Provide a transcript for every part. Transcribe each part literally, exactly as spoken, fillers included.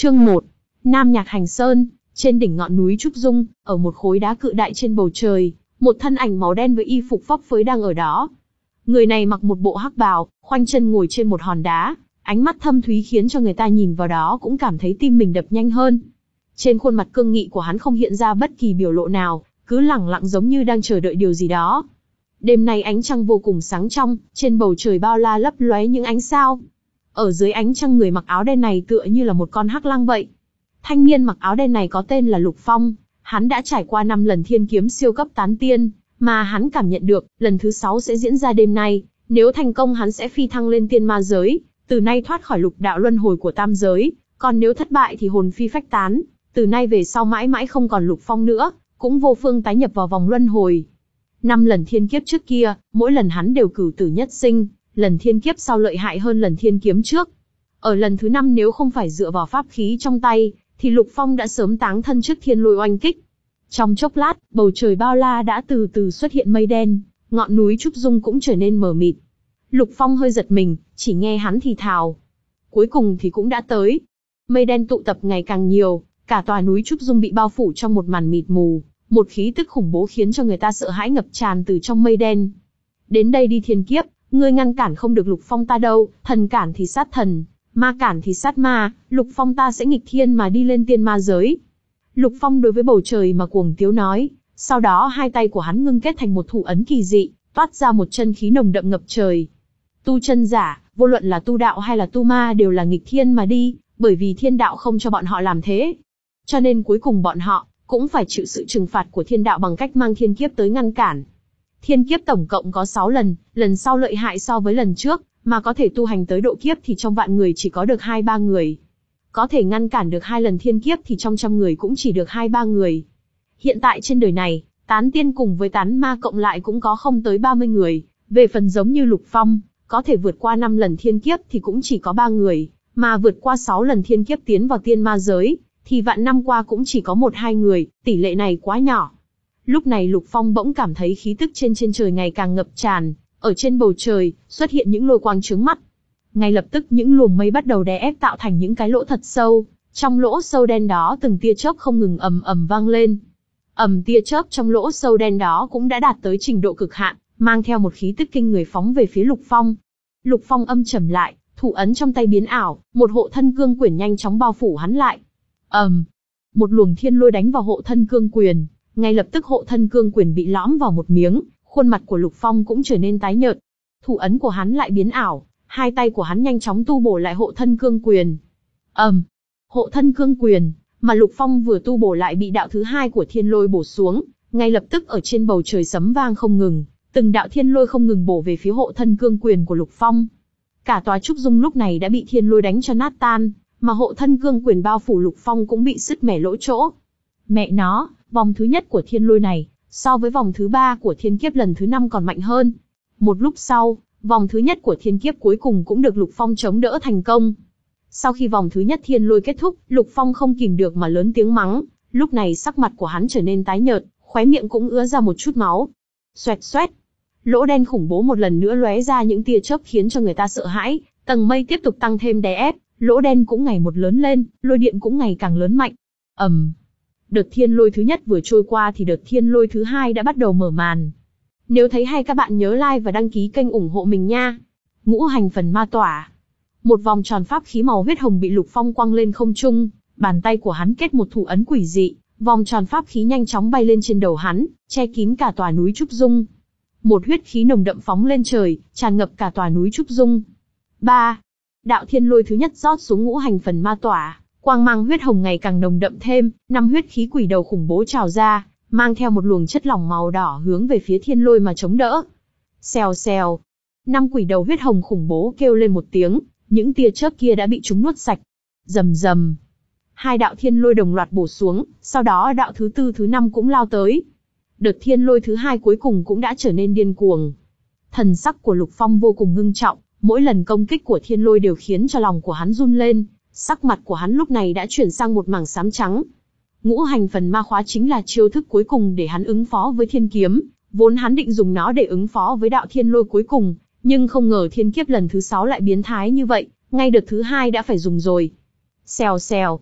Chương một. Nam Nhạc Hành Sơn. Trên đỉnh ngọn núi Trúc Dung, ở một khối đá cự đại trên bầu trời, một thân ảnh màu đen với y phục phấp phới đang ở đó. Người này mặc một bộ hắc bào, khoanh chân ngồi trên một hòn đá, ánh mắt thâm thúy khiến cho người ta nhìn vào đó cũng cảm thấy tim mình đập nhanh hơn. Trên khuôn mặt cương nghị của hắn không hiện ra bất kỳ biểu lộ nào, cứ lẳng lặng giống như đang chờ đợi điều gì đó. Đêm nay ánh trăng vô cùng sáng trong, trên bầu trời bao la lấp lóe những ánh sao. Ở dưới ánh trăng, người mặc áo đen này tựa như là một con hắc lang vậy. Thanh niên mặc áo đen này có tên là Lục Phong, hắn đã trải qua năm lần thiên kiếm siêu cấp tán tiên, mà hắn cảm nhận được, lần thứ sáu sẽ diễn ra đêm nay, nếu thành công hắn sẽ phi thăng lên tiên ma giới, từ nay thoát khỏi lục đạo luân hồi của tam giới, còn nếu thất bại thì hồn phi phách tán, từ nay về sau mãi mãi không còn Lục Phong nữa, cũng vô phương tái nhập vào vòng luân hồi. Năm lần thiên kiếp trước kia, mỗi lần hắn đều cửu tử nhất sinh, lần thiên kiếp sau lợi hại hơn lần thiên kiếm trước. Ở lần thứ năm nếu không phải dựa vào pháp khí trong tay, thì Lục Phong đã sớm táng thân trước thiên lôi oanh kích. Trong chốc lát, bầu trời bao la đã từ từ xuất hiện mây đen, ngọn núi Trúc Dung cũng trở nên mờ mịt. Lục Phong hơi giật mình, chỉ nghe hắn thì thào. Cuối cùng thì cũng đã tới. Mây đen tụ tập ngày càng nhiều, cả tòa núi Trúc Dung bị bao phủ trong một màn mịt mù, một khí tức khủng bố khiến cho người ta sợ hãi ngập tràn từ trong mây đen. Đến đây đi thiên kiếp, ngươi ngăn cản không được Lục Phong ta đâu, thần cản thì sát thần, ma cản thì sát ma, Lục Phong ta sẽ nghịch thiên mà đi lên tiên ma giới. Lục Phong đối với bầu trời mà cuồng tiếu nói, sau đó hai tay của hắn ngưng kết thành một thủ ấn kỳ dị, toát ra một chân khí nồng đậm ngập trời. Tu chân giả, vô luận là tu đạo hay là tu ma đều là nghịch thiên mà đi, bởi vì thiên đạo không cho bọn họ làm thế. Cho nên cuối cùng bọn họ cũng phải chịu sự trừng phạt của thiên đạo bằng cách mang thiên kiếp tới ngăn cản. Thiên kiếp tổng cộng có sáu lần, lần sau lợi hại so với lần trước, mà có thể tu hành tới độ kiếp thì trong vạn người chỉ có được hai ba người. Có thể ngăn cản được hai lần thiên kiếp thì trong trăm người cũng chỉ được hai ba người. Hiện tại trên đời này, tán tiên cùng với tán ma cộng lại cũng có không tới ba mươi người. Về phần giống như Lục Phong, có thể vượt qua năm lần thiên kiếp thì cũng chỉ có ba người, mà vượt qua sáu lần thiên kiếp tiến vào tiên ma giới, thì vạn năm qua cũng chỉ có một hai người, tỷ lệ này quá nhỏ. Lúc này Lục Phong bỗng cảm thấy khí tức trên trên trời ngày càng ngập tràn, ở trên bầu trời, xuất hiện những lôi quang chướng mắt. Ngay lập tức những luồng mây bắt đầu đè ép tạo thành những cái lỗ thật sâu, trong lỗ sâu đen đó từng tia chớp không ngừng ầm ầm vang lên. Ầm tia chớp trong lỗ sâu đen đó cũng đã đạt tới trình độ cực hạn, mang theo một khí tức kinh người phóng về phía Lục Phong. Lục Phong âm trầm lại, thủ ấn trong tay biến ảo, một hộ thân cương quyền nhanh chóng bao phủ hắn lại. ầm, um, một luồng thiên lôi đánh vào hộ thân cương quyền, ngay lập tức hộ thân cương quyền bị lõm vào một miếng, khuôn mặt của Lục Phong cũng trở nên tái nhợt. Thủ ấn của hắn lại biến ảo, hai tay của hắn nhanh chóng tu bổ lại hộ thân cương quyền. ầm, um, hộ thân cương quyền mà Lục Phong vừa tu bổ lại bị đạo thứ hai của thiên lôi bổ xuống, ngay lập tức ở trên bầu trời sấm vang không ngừng, từng đạo thiên lôi không ngừng bổ về phía hộ thân cương quyền của Lục Phong. Cả tòa Trúc Dung lúc này đã bị thiên lôi đánh cho nát tan, mà hộ thân cương quyền bao phủ Lục Phong cũng bị sứt mẻ lỗ chỗ. Mẹ nó, vòng thứ nhất của thiên lôi này, so với vòng thứ ba của thiên kiếp lần thứ năm còn mạnh hơn. Một lúc sau, vòng thứ nhất của thiên kiếp cuối cùng cũng được Lục Phong chống đỡ thành công. Sau khi vòng thứ nhất thiên lôi kết thúc, Lục Phong không kìm được mà lớn tiếng mắng, lúc này sắc mặt của hắn trở nên tái nhợt, khóe miệng cũng ứa ra một chút máu. Xoẹt xoẹt, lỗ đen khủng bố một lần nữa lóe ra những tia chớp khiến cho người ta sợ hãi, tầng mây tiếp tục tăng thêm đè ép, lỗ đen cũng ngày một lớn lên, lôi điện cũng ngày càng lớn mạnh. ầm, um, đợt thiên lôi thứ nhất vừa trôi qua thì đợt thiên lôi thứ hai đã bắt đầu mở màn. Nếu thấy hay các bạn nhớ like và đăng ký kênh ủng hộ mình nha. Ngũ hành phần ma tỏa. Một vòng tròn pháp khí màu huyết hồng bị Lục Phong quăng lên không trung, bàn tay của hắn kết một thủ ấn quỷ dị, vòng tròn pháp khí nhanh chóng bay lên trên đầu hắn, che kín cả tòa núi Trúc Dung. Một huyết khí nồng đậm phóng lên trời, tràn ngập cả tòa núi Trúc Dung. ba. Đạo thiên lôi thứ nhất rót xuống ngũ hành phần ma tỏa, quang mang huyết hồng ngày càng nồng đậm thêm, năm huyết khí quỷ đầu khủng bố trào ra, mang theo một luồng chất lỏng màu đỏ hướng về phía thiên lôi mà chống đỡ. Xèo xèo, năm quỷ đầu huyết hồng khủng bố kêu lên một tiếng, những tia chớp kia đã bị chúng nuốt sạch. Rầm rầm, hai đạo thiên lôi đồng loạt bổ xuống, sau đó đạo thứ tư thứ năm cũng lao tới. Đợt thiên lôi thứ hai cuối cùng cũng đã trở nên điên cuồng. Thần sắc của Lục Phong vô cùng ngưng trọng, mỗi lần công kích của thiên lôi đều khiến cho lòng của hắn run lên, sắc mặt của hắn lúc này đã chuyển sang một mảng xám trắng. Ngũ hành phần ma khóa chính là chiêu thức cuối cùng để hắn ứng phó với thiên kiếm, vốn hắn định dùng nó để ứng phó với đạo thiên lôi cuối cùng, nhưng không ngờ thiên kiếp lần thứ sáu lại biến thái như vậy, ngay đợt thứ hai đã phải dùng rồi. Xèo xèo,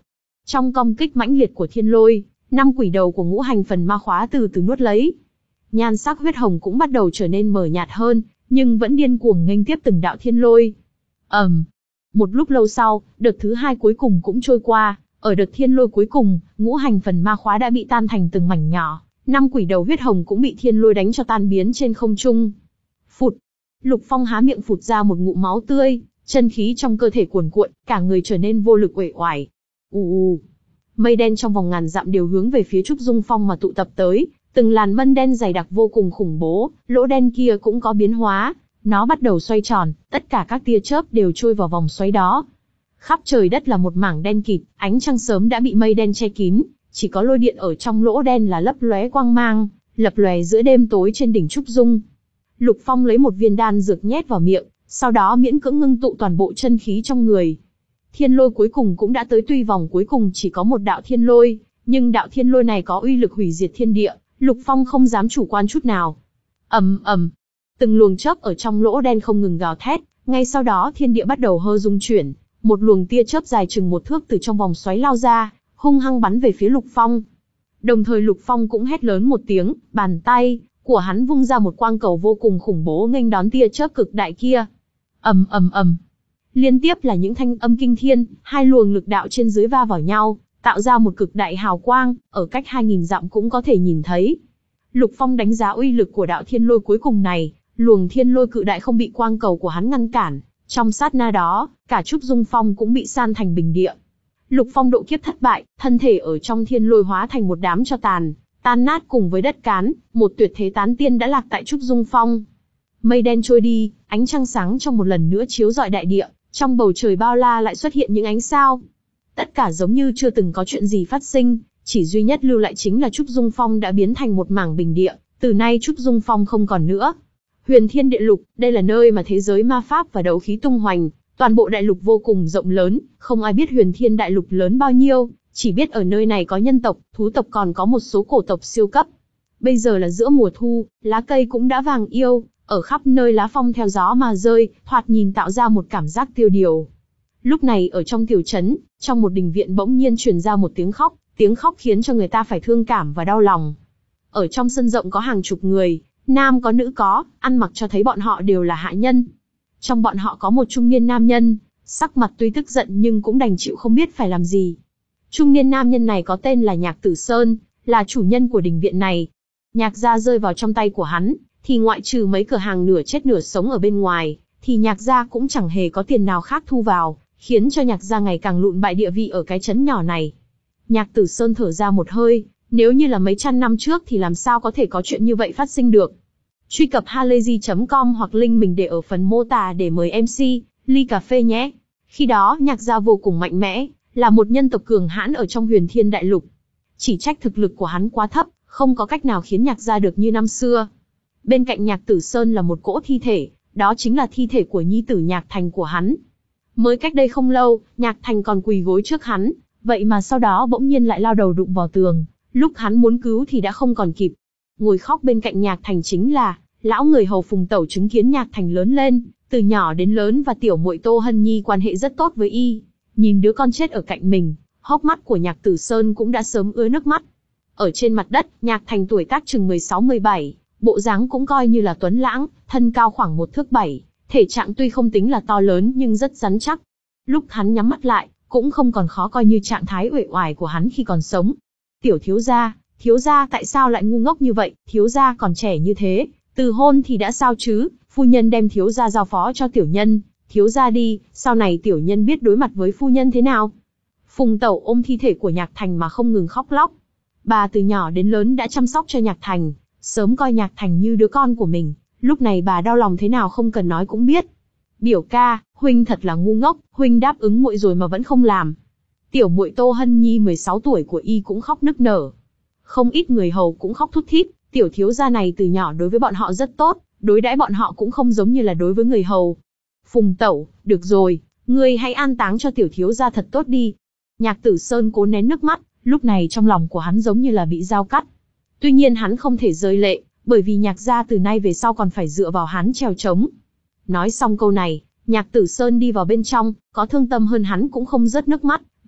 Trong công kích mãnh liệt của thiên lôi, năm quỷ đầu của ngũ hành phần ma khóa từ từ nuốt lấy. Nhan sắc huyết hồng cũng bắt đầu trở nên mờ nhạt hơn, nhưng vẫn điên cuồng nghênh tiếp từng đạo thiên lôi. ầm, um, một lúc lâu sau, đợt thứ hai cuối cùng cũng trôi qua. Ở đợt thiên lôi cuối cùng, ngũ hành phần ma khóa đã bị tan thành từng mảnh nhỏ, năm quỷ đầu huyết hồng cũng bị thiên lôi đánh cho tan biến trên không trung. Phụt! Lục Phong há miệng phụt ra một ngụm máu tươi, chân khí trong cơ thể cuồn cuộn, cả người trở nên vô lực uể oải. ù ù. Mây đen trong vòng ngàn dặm đều hướng về phía Trúc Dung Phong mà tụ tập tới, từng làn mây đen dày đặc vô cùng khủng bố, lỗ đen kia cũng có biến hóa, nó bắt đầu xoay tròn, tất cả các tia chớp đều trôi vào vòng xoáy đó. Khắp trời đất là một mảng đen kịt, ánh trăng sớm đã bị mây đen che kín, chỉ có lôi điện ở trong lỗ đen là lấp lóe quang mang, lập lòe giữa đêm tối trên đỉnh Trúc Dung. Lục Phong lấy một viên đan dược nhét vào miệng, sau đó miễn cưỡng ngưng tụ toàn bộ chân khí trong người. Thiên lôi cuối cùng cũng đã tới, tuy vòng cuối cùng chỉ có một đạo thiên lôi, nhưng đạo thiên lôi này có uy lực hủy diệt thiên địa, Lục Phong không dám chủ quan chút nào. ầm ầm, từng luồng chớp ở trong lỗ đen không ngừng gào thét, ngay sau đó thiên địa bắt đầu hơi rung chuyển, một luồng tia chớp dài chừng một thước từ trong vòng xoáy lao ra, hung hăng bắn về phía Lục Phong. Đồng thời Lục Phong cũng hét lớn một tiếng, bàn tay của hắn vung ra một quang cầu vô cùng khủng bố nghênh đón tia chớp cực đại kia. ầm ầm ầm, liên tiếp là những thanh âm kinh thiên, hai luồng lực đạo trên dưới va vào nhau, tạo ra một cực đại hào quang, ở cách hai nghìn dặm cũng có thể nhìn thấy. Lục Phong đánh giá uy lực của đạo thiên lôi cuối cùng này, luồng thiên lôi cự đại không bị quang cầu của hắn ngăn cản, trong sát na đó, cả Trúc Dung Phong cũng bị san thành bình địa. Lục Phong độ kiếp thất bại, thân thể ở trong thiên lôi hóa thành một đám tro tàn, tan nát cùng với đất cán, một tuyệt thế tán tiên đã lạc tại Trúc Dung Phong. Mây đen trôi đi, ánh trăng sáng trong một lần nữa chiếu rọi đại địa, trong bầu trời bao la lại xuất hiện những ánh sao. Tất cả giống như chưa từng có chuyện gì phát sinh, chỉ duy nhất lưu lại chính là Trúc Dung Phong đã biến thành một mảng bình địa, từ nay Trúc Dung Phong không còn nữa. Huyền Thiên Địa Lục, đây là nơi mà thế giới ma pháp và đấu khí tung hoành, toàn bộ đại lục vô cùng rộng lớn, không ai biết Huyền Thiên Đại Lục lớn bao nhiêu, chỉ biết ở nơi này có nhân tộc, thú tộc còn có một số cổ tộc siêu cấp. Bây giờ là giữa mùa thu, lá cây cũng đã vàng yêu, ở khắp nơi lá phong theo gió mà rơi, thoạt nhìn tạo ra một cảm giác tiêu điều. Lúc này ở trong tiểu trấn, trong một đình viện bỗng nhiên truyền ra một tiếng khóc, tiếng khóc khiến cho người ta phải thương cảm và đau lòng. Ở trong sân rộng có hàng chục người, nam có nữ có, ăn mặc cho thấy bọn họ đều là hạ nhân. Trong bọn họ có một trung niên nam nhân, sắc mặt tuy tức giận nhưng cũng đành chịu không biết phải làm gì. Trung niên nam nhân này có tên là Nhạc Tử Sơn, là chủ nhân của đình viện này. Nhạc gia rơi vào trong tay của hắn, thì ngoại trừ mấy cửa hàng nửa chết nửa sống ở bên ngoài, thì Nhạc gia cũng chẳng hề có tiền nào khác thu vào, khiến cho Nhạc gia ngày càng lụn bại địa vị ở cái trấn nhỏ này. Nhạc Tử Sơn thở ra một hơi, nếu như là mấy trăm năm trước thì làm sao có thể có chuyện như vậy phát sinh được. Truy cập halayzi chấm com hoặc link mình để ở phần mô tả để mời em xê, ly cà phê nhé. Khi đó Nhạc gia vô cùng mạnh mẽ, là một nhân tộc cường hãn ở trong Huyền Thiên Đại Lục. Chỉ trách thực lực của hắn quá thấp, không có cách nào khiến Nhạc gia được như năm xưa. Bên cạnh Nhạc Tử Sơn là một cỗ thi thể, đó chính là thi thể của nhi tử Nhạc Thành của hắn. Mới cách đây không lâu, Nhạc Thành còn quỳ gối trước hắn, vậy mà sau đó bỗng nhiên lại lao đầu đụng vào tường, lúc hắn muốn cứu thì đã không còn kịp. Ngồi khóc bên cạnh Nhạc Thành chính là lão người hầu Phùng Tẩu, chứng kiến Nhạc Thành lớn lên, từ nhỏ đến lớn, và tiểu muội Tô Hân Nhi quan hệ rất tốt với y. Nhìn đứa con chết ở cạnh mình, hốc mắt của Nhạc Tử Sơn cũng đã sớm ứa nước mắt. Ở trên mặt đất, Nhạc Thành tuổi tác chừng mười sáu mười bảy, bộ dáng cũng coi như là tuấn lãng, thân cao khoảng một thước bảy, thể trạng tuy không tính là to lớn nhưng rất rắn chắc. Lúc hắn nhắm mắt lại, cũng không còn khó coi như trạng thái uể oải của hắn khi còn sống. Tiểu thiếu gia, thiếu gia tại sao lại ngu ngốc như vậy, thiếu gia còn trẻ như thế, từ hôn thì đã sao chứ, phu nhân đem thiếu gia giao phó cho tiểu nhân, thiếu gia đi, sau này tiểu nhân biết đối mặt với phu nhân thế nào. Phùng Tẩu ôm thi thể của Nhạc Thành mà không ngừng khóc lóc. Bà từ nhỏ đến lớn đã chăm sóc cho Nhạc Thành, sớm coi Nhạc Thành như đứa con của mình, lúc này bà đau lòng thế nào không cần nói cũng biết. Biểu ca, huynh thật là ngu ngốc, huynh đáp ứng muội rồi mà vẫn không làm. Tiểu muội Tô Hân Nhi mười sáu tuổi của y cũng khóc nức nở. Không ít người hầu cũng khóc thút thít, tiểu thiếu gia này từ nhỏ đối với bọn họ rất tốt, đối đãi bọn họ cũng không giống như là đối với người hầu. Phùng Tẩu, được rồi, ngươi hãy an táng cho tiểu thiếu gia thật tốt đi. Nhạc Tử Sơn cố nén nước mắt, lúc này trong lòng của hắn giống như là bị dao cắt. Tuy nhiên hắn không thể rơi lệ, bởi vì Nhạc gia từ nay về sau còn phải dựa vào hắn trèo trống. Nói xong câu này, Nhạc Tử Sơn đi vào bên trong, có thương tâm hơn hắn cũng không rớt nước mắt,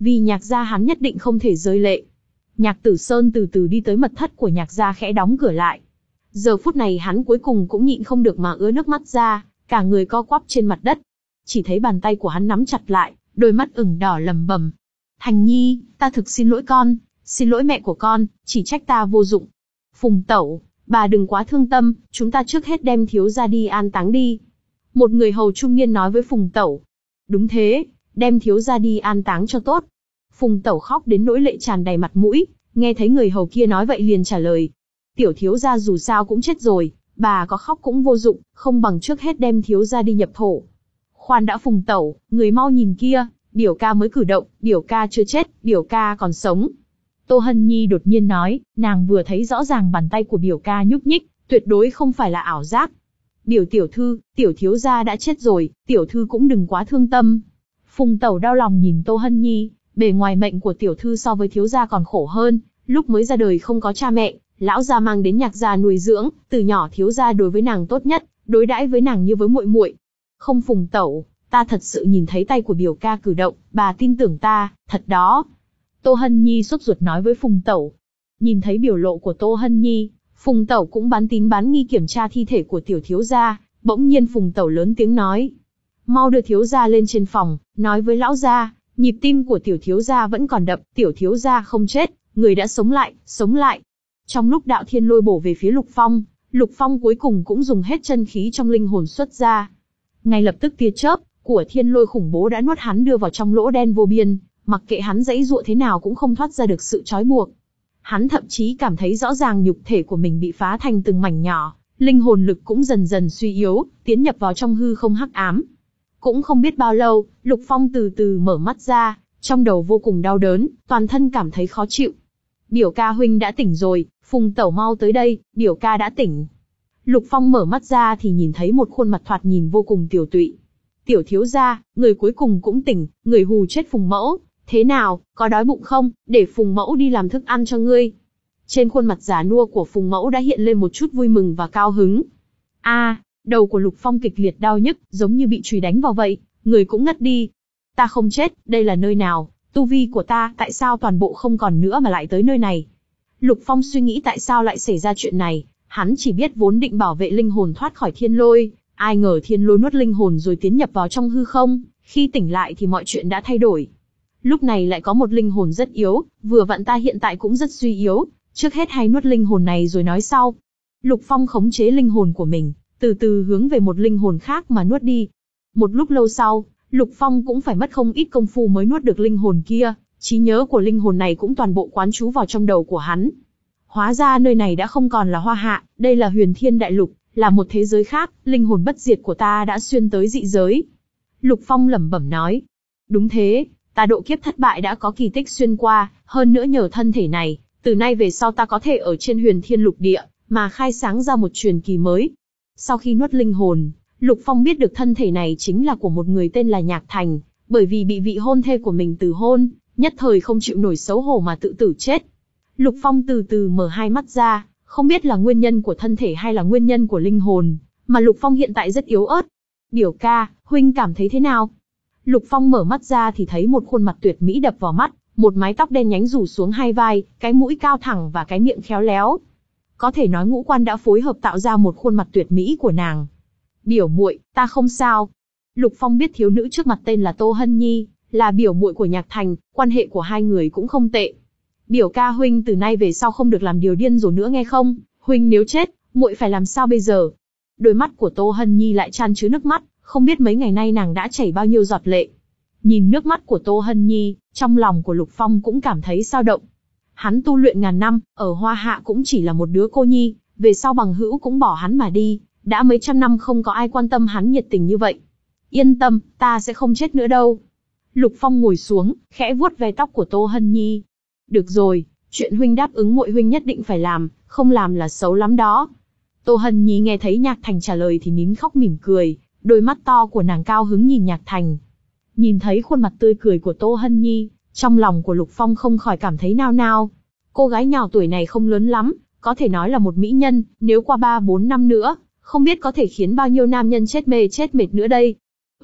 vì Nhạc gia hắn nhất định không thể rơi lệ. Nhạc Tử Sơn từ từ đi tới mật thất của Nhạc gia khẽ đóng cửa lại. Giờ phút này hắn cuối cùng cũng nhịn không được mà ứa nước mắt ra, cả người co quắp trên mặt đất. Chỉ thấy bàn tay của hắn nắm chặt lại, đôi mắt ửng đỏ lẩm bẩm: Thành Nhi, ta thực xin lỗi con, xin lỗi mẹ của con, chỉ trách ta vô dụng. Phùng tẩu, bà đừng quá thương tâm, chúng ta trước hết đem thiếu gia đi an táng đi. Một người hầu trung niên nói với Phùng tẩu. Đúng thế, đem thiếu gia đi an táng cho tốt. Phùng tẩu khóc đến nỗi lệ tràn đầy mặt mũi, nghe thấy người hầu kia nói vậy liền trả lời. Tiểu thiếu gia dù sao cũng chết rồi, bà có khóc cũng vô dụng, không bằng trước hết đem thiếu gia đi nhập thổ. Khoan đã Phùng tẩu, người mau nhìn kia, biểu ca mới cử động, biểu ca chưa chết, biểu ca còn sống. Tô Hân Nhi đột nhiên nói, nàng vừa thấy rõ ràng bàn tay của biểu ca nhúc nhích, tuyệt đối không phải là ảo giác. Biểu tiểu thư, tiểu thiếu gia đã chết rồi, tiểu thư cũng đừng quá thương tâm. Phùng tẩu đau lòng nhìn Tô Hân Nhi, bề ngoài mệnh của tiểu thư so với thiếu gia còn khổ hơn, lúc mới ra đời không có cha mẹ, lão gia mang đến Nhạc gia nuôi dưỡng, từ nhỏ thiếu gia đối với nàng tốt nhất, đối đãi với nàng như với muội muội. Không Phùng tẩu, ta thật sự nhìn thấy tay của biểu ca cử động, bà tin tưởng ta, thật đó. Tô Hân Nhi sốt ruột nói với Phùng tẩu. Nhìn thấy biểu lộ của Tô Hân Nhi, Phùng tẩu cũng bán tín bán nghi kiểm tra thi thể của tiểu thiếu gia, bỗng nhiên Phùng tẩu lớn tiếng nói. Mau đưa thiếu gia lên trên phòng, nói với lão gia, nhịp tim của tiểu thiếu gia vẫn còn đập, tiểu thiếu gia không chết, người đã sống lại, sống lại. Trong lúc đạo thiên lôi bổ về phía Lục Phong, Lục Phong cuối cùng cũng dùng hết chân khí trong linh hồn xuất ra. Ngay lập tức tia chớp của thiên lôi khủng bố đã nuốt hắn đưa vào trong lỗ đen vô biên, mặc kệ hắn giãy giụa thế nào cũng không thoát ra được sự trói buộc. Hắn thậm chí cảm thấy rõ ràng nhục thể của mình bị phá thành từng mảnh nhỏ, linh hồn lực cũng dần dần suy yếu, tiến nhập vào trong hư không hắc ám. Cũng không biết bao lâu, Lục Phong từ từ mở mắt ra, trong đầu vô cùng đau đớn, toàn thân cảm thấy khó chịu. Biểu ca huynh đã tỉnh rồi, Phùng tẩu mau tới đây, biểu ca đã tỉnh. Lục Phong mở mắt ra thì nhìn thấy một khuôn mặt thoạt nhìn vô cùng tiểu tụy. Tiểu thiếu gia, người cuối cùng cũng tỉnh, người hù chết Phùng mẫu. Thế nào, có đói bụng không, để Phùng mẫu đi làm thức ăn cho ngươi. Trên khuôn mặt già nua của Phùng mẫu đã hiện lên một chút vui mừng và cao hứng. A, à, đầu của Lục Phong kịch liệt đau nhức, giống như bị chùy đánh vào vậy, người cũng ngất đi. Ta không chết, đây là nơi nào, tu vi của ta, tại sao toàn bộ không còn nữa mà lại tới nơi này? Lục Phong suy nghĩ tại sao lại xảy ra chuyện này, hắn chỉ biết vốn định bảo vệ linh hồn thoát khỏi thiên lôi, ai ngờ thiên lôi nuốt linh hồn rồi tiến nhập vào trong hư không, khi tỉnh lại thì mọi chuyện đã thay đổi. Lúc này lại có một linh hồn rất yếu, vừa vặn ta hiện tại cũng rất suy yếu, trước hết hay nuốt linh hồn này rồi nói sau. Lục Phong khống chế linh hồn của mình, từ từ hướng về một linh hồn khác mà nuốt đi. Một lúc lâu sau, Lục Phong cũng phải mất không ít công phu mới nuốt được linh hồn kia, trí nhớ của linh hồn này cũng toàn bộ quán trú vào trong đầu của hắn. Hóa ra nơi này đã không còn là Hoa Hạ, đây là Huyền Thiên Đại Lục, là một thế giới khác, linh hồn bất diệt của ta đã xuyên tới dị giới. Lục Phong lẩm bẩm nói. Đúng thế, ta độ kiếp thất bại đã có kỳ tích xuyên qua, hơn nữa nhờ thân thể này, từ nay về sau ta có thể ở trên Huyền Thiên Lục Địa, mà khai sáng ra một truyền kỳ mới. Sau khi nuốt linh hồn, Lục Phong biết được thân thể này chính là của một người tên là Nhạc Thành, bởi vì bị vị hôn thê của mình từ hôn, nhất thời không chịu nổi xấu hổ mà tự tử chết. Lục Phong từ từ mở hai mắt ra, không biết là nguyên nhân của thân thể hay là nguyên nhân của linh hồn, mà Lục Phong hiện tại rất yếu ớt. Biểu ca, huynh cảm thấy thế nào? Lục Phong mở mắt ra thì thấy một khuôn mặt tuyệt mỹ đập vào mắt, một mái tóc đen nhánh rủ xuống hai vai, cái mũi cao thẳng và cái miệng khéo léo. Có thể nói ngũ quan đã phối hợp tạo ra một khuôn mặt tuyệt mỹ của nàng. Biểu muội, ta không sao. Lục Phong biết thiếu nữ trước mặt tên là Tô Hân Nhi, là biểu muội của Nhạc Thành, quan hệ của hai người cũng không tệ. Biểu ca huynh từ nay về sau không được làm điều điên rồ nữa nghe không? Huynh nếu chết, muội phải làm sao bây giờ? Đôi mắt của Tô Hân Nhi lại chan chứa nước mắt, không biết mấy ngày nay nàng đã chảy bao nhiêu giọt lệ. Nhìn nước mắt của Tô Hân Nhi, trong lòng của Lục Phong cũng cảm thấy dao động. Hắn tu luyện ngàn năm, ở Hoa Hạ cũng chỉ là một đứa cô nhi, về sau bằng hữu cũng bỏ hắn mà đi, đã mấy trăm năm không có ai quan tâm hắn nhiệt tình như vậy. Yên tâm, ta sẽ không chết nữa đâu. Lục Phong ngồi xuống, khẽ vuốt ve tóc của Tô Hân Nhi. Được rồi, chuyện huynh đáp ứng muội huynh nhất định phải làm, không làm là xấu lắm đó. Tô Hân Nhi nghe thấy Nhạc Thành trả lời thì nín khóc mỉm cười, đôi mắt to của nàng cao hứng nhìn Nhạc Thành. Nhìn thấy khuôn mặt tươi cười của Tô Hân Nhi, trong lòng của Lục Phong không khỏi cảm thấy nao nao. Cô gái nhỏ tuổi này không lớn lắm, có thể nói là một mỹ nhân, nếu qua ba bốn năm nữa, không biết có thể khiến bao nhiêu nam nhân chết mê chết mệt nữa đây. Ừ,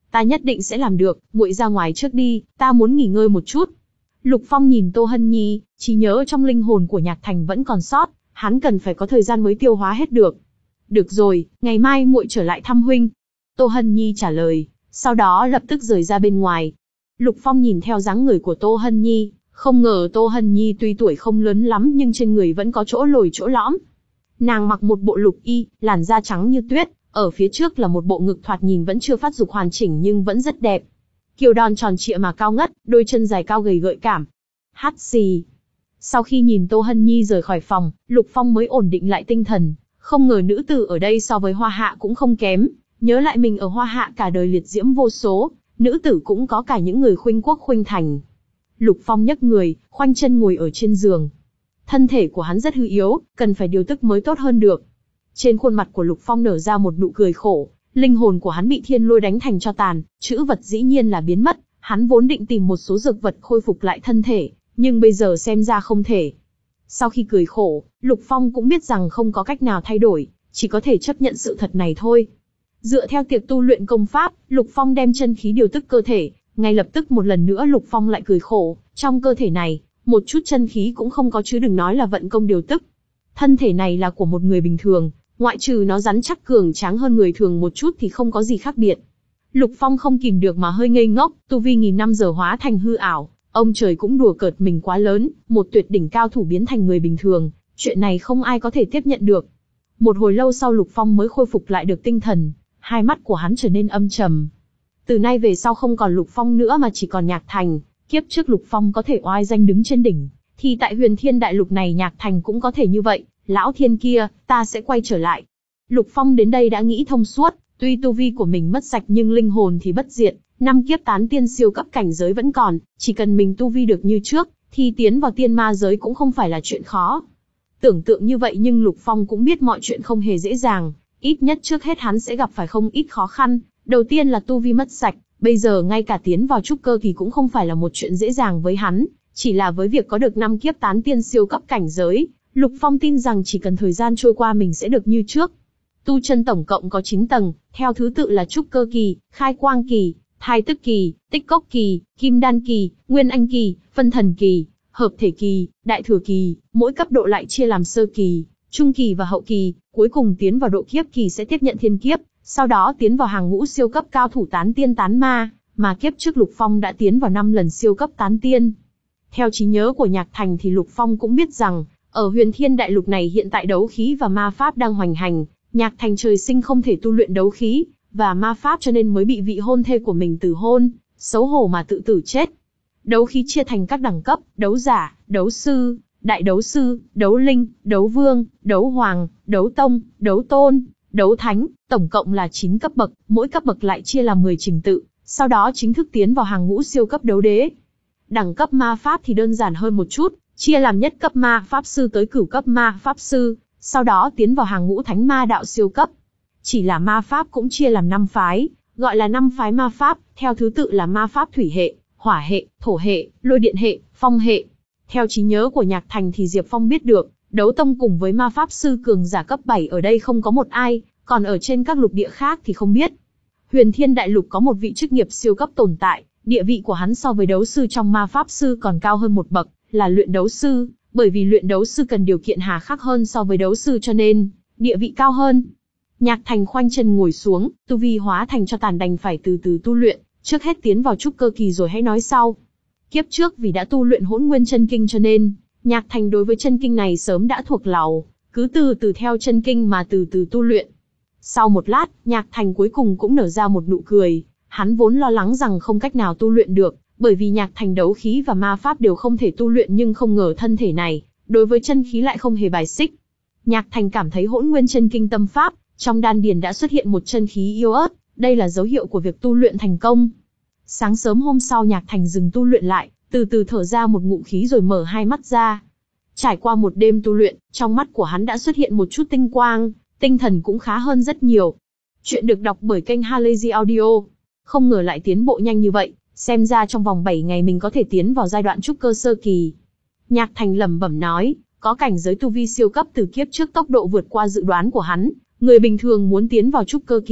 Ta nhất định sẽ làm được, muội ra ngoài trước đi, ta muốn nghỉ ngơi một chút. Lục Phong nhìn Tô Hân Nhi, trí nhớ trong linh hồn của Nhạc Thành vẫn còn sót, hắn cần phải có thời gian mới tiêu hóa hết được. Được rồi, ngày mai muội trở lại thăm huynh. Tô Hân Nhi trả lời, sau đó lập tức rời ra bên ngoài. Lục Phong nhìn theo dáng người của Tô Hân Nhi, không ngờ Tô Hân Nhi tuy tuổi không lớn lắm nhưng trên người vẫn có chỗ lồi chỗ lõm. Nàng mặc một bộ lục y, làn da trắng như tuyết, ở phía trước là một bộ ngực thoạt nhìn vẫn chưa phát dục hoàn chỉnh nhưng vẫn rất đẹp. Kiều đòn tròn trịa mà cao ngất, đôi chân dài cao gầy gợi cảm. Hắt xì. Sau khi nhìn Tô Hân Nhi rời khỏi phòng, Lục Phong mới ổn định lại tinh thần, không ngờ nữ tử ở đây so với Hoa Hạ cũng không kém, nhớ lại mình ở Hoa Hạ cả đời liệt diễm vô số, nữ tử cũng có cả những người khuynh quốc khuynh thành. Lục Phong nhấc người, khoanh chân ngồi ở trên giường. Thân thể của hắn rất hư yếu, cần phải điều tức mới tốt hơn được. Trên khuôn mặt của Lục Phong nở ra một nụ cười khổ, linh hồn của hắn bị thiên lôi đánh thành tro tàn, chữ vật dĩ nhiên là biến mất, hắn vốn định tìm một số dược vật khôi phục lại thân thể, nhưng bây giờ xem ra không thể. Sau khi cười khổ, Lục Phong cũng biết rằng không có cách nào thay đổi, chỉ có thể chấp nhận sự thật này thôi. Dựa theo tiệc tu luyện công pháp, Lục Phong đem chân khí điều tức cơ thể, ngay lập tức một lần nữa Lục Phong lại cười khổ, trong cơ thể này, một chút chân khí cũng không có chứ đừng nói là vận công điều tức. Thân thể này là của một người bình thường, ngoại trừ nó rắn chắc cường tráng hơn người thường một chút thì không có gì khác biệt. Lục Phong không kìm được mà hơi ngây ngốc, tu vi nghìn năm giờ hóa thành hư ảo, ông trời cũng đùa cợt mình quá lớn, một tuyệt đỉnh cao thủ biến thành người bình thường, chuyện này không ai có thể tiếp nhận được. Một hồi lâu sau Lục Phong mới khôi phục lại được tinh thần, hai mắt của hắn trở nên âm trầm. Từ nay về sau không còn Lục Phong nữa mà chỉ còn Nhạc Thành, kiếp trước Lục Phong có thể oai danh đứng trên đỉnh, thì tại Huyền Thiên Đại Lục này Nhạc Thành cũng có thể như vậy, lão thiên kia, ta sẽ quay trở lại. Lục Phong đến đây đã nghĩ thông suốt, tuy tu vi của mình mất sạch nhưng linh hồn thì bất diệt, năm kiếp tán tiên siêu cấp cảnh giới vẫn còn, chỉ cần mình tu vi được như trước, thì tiến vào tiên ma giới cũng không phải là chuyện khó. Tưởng tượng như vậy nhưng Lục Phong cũng biết mọi chuyện không hề dễ dàng, ít nhất trước hết hắn sẽ gặp phải không ít khó khăn, đầu tiên là tu vi mất sạch, bây giờ ngay cả tiến vào trúc cơ kỳ cũng không phải là một chuyện dễ dàng với hắn, chỉ là với việc có được năm kiếp tán tiên siêu cấp cảnh giới, Lục Phong tin rằng chỉ cần thời gian trôi qua mình sẽ được như trước. Tu chân tổng cộng có chín tầng, theo thứ tự là trúc cơ kỳ, khai quang kỳ, thai tức kỳ, tích cốc kỳ, kim đan kỳ, nguyên anh kỳ, phân thần kỳ, hợp thể kỳ, đại thừa kỳ, mỗi cấp độ lại chia làm sơ kỳ, trung kỳ và hậu kỳ, cuối cùng tiến vào độ kiếp kỳ sẽ tiếp nhận thiên kiếp, sau đó tiến vào hàng ngũ siêu cấp cao thủ tán tiên tán ma, mà kiếp trước Lục Phong đã tiến vào năm lần siêu cấp tán tiên. Theo trí nhớ của Nhạc Thành thì Lục Phong cũng biết rằng, ở Huyền Thiên Đại Lục này hiện tại đấu khí và ma pháp đang hoành hành, Nhạc Thành trời sinh không thể tu luyện đấu khí và ma pháp cho nên mới bị vị hôn thê của mình từ hôn, xấu hổ mà tự tử chết. Đấu khí chia thành các đẳng cấp, đấu giả, đấu sư, đại đấu sư, đấu linh, đấu vương, đấu hoàng, đấu tông, đấu tôn, đấu thánh, tổng cộng là chín cấp bậc, mỗi cấp bậc lại chia làm mười trình tự, sau đó chính thức tiến vào hàng ngũ siêu cấp đấu đế. Đẳng cấp ma pháp thì đơn giản hơn một chút, chia làm nhất cấp ma pháp sư tới cửu cấp ma pháp sư, sau đó tiến vào hàng ngũ thánh ma đạo siêu cấp. Chỉ là ma pháp cũng chia làm năm phái, gọi là năm phái ma pháp, theo thứ tự là ma pháp thủy hệ, hỏa hệ, thổ hệ, lôi điện hệ, phong hệ. Theo trí nhớ của Nhạc Thành thì Diệp Phong biết được, đấu tông cùng với ma pháp sư cường giả cấp bảy ở đây không có một ai, còn ở trên các lục địa khác thì không biết. Huyền Thiên Đại Lục có một vị chức nghiệp siêu cấp tồn tại, địa vị của hắn so với đấu sư trong ma pháp sư còn cao hơn một bậc, là luyện đấu sư, bởi vì luyện đấu sư cần điều kiện hà khắc hơn so với đấu sư cho nên, địa vị cao hơn. Nhạc Thành khoanh chân ngồi xuống, tu vi hóa thành cho tàn đành phải từ từ tu luyện, trước hết tiến vào trúc cơ kỳ rồi hãy nói sau. Kiếp trước vì đã tu luyện Hỗn Nguyên Chân Kinh cho nên, Nhạc Thành đối với chân kinh này sớm đã thuộc lầu, cứ từ từ theo chân kinh mà từ từ tu luyện. Sau một lát, Nhạc Thành cuối cùng cũng nở ra một nụ cười, hắn vốn lo lắng rằng không cách nào tu luyện được, bởi vì Nhạc Thành đấu khí và ma pháp đều không thể tu luyện nhưng không ngờ thân thể này, đối với chân khí lại không hề bài xích. Nhạc Thành cảm thấy Hỗn Nguyên Chân Kinh tâm pháp, trong đan điền đã xuất hiện một chân khí yếu ớt, đây là dấu hiệu của việc tu luyện thành công. Sáng sớm hôm sau Nhạc Thành dừng tu luyện lại, từ từ thở ra một ngụm khí rồi mở hai mắt ra. Trải qua một đêm tu luyện, trong mắt của hắn đã xuất hiện một chút tinh quang, tinh thần cũng khá hơn rất nhiều. Chuyện được đọc bởi kênh Halazy Audio. Không ngờ lại tiến bộ nhanh như vậy, xem ra trong vòng bảy ngày mình có thể tiến vào giai đoạn trúc cơ sơ kỳ. Nhạc Thành lẩm bẩm nói, có cảnh giới tu vi siêu cấp từ kiếp trước tốc độ vượt qua dự đoán của hắn, người bình thường muốn tiến vào trúc cơ kỳ,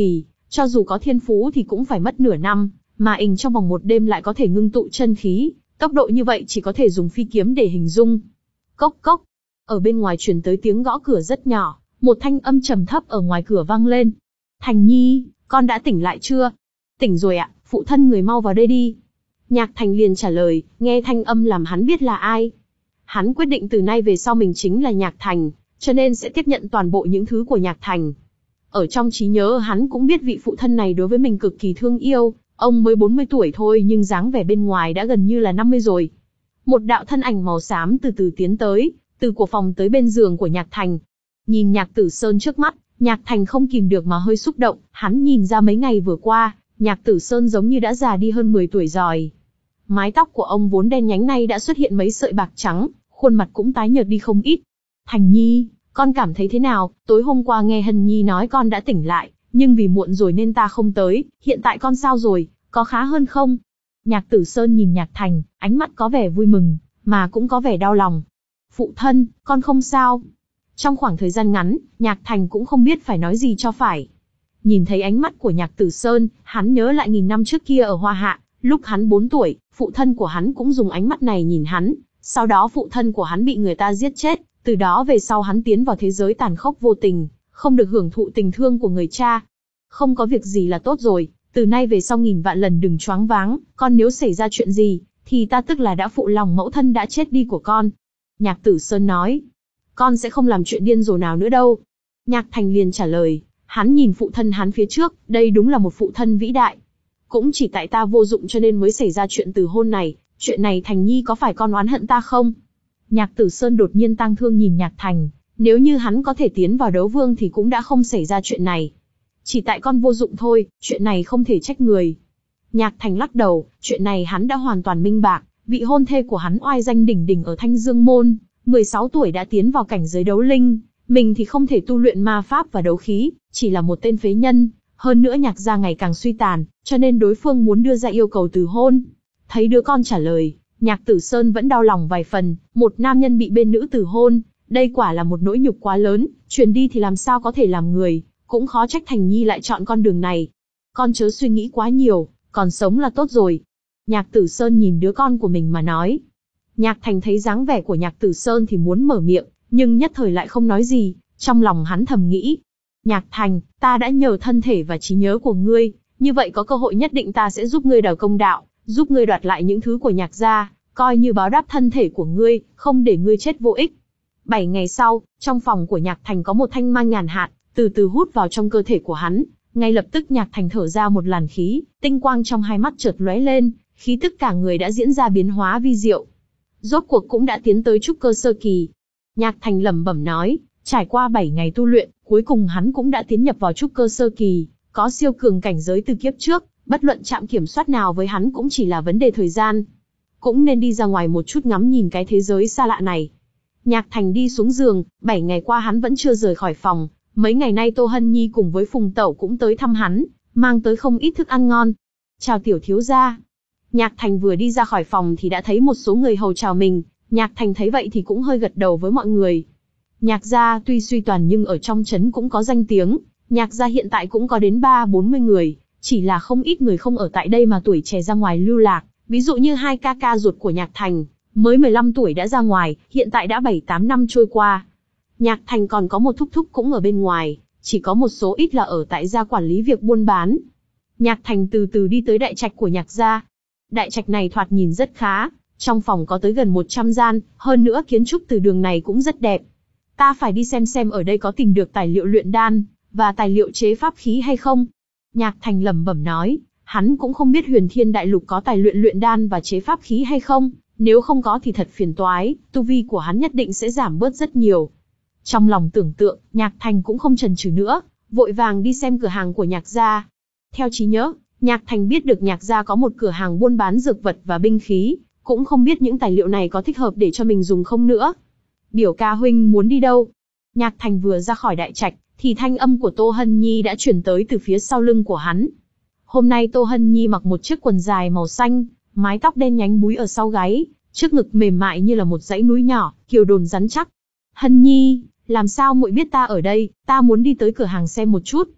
Cho dù có thiên phú thì cũng phải mất nửa năm, mà ình trong vòng một đêm lại có thể ngưng tụ chân khí, tốc độ như vậy chỉ có thể dùng phi kiếm để hình dung. Cốc cốc, ở bên ngoài truyền tới tiếng gõ cửa rất nhỏ, một thanh âm trầm thấp ở ngoài cửa vang lên. Thành Nhi, con đã tỉnh lại chưa? Tỉnh rồi ạ, phụ thân người mau vào đây đi. Nhạc Thành liền trả lời, nghe thanh âm làm hắn biết là ai. Hắn quyết định từ nay về sau mình chính là Nhạc Thành, cho nên sẽ tiếp nhận toàn bộ những thứ của Nhạc Thành. Ở trong trí nhớ hắn cũng biết vị phụ thân này đối với mình cực kỳ thương yêu, ông mới bốn mươi tuổi thôi nhưng dáng vẻ bên ngoài đã gần như là năm mươi rồi. Một đạo thân ảnh màu xám từ từ tiến tới, từ của phòng tới bên giường của Nhạc Thành. Nhìn Nhạc Tử Sơn trước mắt, Nhạc Thành không kìm được mà hơi xúc động, hắn nhìn ra mấy ngày vừa qua, Nhạc Tử Sơn giống như đã già đi hơn mười tuổi rồi. Mái tóc của ông vốn đen nhánh nay đã xuất hiện mấy sợi bạc trắng, khuôn mặt cũng tái nhợt đi không ít. Thành Nhi, con cảm thấy thế nào? Tối hôm qua nghe Hân Nhi nói con đã tỉnh lại, nhưng vì muộn rồi nên ta không tới, hiện tại con sao rồi, có khá hơn không? Nhạc Tử Sơn nhìn Nhạc Thành, ánh mắt có vẻ vui mừng, mà cũng có vẻ đau lòng. Phụ thân, con không sao. Trong khoảng thời gian ngắn, Nhạc Thành cũng không biết phải nói gì cho phải. Nhìn thấy ánh mắt của Nhạc Tử Sơn, hắn nhớ lại nghìn năm trước kia ở Hoa Hạ, lúc hắn bốn tuổi, phụ thân của hắn cũng dùng ánh mắt này nhìn hắn, sau đó phụ thân của hắn bị người ta giết chết, từ đó về sau hắn tiến vào thế giới tàn khốc vô tình, không được hưởng thụ tình thương của người cha. Không có việc gì là tốt rồi, từ nay về sau nghìn vạn lần đừng choáng váng, con nếu xảy ra chuyện gì, thì ta tức là đã phụ lòng mẫu thân đã chết đi của con. Nhạc Tử Sơn nói, con sẽ không làm chuyện điên rồ nào nữa đâu. Nhạc Thành liền trả lời, hắn nhìn phụ thân hắn phía trước, đây đúng là một phụ thân vĩ đại. Cũng chỉ tại ta vô dụng cho nên mới xảy ra chuyện từ hôn này, chuyện này Thành Nhi có phải con oán hận ta không? Nhạc Tử Sơn đột nhiên tang thương nhìn Nhạc Thành, nếu như hắn có thể tiến vào đấu vương thì cũng đã không xảy ra chuyện này. Chỉ tại con vô dụng thôi, chuyện này không thể trách người. Nhạc Thành lắc đầu, chuyện này hắn đã hoàn toàn minh bạch, vị hôn thê của hắn oai danh đỉnh đỉnh ở Thanh Dương Môn, mười sáu tuổi đã tiến vào cảnh giới đấu linh, mình thì không thể tu luyện ma pháp và đấu khí, chỉ là một tên phế nhân, hơn nữa Nhạc gia ngày càng suy tàn, cho nên đối phương muốn đưa ra yêu cầu từ hôn. Thấy đứa con trả lời, Nhạc Tử Sơn vẫn đau lòng vài phần, một nam nhân bị bên nữ từ hôn, đây quả là một nỗi nhục quá lớn, truyền đi thì làm sao có thể làm người, cũng khó trách Thành Nhi lại chọn con đường này. Con chớ suy nghĩ quá nhiều, còn sống là tốt rồi. Nhạc Tử Sơn nhìn đứa con của mình mà nói. Nhạc Thành thấy dáng vẻ của Nhạc Tử Sơn thì muốn mở miệng, nhưng nhất thời lại không nói gì, trong lòng hắn thầm nghĩ. Nhạc Thành, ta đã nhờ thân thể và trí nhớ của ngươi, như vậy có cơ hội nhất định ta sẽ giúp ngươi đòi công đạo, giúp ngươi đoạt lại những thứ của Nhạc gia, coi như báo đáp thân thể của ngươi, không để ngươi chết vô ích. Bảy ngày sau, trong phòng của Nhạc Thành có một thanh mang nhàn hạt, từ từ hút vào trong cơ thể của hắn, ngay lập tức Nhạc Thành thở ra một làn khí, tinh quang trong hai mắt chợt lóe lên, khí tức cả người đã diễn ra biến hóa vi diệu. Rốt cuộc cũng đã tiến tới trúc cơ sơ kỳ. Nhạc Thành lẩm bẩm nói, trải qua bảy ngày tu luyện, cuối cùng hắn cũng đã tiến nhập vào trúc cơ sơ kỳ, có siêu cường cảnh giới từ kiếp trước, bất luận chạm kiểm soát nào với hắn cũng chỉ là vấn đề thời gian. Cũng nên đi ra ngoài một chút ngắm nhìn cái thế giới xa lạ này. Nhạc Thành đi xuống giường, bảy ngày qua hắn vẫn chưa rời khỏi phòng, mấy ngày nay Tô Hân Nhi cùng với Phùng Tẩu cũng tới thăm hắn, mang tới không ít thức ăn ngon. Chào tiểu thiếu gia. Nhạc Thành vừa đi ra khỏi phòng thì đã thấy một số người hầu chào mình, Nhạc Thành thấy vậy thì cũng hơi gật đầu với mọi người. Nhạc gia tuy suy tàn nhưng ở trong trấn cũng có danh tiếng, Nhạc gia hiện tại cũng có đến ba bốn mươi người, chỉ là không ít người không ở tại đây mà tuổi trẻ ra ngoài lưu lạc, ví dụ như hai ca ca ruột của Nhạc Thành, mới mười lăm tuổi đã ra ngoài, hiện tại đã bảy tám năm trôi qua. Nhạc Thành còn có một thúc thúc cũng ở bên ngoài, chỉ có một số ít là ở tại gia quản lý việc buôn bán. Nhạc Thành từ từ đi tới đại trạch của Nhạc gia. Đại trạch này thoạt nhìn rất khá, trong phòng có tới gần một trăm gian, hơn nữa kiến trúc từ đường này cũng rất đẹp. Ta phải đi xem xem ở đây có tìm được tài liệu luyện đan, và tài liệu chế pháp khí hay không. Nhạc Thành lẩm bẩm nói, hắn cũng không biết Huyền Thiên Đại Lục có tài luyện luyện đan và chế pháp khí hay không, nếu không có thì thật phiền toái, tu vi của hắn nhất định sẽ giảm bớt rất nhiều. Trong lòng tưởng tượng, Nhạc Thành cũng không chần chừ nữa, vội vàng đi xem cửa hàng của Nhạc gia. Theo trí nhớ, Nhạc Thành biết được Nhạc gia có một cửa hàng buôn bán dược vật và binh khí, cũng không biết những tài liệu này có thích hợp để cho mình dùng không nữa. Biểu ca huynh muốn đi đâu? Nhạc Thành vừa ra khỏi đại trạch, thì thanh âm của Tô Hân Nhi đã truyền tới từ phía sau lưng của hắn. Hôm nay Tô Hân Nhi mặc một chiếc quần dài màu xanh, mái tóc đen nhánh búi ở sau gáy, trước ngực mềm mại như là một dãy núi nhỏ, kiều đồn rắn chắc. Hân Nhi, làm sao muội biết ta ở đây, ta muốn đi tới cửa hàng xem một chút.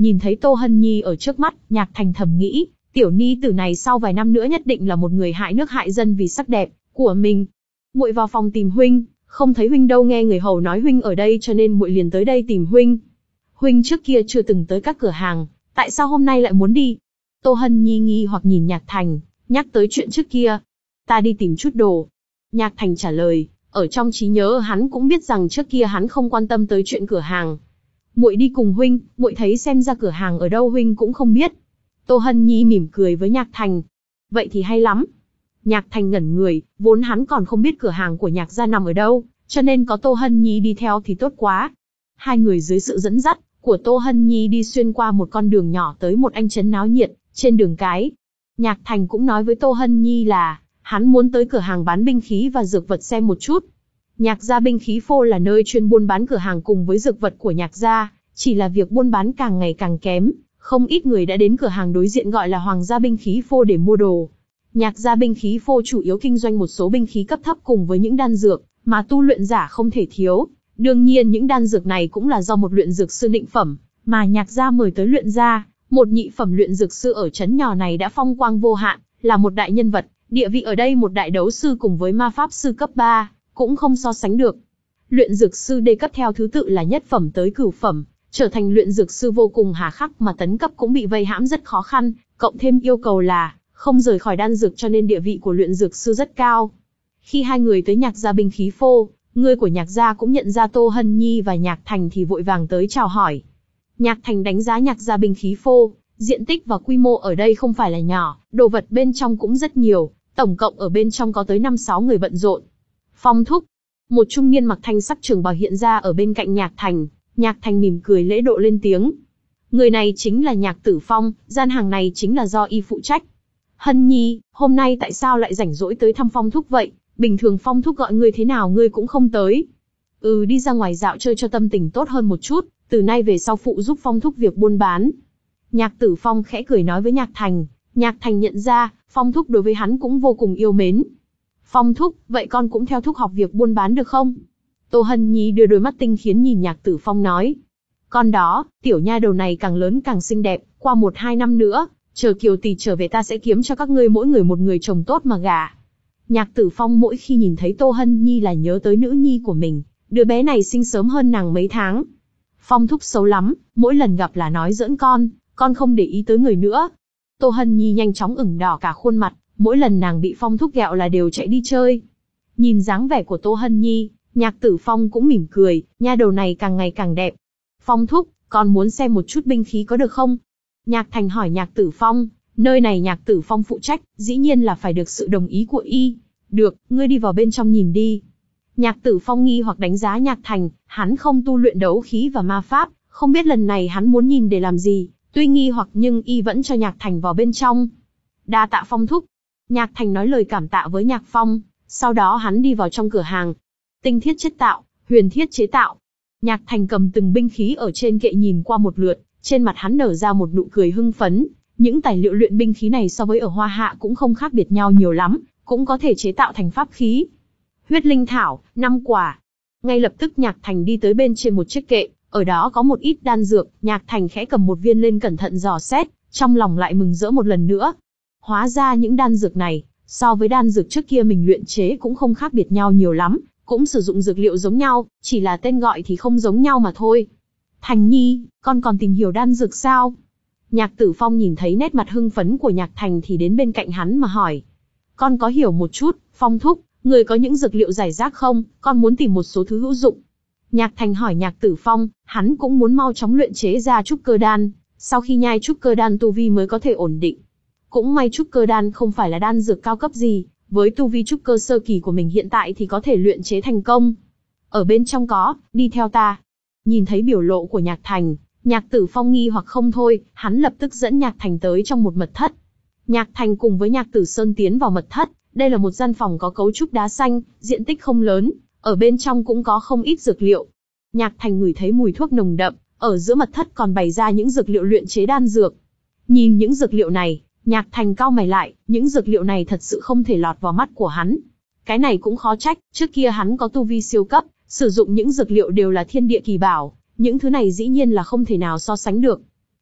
Nhìn thấy Tô Hân Nhi ở trước mắt, Nhạc Thành thầm nghĩ, tiểu ni tử này sau vài năm nữa nhất định là một người hại nước hại dân vì sắc đẹp của mình. Muội vào phòng tìm huynh, không thấy huynh đâu, nghe người hầu nói huynh ở đây cho nên muội liền tới đây tìm huynh. Huynh trước kia chưa từng tới các cửa hàng, tại sao hôm nay lại muốn đi? Tô Hân Nhi nghi hoặc nhìn Nhạc Thành, nhắc tới chuyện trước kia. Ta đi tìm chút đồ. Nhạc Thành trả lời, ở trong trí nhớ hắn cũng biết rằng trước kia hắn không quan tâm tới chuyện cửa hàng. Muội đi cùng huynh, muội thấy xem ra cửa hàng ở đâu huynh cũng không biết. Tô Hân Nhi mỉm cười với Nhạc Thành. Vậy thì hay lắm. Nhạc Thành ngẩn người, vốn hắn còn không biết cửa hàng của Nhạc gia nằm ở đâu, cho nên có Tô Hân Nhi đi theo thì tốt quá. Hai người dưới sự dẫn dắt của Tô Hân Nhi đi xuyên qua một con đường nhỏ tới một anh trấn náo nhiệt, trên đường cái. Nhạc Thành cũng nói với Tô Hân Nhi là, hắn muốn tới cửa hàng bán binh khí và dược vật xem một chút. Nhạc gia binh khí phô là nơi chuyên buôn bán cửa hàng cùng với dược vật của Nhạc gia, chỉ là việc buôn bán càng ngày càng kém, không ít người đã đến cửa hàng đối diện gọi là Hoàng gia binh khí phô để mua đồ. Nhạc gia binh khí phô chủ yếu kinh doanh một số binh khí cấp thấp cùng với những đan dược mà tu luyện giả không thể thiếu. Đương nhiên những đan dược này cũng là do một luyện dược sư định phẩm mà Nhạc gia mời tới luyện ra. Một nhị phẩm luyện dược sư ở trấn nhỏ này đã phong quang vô hạn, là một đại nhân vật, địa vị ở đây một đại đấu sư cùng với ma pháp sư cấp ba, cũng không so sánh được. Luyện dược sư đề cấp theo thứ tự là nhất phẩm tới cửu phẩm, trở thành luyện dược sư vô cùng hà khắc mà tấn cấp cũng bị vây hãm rất khó khăn, cộng thêm yêu cầu là không rời khỏi đan dược cho nên địa vị của luyện dược sư rất cao. Khi hai người tới Nhạc gia binh khí phô, người của Nhạc gia cũng nhận ra Tô Hân Nhi và Nhạc Thành thì vội vàng tới chào hỏi. Nhạc Thành đánh giá Nhạc gia binh khí phô, diện tích và quy mô ở đây không phải là nhỏ, đồ vật bên trong cũng rất nhiều, tổng cộng ở bên trong có tới năm sáu người bận rộn. Phong thúc, một trung niên mặc thanh sắc trường bào hiện ra ở bên cạnh Nhạc Thành, Nhạc Thành mỉm cười lễ độ lên tiếng. Người này chính là Nhạc Tử Phong, gian hàng này chính là do y phụ trách. Hân Nhi, hôm nay tại sao lại rảnh rỗi tới thăm Phong thúc vậy? Bình thường Phong thúc gọi ngươi thế nào ngươi cũng không tới. Ừ, đi ra ngoài dạo chơi cho tâm tình tốt hơn một chút, từ nay về sau phụ giúp Phong thúc việc buôn bán. Nhạc Tử Phong khẽ cười nói với Nhạc Thành, Nhạc Thành nhận ra, Phong thúc đối với hắn cũng vô cùng yêu mến. Phong thúc, vậy con cũng theo thúc học việc buôn bán được không? Tô Hân Nhi đưa đôi mắt tinh khiến nhìn Nhạc Tử Phong nói. Con đó, tiểu nha đầu này càng lớn càng xinh đẹp, qua một hai năm nữa, chờ Kiều tỷ trở về ta sẽ kiếm cho các ngươi mỗi người một người chồng tốt mà gả. Nhạc Tử Phong mỗi khi nhìn thấy Tô Hân Nhi là nhớ tới nữ nhi của mình, đứa bé này sinh sớm hơn nàng mấy tháng. Phong thúc xấu lắm, mỗi lần gặp là nói giỡn con, con không để ý tới người nữa. Tô Hân Nhi nhanh chóng ửng đỏ cả khuôn mặt, mỗi lần nàng bị Phong thúc ghẹo là đều chạy đi chơi. Nhìn dáng vẻ của Tô Hân Nhi, Nhạc Tử Phong cũng mỉm cười, nha đầu này càng ngày càng đẹp. Phong thúc, con muốn xem một chút binh khí có được không? Nhạc Thành hỏi Nhạc Tử Phong, nơi này Nhạc Tử Phong phụ trách, dĩ nhiên là phải được sự đồng ý của y. Được, ngươi đi vào bên trong nhìn đi. Nhạc Tử Phong nghi hoặc đánh giá Nhạc Thành, hắn không tu luyện đấu khí và ma pháp, không biết lần này hắn muốn nhìn để làm gì, tuy nghi hoặc nhưng y vẫn cho Nhạc Thành vào bên trong. Đa tạ Phong thúc. Nhạc Thành nói lời cảm tạ với Nhạc Phong, sau đó hắn đi vào trong cửa hàng. Tinh thiết chế tạo, huyền thiết chế tạo. Nhạc Thành cầm từng binh khí ở trên kệ nhìn qua một lượt, trên mặt hắn nở ra một nụ cười hưng phấn. Những tài liệu luyện binh khí này so với ở Hoa Hạ cũng không khác biệt nhau nhiều lắm, cũng có thể chế tạo thành pháp khí. Huyết linh thảo, năm quả. Ngay lập tức Nhạc Thành đi tới bên trên một chiếc kệ, ở đó có một ít đan dược, Nhạc Thành khẽ cầm một viên lên cẩn thận dò xét, trong lòng lại mừng rỡ một lần nữa. Hóa ra những đan dược này, so với đan dược trước kia mình luyện chế cũng không khác biệt nhau nhiều lắm, cũng sử dụng dược liệu giống nhau, chỉ là tên gọi thì không giống nhau mà thôi. Thành Nhi, con còn tìm hiểu đan dược sao? Nhạc Tử Phong nhìn thấy nét mặt hưng phấn của Nhạc Thành thì đến bên cạnh hắn mà hỏi. Con có hiểu một chút, Phong thúc, người có những dược liệu giải rác không, con muốn tìm một số thứ hữu dụng. Nhạc Thành hỏi Nhạc Tử Phong, hắn cũng muốn mau chóng luyện chế ra trúc cơ đan, sau khi nhai trúc cơ đan tu vi mới có thể ổn định. Cũng may trúc cơ đan không phải là đan dược cao cấp gì, với tu vi trúc cơ sơ kỳ của mình hiện tại thì có thể luyện chế thành công. Ở bên trong có, đi theo ta. Nhìn thấy biểu lộ của Nhạc Thành, Nhạc Tử Phong nghi hoặc không thôi, hắn lập tức dẫn Nhạc Thành tới trong một mật thất. Nhạc Thành cùng với Nhạc Tử Sơn tiến vào mật thất, đây là một gian phòng có cấu trúc đá xanh, diện tích không lớn, ở bên trong cũng có không ít dược liệu. Nhạc Thành ngửi thấy mùi thuốc nồng đậm, ở giữa mật thất còn bày ra những dược liệu luyện chế đan dược. Nhìn những dược liệu này, Nhạc Thành cau mày lại, những dược liệu này thật sự không thể lọt vào mắt của hắn. Cái này cũng khó trách, trước kia hắn có tu vi siêu cấp, sử dụng những dược liệu đều là thiên địa kỳ bảo, những thứ này dĩ nhiên là không thể nào so sánh được.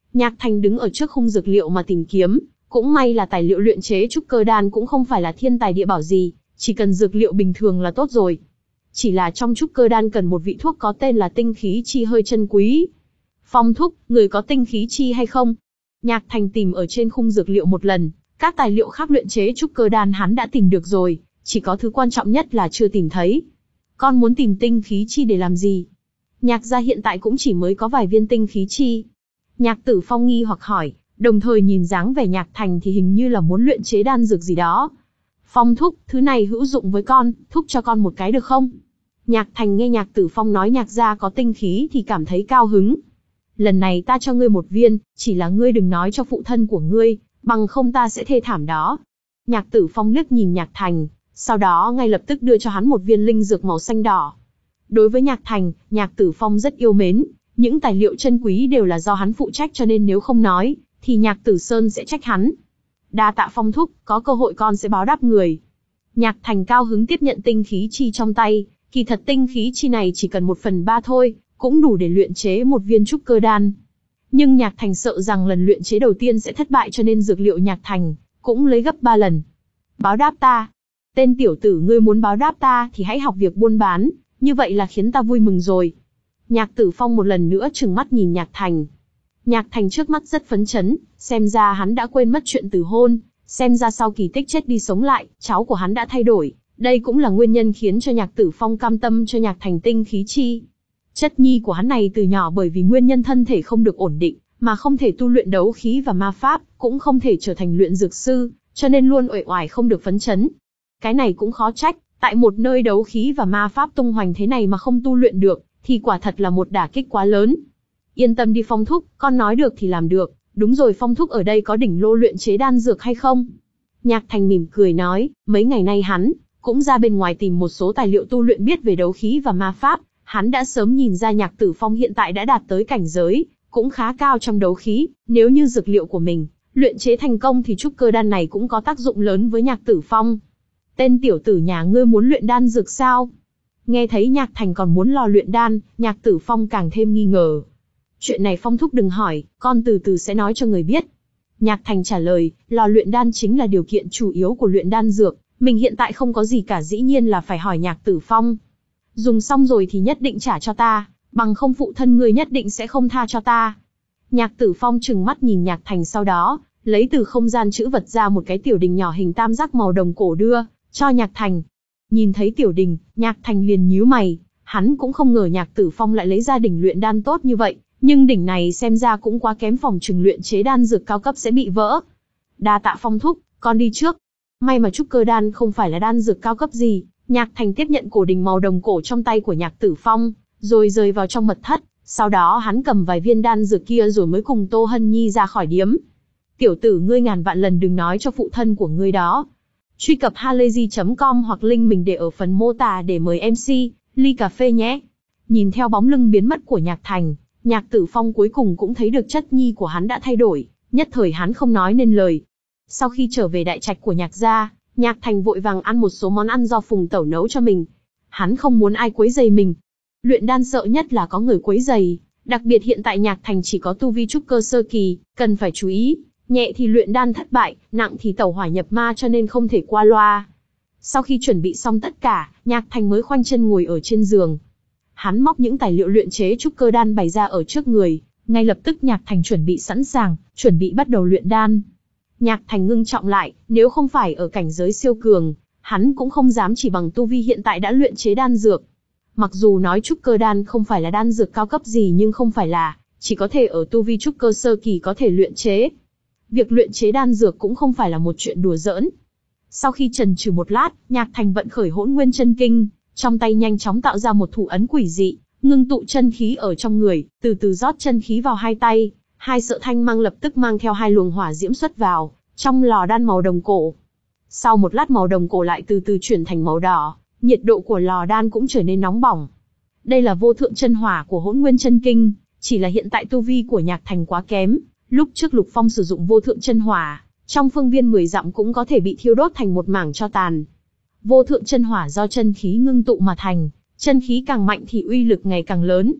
Nhạc Thành đứng ở trước khung dược liệu mà tìm kiếm, cũng may là tài liệu luyện chế trúc cơ đan cũng không phải là thiên tài địa bảo gì, chỉ cần dược liệu bình thường là tốt rồi. Chỉ là trong trúc cơ đan cần một vị thuốc có tên là tinh khí chi hơi chân quý. Phong thúc, người có tinh khí chi hay không? Nhạc Thành tìm ở trên khung dược liệu một lần, các tài liệu khác luyện chế trúc cơ đan hắn đã tìm được rồi, chỉ có thứ quan trọng nhất là chưa tìm thấy. Con muốn tìm tinh khí chi để làm gì? Nhạc gia hiện tại cũng chỉ mới có vài viên tinh khí chi. Nhạc Tử Phong nghi hoặc hỏi, đồng thời nhìn dáng vẻ Nhạc Thành thì hình như là muốn luyện chế đan dược gì đó. Phong thúc, thứ này hữu dụng với con, thúc cho con một cái được không? Nhạc Thành nghe Nhạc Tử Phong nói Nhạc gia có tinh khí thì cảm thấy cao hứng. Lần này ta cho ngươi một viên, chỉ là ngươi đừng nói cho phụ thân của ngươi, bằng không ta sẽ thê thảm đó. Nhạc Tử Phong liếc nhìn Nhạc Thành, sau đó ngay lập tức đưa cho hắn một viên linh dược màu xanh đỏ. Đối với Nhạc Thành, Nhạc Tử Phong rất yêu mến, những tài liệu chân quý đều là do hắn phụ trách cho nên nếu không nói, thì Nhạc Tử Sơn sẽ trách hắn. Đa tạ Phong thúc, có cơ hội con sẽ báo đáp người. Nhạc Thành cao hứng tiếp nhận tinh khí chi trong tay, kỳ thật tinh khí chi này chỉ cần một phần ba thôi, cũng đủ để luyện chế một viên trúc cơ đan. Nhưng Nhạc Thành sợ rằng lần luyện chế đầu tiên sẽ thất bại cho nên dược liệu Nhạc Thành cũng lấy gấp ba lần. Báo đáp ta? Tên tiểu tử ngươi muốn báo đáp ta thì hãy học việc buôn bán, như vậy là khiến ta vui mừng rồi. Nhạc Tử Phong một lần nữa trừng mắt nhìn Nhạc Thành. Nhạc Thành trước mắt rất phấn chấn, xem ra hắn đã quên mất chuyện từ hôn, xem ra sau kỳ tích chết đi sống lại, cháu của hắn đã thay đổi, đây cũng là nguyên nhân khiến cho Nhạc Tử Phong cam tâm cho Nhạc Thành tinh khí chi. Chất nhi của hắn này từ nhỏ bởi vì nguyên nhân thân thể không được ổn định, mà không thể tu luyện đấu khí và ma pháp, cũng không thể trở thành luyện dược sư, cho nên luôn uể oải không được phấn chấn. Cái này cũng khó trách, tại một nơi đấu khí và ma pháp tung hoành thế này mà không tu luyện được, thì quả thật là một đả kích quá lớn. Yên tâm đi Phong thúc, con nói được thì làm được, đúng rồi Phong thúc ở đây có đỉnh lô luyện chế đan dược hay không? Nhạc Thành mỉm cười nói, mấy ngày nay hắn cũng ra bên ngoài tìm một số tài liệu tu luyện biết về đấu khí và ma pháp, hắn đã sớm nhìn ra Nhạc Tử Phong hiện tại đã đạt tới cảnh giới cũng khá cao trong đấu khí, nếu như dược liệu của mình luyện chế thành công thì trúc cơ đan này cũng có tác dụng lớn với Nhạc Tử Phong. Tên tiểu tử nhà ngươi muốn luyện đan dược sao? Nghe thấy Nhạc Thành còn muốn lò luyện đan, Nhạc Tử Phong càng thêm nghi ngờ. Chuyện này Phong thúc đừng hỏi, con từ từ sẽ nói cho người biết. Nhạc Thành trả lời, lò luyện đan chính là điều kiện chủ yếu của luyện đan dược, mình hiện tại không có gì cả dĩ nhiên là phải hỏi Nhạc Tử Phong. Dùng xong rồi thì nhất định trả cho ta, bằng không phụ thân ngươi nhất định sẽ không tha cho ta. Nhạc Tử Phong trừng mắt nhìn Nhạc Thành sau đó, lấy từ không gian chữ vật ra một cái tiểu đình nhỏ hình tam giác màu đồng cổ đưa cho Nhạc Thành. Nhìn thấy tiểu đình, Nhạc Thành liền nhíu mày, hắn cũng không ngờ Nhạc Tử Phong lại lấy ra đỉnh luyện đan tốt như vậy, nhưng đỉnh này xem ra cũng quá kém, phòng trừng luyện chế đan dược cao cấp sẽ bị vỡ. Đa tạ Phong thúc, con đi trước. May mà trúc cơ đan không phải là đan dược cao cấp gì. Nhạc Thành tiếp nhận cổ đình màu đồng cổ trong tay của Nhạc Tử Phong, rồi rời vào trong mật thất, sau đó hắn cầm vài viên đan dược kia rồi mới cùng Tô Hân Nhi ra khỏi điếm. Tiểu tử ngươi ngàn vạn lần đừng nói cho phụ thân của ngươi đó. Truy cập halayzi chấm com hoặc link mình để ở phần mô tả để mời em xê, ly cà phê nhé. Nhìn theo bóng lưng biến mất của Nhạc Thành, Nhạc Tử Phong cuối cùng cũng thấy được chất nhi của hắn đã thay đổi, nhất thời hắn không nói nên lời. Sau khi trở về đại trạch của Nhạc gia, Nhạc Thành vội vàng ăn một số món ăn do Phùng Tẩu nấu cho mình. Hắn không muốn ai quấy rầy mình. Luyện đan sợ nhất là có người quấy rầy, đặc biệt hiện tại Nhạc Thành chỉ có tu vi trúc cơ sơ kỳ, cần phải chú ý, nhẹ thì luyện đan thất bại, nặng thì tẩu hỏa nhập ma cho nên không thể qua loa. Sau khi chuẩn bị xong tất cả, Nhạc Thành mới khoanh chân ngồi ở trên giường. Hắn móc những tài liệu luyện chế trúc cơ đan bày ra ở trước người, ngay lập tức Nhạc Thành chuẩn bị sẵn sàng, chuẩn bị bắt đầu luyện đan. Nhạc Thành ngưng trọng lại, nếu không phải ở cảnh giới siêu cường, hắn cũng không dám chỉ bằng tu vi hiện tại đã luyện chế đan dược. Mặc dù nói trúc cơ đan không phải là đan dược cao cấp gì nhưng không phải là chỉ có thể ở tu vi trúc cơ sơ kỳ có thể luyện chế. Việc luyện chế đan dược cũng không phải là một chuyện đùa giỡn. Sau khi chần chừ một lát, Nhạc Thành vận khởi Hỗn Nguyên Chân Kinh, trong tay nhanh chóng tạo ra một thủ ấn quỷ dị, ngưng tụ chân khí ở trong người, từ từ rót chân khí vào hai tay. Hai sợi thanh mang lập tức mang theo hai luồng hỏa diễm xuất vào trong lò đan màu đồng cổ. Sau một lát màu đồng cổ lại từ từ chuyển thành màu đỏ, nhiệt độ của lò đan cũng trở nên nóng bỏng. Đây là vô thượng chân hỏa của Hỗn Nguyên Chân Kinh, chỉ là hiện tại tu vi của Nhạc Thành quá kém. Lúc trước Lục Phong sử dụng vô thượng chân hỏa, trong phương viên mười dặm cũng có thể bị thiêu đốt thành một mảng tro tàn. Vô thượng chân hỏa do chân khí ngưng tụ mà thành, chân khí càng mạnh thì uy lực ngày càng lớn.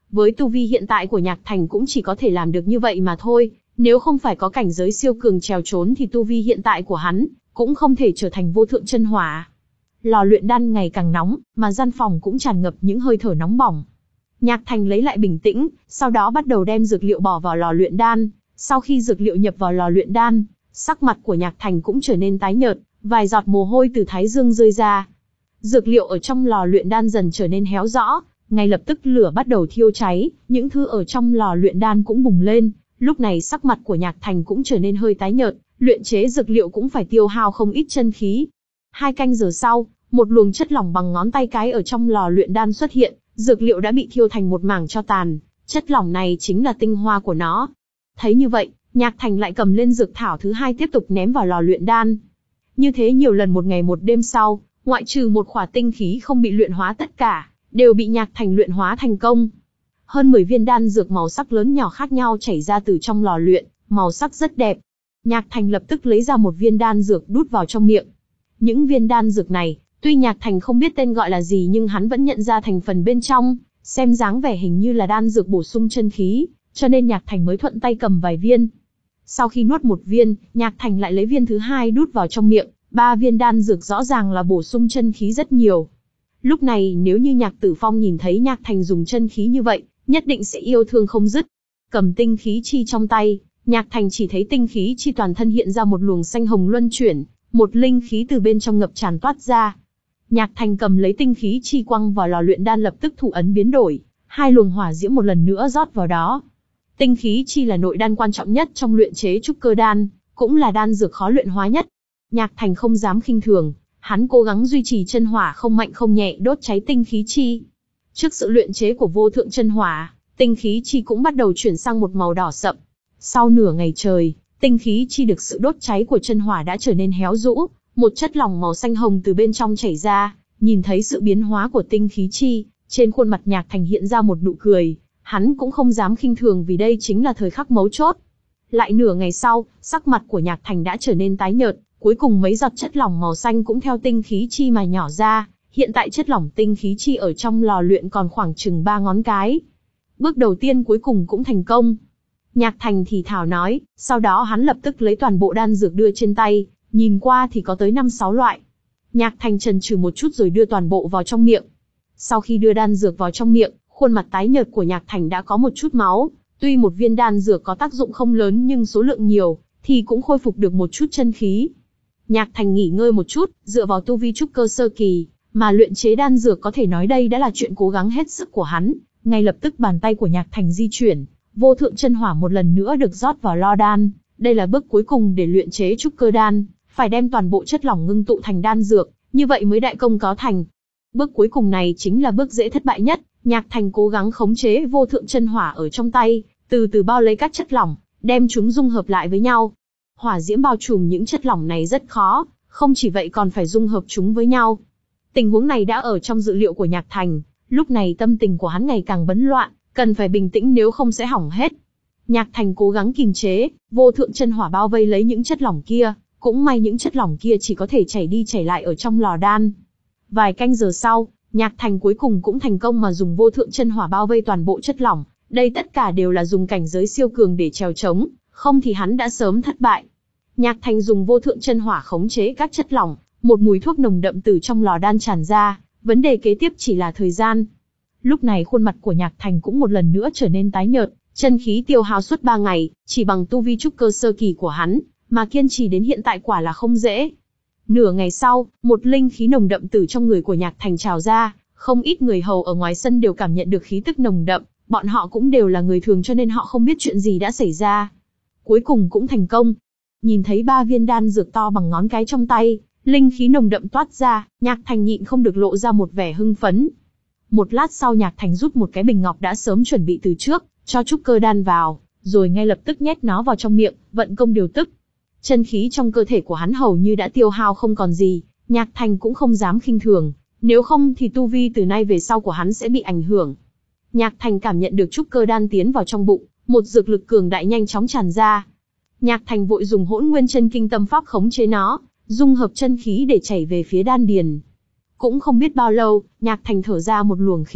với tu vi hiện tại của Nhạc Thành cũng chỉ có thể làm được như vậy mà thôi, nếu không phải có cảnh giới siêu cường trèo trốn thì tu vi hiện tại của hắn cũng không thể trở thành vô thượng chân hỏa. Lò luyện đan ngày càng nóng, mà gian phòng cũng tràn ngập những hơi thở nóng bỏng. Nhạc Thành lấy lại bình tĩnh, sau đó bắt đầu đem dược liệu bỏ vào lò luyện đan. Sau khi dược liệu nhập vào lò luyện đan, sắc mặt của Nhạc Thành cũng trở nên tái nhợt, vài giọt mồ hôi từ thái dương rơi ra. Dược liệu ở trong lò luyện đan dần trở nên héo rõ, ngay lập tức lửa bắt đầu thiêu cháy, những thứ ở trong lò luyện đan cũng bùng lên. Lúc này sắc mặt của Nhạc Thành cũng trở nên hơi tái nhợt, luyện chế dược liệu cũng phải tiêu hao không ít chân khí. Hai canh giờ sau, một luồng chất lỏng bằng ngón tay cái ở trong lò luyện đan xuất hiện, dược liệu đã bị thiêu thành một mảng tro tàn, chất lỏng này chính là tinh hoa của nó. Thấy như vậy, Nhạc Thành lại cầm lên dược thảo thứ hai tiếp tục ném vào lò luyện đan. Như thế nhiều lần một ngày một đêm sau, ngoại trừ một khỏa tinh khí không bị luyện hóa tất cả, đều bị Nhạc Thành luyện hóa thành công. Hơn mười viên đan dược màu sắc lớn nhỏ khác nhau chảy ra từ trong lò luyện, màu sắc rất đẹp. Nhạc Thành lập tức lấy ra một viên đan dược đút vào trong miệng. Những viên đan dược này, tuy Nhạc Thành không biết tên gọi là gì nhưng hắn vẫn nhận ra thành phần bên trong, xem dáng vẻ hình như là đan dược bổ sung chân khí, cho nên Nhạc Thành mới thuận tay cầm vài viên. Sau khi nuốt một viên, Nhạc Thành lại lấy viên thứ hai đút vào trong miệng, ba viên đan dược rõ ràng là bổ sung chân khí rất nhiều. Lúc này nếu như Nhạc Tử Phong nhìn thấy Nhạc Thành dùng chân khí như vậy, nhất định sẽ yêu thương không dứt. Cầm tinh khí chi trong tay, Nhạc Thành chỉ thấy tinh khí chi toàn thân hiện ra một luồng xanh hồng luân chuyển, một linh khí từ bên trong ngập tràn toát ra. Nhạc Thành cầm lấy tinh khí chi quăng vào lò luyện đan, lập tức thủ ấn biến đổi, hai luồng hỏa diễm một lần nữa rót vào đó. Tinh khí chi là nội đan quan trọng nhất trong luyện chế trúc cơ đan, cũng là đan dược khó luyện hóa nhất. Nhạc Thành không dám khinh thường, hắn cố gắng duy trì chân hỏa không mạnh không nhẹ đốt cháy tinh khí chi. Trước sự luyện chế của vô thượng chân hỏa, tinh khí chi cũng bắt đầu chuyển sang một màu đỏ sậm. Sau nửa ngày trời, tinh khí chi được sự đốt cháy của chân hỏa đã trở nên héo rũ, một chất lỏng màu xanh hồng từ bên trong chảy ra. Nhìn thấy sự biến hóa của tinh khí chi, trên khuôn mặt Nhạc Thành hiện ra một nụ cười, hắn cũng không dám khinh thường vì đây chính là thời khắc mấu chốt. Lại nửa ngày sau, sắc mặt của Nhạc Thành đã trở nên tái nhợt, cuối cùng mấy giọt chất lỏng màu xanh cũng theo tinh khí chi mà nhỏ ra. Hiện tại chất lỏng tinh khí chi ở trong lò luyện còn khoảng chừng ba ngón cái. Bước đầu tiên cuối cùng cũng thành công. Nhạc Thành thì thào nói, sau đó hắn lập tức lấy toàn bộ đan dược đưa trên tay, nhìn qua thì có tới năm sáu loại. Nhạc Thành chần chừ một chút rồi đưa toàn bộ vào trong miệng. Sau khi đưa đan dược vào trong miệng, khuôn mặt tái nhợt của Nhạc Thành đã có một chút máu. Tuy một viên đan dược có tác dụng không lớn nhưng số lượng nhiều, thì cũng khôi phục được một chút chân khí. Nhạc Thành nghỉ ngơi một chút, dựa vào tu vi trúc cơ sơ kỳ, mà luyện chế đan dược có thể nói đây đã là chuyện cố gắng hết sức của hắn. Ngay lập tức bàn tay của Nhạc Thành di chuyển, vô thượng chân hỏa một lần nữa được rót vào lo đan. Đây là bước cuối cùng để luyện chế trúc cơ đan, phải đem toàn bộ chất lỏng ngưng tụ thành đan dược, như vậy mới đại công có thành. Bước cuối cùng này chính là bước dễ thất bại nhất. Nhạc Thành cố gắng khống chế vô thượng chân hỏa ở trong tay, từ từ bao lấy các chất lỏng, đem chúng dung hợp lại với nhau. Hỏa diễm bao trùm những chất lỏng này rất khó, không chỉ vậy còn phải dung hợp chúng với nhau. Tình huống này đã ở trong dự liệu của Nhạc Thành, lúc này tâm tình của hắn ngày càng bấn loạn, cần phải bình tĩnh nếu không sẽ hỏng hết. Nhạc Thành cố gắng kìm chế, vô thượng chân hỏa bao vây lấy những chất lỏng kia, cũng may những chất lỏng kia chỉ có thể chảy đi chảy lại ở trong lò đan. Vài canh giờ sau, Nhạc Thành cuối cùng cũng thành công mà dùng vô thượng chân hỏa bao vây toàn bộ chất lỏng, đây tất cả đều là dùng cảnh giới siêu cường để trèo trống, không thì hắn đã sớm thất bại. Nhạc Thành dùng vô thượng chân hỏa khống chế các chất lỏng, một mùi thuốc nồng đậm từ trong lò đan tràn ra, vấn đề kế tiếp chỉ là thời gian. Lúc này khuôn mặt của Nhạc Thành cũng một lần nữa trở nên tái nhợt, chân khí tiêu hao suốt ba ngày, chỉ bằng tu vi trúc cơ sơ kỳ của hắn, mà kiên trì đến hiện tại quả là không dễ. Nửa ngày sau, một linh khí nồng đậm từ trong người của Nhạc Thành trào ra, không ít người hầu ở ngoài sân đều cảm nhận được khí tức nồng đậm, bọn họ cũng đều là người thường cho nên họ không biết chuyện gì đã xảy ra. Cuối cùng cũng thành công. Nhìn thấy ba viên đan dược to bằng ngón cái trong tay, linh khí nồng đậm toát ra, Nhạc Thành nhịn không được lộ ra một vẻ hưng phấn. Một lát sau Nhạc Thành rút một cái bình ngọc đã sớm chuẩn bị từ trước, cho trúc cơ đan vào, rồi ngay lập tức nhét nó vào trong miệng, vận công điều tức. Chân khí trong cơ thể của hắn hầu như đã tiêu hao không còn gì, Nhạc Thành cũng không dám khinh thường, nếu không thì tu vi từ nay về sau của hắn sẽ bị ảnh hưởng. Nhạc Thành cảm nhận được trúc cơ đan tiến vào trong bụng, một dược lực cường đại nhanh chóng tràn ra. Nhạc Thành vội dùng Hỗn Nguyên Chân Kinh tâm pháp khống chế nó, dung hợp chân khí để chảy về phía đan điền. Cũng không biết bao lâu, Nhạc Thành thở ra một luồng khí,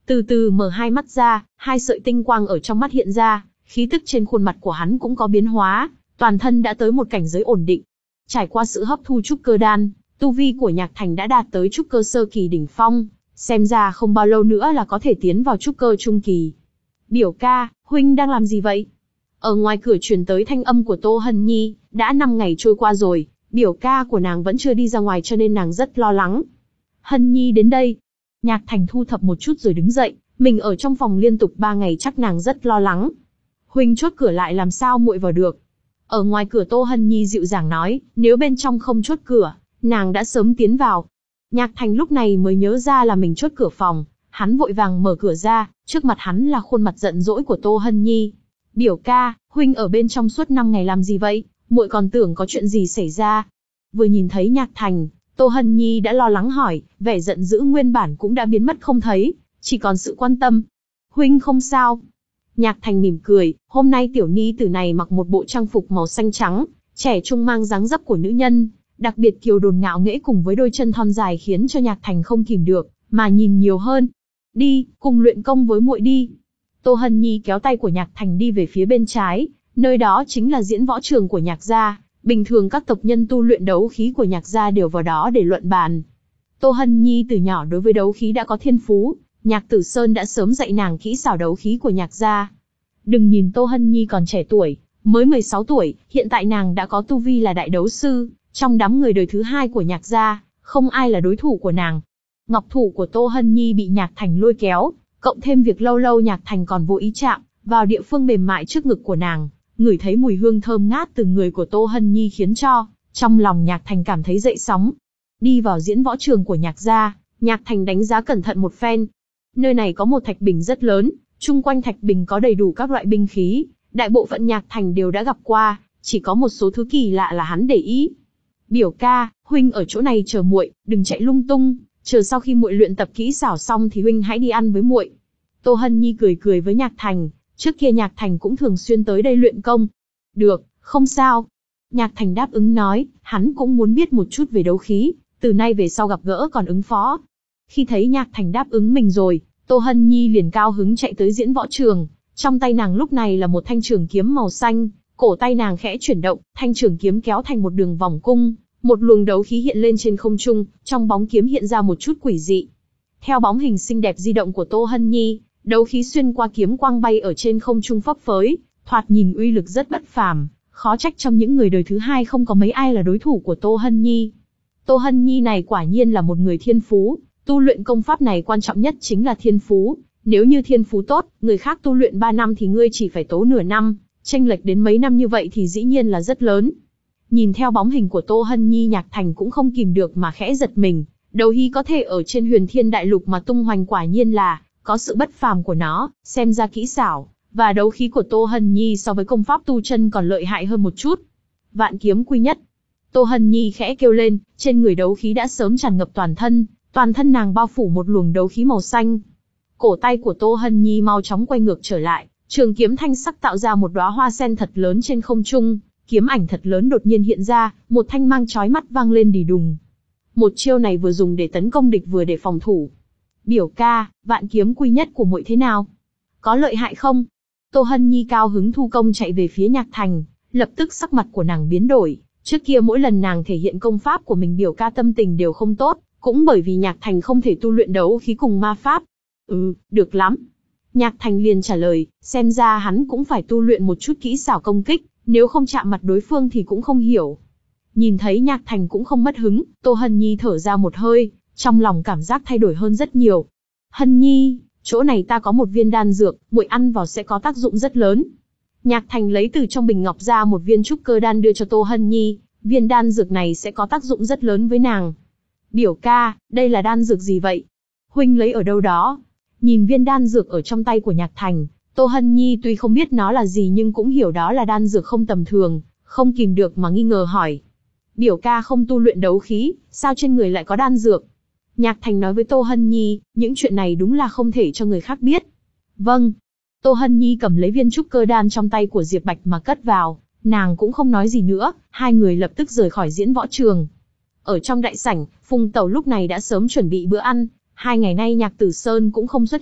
từ từ mở hai mắt ra, hai sợi tinh quang ở trong mắt hiện ra, khí tức trên khuôn mặt của hắn cũng có biến hóa, toàn thân đã tới một cảnh giới ổn định. Trải qua sự hấp thu trúc cơ đan, tu vi của Nhạc Thành đã đạt tới trúc cơ sơ kỳ đỉnh phong, xem ra không bao lâu nữa là có thể tiến vào trúc cơ trung kỳ. Biểu ca, huynh đang làm gì vậy? Ở ngoài cửa truyền tới thanh âm của Tô Hân Nhi, đã năm ngày trôi qua rồi, biểu ca của nàng vẫn chưa đi ra ngoài cho nên nàng rất lo lắng. Hân Nhi đến đây. Nhạc Thành thu thập một chút rồi đứng dậy, mình ở trong phòng liên tục ba ngày chắc nàng rất lo lắng. Huynh chốt cửa lại làm sao muội vào được? Ở ngoài cửa Tô Hân Nhi dịu dàng nói, nếu bên trong không chốt cửa, nàng đã sớm tiến vào. Nhạc Thành lúc này mới nhớ ra là mình chốt cửa phòng, hắn vội vàng mở cửa ra, trước mặt hắn là khuôn mặt giận dỗi của Tô Hân Nhi. Biểu ca, huynh ở bên trong suốt năm ngày làm gì vậy? Muội còn tưởng có chuyện gì xảy ra. Vừa nhìn thấy Nhạc Thành, Tô Hân Nhi đã lo lắng hỏi, vẻ giận dữ nguyên bản cũng đã biến mất không thấy, chỉ còn sự quan tâm. Huynh không sao. Nhạc Thành mỉm cười, hôm nay tiểu ni tử này mặc một bộ trang phục màu xanh trắng, trẻ trung mang dáng dấp của nữ nhân, đặc biệt kiều đồn ngạo nghễ cùng với đôi chân thon dài khiến cho Nhạc Thành không kìm được, mà nhìn nhiều hơn. Đi, cùng luyện công với muội đi. Tô Hân Nhi kéo tay của Nhạc Thành đi về phía bên trái, nơi đó chính là diễn võ trường của Nhạc gia. Bình thường các tộc nhân tu luyện đấu khí của Nhạc gia đều vào đó để luận bàn. Tô Hân Nhi từ nhỏ đối với đấu khí đã có thiên phú, Nhạc Tử Sơn đã sớm dạy nàng kỹ xảo đấu khí của Nhạc gia. Đừng nhìn Tô Hân Nhi còn trẻ tuổi, mới mười sáu tuổi, hiện tại nàng đã có tu vi là đại đấu sư, trong đám người đời thứ hai của Nhạc gia, không ai là đối thủ của nàng. Ngọc thủ của Tô Hân Nhi bị Nhạc Thành lôi kéo, cộng thêm việc lâu lâu Nhạc Thành còn vô ý chạm vào địa phương mềm mại trước ngực của nàng, ngửi thấy mùi hương thơm ngát từ người của Tô Hân Nhi khiến cho trong lòng Nhạc Thành cảm thấy dậy sóng. Đi vào diễn võ trường của Nhạc gia, Nhạc Thành đánh giá cẩn thận một phen. Nơi này có một thạch bình rất lớn, chung quanh thạch bình có đầy đủ các loại binh khí, đại bộ phận Nhạc Thành đều đã gặp qua, chỉ có một số thứ kỳ lạ là hắn để ý. Biểu ca, huynh ở chỗ này chờ muội, đừng chạy lung tung, chờ sau khi muội luyện tập kỹ xảo xong thì huynh hãy đi ăn với muội. Tô Hân Nhi cười cười với Nhạc Thành, trước kia Nhạc Thành cũng thường xuyên tới đây luyện công. Được, không sao. Nhạc Thành đáp ứng nói, hắn cũng muốn biết một chút về đấu khí, từ nay về sau gặp gỡ còn ứng phó. Khi thấy Nhạc Thành đáp ứng mình rồi, Tô Hân Nhi liền cao hứng chạy tới diễn võ trường, trong tay nàng lúc này là một thanh trường kiếm màu xanh, cổ tay nàng khẽ chuyển động, thanh trường kiếm kéo thành một đường vòng cung, một luồng đấu khí hiện lên trên không trung, trong bóng kiếm hiện ra một chút quỷ dị. Theo bóng hình xinh đẹp di động của Tô Hân Nhi, đấu khí xuyên qua kiếm quang bay ở trên không trung phấp phới, thoạt nhìn uy lực rất bất phàm, khó trách trong những người đời thứ hai không có mấy ai là đối thủ của Tô Hân Nhi. Tô Hân Nhi này quả nhiên là một người thiên phú, tu luyện công pháp này quan trọng nhất chính là thiên phú, nếu như thiên phú tốt, người khác tu luyện ba năm thì ngươi chỉ phải tốn nửa năm, chênh lệch đến mấy năm như vậy thì dĩ nhiên là rất lớn. Nhìn theo bóng hình của Tô Hân Nhi, Nhạc Thành cũng không kìm được mà khẽ giật mình, đấu khí có thể ở trên Huyền Thiên Đại Lục mà tung hoành quả nhiên là có sự bất phàm của nó, xem ra kỹ xảo và đấu khí của Tô Hân Nhi so với công pháp tu chân còn lợi hại hơn một chút. Vạn kiếm quy nhất. Tô Hân Nhi khẽ kêu lên, trên người đấu khí đã sớm tràn ngập toàn thân, toàn thân nàng bao phủ một luồng đấu khí màu xanh. Cổ tay của Tô Hân Nhi mau chóng quay ngược trở lại, trường kiếm thanh sắc tạo ra một đóa hoa sen thật lớn trên không trung, kiếm ảnh thật lớn đột nhiên hiện ra, một thanh mang chói mắt vang lên đì đùng. Một chiêu này vừa dùng để tấn công địch vừa để phòng thủ. Biểu ca, vạn kiếm quy nhất của muội thế nào? Có lợi hại không? Tô Hân Nhi cao hứng thu công chạy về phía Nhạc Thành, lập tức sắc mặt của nàng biến đổi. Trước kia mỗi lần nàng thể hiện công pháp của mình biểu ca tâm tình đều không tốt, cũng bởi vì Nhạc Thành không thể tu luyện đấu khí cùng ma pháp. Ừ, được lắm. Nhạc Thành liền trả lời, xem ra hắn cũng phải tu luyện một chút kỹ xảo công kích, nếu không chạm mặt đối phương thì cũng không hiểu. Nhìn thấy Nhạc Thành cũng không mất hứng, Tô Hân Nhi thở ra một hơi, trong lòng cảm giác thay đổi hơn rất nhiều. Hân Nhi, chỗ này ta có một viên đan dược, muội ăn vào sẽ có tác dụng rất lớn. Nhạc Thành lấy từ trong bình ngọc ra một viên trúc cơ đan đưa cho Tô Hân Nhi, viên đan dược này sẽ có tác dụng rất lớn với nàng. Biểu ca, đây là đan dược gì vậy? Huynh lấy ở đâu đó? Nhìn viên đan dược ở trong tay của Nhạc Thành, Tô Hân Nhi tuy không biết nó là gì nhưng cũng hiểu đó là đan dược không tầm thường, không kìm được mà nghi ngờ hỏi. Biểu ca không tu luyện đấu khí, sao trên người lại có đan dược? Nhạc Thành nói với Tô Hân Nhi, những chuyện này đúng là không thể cho người khác biết. Vâng. Tô Hân Nhi cầm lấy viên trúc cơ đan trong tay của Diệp Bạch mà cất vào, nàng cũng không nói gì nữa, hai người lập tức rời khỏi diễn võ trường. Ở trong đại sảnh, Phùng Tẩu lúc này đã sớm chuẩn bị bữa ăn, hai ngày nay Nhạc Tử Sơn cũng không xuất hiện,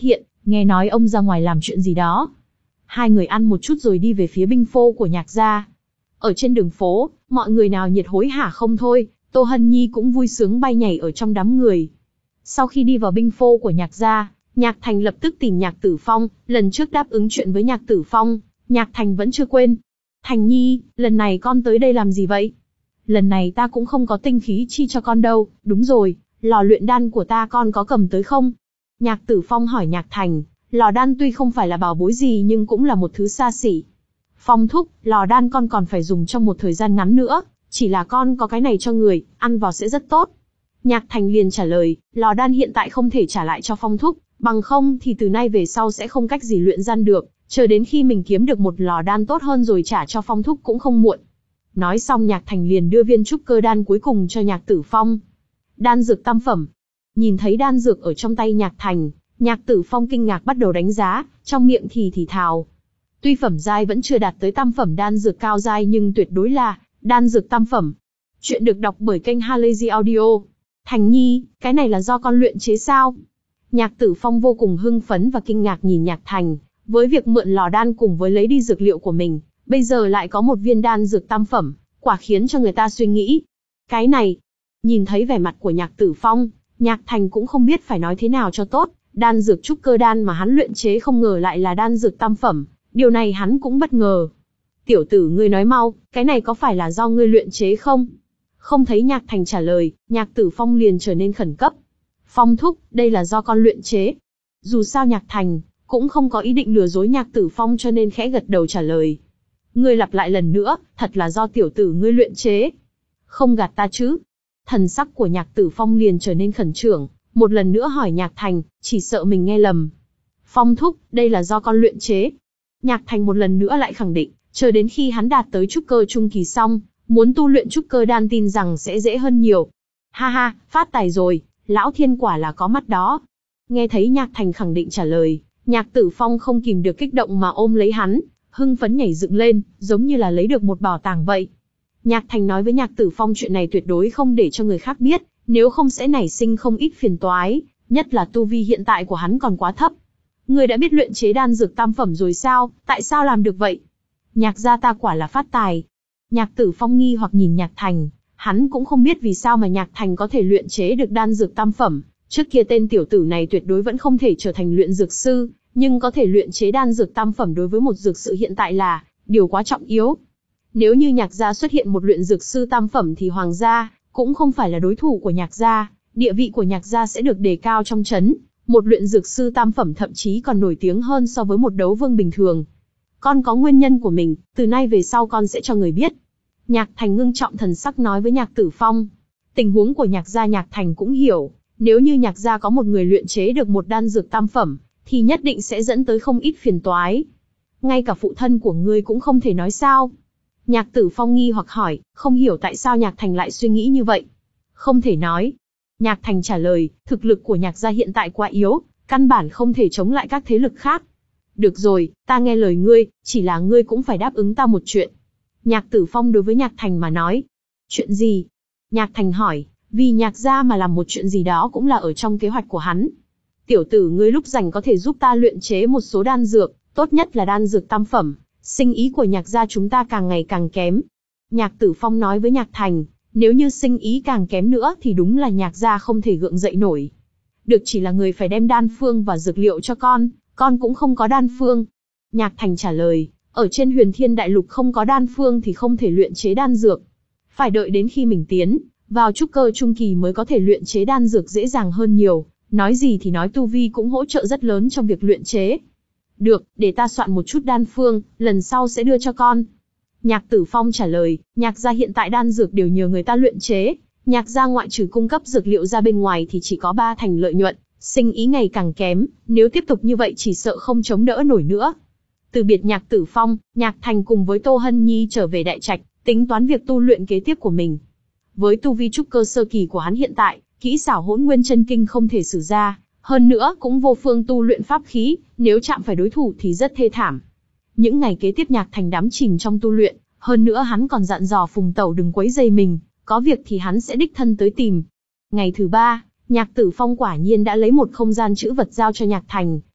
Nghe nói ông ra ngoài làm chuyện gì đó. Hai người ăn một chút rồi đi về phía binh phô của Nhạc gia. Ở trên đường phố, mọi người nào nhiệt hối hả không thôi, Tô Hân Nhi cũng vui sướng bay nhảy ở trong đám người. Sau khi đi vào binh phô của Nhạc gia, Nhạc Thành lập tức tìm Nhạc Tử Phong, lần trước đáp ứng chuyện với Nhạc Tử Phong, Nhạc Thành vẫn chưa quên. Thành Nhi, lần này con tới đây làm gì vậy? Lần này ta cũng không có tinh khí chi cho con đâu, đúng rồi, lò luyện đan của ta con có cầm tới không? Nhạc Tử Phong hỏi Nhạc Thành, lò đan tuy không phải là bảo bối gì nhưng cũng là một thứ xa xỉ. Phong thúc, lò đan con còn phải dùng trong một thời gian ngắn nữa, chỉ là con có cái này cho người, ăn vào sẽ rất tốt. Nhạc Thành liền trả lời, lò đan hiện tại không thể trả lại cho Phong thúc, bằng không thì từ nay về sau sẽ không cách gì luyện gian được, chờ đến khi mình kiếm được một lò đan tốt hơn rồi trả cho Phong thúc cũng không muộn. Nói xong Nhạc Thành liền đưa viên trúc cơ đan cuối cùng cho Nhạc Tử Phong. Đan dược tam phẩm. Nhìn thấy đan dược ở trong tay Nhạc Thành, Nhạc Tử Phong kinh ngạc bắt đầu đánh giá, trong miệng thì thì thào. Tuy phẩm giai vẫn chưa đạt tới tam phẩm đan dược cao giai nhưng tuyệt đối là đan dược tam phẩm. Chuyện được đọc bởi kênh Halazy Audio. Thành Nhi, cái này là do con luyện chế sao? Nhạc Tử Phong vô cùng hưng phấn và kinh ngạc nhìn Nhạc Thành, với việc mượn lò đan cùng với lấy đi dược liệu của mình, bây giờ lại có một viên đan dược tam phẩm, quả khiến cho người ta suy nghĩ. Cái này, nhìn thấy vẻ mặt của Nhạc Tử Phong, Nhạc Thành cũng không biết phải nói thế nào cho tốt, đan dược trúc cơ đan mà hắn luyện chế không ngờ lại là đan dược tam phẩm, điều này hắn cũng bất ngờ. Tiểu tử ngươi nói mau, cái này có phải là do ngươi luyện chế không? Không thấy Nhạc Thành trả lời, Nhạc Tử Phong liền trở nên khẩn cấp. Phong thúc, đây là do con luyện chế. Dù sao Nhạc Thành cũng không có ý định lừa dối Nhạc Tử Phong cho nên khẽ gật đầu trả lời. Ngươi lặp lại lần nữa, thật là do tiểu tử ngươi luyện chế. Không gạt ta chứ? Thần sắc của Nhạc Tử Phong liền trở nên khẩn trương, một lần nữa hỏi Nhạc Thành, chỉ sợ mình nghe lầm. Phong thúc, đây là do con luyện chế. Nhạc Thành một lần nữa lại khẳng định, chờ đến khi hắn đạt tới trúc cơ trung kỳ xong, muốn tu luyện trúc cơ đan tin rằng sẽ dễ hơn nhiều. Ha ha, phát tài rồi, lão thiên quả là có mắt đó. Nghe thấy Nhạc Thành khẳng định trả lời, Nhạc Tử Phong không kìm được kích động mà ôm lấy hắn, hưng phấn nhảy dựng lên, giống như là lấy được một bảo tàng vậy. Nhạc Thành nói với Nhạc Tử Phong chuyện này tuyệt đối không để cho người khác biết, nếu không sẽ nảy sinh không ít phiền toái, nhất là tu vi hiện tại của hắn còn quá thấp. Người đã biết luyện chế đan dược tam phẩm rồi sao, tại sao làm được vậy? Nhạc gia ta quả là phát tài. Nhạc Tử Phong nghi hoặc nhìn Nhạc Thành, hắn cũng không biết vì sao mà Nhạc Thành có thể luyện chế được đan dược tam phẩm, trước kia tên tiểu tử này tuyệt đối vẫn không thể trở thành luyện dược sư, nhưng có thể luyện chế đan dược tam phẩm đối với một dược sự hiện tại là điều quá trọng yếu. Nếu như Nhạc gia xuất hiện một luyện dược sư tam phẩm thì Hoàng gia cũng không phải là đối thủ của Nhạc gia, địa vị của Nhạc gia sẽ được đề cao trong trấn, một luyện dược sư tam phẩm thậm chí còn nổi tiếng hơn so với một đấu vương bình thường. Con có nguyên nhân của mình, từ nay về sau con sẽ cho người biết. Nhạc Thành ngưng trọng thần sắc nói với Nhạc Tử Phong. Tình huống của Nhạc gia Nhạc Thành cũng hiểu, nếu như Nhạc gia có một người luyện chế được một đan dược tam phẩm, thì nhất định sẽ dẫn tới không ít phiền toái. Ngay cả phụ thân của ngươi cũng không thể nói sao? Nhạc Tử Phong nghi hoặc hỏi, không hiểu tại sao Nhạc Thành lại suy nghĩ như vậy. Không thể nói. Nhạc Thành trả lời, thực lực của Nhạc gia hiện tại quá yếu, căn bản không thể chống lại các thế lực khác. Được rồi, ta nghe lời ngươi, chỉ là ngươi cũng phải đáp ứng ta một chuyện. Nhạc Tử Phong đối với Nhạc Thành mà nói. Chuyện gì? Nhạc Thành hỏi, vì Nhạc gia mà làm một chuyện gì đó cũng là ở trong kế hoạch của hắn. Tiểu tử ngươi lúc rảnh có thể giúp ta luyện chế một số đan dược, tốt nhất là đan dược tam phẩm, sinh ý của Nhạc gia chúng ta càng ngày càng kém. Nhạc Tử Phong nói với Nhạc Thành, nếu như sinh ý càng kém nữa thì đúng là Nhạc gia không thể gượng dậy nổi. Được chỉ là người phải đem đan phương và dược liệu cho con, con cũng không có đan phương. Nhạc Thành trả lời, ở trên Huyền Thiên Đại Lục không có đan phương thì không thể luyện chế đan dược. Phải đợi đến khi mình tiến vào trúc cơ trung kỳ mới có thể luyện chế đan dược dễ dàng hơn nhiều. Nói gì thì nói tu vi cũng hỗ trợ rất lớn trong việc luyện chế. Được, để ta soạn một chút đan phương, lần sau sẽ đưa cho con. Nhạc Tử Phong trả lời, Nhạc gia hiện tại đan dược đều nhờ người ta luyện chế. Nhạc gia ngoại trừ cung cấp dược liệu ra bên ngoài thì chỉ có ba thành lợi nhuận, sinh ý ngày càng kém, nếu tiếp tục như vậy chỉ sợ không chống đỡ nổi nữa. Từ biệt Nhạc Tử Phong, Nhạc Thành cùng với Tô Hân Nhi trở về đại trạch, tính toán việc tu luyện kế tiếp của mình. Với tu vi trúc cơ sơ kỳ của hắn hiện tại, kỹ xảo Hỗn Nguyên Chân Kinh không thể sử ra, hơn nữa cũng vô phương tu luyện pháp khí, nếu chạm phải đối thủ thì rất thê thảm. Những ngày kế tiếp Nhạc Thành đắm chìm trong tu luyện, hơn nữa hắn còn dặn dò Phùng Tẩu đừng quấy rầy mình, có việc thì hắn sẽ đích thân tới tìm. Ngày thứ ba, Nhạc Tử Phong quả nhiên đã lấy một không gian trữ vật giao cho Nhạc Thành,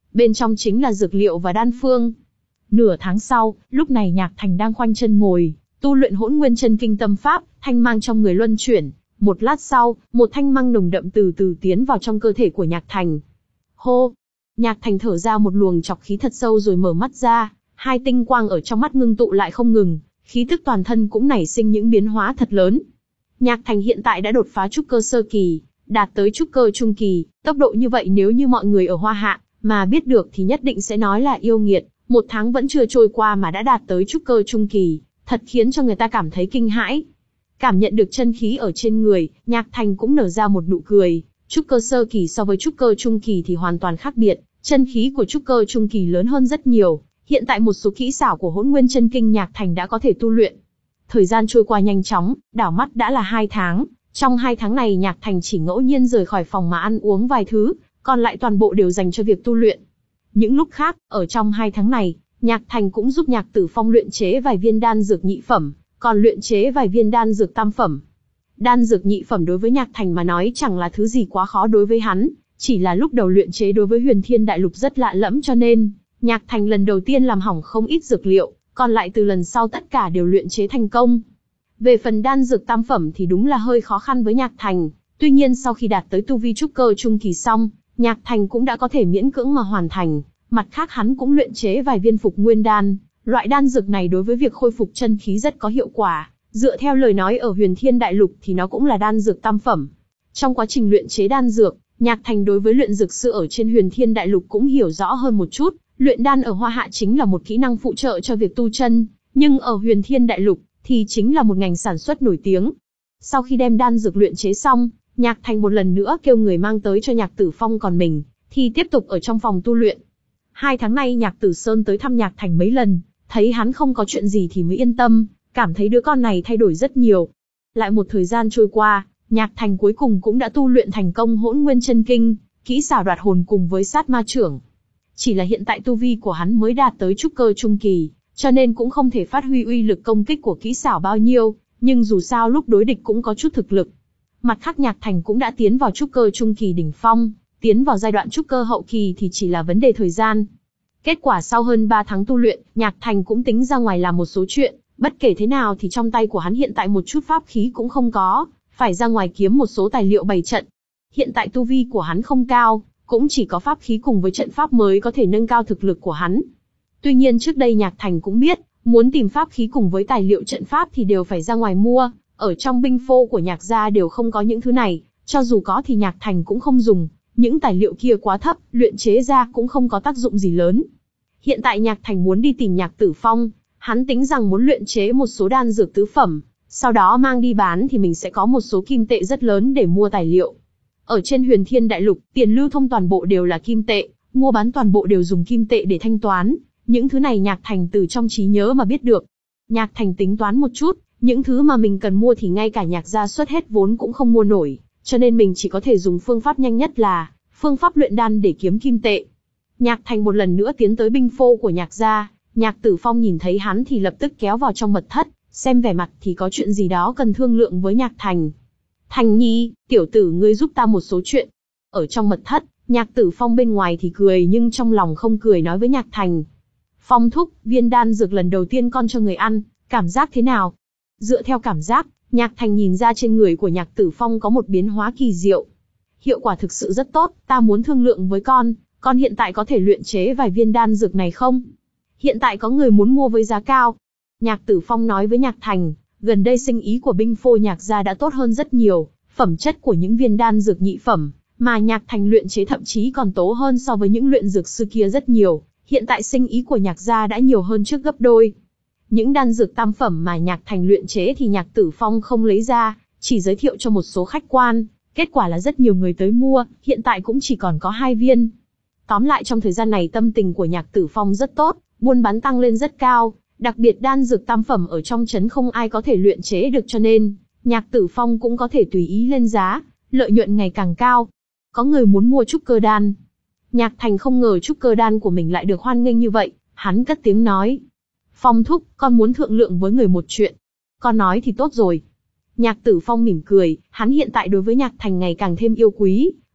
bên trong chính là dược liệu và đan phương. Nửa tháng sau, lúc này Nhạc Thành đang khoanh chân ngồi, tu luyện Hỗn Nguyên Chân Kinh tâm pháp, thanh mang trong người luân chuyển. Một lát sau, một thanh mang nồng đậm từ từ tiến vào trong cơ thể của Nhạc Thành. Hô! Nhạc Thành thở ra một luồng trọc khí thật sâu rồi mở mắt ra, hai tinh quang ở trong mắt ngưng tụ lại không ngừng, khí tức toàn thân cũng nảy sinh những biến hóa thật lớn. Nhạc Thành hiện tại đã đột phá trúc cơ sơ kỳ, đạt tới trúc cơ trung kỳ, tốc độ như vậy nếu như mọi người ở Hoa Hạ mà biết được thì nhất định sẽ nói là yêu nghiệt, một tháng vẫn chưa trôi qua mà đã đạt tới trúc cơ trung kỳ, thật khiến cho người ta cảm thấy kinh hãi. Cảm nhận được chân khí ở trên người, Nhạc Thành cũng nở ra một nụ cười, trúc cơ sơ kỳ so với trúc cơ trung kỳ thì hoàn toàn khác biệt, chân khí của trúc cơ trung kỳ lớn hơn rất nhiều, hiện tại một số kỹ xảo của Hỗn Nguyên Chân Kinh Nhạc Thành đã có thể tu luyện. Thời gian trôi qua nhanh chóng, đảo mắt đã là hai tháng, trong hai tháng này Nhạc Thành chỉ ngẫu nhiên rời khỏi phòng mà ăn uống vài thứ, còn lại toàn bộ đều dành cho việc tu luyện. Những lúc khác, ở trong hai tháng này, Nhạc Thành cũng giúp Nhạc Tử Phong luyện chế vài viên đan dược nhị phẩm, còn luyện chế vài viên đan dược tam phẩm. Đan dược nhị phẩm đối với Nhạc Thành mà nói chẳng là thứ gì quá khó đối với hắn, chỉ là lúc đầu luyện chế đối với Huyền Thiên Đại Lục rất lạ lẫm cho nên, Nhạc Thành lần đầu tiên làm hỏng không ít dược liệu, còn lại từ lần sau tất cả đều luyện chế thành công. Về phần đan dược tam phẩm thì đúng là hơi khó khăn với Nhạc Thành, tuy nhiên sau khi đạt tới tu vi trúc cơ trung kỳ xong, Nhạc Thành cũng đã có thể miễn cưỡng mà hoàn thành, mặt khác hắn cũng luyện chế vài viên phục nguyên đan, loại đan dược này đối với việc khôi phục chân khí rất có hiệu quả, dựa theo lời nói ở Huyền Thiên Đại Lục thì nó cũng là đan dược tam phẩm. Trong quá trình luyện chế đan dược, Nhạc Thành đối với luyện dược sư ở trên Huyền Thiên Đại Lục cũng hiểu rõ hơn một chút, luyện đan ở Hoa Hạ chính là một kỹ năng phụ trợ cho việc tu chân, nhưng ở Huyền Thiên Đại Lục thì chính là một ngành sản xuất nổi tiếng. Sau khi đem đan dược luyện chế xong, Nhạc Thành một lần nữa kêu người mang tới cho Nhạc Tử Phong, còn mình thì tiếp tục ở trong phòng tu luyện. Hai tháng nay Nhạc Tử Sơn tới thăm Nhạc Thành mấy lần, thấy hắn không có chuyện gì thì mới yên tâm, cảm thấy đứa con này thay đổi rất nhiều. Lại một thời gian trôi qua, Nhạc Thành cuối cùng cũng đã tu luyện thành công Hỗn Nguyên Chân Kinh, kỹ xảo đoạt hồn cùng với sát ma trưởng. Chỉ là hiện tại tu vi của hắn mới đạt tới trúc cơ trung kỳ, cho nên cũng không thể phát huy uy lực công kích của kỹ xảo bao nhiêu, nhưng dù sao lúc đối địch cũng có chút thực lực. Mặt khác Nhạc Thành cũng đã tiến vào trúc cơ trung kỳ đỉnh phong, tiến vào giai đoạn trúc cơ hậu kỳ thì chỉ là vấn đề thời gian. Kết quả sau hơn ba tháng tu luyện, Nhạc Thành cũng tính ra ngoài làm một số chuyện, bất kể thế nào thì trong tay của hắn hiện tại một chút pháp khí cũng không có, phải ra ngoài kiếm một số tài liệu bày trận. Hiện tại tu vi của hắn không cao, cũng chỉ có pháp khí cùng với trận pháp mới có thể nâng cao thực lực của hắn. Tuy nhiên trước đây Nhạc Thành cũng biết, muốn tìm pháp khí cùng với tài liệu trận pháp thì đều phải ra ngoài mua, ở trong binh phô của Nhạc gia đều không có những thứ này, cho dù có thì Nhạc Thành cũng không dùng, những tài liệu kia quá thấp, luyện chế ra cũng không có tác dụng gì lớn. Hiện tại Nhạc Thành muốn đi tìm Nhạc Tử Phong, hắn tính rằng muốn luyện chế một số đan dược tứ phẩm, sau đó mang đi bán thì mình sẽ có một số kim tệ rất lớn để mua tài liệu. Ở trên Huyền Thiên Đại Lục, tiền lưu thông toàn bộ đều là kim tệ, mua bán toàn bộ đều dùng kim tệ để thanh toán, những thứ này Nhạc Thành từ trong trí nhớ mà biết được. Nhạc Thành tính toán một chút, những thứ mà mình cần mua thì ngay cả Nhạc gia xuất hết vốn cũng không mua nổi, cho nên mình chỉ có thể dùng phương pháp nhanh nhất là phương pháp luyện đan để kiếm kim tệ. Nhạc Thành một lần nữa tiến tới binh phô của Nhạc gia, Nhạc Tử Phong nhìn thấy hắn thì lập tức kéo vào trong mật thất, xem vẻ mặt thì có chuyện gì đó cần thương lượng với Nhạc Thành. Thành nhi, tiểu tử ngươi giúp ta một số chuyện. Ở trong mật thất, Nhạc Tử Phong bên ngoài thì cười nhưng trong lòng không cười nói với Nhạc Thành. Phong thúc, viên đan dược lần đầu tiên con cho người ăn, cảm giác thế nào? Dựa theo cảm giác, Nhạc Thành nhìn ra trên người của Nhạc Tử Phong có một biến hóa kỳ diệu. Hiệu quả thực sự rất tốt, ta muốn thương lượng với con, con hiện tại có thể luyện chế vài viên đan dược này không? Hiện tại có người muốn mua với giá cao. Nhạc Tử Phong nói với Nhạc Thành, gần đây sinh ý của binh phô Nhạc gia đã tốt hơn rất nhiều, phẩm chất của những viên đan dược nhị phẩm, mà Nhạc Thành luyện chế thậm chí còn tố hơn so với những luyện dược sư kia rất nhiều, hiện tại sinh ý của Nhạc gia đã nhiều hơn trước gấp đôi. Những đan dược tam phẩm mà Nhạc Thành luyện chế thì Nhạc Tử Phong không lấy ra, chỉ giới thiệu cho một số khách quan, kết quả là rất nhiều người tới mua, hiện tại cũng chỉ còn có hai viên. Tóm lại trong thời gian này tâm tình của Nhạc Tử Phong rất tốt, buôn bán tăng lên rất cao, đặc biệt đan dược tam phẩm ở trong trấn không ai có thể luyện chế được cho nên, Nhạc Tử Phong cũng có thể tùy ý lên giá, lợi nhuận ngày càng cao. Có người muốn mua trúc cơ đan. Nhạc Thành không ngờ trúc cơ đan của mình lại được hoan nghênh như vậy, hắn cất tiếng nói. Phong thúc, con muốn thương lượng với người một chuyện. Con nói thì tốt rồi. Nhạc Tử Phong mỉm cười, hắn hiện tại đối với Nhạc Thành ngày càng thêm yêu quý,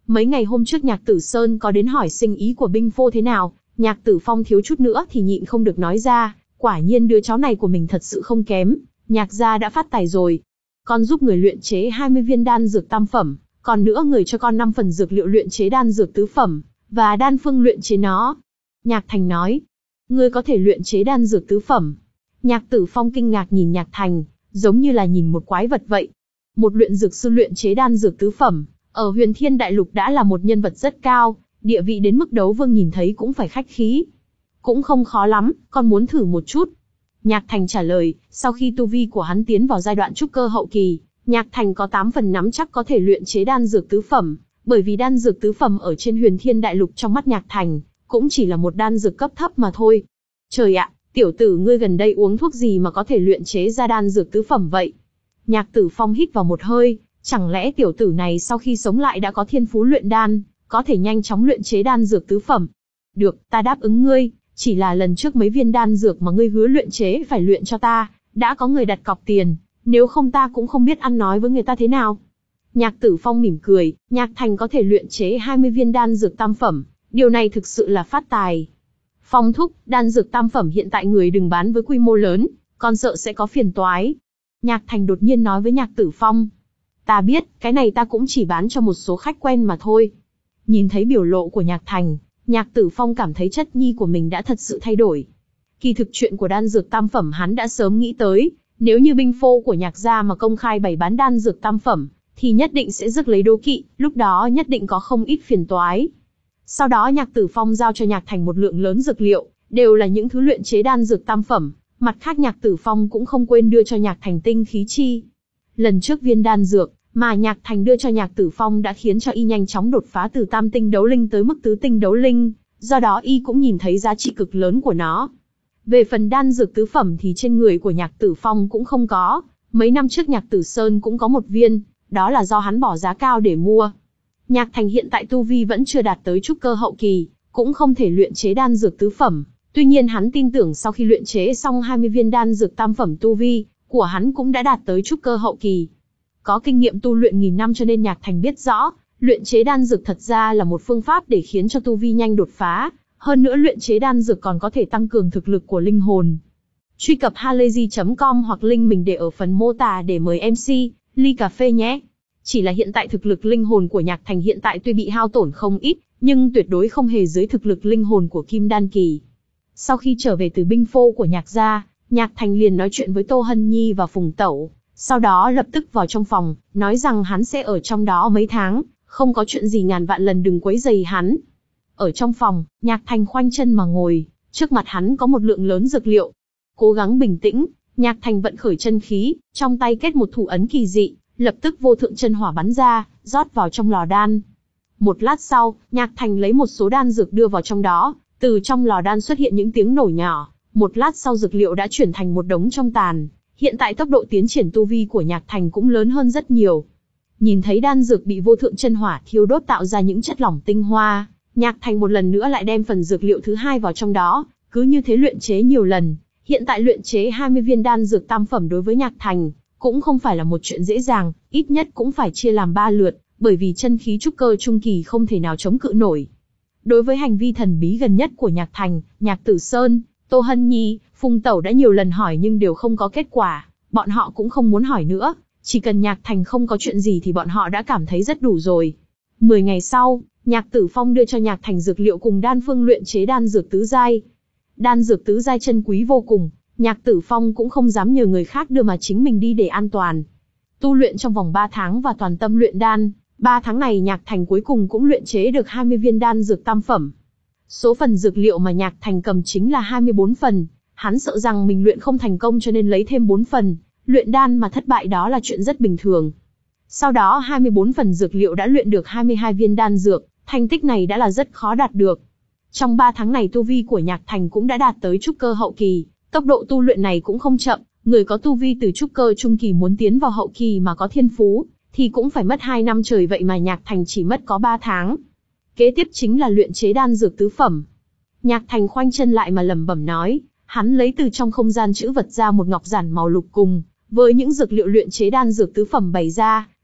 Mấy ngày hôm trước Nhạc Tử Sơn có đến hỏi sinh ý của binh phô thế nào, Nhạc Tử Phong thiếu chút nữa thì nhịn không được nói ra, quả nhiên đứa cháu này của mình thật sự không kém, Nhạc gia đã phát tài rồi. Con giúp người luyện chế hai mươi viên đan dược tam phẩm, còn nữa người cho con năm phần dược liệu luyện chế đan dược tứ phẩm, và đan phương luyện chế nó. Nhạc Thành nói, ngươi có thể luyện chế đan dược tứ phẩm. Nhạc Tử Phong kinh ngạc nhìn Nhạc Thành, giống như là nhìn một quái vật vậy. Một luyện dược sư luyện chế đan dược tứ phẩm, ở Huyền Thiên Đại Lục đã là một nhân vật rất cao, địa vị đến mức đấu vương nhìn thấy cũng phải khách khí. Cũng không khó lắm, con muốn thử một chút. Nhạc Thành trả lời, sau khi tu vi của hắn tiến vào giai đoạn trúc cơ hậu kỳ, Nhạc Thành có tám phần nắm chắc có thể luyện chế đan dược tứ phẩm, bởi vì đan dược tứ phẩm ở trên Huyền Thiên Đại Lục trong mắt Nhạc Thành, cũng chỉ là một đan dược cấp thấp mà thôi. Trời ạ, tiểu tử ngươi gần đây uống thuốc gì mà có thể luyện chế ra đan dược tứ phẩm vậy? Nhạc Tử Phong hít vào một hơi, chẳng lẽ tiểu tử này sau khi sống lại đã có thiên phú luyện đan, có thể nhanh chóng luyện chế đan dược tứ phẩm? Được, ta đáp ứng ngươi, chỉ là lần trước mấy viên đan dược mà ngươi hứa luyện chế phải luyện cho ta, đã có người đặt cọc tiền, nếu không ta cũng không biết ăn nói với người ta thế nào. Nhạc Tử Phong mỉm cười, Nhạc Thành có thể luyện chế hai mươi viên đan dược tam phẩm, điều này thực sự là phát tài. Phong thúc, đan dược tam phẩm hiện tại người đừng bán với quy mô lớn, con sợ sẽ có phiền toái. Nhạc Thành đột nhiên nói với Nhạc Tử Phong. Ta biết, cái này ta cũng chỉ bán cho một số khách quen mà thôi. Nhìn thấy biểu lộ của Nhạc Thành, Nhạc Tử Phong cảm thấy chất nhi của mình đã thật sự thay đổi. Kỳ thực chuyện của đan dược tam phẩm hắn đã sớm nghĩ tới, nếu như binh phô của Nhạc gia mà công khai bày bán đan dược tam phẩm, thì nhất định sẽ rước lấy đố kỵ, lúc đó nhất định có không ít phiền toái. Sau đó Nhạc Tử Phong giao cho Nhạc Thành một lượng lớn dược liệu, đều là những thứ luyện chế đan dược tam phẩm, mặt khác Nhạc Tử Phong cũng không quên đưa cho Nhạc Thành tinh khí chi. Lần trước viên đan dược mà Nhạc Thành đưa cho Nhạc Tử Phong đã khiến cho y nhanh chóng đột phá từ tam tinh đấu linh tới mức tứ tinh đấu linh, do đó y cũng nhìn thấy giá trị cực lớn của nó. Về phần đan dược tứ phẩm thì trên người của Nhạc Tử Phong cũng không có, mấy năm trước Nhạc Tử Sơn cũng có một viên, đó là do hắn bỏ giá cao để mua. Nhạc Thành hiện tại tu vi vẫn chưa đạt tới trúc cơ hậu kỳ, cũng không thể luyện chế đan dược tứ phẩm, tuy nhiên hắn tin tưởng sau khi luyện chế xong hai mươi viên đan dược tam phẩm tu vi của hắn cũng đã đạt tới trúc cơ hậu kỳ. Có kinh nghiệm tu luyện nghìn năm cho nên Nhạc Thành biết rõ, luyện chế đan dược thật ra là một phương pháp để khiến cho tu vi nhanh đột phá, hơn nữa luyện chế đan dược còn có thể tăng cường thực lực của linh hồn. Truy cập halayzi chấm com hoặc link mình để ở phần mô tả để mời em xê, ly cà phê nhé. Chỉ là hiện tại thực lực linh hồn của Nhạc Thành hiện tại tuy bị hao tổn không ít, nhưng tuyệt đối không hề dưới thực lực linh hồn của Kim Đan Kỳ. Sau khi trở về từ binh phô của Nhạc gia, Nhạc Thành liền nói chuyện với Tô Hân Nhi và Phùng Tẩu, sau đó lập tức vào trong phòng, nói rằng hắn sẽ ở trong đó mấy tháng, không có chuyện gì ngàn vạn lần đừng quấy rầy hắn. Ở trong phòng, Nhạc Thành khoanh chân mà ngồi, trước mặt hắn có một lượng lớn dược liệu. Cố gắng bình tĩnh, Nhạc Thành vận khởi chân khí, trong tay kết một thủ ấn kỳ dị, lập tức vô thượng chân hỏa bắn ra, rót vào trong lò đan. Một lát sau, Nhạc Thành lấy một số đan dược đưa vào trong đó, từ trong lò đan xuất hiện những tiếng nổ nhỏ, một lát sau dược liệu đã chuyển thành một đống trong tàn. Hiện tại tốc độ tiến triển tu vi của Nhạc Thành cũng lớn hơn rất nhiều. Nhìn thấy đan dược bị vô thượng chân hỏa thiêu đốt tạo ra những chất lỏng tinh hoa, Nhạc Thành một lần nữa lại đem phần dược liệu thứ hai vào trong đó, cứ như thế luyện chế nhiều lần. Hiện tại luyện chế hai mươi viên đan dược tam phẩm đối với Nhạc Thành cũng không phải là một chuyện dễ dàng, ít nhất cũng phải chia làm ba lượt, bởi vì chân khí trúc cơ trung kỳ không thể nào chống cự nổi. Đối với hành vi thần bí gần nhất của Nhạc Thành, Nhạc Tử Sơn, Tô Hân Nhi, Phùng Tẩu đã nhiều lần hỏi nhưng đều không có kết quả, bọn họ cũng không muốn hỏi nữa, chỉ cần Nhạc Thành không có chuyện gì thì bọn họ đã cảm thấy rất đủ rồi. Mười ngày sau, Nhạc Tử Phong đưa cho Nhạc Thành dược liệu cùng đan phương luyện chế đan dược tứ giai. Đan dược tứ giai chân quý vô cùng, Nhạc Tử Phong cũng không dám nhờ người khác đưa mà chính mình đi để an toàn. Tu luyện trong vòng ba tháng và toàn tâm luyện đan, ba tháng này Nhạc Thành cuối cùng cũng luyện chế được hai mươi viên đan dược tam phẩm. Số phần dược liệu mà Nhạc Thành cầm chính là hai mươi bốn phần, hắn sợ rằng mình luyện không thành công cho nên lấy thêm bốn phần, luyện đan mà thất bại đó là chuyện rất bình thường. Sau đó hai mươi bốn phần dược liệu đã luyện được hai mươi hai viên đan dược, thành tích này đã là rất khó đạt được. Trong ba tháng này tu vi của Nhạc Thành cũng đã đạt tới trúc cơ hậu kỳ, tốc độ tu luyện này cũng không chậm, người có tu vi từ trúc cơ trung kỳ muốn tiến vào hậu kỳ mà có thiên phú, thì cũng phải mất hai năm trời vậy mà Nhạc Thành chỉ mất có ba tháng. Kế tiếp chính là luyện chế đan dược tứ phẩm. Nhạc Thành khoanh chân lại mà lẩm bẩm nói, hắn lấy từ trong không gian chữ vật ra một ngọc giản màu lục cùng với những dược liệu luyện chế đan dược tứ phẩm bày ra,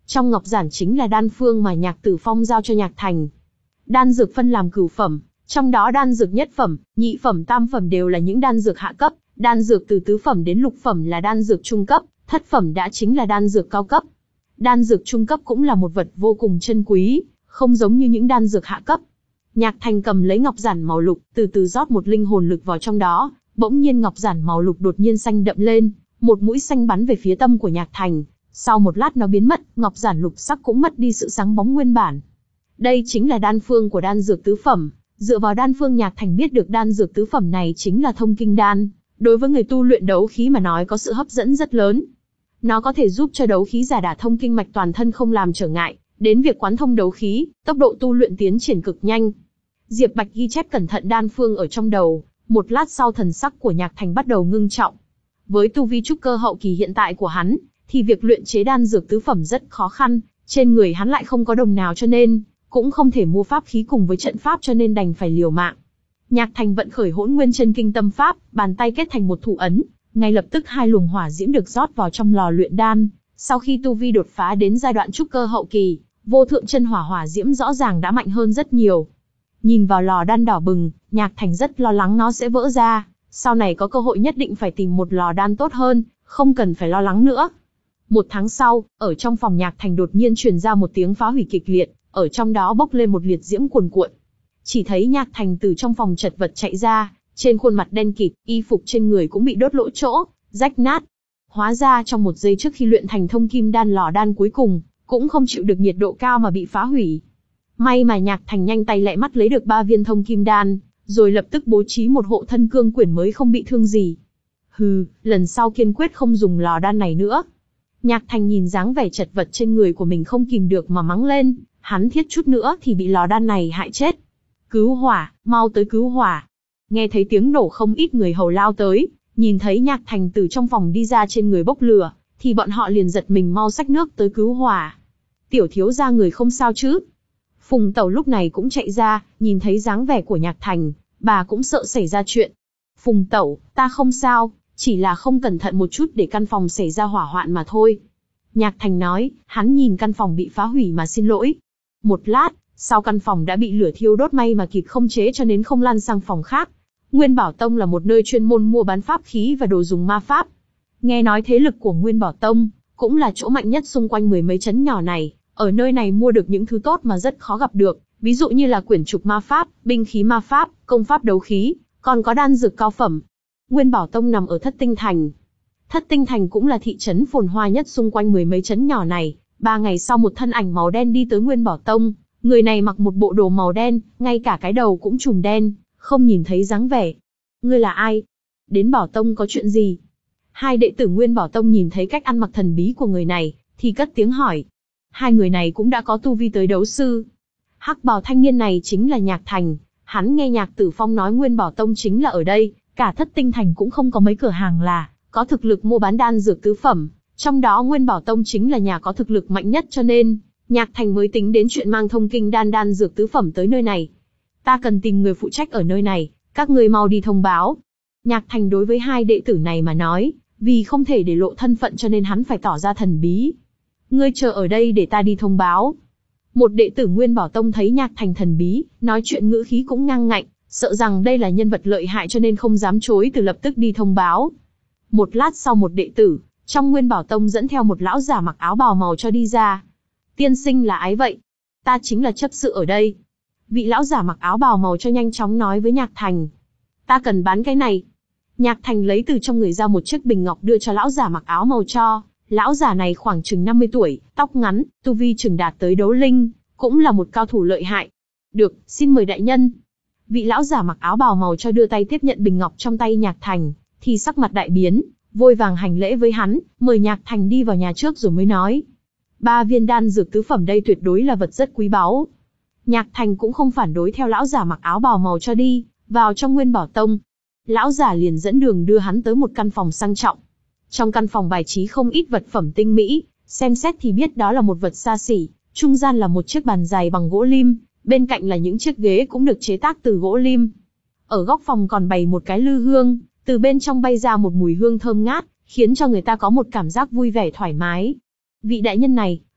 Trong ngọc giản chính là đan phương mà Nhạc Tử Phong giao cho Nhạc Thành. Đan dược phân làm cửu phẩm, trong đó đan dược nhất phẩm, nhị phẩm, tam phẩm đều là những đan dược hạ cấp, đan dược từ tứ phẩm đến lục phẩm là đan dược trung cấp, thất phẩm đã chính là đan dược cao cấp. Đan dược trung cấp cũng là một vật vô cùng chân quý, không giống như những đan dược hạ cấp. Nhạc Thành cầm lấy ngọc giản màu lục, từ từ rót một linh hồn lực vào trong đó, bỗng nhiên ngọc giản màu lục đột nhiên xanh đậm lên, một mũi xanh bắn về phía tâm của Nhạc Thành. Sau một lát nó biến mất, ngọc giản lục sắc cũng mất đi sự sáng bóng nguyên bản. Đây chính là đan phương của đan dược tứ phẩm. Dựa vào đan phương Nhạc Thành biết được đan dược tứ phẩm này chính là thông kinh đan, đối với người tu luyện đấu khí mà nói có sự hấp dẫn rất lớn. Nó có thể giúp cho đấu khí giả đả thông kinh mạch toàn thân không làm trở ngại, đến việc quán thông đấu khí, tốc độ tu luyện tiến triển cực nhanh. Diệp Bạch ghi chép cẩn thận đan phương ở trong đầu, một lát sau thần sắc của Nhạc Thành bắt đầu ngưng trọng. Với tu vi trúc cơ hậu kỳ hiện tại của hắn, thì việc luyện chế đan dược tứ phẩm rất khó khăn, trên người hắn lại không có đồng nào cho nên cũng không thể mua pháp khí cùng với trận pháp cho nên đành phải liều mạng. Nhạc Thành vận khởi Hỗn Nguyên Chân Kinh tâm pháp, bàn tay kết thành một thủ ấn, ngay lập tức hai luồng hỏa diễm được rót vào trong lò luyện đan. Sau khi tu vi đột phá đến giai đoạn trúc cơ hậu kỳ, vô thượng chân hỏa hỏa diễm rõ ràng đã mạnh hơn rất nhiều. Nhìn vào lò đan đỏ bừng, Nhạc Thành rất lo lắng nó sẽ vỡ ra, sau này có cơ hội nhất định phải tìm một lò đan tốt hơn, không cần phải lo lắng nữa. Một tháng sau, ở trong phòng Nhạc Thành đột nhiên truyền ra một tiếng phá hủy kịch liệt, ở trong đó bốc lên một liệt diễm cuồn cuộn. Chỉ thấy Nhạc Thành từ trong phòng chật vật chạy ra, trên khuôn mặt đen kịt, y phục trên người cũng bị đốt lỗ chỗ, rách nát. Hóa ra trong một giây trước khi luyện thành thông kim đan, lò đan cuối cùng cũng không chịu được nhiệt độ cao mà bị phá hủy. May mà Nhạc Thành nhanh tay lẹ mắt lấy được ba viên thông kim đan, rồi lập tức bố trí một hộ thân cương quyển mới không bị thương gì. Hừ, lần sau kiên quyết không dùng lò đan này nữa. Nhạc Thành nhìn dáng vẻ chật vật trên người của mình không kìm được mà mắng lên, hắn thiết chút nữa thì bị lò đan này hại chết. Cứu hỏa, mau tới cứu hỏa. Nghe thấy tiếng nổ không ít người hầu lao tới, nhìn thấy Nhạc Thành từ trong phòng đi ra trên người bốc lửa, thì bọn họ liền giật mình mau xách nước tới cứu hỏa. Tiểu thiếu gia người không sao chứ? Phùng Tẩu lúc này cũng chạy ra, nhìn thấy dáng vẻ của Nhạc Thành, bà cũng sợ xảy ra chuyện. Phùng Tẩu, ta không sao, chỉ là không cẩn thận một chút để căn phòng xảy ra hỏa hoạn mà thôi. Nhạc Thành nói, hắn nhìn căn phòng bị phá hủy mà xin lỗi. Một lát, sau căn phòng đã bị lửa thiêu đốt, may mà kịp không chế cho nên không lan sang phòng khác. Nguyên Bảo Tông là một nơi chuyên môn mua bán pháp khí và đồ dùng ma pháp. Nghe nói thế lực của Nguyên Bảo Tông cũng là chỗ mạnh nhất xung quanh mười mấy trấn nhỏ này, ở nơi này mua được những thứ tốt mà rất khó gặp được, ví dụ như là quyển trục ma pháp, binh khí ma pháp, công pháp đấu khí, còn có đan dược cao phẩm. Nguyên Bảo Tông nằm ở Thất Tinh Thành. Thất Tinh Thành cũng là thị trấn phồn hoa nhất xung quanh mười mấy trấn nhỏ này. Ba ngày sau một thân ảnh màu đen đi tới Nguyên Bảo Tông, người này mặc một bộ đồ màu đen, ngay cả cái đầu cũng trùm đen, không nhìn thấy dáng vẻ. Ngươi là ai? Đến Bảo Tông có chuyện gì? Hai đệ tử Nguyên Bảo Tông nhìn thấy cách ăn mặc thần bí của người này, thì cất tiếng hỏi. Hai người này cũng đã có tu vi tới đấu sư. Hắc bào thanh niên này chính là Nhạc Thành, hắn nghe Nhạc Tử Phong nói Nguyên Bảo Tông chính là ở đây, cả Thất Tinh Thành cũng không có mấy cửa hàng là có thực lực mua bán đan dược tứ phẩm, trong đó Nguyên Bảo Tông chính là nhà có thực lực mạnh nhất cho nên Nhạc Thành mới tính đến chuyện mang thông kinh đan đan dược tứ phẩm tới nơi này. Ta cần tìm người phụ trách ở nơi này, các người mau đi thông báo. Nhạc Thành đối với hai đệ tử này mà nói, vì không thể để lộ thân phận cho nên hắn phải tỏ ra thần bí. Ngươi chờ ở đây để ta đi thông báo. Một đệ tử Nguyên Bảo Tông thấy Nhạc Thành thần bí, nói chuyện ngữ khí cũng ngang ngạnh, sợ rằng đây là nhân vật lợi hại cho nên không dám chối từ lập tức đi thông báo. Một lát sau một đệ tử trong Nguyên Bảo Tông dẫn theo một lão giả mặc áo bào màu cho đi ra. Tiên sinh là ai vậy? Ta chính là chấp sự ở đây. Vị lão giả mặc áo bào màu cho nhanh chóng nói với Nhạc Thành. Ta cần bán cái này. Nhạc Thành lấy từ trong người ra một chiếc bình ngọc đưa cho lão giả mặc áo màu cho. Lão giả này khoảng chừng năm mươi tuổi, tóc ngắn, tu vi chừng đạt tới đấu linh, cũng là một cao thủ lợi hại. Được, xin mời đại nhân. Vị lão giả mặc áo bào màu cho đưa tay tiếp nhận bình ngọc trong tay Nhạc Thành, thì sắc mặt đại biến, vội vàng hành lễ với hắn, mời Nhạc Thành đi vào nhà trước rồi mới nói. Ba viên đan dược tứ phẩm đây tuyệt đối là vật rất quý báu. Nhạc Thành cũng không phản đối theo lão giả mặc áo bào màu cho đi, vào trong Nguyên Bảo Tông. Lão giả liền dẫn đường đưa hắn tới một căn phòng sang trọng. Trong căn phòng bài trí không ít vật phẩm tinh mỹ, xem xét thì biết đó là một vật xa xỉ, trung gian là một chiếc bàn dài bằng gỗ lim, bên cạnh là những chiếc ghế cũng được chế tác từ gỗ lim. Ở góc phòng còn bày một cái lư hương, từ bên trong bay ra một mùi hương thơm ngát, khiến cho người ta có một cảm giác vui vẻ thoải mái. Vị đại nhân này,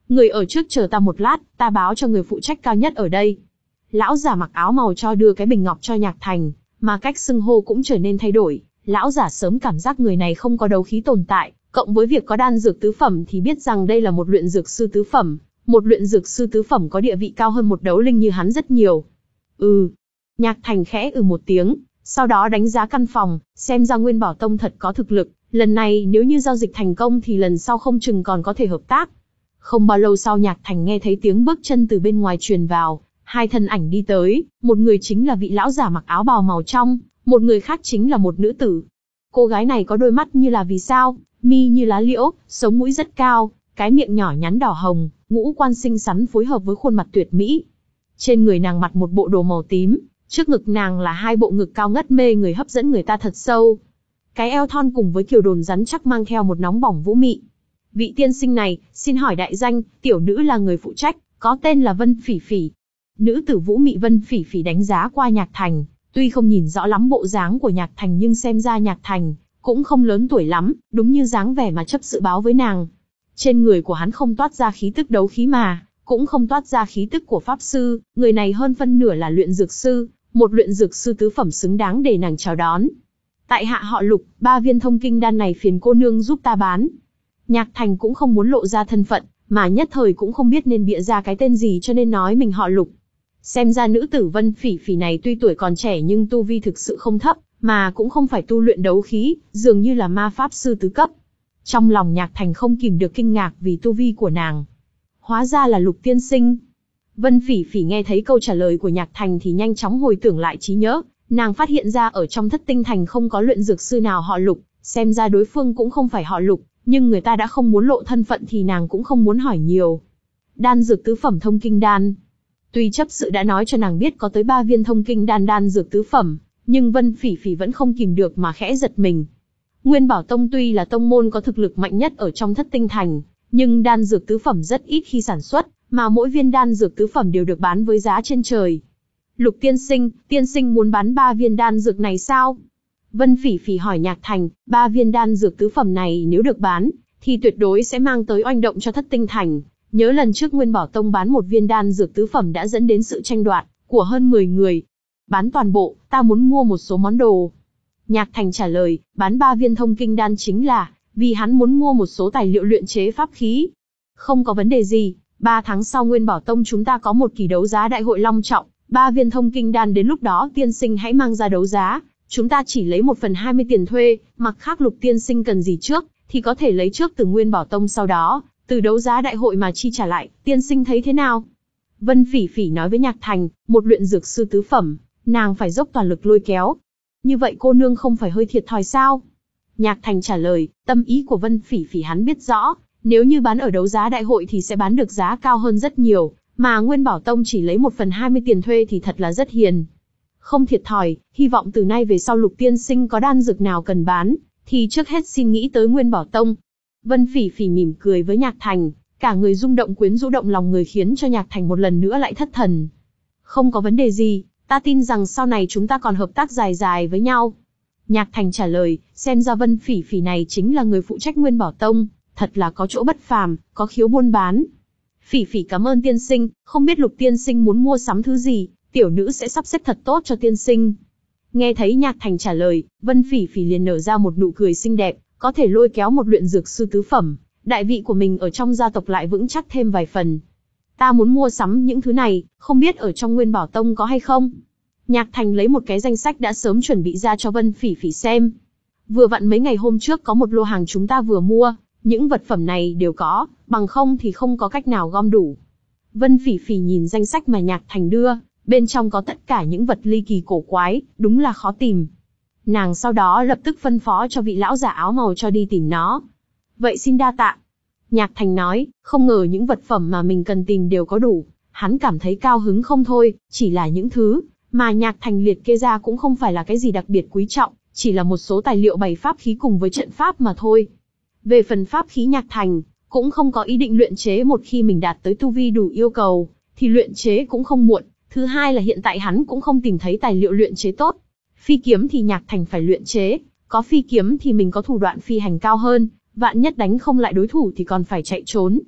Người ở trước chờ ta một lát, ta báo cho người phụ trách cao nhất ở đây. Lão giả mặc áo màu cho đưa cái bình ngọc cho Nhạc Thành, mà cách xưng hô cũng trở nên thay đổi. Lão giả sớm cảm giác người này không có đấu khí tồn tại, cộng với việc có đan dược tứ phẩm thì biết rằng đây là một luyện dược sư tứ phẩm. Một luyện dược sư tứ phẩm có địa vị cao hơn một đấu linh như hắn rất nhiều. Ừ. Nhạc Thành khẽ ừ một tiếng, sau đó đánh giá căn phòng, xem ra Nguyên Bảo Tông thật có thực lực. Lần này nếu như giao dịch thành công thì lần sau không chừng còn có thể hợp tác. Không bao lâu sau Nhạc Thành nghe thấy tiếng bước chân từ bên ngoài truyền vào, hai thân ảnh đi tới, một người chính là vị lão giả mặc áo bào màu trong, một người khác chính là một nữ tử. Cô gái này có đôi mắt như là vì sao, mi như lá liễu, sống mũi rất cao, cái miệng nhỏ nhắn đỏ hồng, ngũ quan xinh xắn phối hợp với khuôn mặt tuyệt mỹ. Trên người nàng mặc một bộ đồ màu tím, trước ngực nàng là hai bộ ngực cao ngất mê người hấp dẫn người ta thật sâu. Cái eo thon cùng với kiểu đồn rắn chắc mang theo một nóng bỏng vũ mị. Vị tiên sinh này, xin hỏi đại danh, tiểu nữ là người phụ trách, có tên là Vân Phỉ Phỉ. Nữ tử vũ mị Vân Phỉ Phỉ đánh giá qua Nhạc Thành, tuy không nhìn rõ lắm bộ dáng của Nhạc Thành nhưng xem ra Nhạc Thành cũng không lớn tuổi lắm, đúng như dáng vẻ mà chấp sự báo với nàng. Trên người của hắn không toát ra khí tức đấu khí mà, cũng không toát ra khí tức của pháp sư, người này hơn phân nửa là luyện dược sư, một luyện dược sư tứ phẩm xứng đáng để nàng chào đón. Tại hạ họ Lục, ba viên thông kinh đan này phiền cô nương giúp ta bán. Nhạc Thành cũng không muốn lộ ra thân phận, mà nhất thời cũng không biết nên bịa ra cái tên gì cho nên nói mình họ Lục. Xem ra nữ tử Vân Phỉ Phỉ này tuy tuổi còn trẻ nhưng tu vi thực sự không thấp, mà cũng không phải tu luyện đấu khí, dường như là ma pháp sư tứ cấp. Trong lòng Nhạc Thành không kìm được kinh ngạc vì tu vi của nàng. Hóa ra là Lục tiên sinh. Vân Phỉ Phỉ nghe thấy câu trả lời của Nhạc Thành thì nhanh chóng hồi tưởng lại trí nhớ, nàng phát hiện ra ở trong Thất Tinh Thành không có luyện dược sư nào họ Lục, xem ra đối phương cũng không phải họ Lục, nhưng người ta đã không muốn lộ thân phận thì nàng cũng không muốn hỏi nhiều. Đan dược tứ phẩm thông kinh đan. Tuy chấp sự đã nói cho nàng biết có tới ba viên thông kinh đan đan dược tứ phẩm, nhưng Vân Phỉ Phỉ vẫn không kìm được mà khẽ giật mình. Nguyên Bảo Tông tuy là tông môn có thực lực mạnh nhất ở trong Thất Tinh Thành, nhưng đan dược tứ phẩm rất ít khi sản xuất, mà mỗi viên đan dược tứ phẩm đều được bán với giá trên trời. Lục tiên sinh, tiên sinh muốn bán ba viên đan dược này sao? Vân Phỉ Phỉ hỏi Nhạc Thành, ba viên đan dược tứ phẩm này nếu được bán, thì tuyệt đối sẽ mang tới oanh động cho Thất Tinh Thành. Nhớ lần trước Nguyên Bảo Tông bán một viên đan dược tứ phẩm đã dẫn đến sự tranh đoạt của hơn mười người. Bán toàn bộ, ta muốn mua một số món đồ. Nhạc Thành trả lời, bán ba viên thông kinh đan chính là vì hắn muốn mua một số tài liệu luyện chế pháp khí. Không có vấn đề gì, ba tháng sau Nguyên Bảo Tông chúng ta có một kỳ đấu giá đại hội long trọng, ba viên thông kinh đan đến lúc đó tiên sinh hãy mang ra đấu giá, chúng ta chỉ lấy một phần hai mươi tiền thuê, mặc khác Lục tiên sinh cần gì trước, thì có thể lấy trước từ Nguyên Bảo Tông sau đó, từ đấu giá đại hội mà chi trả lại, tiên sinh thấy thế nào? Vân Phỉ Phỉ nói với Nhạc Thành, một luyện dược sư tứ phẩm, nàng phải dốc toàn lực lôi kéo. Như vậy cô nương không phải hơi thiệt thòi sao? Nhạc Thành trả lời, tâm ý của Vân Phỉ Phỉ hắn biết rõ, nếu như bán ở đấu giá đại hội thì sẽ bán được giá cao hơn rất nhiều, mà Nguyên Bảo Tông chỉ lấy một phần hai mươi tiền thuê thì thật là rất hiền. Không thiệt thòi, hy vọng từ nay về sau Lục tiên sinh có đan dược nào cần bán, thì trước hết xin nghĩ tới Nguyên Bảo Tông. Vân Phỉ Phỉ mỉm cười với Nhạc Thành, cả người rung động quyến rũ động lòng người khiến cho Nhạc Thành một lần nữa lại thất thần. Không có vấn đề gì, ta tin rằng sau này chúng ta còn hợp tác dài dài với nhau. Nhạc Thành trả lời, xem ra Vân Phỉ Phỉ này chính là người phụ trách Nguyên Bảo Tông, thật là có chỗ bất phàm, có khiếu buôn bán. Phỉ Phỉ cảm ơn tiên sinh, không biết Lục tiên sinh muốn mua sắm thứ gì, tiểu nữ sẽ sắp xếp thật tốt cho tiên sinh. Nghe thấy Nhạc Thành trả lời, Vân Phỉ Phỉ liền nở ra một nụ cười xinh đẹp, có thể lôi kéo một luyện dược sư tứ phẩm, đại vị của mình ở trong gia tộc lại vững chắc thêm vài phần. Ta muốn mua sắm những thứ này, không biết ở trong Nguyên Bảo Tông có hay không? Nhạc Thành lấy một cái danh sách đã sớm chuẩn bị ra cho Vân Phỉ Phỉ xem. Vừa vặn mấy ngày hôm trước có một lô hàng chúng ta vừa mua, những vật phẩm này đều có, bằng không thì không có cách nào gom đủ. Vân Phỉ Phỉ nhìn danh sách mà Nhạc Thành đưa, bên trong có tất cả những vật ly kỳ cổ quái, đúng là khó tìm. Nàng sau đó lập tức phân phó cho vị lão giả áo màu cho đi tìm nó. Vậy xin đa tạ. Nhạc Thành nói, không ngờ những vật phẩm mà mình cần tìm đều có đủ. Hắn cảm thấy cao hứng không thôi, chỉ là những thứ mà Nhạc Thành liệt kê ra cũng không phải là cái gì đặc biệt quý trọng, chỉ là một số tài liệu bày pháp khí cùng với trận pháp mà thôi. Về phần pháp khí Nhạc Thành, cũng không có ý định luyện chế, một khi mình đạt tới tu vi đủ yêu cầu, thì luyện chế cũng không muộn. Thứ hai là hiện tại hắn cũng không tìm thấy tài liệu luyện chế tốt. Phi kiếm thì Nhạc Thành phải luyện chế, có phi kiếm thì mình có thủ đoạn phi hành cao hơn, vạn nhất đánh không lại đối thủ thì còn phải chạy trốn.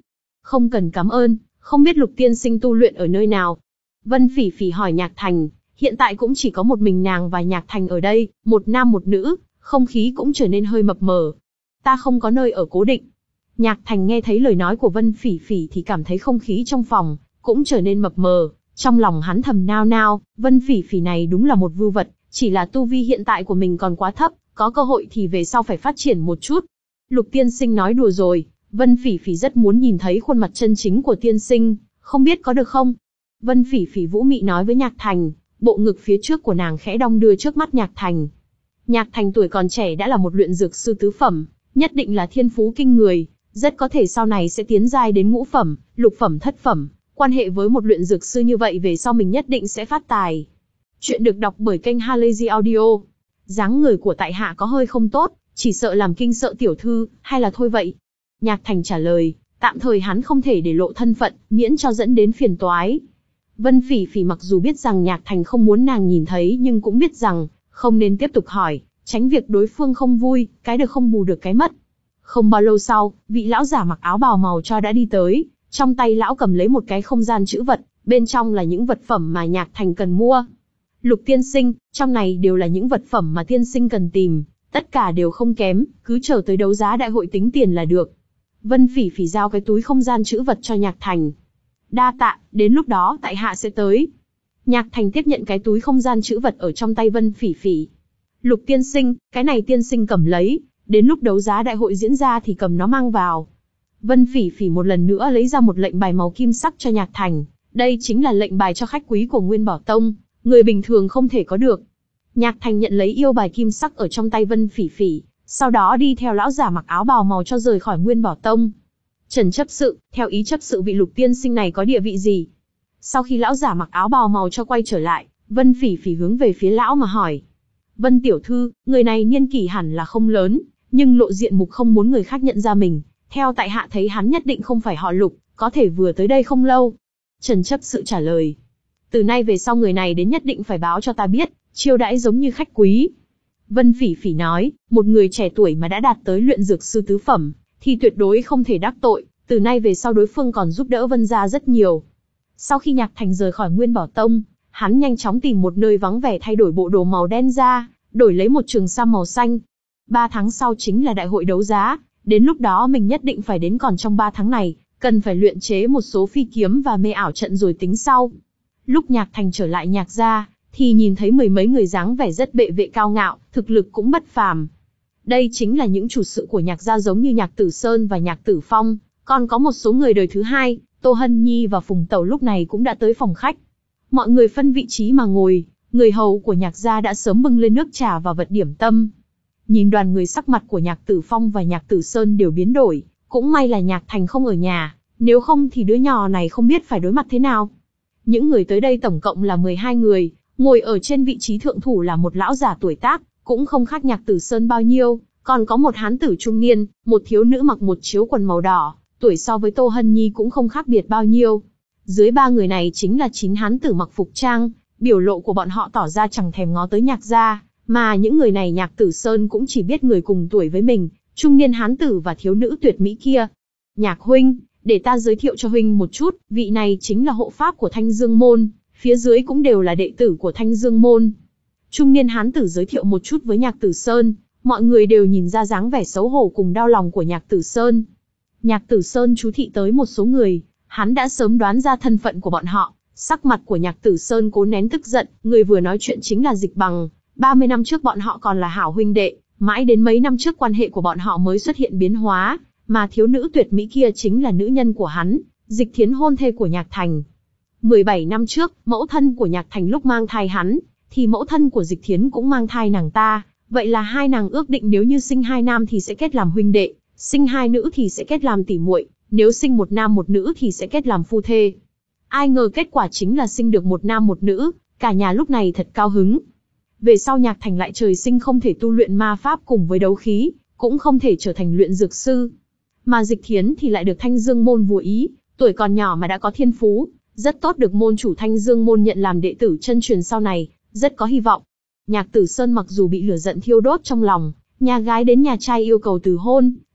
Không cần cảm ơn, không biết Lục tiên sinh tu luyện ở nơi nào. Vân Phỉ Phỉ hỏi Nhạc Thành, hiện tại cũng chỉ có một mình nàng và Nhạc Thành ở đây, một nam một nữ, không khí cũng trở nên hơi mập mờ. Ta không có nơi ở cố định. Nhạc Thành nghe thấy lời nói của Vân Phỉ Phỉ thì cảm thấy không khí trong phòng cũng trở nên mập mờ, trong lòng hắn thầm nao nao, Vân Phỉ Phỉ này đúng là một vưu vật, chỉ là tu vi hiện tại của mình còn quá thấp, có cơ hội thì về sau phải phát triển một chút. Lục tiên sinh nói đùa rồi, Vân Phỉ Phỉ rất muốn nhìn thấy khuôn mặt chân chính của tiên sinh, không biết có được không? Vân Phỉ Phỉ vũ mị nói với Nhạc Thành, bộ ngực phía trước của nàng khẽ đong đưa trước mắt Nhạc Thành. Nhạc Thành tuổi còn trẻ đã là một luyện dược sư tứ phẩm, nhất định là thiên phú kinh người, rất có thể sau này sẽ tiến giai đến ngũ phẩm, lục phẩm thất phẩm, quan hệ với một luyện dược sư như vậy về sau mình nhất định sẽ phát tài. Chuyện được đọc bởi kênh Halazy Audio. Dáng người của tại hạ có hơi không tốt, chỉ sợ làm kinh sợ tiểu thư, hay là thôi vậy? Nhạc Thành trả lời, tạm thời hắn không thể để lộ thân phận, miễn cho dẫn đến phiền toái. Vân Phỉ Phỉ mặc dù biết rằng Nhạc Thành không muốn nàng nhìn thấy nhưng cũng biết rằng, không nên tiếp tục hỏi, tránh việc đối phương không vui, cái được không bù được cái mất. Không bao lâu sau, vị lão giả mặc áo bào màu cho đã đi tới, trong tay lão cầm lấy một cái không gian trữ vật, bên trong là những vật phẩm mà Nhạc Thành cần mua. Lục tiên sinh, trong này đều là những vật phẩm mà tiên sinh cần tìm, tất cả đều không kém, cứ chờ tới đấu giá đại hội tính tiền là được. Vân Phỉ Phỉ giao cái túi không gian trữ vật cho Nhạc Thành. Đa tạ, đến lúc đó tại hạ sẽ tới. Nhạc Thành tiếp nhận cái túi không gian trữ vật ở trong tay Vân Phỉ Phỉ. Lục tiên sinh, cái này tiên sinh cầm lấy, đến lúc đấu giá đại hội diễn ra thì cầm nó mang vào. Vân Phỉ Phỉ một lần nữa lấy ra một lệnh bài màu kim sắc cho Nhạc Thành, đây chính là lệnh bài cho khách quý của Nguyên Bảo Tông, người bình thường không thể có được. Nhạc Thành nhận lấy yêu bài kim sắc ở trong tay Vân Phỉ Phỉ, sau đó đi theo lão giả mặc áo bào màu cho rời khỏi Nguyên Bảo Tông. Trần chấp sự, theo ý chấp sự vị Lục tiên sinh này có địa vị gì? Sau khi lão giả mặc áo bào màu cho quay trở lại, Vân Phỉ Phỉ hướng về phía lão mà hỏi. Vân tiểu thư, người này niên kỷ hẳn là không lớn, nhưng lộ diện mục không muốn người khác nhận ra mình. Theo tại hạ thấy hắn nhất định không phải họ Lục, có thể vừa tới đây không lâu. Trần chấp sự trả lời. Từ nay về sau người này đến nhất định phải báo cho ta biết, chiêu đãi giống như khách quý. Vân Phỉ Phỉ nói, một người trẻ tuổi mà đã đạt tới luyện dược sư tứ phẩm, thì tuyệt đối không thể đắc tội, từ nay về sau đối phương còn giúp đỡ Vân gia rất nhiều. Sau khi Nhạc Thành rời khỏi Nguyên Bảo Tông, hắn nhanh chóng tìm một nơi vắng vẻ thay đổi bộ đồ màu đen ra, đổi lấy một trường sam màu xanh. Ba tháng sau chính là đại hội đấu giá, đến lúc đó mình nhất định phải đến, còn trong ba tháng này, cần phải luyện chế một số phi kiếm và mê ảo trận rồi tính sau. Lúc Nhạc Thành trở lại Nhạc gia, thì nhìn thấy mười mấy người dáng vẻ rất bệ vệ cao ngạo, thực lực cũng bất phàm. Đây chính là những chủ sự của Nhạc gia giống như Nhạc Tử Sơn và Nhạc Tử Phong, còn có một số người đời thứ hai, Tô Hân Nhi và Phùng Tẩu lúc này cũng đã tới phòng khách. Mọi người phân vị trí mà ngồi, người hầu của Nhạc gia đã sớm bưng lên nước trà và vật điểm tâm. Nhìn đoàn người, sắc mặt của Nhạc Tử Phong và Nhạc Tử Sơn đều biến đổi, cũng may là Nhạc Thành không ở nhà, nếu không thì đứa nhỏ này không biết phải đối mặt thế nào. Những người tới đây tổng cộng là mười hai người, ngồi ở trên vị trí thượng thủ là một lão già tuổi tác, cũng không khác Nhạc Tử Sơn bao nhiêu, còn có một hán tử trung niên, một thiếu nữ mặc một chiếu quần màu đỏ, tuổi so với Tô Hân Nhi cũng không khác biệt bao nhiêu. Dưới ba người này chính là chín hán tử mặc phục trang, biểu lộ của bọn họ tỏ ra chẳng thèm ngó tới Nhạc gia, mà những người này Nhạc Tử Sơn cũng chỉ biết người cùng tuổi với mình, trung niên hán tử và thiếu nữ tuyệt mỹ kia. Nhạc huynh, để ta giới thiệu cho huynh một chút, vị này chính là hộ pháp của Thanh Dương môn, phía dưới cũng đều là đệ tử của Thanh Dương môn. Trung niên hán tử giới thiệu một chút với Nhạc Tử Sơn, mọi người đều nhìn ra dáng vẻ xấu hổ cùng đau lòng của Nhạc Tử Sơn. Nhạc Tử Sơn chú thị tới một số người, hắn đã sớm đoán ra thân phận của bọn họ, sắc mặt của Nhạc Tử Sơn cố nén tức giận, người vừa nói chuyện chính là Dịch Bằng. ba mươi năm trước bọn họ còn là hảo huynh đệ, mãi đến mấy năm trước quan hệ của bọn họ mới xuất hiện biến hóa, mà thiếu nữ tuyệt mỹ kia chính là nữ nhân của hắn, Dịch Thiến, hôn thê của Nhạc Thành. mười bảy năm trước, mẫu thân của Nhạc Thành lúc mang thai hắn, thì mẫu thân của Dịch Thiến cũng mang thai nàng ta, vậy là hai nàng ước định nếu như sinh hai nam thì sẽ kết làm huynh đệ, sinh hai nữ thì sẽ kết làm tỷ muội, nếu sinh một nam một nữ thì sẽ kết làm phu thê. Ai ngờ kết quả chính là sinh được một nam một nữ, cả nhà lúc này thật cao hứng. Về sau Nhạc Thành lại trời sinh không thể tu luyện ma pháp cùng với đấu khí, cũng không thể trở thành luyện dược sư. Mà Dịch Thiến thì lại được Thanh Dương môn vùa ý, tuổi còn nhỏ mà đã có thiên phú, rất tốt, được môn chủ Thanh Dương môn nhận làm đệ tử chân truyền sau này, rất có hy vọng. Nhạc Tử Sơn mặc dù bị lửa giận thiêu đốt trong lòng, nhà gái đến nhà trai yêu cầu từ hôn,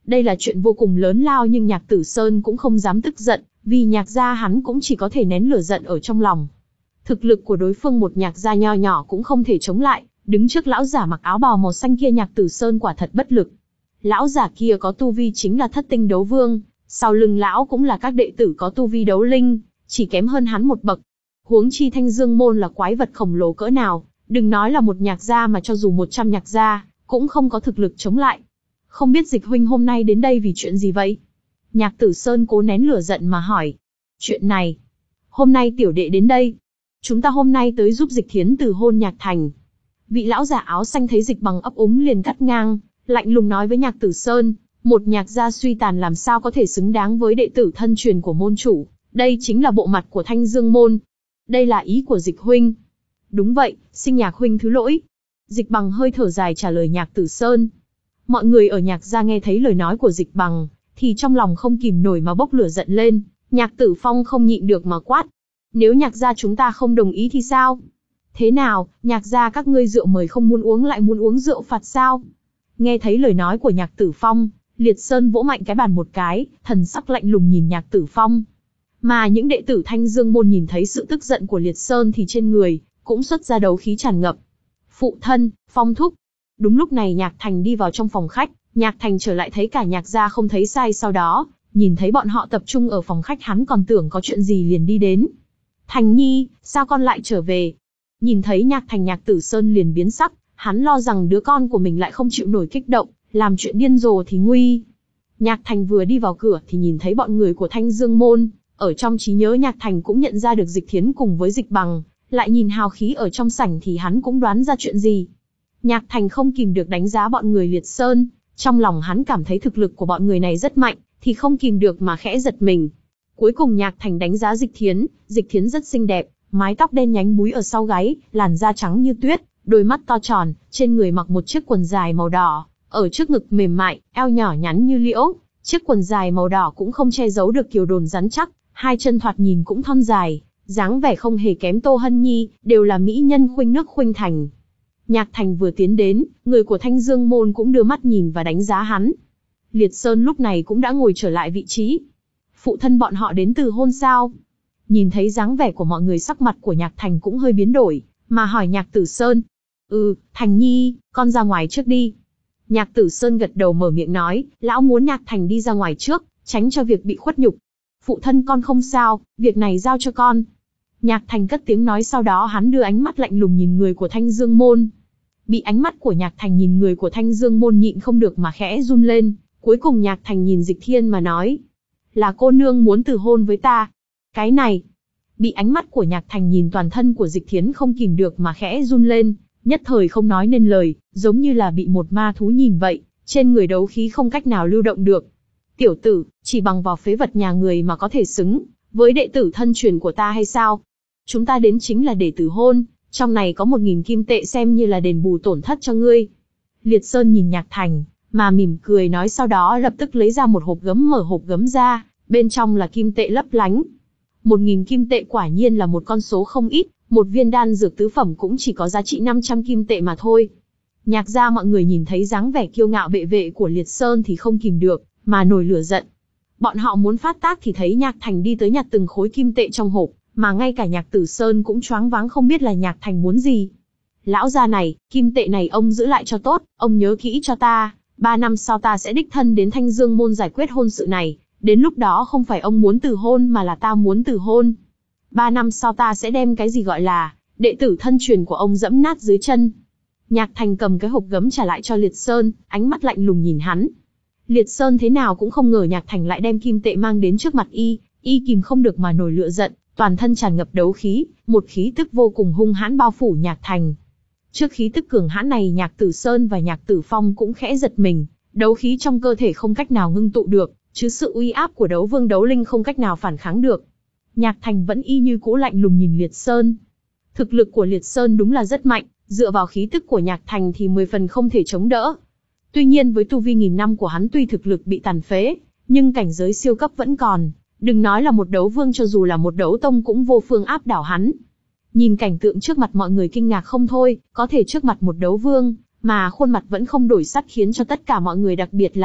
Đây là chuyện vô cùng lớn lao nhưng Nhạc Tử Sơn cũng không dám tức giận, vì Nhạc gia hắn cũng chỉ có thể nén lửa giận ở trong lòng. Thực lực của đối phương một Nhạc gia nho nhỏ cũng không thể chống lại, đứng trước lão giả mặc áo bào màu xanh kia Nhạc Tử Sơn quả thật bất lực. Lão giả kia có tu vi chính là thất tinh đấu vương, sau lưng lão cũng là các đệ tử có tu vi đấu linh, chỉ kém hơn hắn một bậc. Huống chi Thanh Dương môn là quái vật khổng lồ cỡ nào, đừng nói là một Nhạc gia mà cho dù một trăm Nhạc gia, cũng không có thực lực chống lại. Không biết Dịch huynh hôm nay đến đây vì chuyện gì vậy? Nhạc Tử Sơn cố nén lửa giận mà hỏi. Chuyện này, hôm nay tiểu đệ đến đây. Chúng ta hôm nay tới giúp Dịch Thiến từ hôn Nhạc Thành. Vị lão giả áo xanh thấy Dịch Bằng ấp úng liền cắt ngang, lạnh lùng nói với Nhạc Tử Sơn, một Nhạc gia suy tàn làm sao có thể xứng đáng với đệ tử thân truyền của môn chủ, đây chính là bộ mặt của Thanh Dương môn. Đây là ý của Dịch huynh. Đúng vậy, xin Nhạc huynh thứ lỗi. Dịch Bằng hơi thở dài trả lời Nhạc Tử Sơn. Mọi người ở Nhạc gia nghe thấy lời nói của Dịch Bằng, thì trong lòng không kìm nổi mà bốc lửa giận lên. Nhạc Tử Phong không nhịn được mà quát. Nếu Nhạc gia chúng ta không đồng ý thì sao? Thế nào, Nhạc gia các ngươi rượu mời không muốn uống lại muốn uống rượu phạt sao? Nghe thấy lời nói của Nhạc Tử Phong, Liệt Sơn vỗ mạnh cái bàn một cái, thần sắc lạnh lùng nhìn Nhạc Tử Phong. Mà những đệ tử Thanh Dương môn nhìn thấy sự tức giận của Liệt Sơn thì trên người cũng xuất ra đấu khí tràn ngập. Phụ thân, Phong thúc. Đúng lúc này Nhạc Thành đi vào trong phòng khách, Nhạc Thành trở lại thấy cả Nhạc gia không thấy sai, sau đó nhìn thấy bọn họ tập trung ở phòng khách hắn còn tưởng có chuyện gì liền đi đến. Thành Nhi, sao con lại trở về? Nhìn thấy Nhạc Thành Nhạc Tử Sơn liền biến sắc, hắn lo rằng đứa con của mình lại không chịu nổi kích động, làm chuyện điên rồ thì nguy. Nhạc Thành vừa đi vào cửa thì nhìn thấy bọn người của Thanh Dương môn, ở trong trí nhớ Nhạc Thành cũng nhận ra được Dịch Thiến cùng với Dịch Bằng, lại nhìn hào khí ở trong sảnh thì hắn cũng đoán ra chuyện gì. Nhạc Thành không kìm được đánh giá bọn người Liệt Sơn, trong lòng hắn cảm thấy thực lực của bọn người này rất mạnh, thì không kìm được mà khẽ giật mình. Cuối cùng Nhạc Thành đánh giá Dịch Thiến, Dịch Thiến rất xinh đẹp, mái tóc đen nhánh búi ở sau gáy, làn da trắng như tuyết, đôi mắt to tròn, trên người mặc một chiếc quần dài màu đỏ, ở trước ngực mềm mại, eo nhỏ nhắn như liễu, chiếc quần dài màu đỏ cũng không che giấu được kiều đồn rắn chắc, hai chân thoạt nhìn cũng thon dài, dáng vẻ không hề kém Tô Hân Nhi, đều là mỹ nhân khuynh nước khuynh thành. Nhạc Thành vừa tiến đến, người của Thanh Dương môn cũng đưa mắt nhìn và đánh giá hắn. Liệt Sơn lúc này cũng đã ngồi trở lại vị trí. Phụ thân bọn họ đến từ hôn sao? Nhìn thấy dáng vẻ của mọi người, sắc mặt của Nhạc Thành cũng hơi biến đổi, mà hỏi Nhạc Tử Sơn. Ừ, Thành Nhi, con ra ngoài trước đi. Nhạc Tử Sơn gật đầu mở miệng nói, lão muốn Nhạc Thành đi ra ngoài trước, tránh cho việc bị khuất nhục. Phụ thân con không sao, việc này giao cho con. Nhạc Thành cất tiếng nói, sau đó hắn đưa ánh mắt lạnh lùng nhìn người của Thanh Dương môn. Bị ánh mắt của Nhạc Thành nhìn người của Thanh Dương môn nhịn không được mà khẽ run lên, cuối cùng Nhạc Thành nhìn Dịch Thiên mà nói. Là cô nương muốn từ hôn với ta. Cái này. Bị ánh mắt của Nhạc Thành nhìn, toàn thân của Dịch Thiến không kìm được mà khẽ run lên, nhất thời không nói nên lời, giống như là bị một ma thú nhìn vậy, trên người đấu khí không cách nào lưu động được. Tiểu tử, chỉ bằng vào phế vật nhà người mà có thể xứng với đệ tử thân truyền của ta hay sao? Chúng ta đến chính là để từ hôn, trong này có một nghìn kim tệ xem như là đền bù tổn thất cho ngươi. Liệt Sơn nhìn Nhạc Thành, mà mỉm cười nói, sau đó lập tức lấy ra một hộp gấm, mở hộp gấm ra, bên trong là kim tệ lấp lánh. Một nghìn kim tệ quả nhiên là một con số không ít, một viên đan dược tứ phẩm cũng chỉ có giá trị năm trăm kim tệ mà thôi. Nhạc gia mọi người nhìn thấy dáng vẻ kiêu ngạo bệ vệ của Liệt Sơn thì không kìm được, mà nổi lửa giận. Bọn họ muốn phát tác thì thấy Nhạc Thành đi tới nhặt từng khối kim tệ trong hộp, mà ngay cả Nhạc Tử Sơn cũng choáng váng không biết là Nhạc Thành muốn gì. Lão gia này, kim tệ này ông giữ lại cho tốt, ông nhớ kỹ cho ta, ba năm sau ta sẽ đích thân đến Thanh Dương môn giải quyết hôn sự này, đến lúc đó không phải ông muốn từ hôn mà là ta muốn từ hôn. Ba năm sau ta sẽ đem cái gì gọi là đệ tử thân truyền của ông dẫm nát dưới chân. Nhạc Thành cầm cái hộp gấm trả lại cho Liệt Sơn, ánh mắt lạnh lùng nhìn hắn. Liệt Sơn thế nào cũng không ngờ Nhạc Thành lại đem kim tệ mang đến trước mặt y, y kìm không được mà nổi lửa giận, toàn thân tràn ngập đấu khí, một khí tức vô cùng hung hãn bao phủ Nhạc Thành. Trước khí tức cường hãn này, Nhạc Tử Sơn và Nhạc Tử Phong cũng khẽ giật mình, đấu khí trong cơ thể không cách nào ngưng tụ được, chứ sự uy áp của đấu vương đấu linh không cách nào phản kháng được. Nhạc Thành vẫn y như cũ lạnh lùng nhìn Liệt Sơn. Thực lực của Liệt Sơn đúng là rất mạnh, dựa vào khí tức của Nhạc Thành thì mười phần không thể chống đỡ. Tuy nhiên với tu vi nghìn năm của hắn, tuy thực lực bị tàn phế, nhưng cảnh giới siêu cấp vẫn còn, đừng nói là một đấu vương, cho dù là một đấu tông cũng vô phương áp đảo hắn. Nhìn cảnh tượng trước mặt, mọi người kinh ngạc không thôi, có thể trước mặt một đấu vương, mà khuôn mặt vẫn không đổi sắc, khiến cho tất cả mọi người, đặc biệt là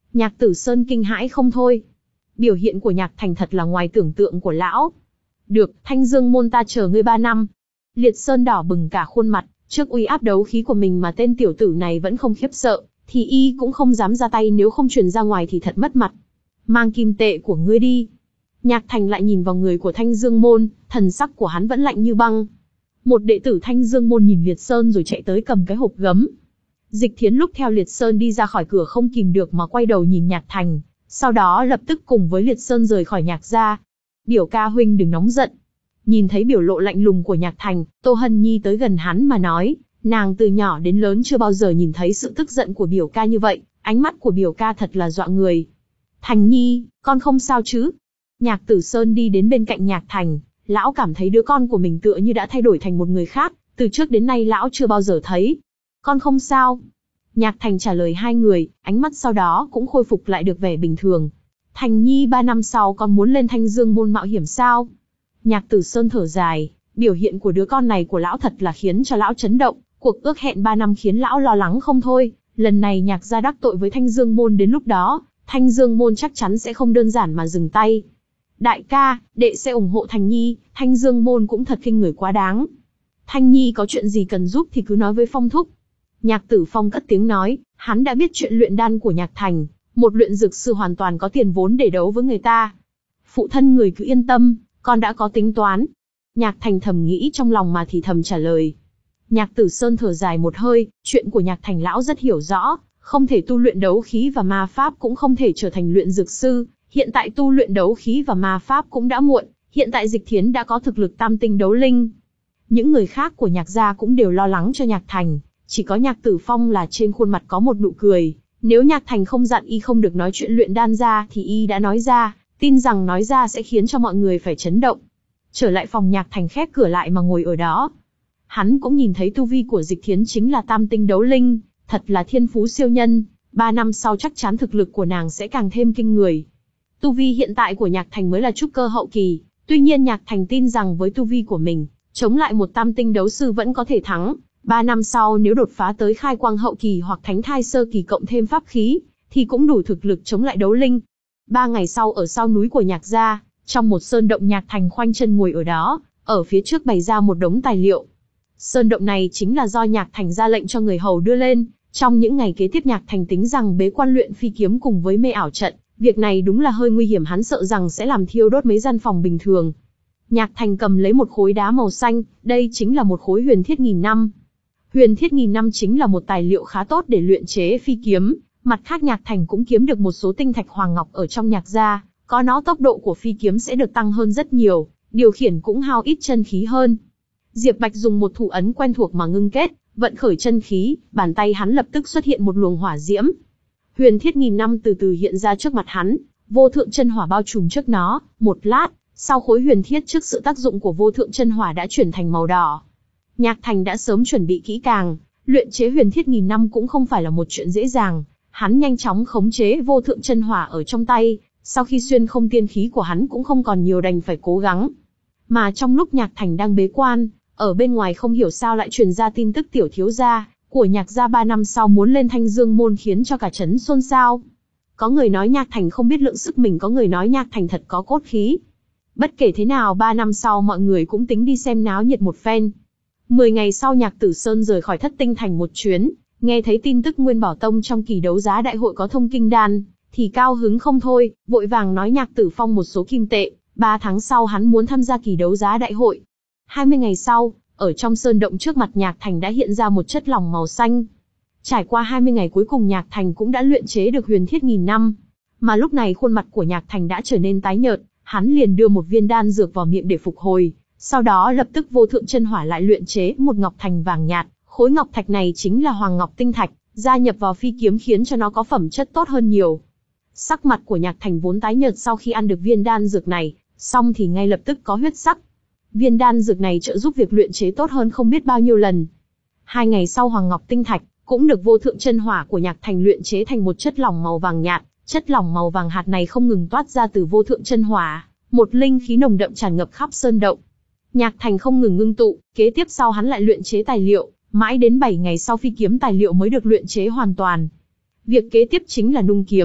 Nhạc Tử Sơn kinh hãi không thôi. Biểu hiện của Nhạc Thành thật là ngoài tưởng tượng của lão. Được, Thanh Dương môn ta chờ ngươi ba năm. Liệt Sơn đỏ bừng cả khuôn mặt, trước uy áp đấu khí của mình mà tên tiểu tử này vẫn không khiếp sợ, thì y cũng không dám ra tay, nếu không truyền ra ngoài thì thật mất mặt. Mang kim tệ của ngươi đi. Nhạc Thành lại nhìn vào người của Thanh Dương môn, thần sắc của hắn vẫn lạnh như băng. Một đệ tử Thanh Dương môn nhìn Liệt Sơn rồi chạy tới cầm cái hộp gấm. Dịch Thiến lúc theo Liệt Sơn đi ra khỏi cửa không kìm được mà quay đầu nhìn Nhạc Thành, sau đó lập tức cùng với Liệt Sơn rời khỏi Nhạc gia. Biểu ca huynh đừng nóng giận. Nhìn thấy biểu lộ lạnh lùng của Nhạc Thành, Tô Hân Nhi tới gần hắn mà nói, nàng từ nhỏ đến lớn chưa bao giờ nhìn thấy sự tức giận của biểu ca như vậy, ánh mắt của biểu ca thật là dọa người. Thành Nhi, con không sao chứ? Nhạc Tử Sơn đi đến bên cạnh Nhạc Thành, lão cảm thấy đứa con của mình tựa như đã thay đổi thành một người khác, từ trước đến nay lão chưa bao giờ thấy. Con không sao. Nhạc Thành trả lời hai người, ánh mắt sau đó cũng khôi phục lại được vẻ bình thường. Thành Nhi, ba năm sau con muốn lên Thanh Dương môn mạo hiểm sao? Nhạc Tử Sơn thở dài, biểu hiện của đứa con này của lão thật là khiến cho lão chấn động, cuộc ước hẹn ba năm khiến lão lo lắng không thôi, lần này Nhạc gia đắc tội với Thanh Dương môn, đến lúc đó, Thanh Dương môn chắc chắn sẽ không đơn giản mà dừng tay. Đại ca, đệ sẽ ủng hộ Thành Nhi, Thanh Dương môn cũng thật khinh người quá đáng. Thanh Nhi có chuyện gì cần giúp thì cứ nói với Phong thúc. Nhạc Tử Phong cất tiếng nói, hắn đã biết chuyện luyện đan của Nhạc Thành, một luyện dược sư hoàn toàn có tiền vốn để đấu với người ta. Phụ thân người cứ yên tâm, con đã có tính toán. Nhạc Thành thầm nghĩ trong lòng mà thì thầm trả lời. Nhạc Tử Sơn thở dài một hơi, chuyện của Nhạc Thành lão rất hiểu rõ, không thể tu luyện đấu khí và ma pháp, cũng không thể trở thành luyện dược sư. Hiện tại tu luyện đấu khí và ma pháp cũng đã muộn, hiện tại Dịch Thiến đã có thực lực tam tinh đấu linh. Những người khác của Nhạc gia cũng đều lo lắng cho Nhạc Thành, chỉ có Nhạc Tử Phong là trên khuôn mặt có một nụ cười. Nếu Nhạc Thành không dặn y không được nói chuyện luyện đan ra thì y đã nói ra, tin rằng nói ra sẽ khiến cho mọi người phải chấn động. Trở lại phòng, Nhạc Thành khép cửa lại mà ngồi ở đó. Hắn cũng nhìn thấy tu vi của Dịch Thiến chính là tam tinh đấu linh, thật là thiên phú siêu nhân, ba năm sau chắc chắn thực lực của nàng sẽ càng thêm kinh người. Tu vi hiện tại của Nhạc Thành mới là trúc cơ hậu kỳ, tuy nhiên Nhạc Thành tin rằng với tu vi của mình, chống lại một tam tinh đấu sư vẫn có thể thắng. Ba năm sau nếu đột phá tới khai quang hậu kỳ hoặc thánh thai sơ kỳ cộng thêm pháp khí, thì cũng đủ thực lực chống lại đấu linh. Ba ngày sau, ở sau núi của Nhạc gia, trong một sơn động, Nhạc Thành khoanh chân ngồi ở đó, ở phía trước bày ra một đống tài liệu. Sơn động này chính là do Nhạc Thành ra lệnh cho người hầu đưa lên. Trong những ngày kế tiếp, Nhạc Thành tính rằng bế quan luyện phi kiếm cùng với mê ảo trận, việc này đúng là hơi nguy hiểm, hắn sợ rằng sẽ làm thiêu đốt mấy gian phòng bình thường. Nhạc Thành cầm lấy một khối đá màu xanh, đây chính là một khối huyền thiết nghìn năm. Huyền thiết nghìn năm chính là một tài liệu khá tốt để luyện chế phi kiếm. Mặt khác, Nhạc Thành cũng kiếm được một số tinh thạch hoàng ngọc ở trong Nhạc gia, có nó tốc độ của phi kiếm sẽ được tăng hơn rất nhiều, điều khiển cũng hao ít chân khí hơn. Diệp Bạch dùng một thủ ấn quen thuộc mà ngưng kết, vận khởi chân khí, bàn tay hắn lập tức xuất hiện một luồng hỏa diễm. Huyền thiết nghìn năm từ từ hiện ra trước mặt hắn, vô thượng chân hỏa bao trùm trước nó, một lát, sau khối huyền thiết trước sự tác dụng của vô thượng chân hỏa đã chuyển thành màu đỏ. Nhạc Thành đã sớm chuẩn bị kỹ càng, luyện chế huyền thiết nghìn năm cũng không phải là một chuyện dễ dàng, hắn nhanh chóng khống chế vô thượng chân hỏa ở trong tay, sau khi xuyên không tiên khí của hắn cũng không còn nhiều, đành phải cố gắng. Mà trong lúc Nhạc Thành đang bế quan, ở bên ngoài không hiểu sao lại truyền ra tin tức tiểu thiếu gia của Nhạc gia ba năm sau muốn lên Thanh Dương môn, khiến cho cả trấn xôn xao. Có người nói Nhạc Thành không biết lượng sức mình, có người nói Nhạc Thành thật có cốt khí. Bất kể thế nào, ba năm sau mọi người cũng tính đi xem náo nhiệt một phen. Mười ngày sau, Nhạc Tử Sơn rời khỏi Thất Tinh Thành một chuyến, nghe thấy tin tức Nguyên Bảo Tông trong kỳ đấu giá đại hội có thông kinh đan, thì cao hứng không thôi, vội vàng nói Nhạc Tử Phong một số kim tệ, ba tháng sau hắn muốn tham gia kỳ đấu giá đại hội. Hai mươi ngày sau, ở trong sơn động trước mặt Nhạc Thành đã hiện ra một chất lỏng màu xanh. Trải qua hai mươi ngày cuối cùng, Nhạc Thành cũng đã luyện chế được huyền thiết nghìn năm. Mà lúc này khuôn mặt của Nhạc Thành đã trở nên tái nhợt, hắn liền đưa một viên đan dược vào miệng để phục hồi, sau đó lập tức vô thượng chân hỏa lại luyện chế một ngọc thành vàng nhạt, khối ngọc thạch này chính là Hoàng Ngọc Tinh Thạch, gia nhập vào phi kiếm khiến cho nó có phẩm chất tốt hơn nhiều. Sắc mặt của Nhạc Thành vốn tái nhợt sau khi ăn được viên đan dược này, xong thì ngay lập tức có huyết sắc. Viên đan dược này trợ giúp việc luyện chế tốt hơn không biết bao nhiêu lần. Hai ngày sau, Hoàng Ngọc Tinh Thạch cũng được vô thượng chân hỏa của Nhạc Thành luyện chế thành một chất lỏng màu vàng nhạt. Chất lỏng màu vàng hạt này không ngừng toát ra từ vô thượng chân hỏa, một linh khí nồng đậm tràn ngập khắp sơn động. Nhạc Thành không ngừng ngưng tụ, kế tiếp sau hắn lại luyện chế tài liệu, mãi đến bảy ngày sau phi kiếm tài liệu mới được luyện chế hoàn toàn. Việc kế tiếp chính là nung kiếm,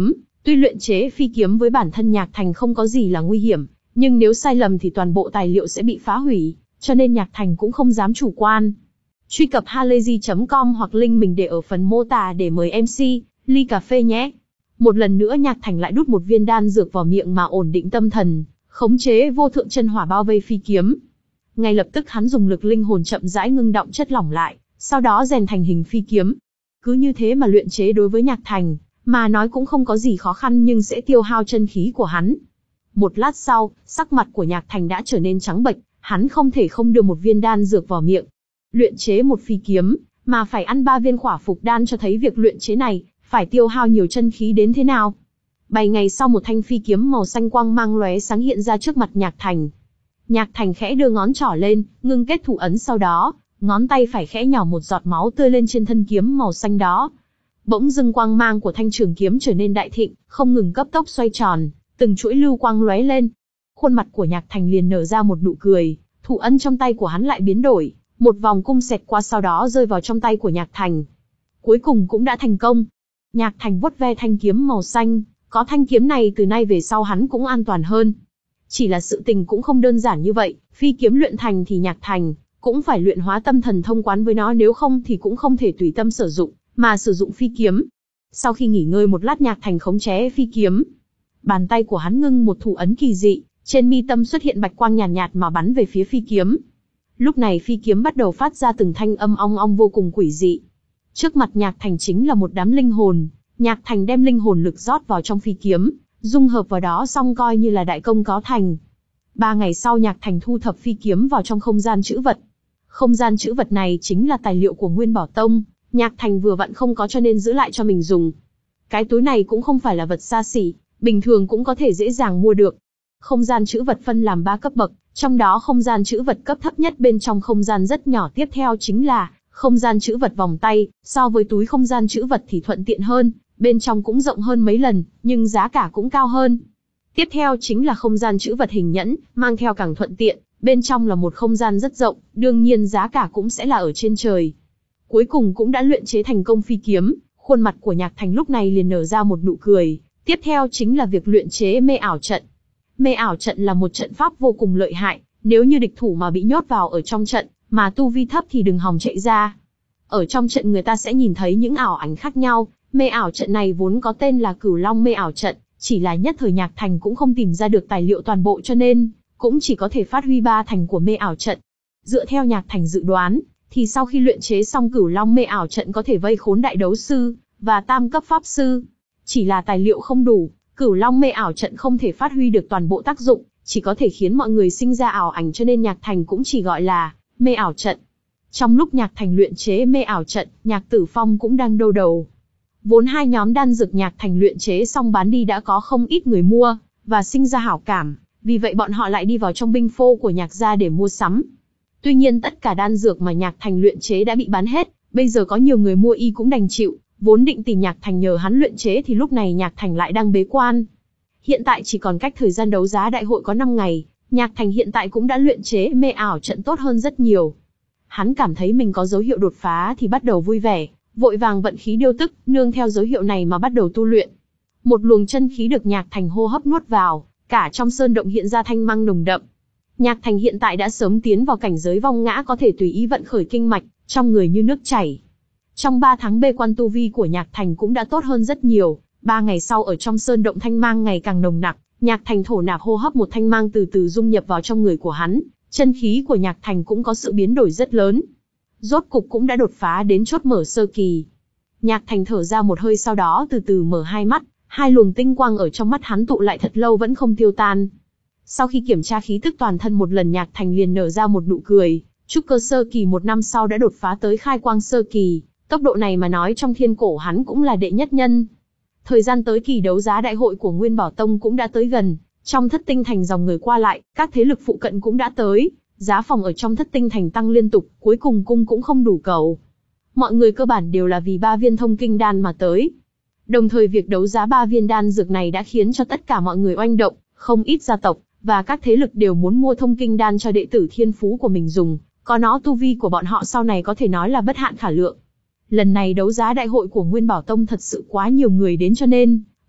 Tuy luyện chế phi kiếm với bản thân Nhạc Thành không có gì là nguy hiểm, nhưng nếu sai lầm thì toàn bộ tài liệu sẽ bị phá hủy, cho nên Nhạc Thành cũng không dám chủ quan. Truy cập halayzi chấm com hoặc link mình để ở phần mô tả để mời em xê, ly cà phê nhé. Một lần nữa Nhạc Thành lại đút một viên đan dược vào miệng mà ổn định tâm thần, khống chế vô thượng chân hỏa bao vây phi kiếm. Ngay lập tức hắn dùng lực linh hồn chậm rãi ngưng động chất lỏng lại, sau đó rèn thành hình phi kiếm. Cứ như thế mà luyện chế đối với Nhạc Thành, mà nói cũng không có gì khó khăn nhưng sẽ tiêu hao chân khí của hắn. Một lát sau, sắc mặt của Nhạc Thành đã trở nên trắng bệch, hắn không thể không đưa một viên đan dược vào miệng. Luyện chế một phi kiếm, mà phải ăn ba viên khỏa phục đan cho thấy việc luyện chế này, phải tiêu hao nhiều chân khí đến thế nào. Bảy ngày sau một thanh phi kiếm màu xanh quang mang lóe sáng hiện ra trước mặt Nhạc Thành. Nhạc Thành khẽ đưa ngón trỏ lên, ngưng kết thủ ấn sau đó, ngón tay phải khẽ nhỏ một giọt máu tươi lên trên thân kiếm màu xanh đó. Bỗng dưng quang mang của thanh trường kiếm trở nên đại thịnh, không ngừng cấp tốc xoay tròn, từng chuỗi lưu quang lóe lên. Khuôn mặt của Nhạc Thành liền nở ra một nụ cười, thủ ấn trong tay của hắn lại biến đổi, một vòng cung xẹt qua sau đó rơi vào trong tay của Nhạc Thành. Cuối cùng cũng đã thành công. Nhạc Thành vuốt ve thanh kiếm màu xanh, có thanh kiếm này từ nay về sau hắn cũng an toàn hơn. Chỉ là sự tình cũng không đơn giản như vậy, phi kiếm luyện thành thì Nhạc Thành cũng phải luyện hóa tâm thần thông quán với nó, nếu không thì cũng không thể tùy tâm sử dụng, mà sử dụng phi kiếm. Sau khi nghỉ ngơi một lát Nhạc Thành khống chế phi kiếm. Bàn tay của hắn ngưng một thủ ấn kỳ dị, trên mi tâm xuất hiện bạch quang nhàn nhạt, nhạt mà bắn về phía phi kiếm. Lúc này phi kiếm bắt đầu phát ra từng thanh âm ong ong vô cùng quỷ dị. Trước mặt Nhạc Thành chính là một đám linh hồn, Nhạc Thành đem linh hồn lực rót vào trong phi kiếm, dung hợp vào đó xong coi như là đại công có thành. Ba ngày sau Nhạc Thành thu thập phi kiếm vào trong không gian trữ vật. Không gian trữ vật này chính là tài liệu của Nguyên Bảo Tông, Nhạc Thành vừa vặn không có cho nên giữ lại cho mình dùng. Cái túi này cũng không phải là vật xa xỉ, bình thường cũng có thể dễ dàng mua được. Không gian trữ vật phân làm ba cấp bậc, trong đó không gian trữ vật cấp thấp nhất bên trong không gian rất nhỏ tiếp theo chính là không gian trữ vật vòng tay, so với túi không gian trữ vật thì thuận tiện hơn, bên trong cũng rộng hơn mấy lần, nhưng giá cả cũng cao hơn. Tiếp theo chính là không gian trữ vật hình nhẫn, mang theo càng thuận tiện, bên trong là một không gian rất rộng, đương nhiên giá cả cũng sẽ là ở trên trời. Cuối cùng cũng đã luyện chế thành công phi kiếm, khuôn mặt của Nhạc Thành lúc này liền nở ra một nụ cười. Tiếp theo chính là việc luyện chế mê ảo trận. Mê ảo trận là một trận pháp vô cùng lợi hại, nếu như địch thủ mà bị nhốt vào ở trong trận, mà tu vi thấp thì đừng hòng chạy ra. Ở trong trận người ta sẽ nhìn thấy những ảo ảnh khác nhau, mê ảo trận này vốn có tên là Cửu Long mê ảo trận, chỉ là nhất thời Nhạc Thành cũng không tìm ra được tài liệu toàn bộ cho nên, cũng chỉ có thể phát huy ba thành của mê ảo trận. Dựa theo Nhạc Thành dự đoán, thì sau khi luyện chế xong Cửu Long mê ảo trận có thể vây khốn đại đấu sư, và tam cấp pháp sư. Chỉ là tài liệu không đủ, Cửu Long mê ảo trận không thể phát huy được toàn bộ tác dụng, chỉ có thể khiến mọi người sinh ra ảo ảnh cho nên Nhạc Thành cũng chỉ gọi là mê ảo trận. Trong lúc Nhạc Thành luyện chế mê ảo trận, Nhạc Tử Phong cũng đang đau đầu. Vốn hai nhóm đan dược Nhạc Thành luyện chế xong bán đi đã có không ít người mua, và sinh ra hảo cảm, vì vậy bọn họ lại đi vào trong binh phô của Nhạc gia để mua sắm. Tuy nhiên tất cả đan dược mà Nhạc Thành luyện chế đã bị bán hết, bây giờ có nhiều người mua y cũng đành chịu. Vốn định tìm Nhạc Thành nhờ hắn luyện chế thì lúc này Nhạc Thành lại đang bế quan. Hiện tại chỉ còn cách thời gian đấu giá đại hội có năm ngày, Nhạc Thành hiện tại cũng đã luyện chế mê ảo trận tốt hơn rất nhiều. Hắn cảm thấy mình có dấu hiệu đột phá thì bắt đầu vui vẻ, vội vàng vận khí điêu tức, nương theo dấu hiệu này mà bắt đầu tu luyện. Một luồng chân khí được Nhạc Thành hô hấp nuốt vào, cả trong sơn động hiện ra thanh mang nồng đậm. Nhạc Thành hiện tại đã sớm tiến vào cảnh giới vong ngã, có thể tùy ý vận khởi kinh mạch, trong người như nước chảy. Trong ba tháng bê quan tu vi của Nhạc Thành cũng đã tốt hơn rất nhiều, ba ngày sau ở trong sơn động thanh mang ngày càng nồng nặc, Nhạc Thành thổ nạp hô hấp một thanh mang từ từ dung nhập vào trong người của hắn, chân khí của Nhạc Thành cũng có sự biến đổi rất lớn. Rốt cục cũng đã đột phá đến chốt mở sơ kỳ. Nhạc Thành thở ra một hơi sau đó từ từ mở hai mắt, hai luồng tinh quang ở trong mắt hắn tụ lại thật lâu vẫn không tiêu tan. Sau khi kiểm tra khí tức toàn thân một lần Nhạc Thành liền nở ra một nụ cười, trúc cơ sơ kỳ một năm sau đã đột phá tới khai quang sơ kỳ. Tốc độ này mà nói trong thiên cổ hắn cũng là đệ nhất nhân. Thời gian tới kỳ đấu giá đại hội của Nguyên Bảo Tông cũng đã tới gần, trong thất tinh thành dòng người qua lại, các thế lực phụ cận cũng đã tới, giá phòng ở trong thất tinh thành tăng liên tục, cuối cùng cung cũng không đủ cầu. Mọi người cơ bản đều là vì ba viên thông kinh đan mà tới. Đồng thời việc đấu giá ba viên đan dược này đã khiến cho tất cả mọi người oanh động, không ít gia tộc và các thế lực đều muốn mua thông kinh đan cho đệ tử thiên phú của mình dùng, có nó tu vi của bọn họ sau này có thể nói là bất hạn khả lượng. Lần này đấu giá đại hội của Nguyên Bảo Tông thật sự quá nhiều người đến cho nên,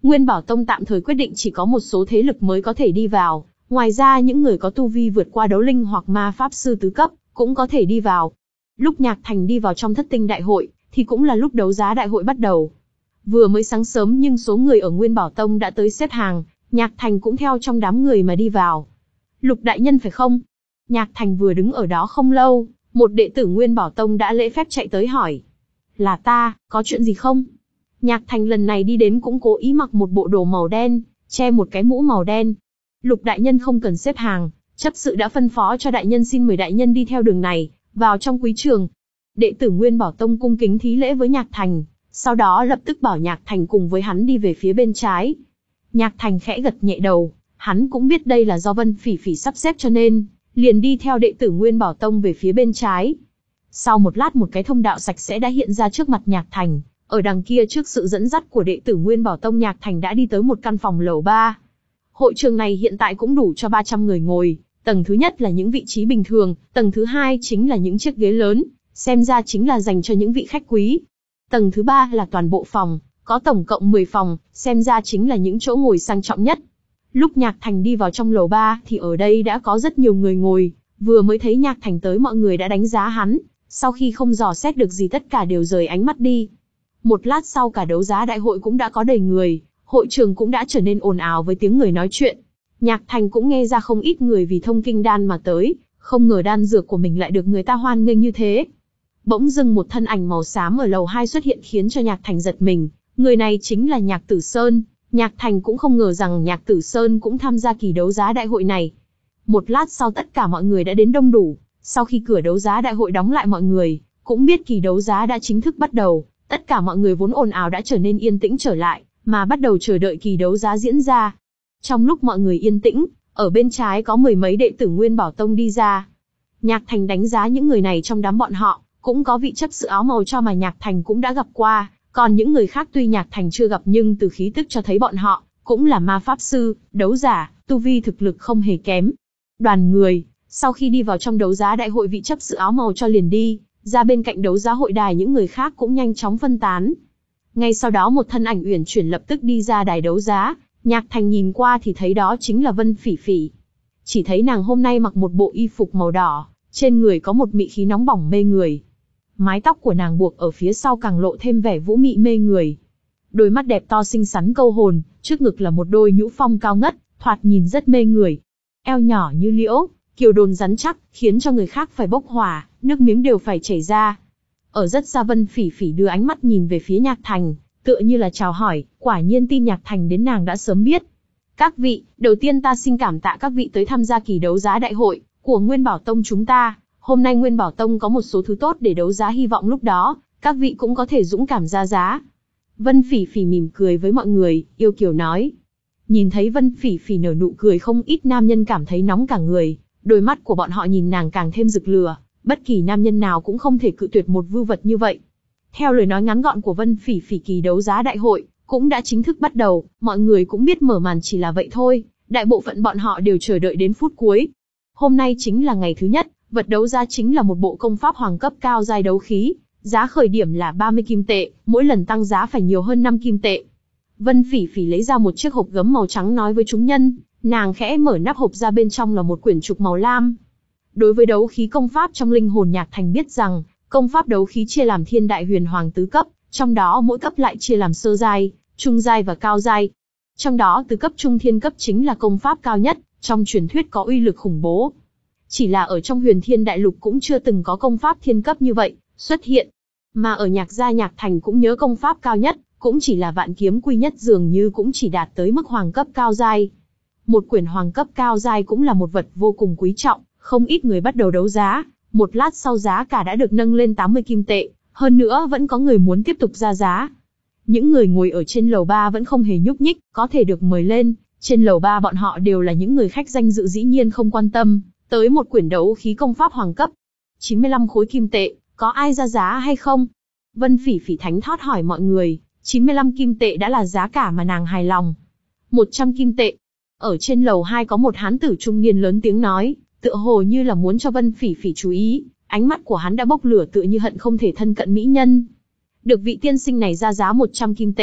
Nguyên Bảo Tông tạm thời quyết định chỉ có một số thế lực mới có thể đi vào, ngoài ra những người có tu vi vượt qua đấu linh hoặc ma pháp sư tứ cấp, cũng có thể đi vào. Lúc Nhạc Thành đi vào trong thất tinh đại hội, thì cũng là lúc đấu giá đại hội bắt đầu. Vừa mới sáng sớm nhưng số người ở Nguyên Bảo Tông đã tới xếp hàng, Nhạc Thành cũng theo trong đám người mà đi vào. Lục đại nhân phải không? Nhạc Thành vừa đứng ở đó không lâu, một đệ tử Nguyên Bảo Tông đã lễ phép chạy tới hỏi. Là ta, có chuyện gì không? Nhạc Thành lần này đi đến cũng cố ý mặc một bộ đồ màu đen, che một cái mũ màu đen. Lục đại nhân không cần xếp hàng, chấp sự đã phân phó cho đại nhân xin mời đại nhân đi theo đường này, vào trong quý trường. Đệ tử Nguyên Bảo Tông cung kính thí lễ với Nhạc Thành, sau đó lập tức bảo Nhạc Thành cùng với hắn đi về phía bên trái. Nhạc Thành khẽ gật nhẹ đầu, hắn cũng biết đây là do Vân Phỉ Phỉ sắp xếp cho nên, liền đi theo đệ tử Nguyên Bảo Tông về phía bên trái. Sau một lát một cái thông đạo sạch sẽ đã hiện ra trước mặt Nhạc Thành, ở đằng kia trước sự dẫn dắt của đệ tử Nguyên Bảo Tông Nhạc Thành đã đi tới một căn phòng lầu ba. Hội trường này hiện tại cũng đủ cho ba trăm người ngồi, tầng thứ nhất là những vị trí bình thường, tầng thứ hai chính là những chiếc ghế lớn, xem ra chính là dành cho những vị khách quý. Tầng thứ ba là toàn bộ phòng, có tổng cộng mười phòng, xem ra chính là những chỗ ngồi sang trọng nhất. Lúc Nhạc Thành đi vào trong lầu ba thì ở đây đã có rất nhiều người ngồi, vừa mới thấy Nhạc Thành tới mọi người đã đánh giá hắn, sau khi không dò xét được gì tất cả đều rời ánh mắt đi. Một lát sau cả đấu giá đại hội cũng đã có đầy người, hội trường cũng đã trở nên ồn ào với tiếng người nói chuyện. Nhạc Thành cũng nghe ra không ít người vì thông kinh đan mà tới, không ngờ đan dược của mình lại được người ta hoan nghênh như thế. Bỗng dưng một thân ảnh màu xám ở lầu hai xuất hiện khiến cho Nhạc Thành giật mình, người này chính là Nhạc Tử Sơn. Nhạc Thành cũng không ngờ rằng Nhạc Tử Sơn cũng tham gia kỳ đấu giá đại hội này. Một lát sau tất cả mọi người đã đến đông đủ, sau khi cửa đấu giá đại hội đóng lại mọi người cũng biết kỳ đấu giá đã chính thức bắt đầu, tất cả mọi người vốn ồn ào đã trở nên yên tĩnh trở lại, mà bắt đầu chờ đợi kỳ đấu giá diễn ra. Trong lúc mọi người yên tĩnh, ở bên trái có mười mấy đệ tử Nguyên Bảo Tông đi ra. Nhạc Thành đánh giá những người này trong đám bọn họ, cũng có vị chấp sự áo màu cho mà Nhạc Thành cũng đã gặp qua, còn những người khác tuy Nhạc Thành chưa gặp nhưng từ khí tức cho thấy bọn họ cũng là ma pháp sư, đấu giả, tu vi thực lực không hề kém. Đoàn người, sau khi đi vào trong đấu giá đại hội vị chấp sự áo màu cho liền đi, ra bên cạnh đấu giá hội đài những người khác cũng nhanh chóng phân tán. Ngay sau đó một thân ảnh uyển chuyển lập tức đi ra đài đấu giá, Nhạc Thành nhìn qua thì thấy đó chính là Vân Phỉ Phỉ. Chỉ thấy nàng hôm nay mặc một bộ y phục màu đỏ, trên người có một mị khí nóng bỏng mê người. Mái tóc của nàng buộc ở phía sau càng lộ thêm vẻ vũ mị mê người. Đôi mắt đẹp to xinh xắn câu hồn, trước ngực là một đôi nhũ phong cao ngất, thoạt nhìn rất mê người. Eo nhỏ như liễu, kiều đồn rắn chắc, khiến cho người khác phải bốc hỏa, nước miếng đều phải chảy ra. Ở rất xa Vân Phỉ Phỉ đưa ánh mắt nhìn về phía Nhạc Thành, tựa như là chào hỏi, quả nhiên tin Nhạc Thành đến nàng đã sớm biết. Các vị, đầu tiên ta xin cảm tạ các vị tới tham gia kỳ đấu giá đại hội của Nguyên Bảo Tông chúng ta. Hôm nay Nguyên Bảo Tông có một số thứ tốt để đấu giá, hy vọng lúc đó các vị cũng có thể dũng cảm ra giá. Vân Phỉ Phỉ mỉm cười với mọi người, yêu kiều nói. Nhìn thấy Vân Phỉ Phỉ nở nụ cười không ít nam nhân cảm thấy nóng cả người, đôi mắt của bọn họ nhìn nàng càng thêm rực lửa, bất kỳ nam nhân nào cũng không thể cự tuyệt một vưu vật như vậy. Theo lời nói ngắn gọn của Vân Phỉ Phỉ, kỳ đấu giá đại hội cũng đã chính thức bắt đầu, mọi người cũng biết mở màn chỉ là vậy thôi, đại bộ phận bọn họ đều chờ đợi đến phút cuối. Hôm nay chính là ngày thứ nhất, vật đấu giá chính là một bộ công pháp hoàng cấp cao giai đấu khí, giá khởi điểm là ba mươi kim tệ, mỗi lần tăng giá phải nhiều hơn năm kim tệ. Vân Phỉ Phỉ lấy ra một chiếc hộp gấm màu trắng nói với chúng nhân, nàng khẽ mở nắp hộp ra, bên trong là một quyển trục màu lam. Đối với đấu khí công pháp trong linh hồn, Nhạc Thành biết rằng, công pháp đấu khí chia làm thiên đại huyền hoàng tứ cấp, trong đó mỗi cấp lại chia làm sơ giai, trung giai và cao giai. Trong đó tứ cấp trung thiên cấp chính là công pháp cao nhất, trong truyền thuyết có uy lực khủng bố. Chỉ là ở trong huyền thiên đại lục cũng chưa từng có công pháp thiên cấp như vậy xuất hiện. Mà ở Nhạc gia Nhạc Thành cũng nhớ công pháp cao nhất, cũng chỉ là vạn kiếm quy nhất, dường như cũng chỉ đạt tới mức hoàng cấp cao giai. Một quyển hoàng cấp cao giai cũng là một vật vô cùng quý trọng, không ít người bắt đầu đấu giá. Một lát sau giá cả đã được nâng lên tám mươi kim tệ, hơn nữa vẫn có người muốn tiếp tục ra giá. Những người ngồi ở trên lầu ba vẫn không hề nhúc nhích, có thể được mời lên. Trên lầu ba bọn họ đều là những người khách danh dự, dĩ nhiên không quan tâm tới một quyển đấu khí công pháp hoàng cấp. chín mươi lăm khối kim tệ, có ai ra giá hay không? Vân Phỉ Phỉ thánh thót hỏi mọi người. chín mươi lăm kim tệ đã là giá cả mà nàng hài lòng. một trăm kim tệ. Ở trên lầu hai có một hán tử trung niên lớn tiếng nói, tựa hồ như là muốn cho Vân Phỉ Phỉ chú ý, ánh mắt của hắn đã bốc lửa, tựa như hận không thể thân cận mỹ nhân. Được vị tiên sinh này ra giá một trăm kim tệ,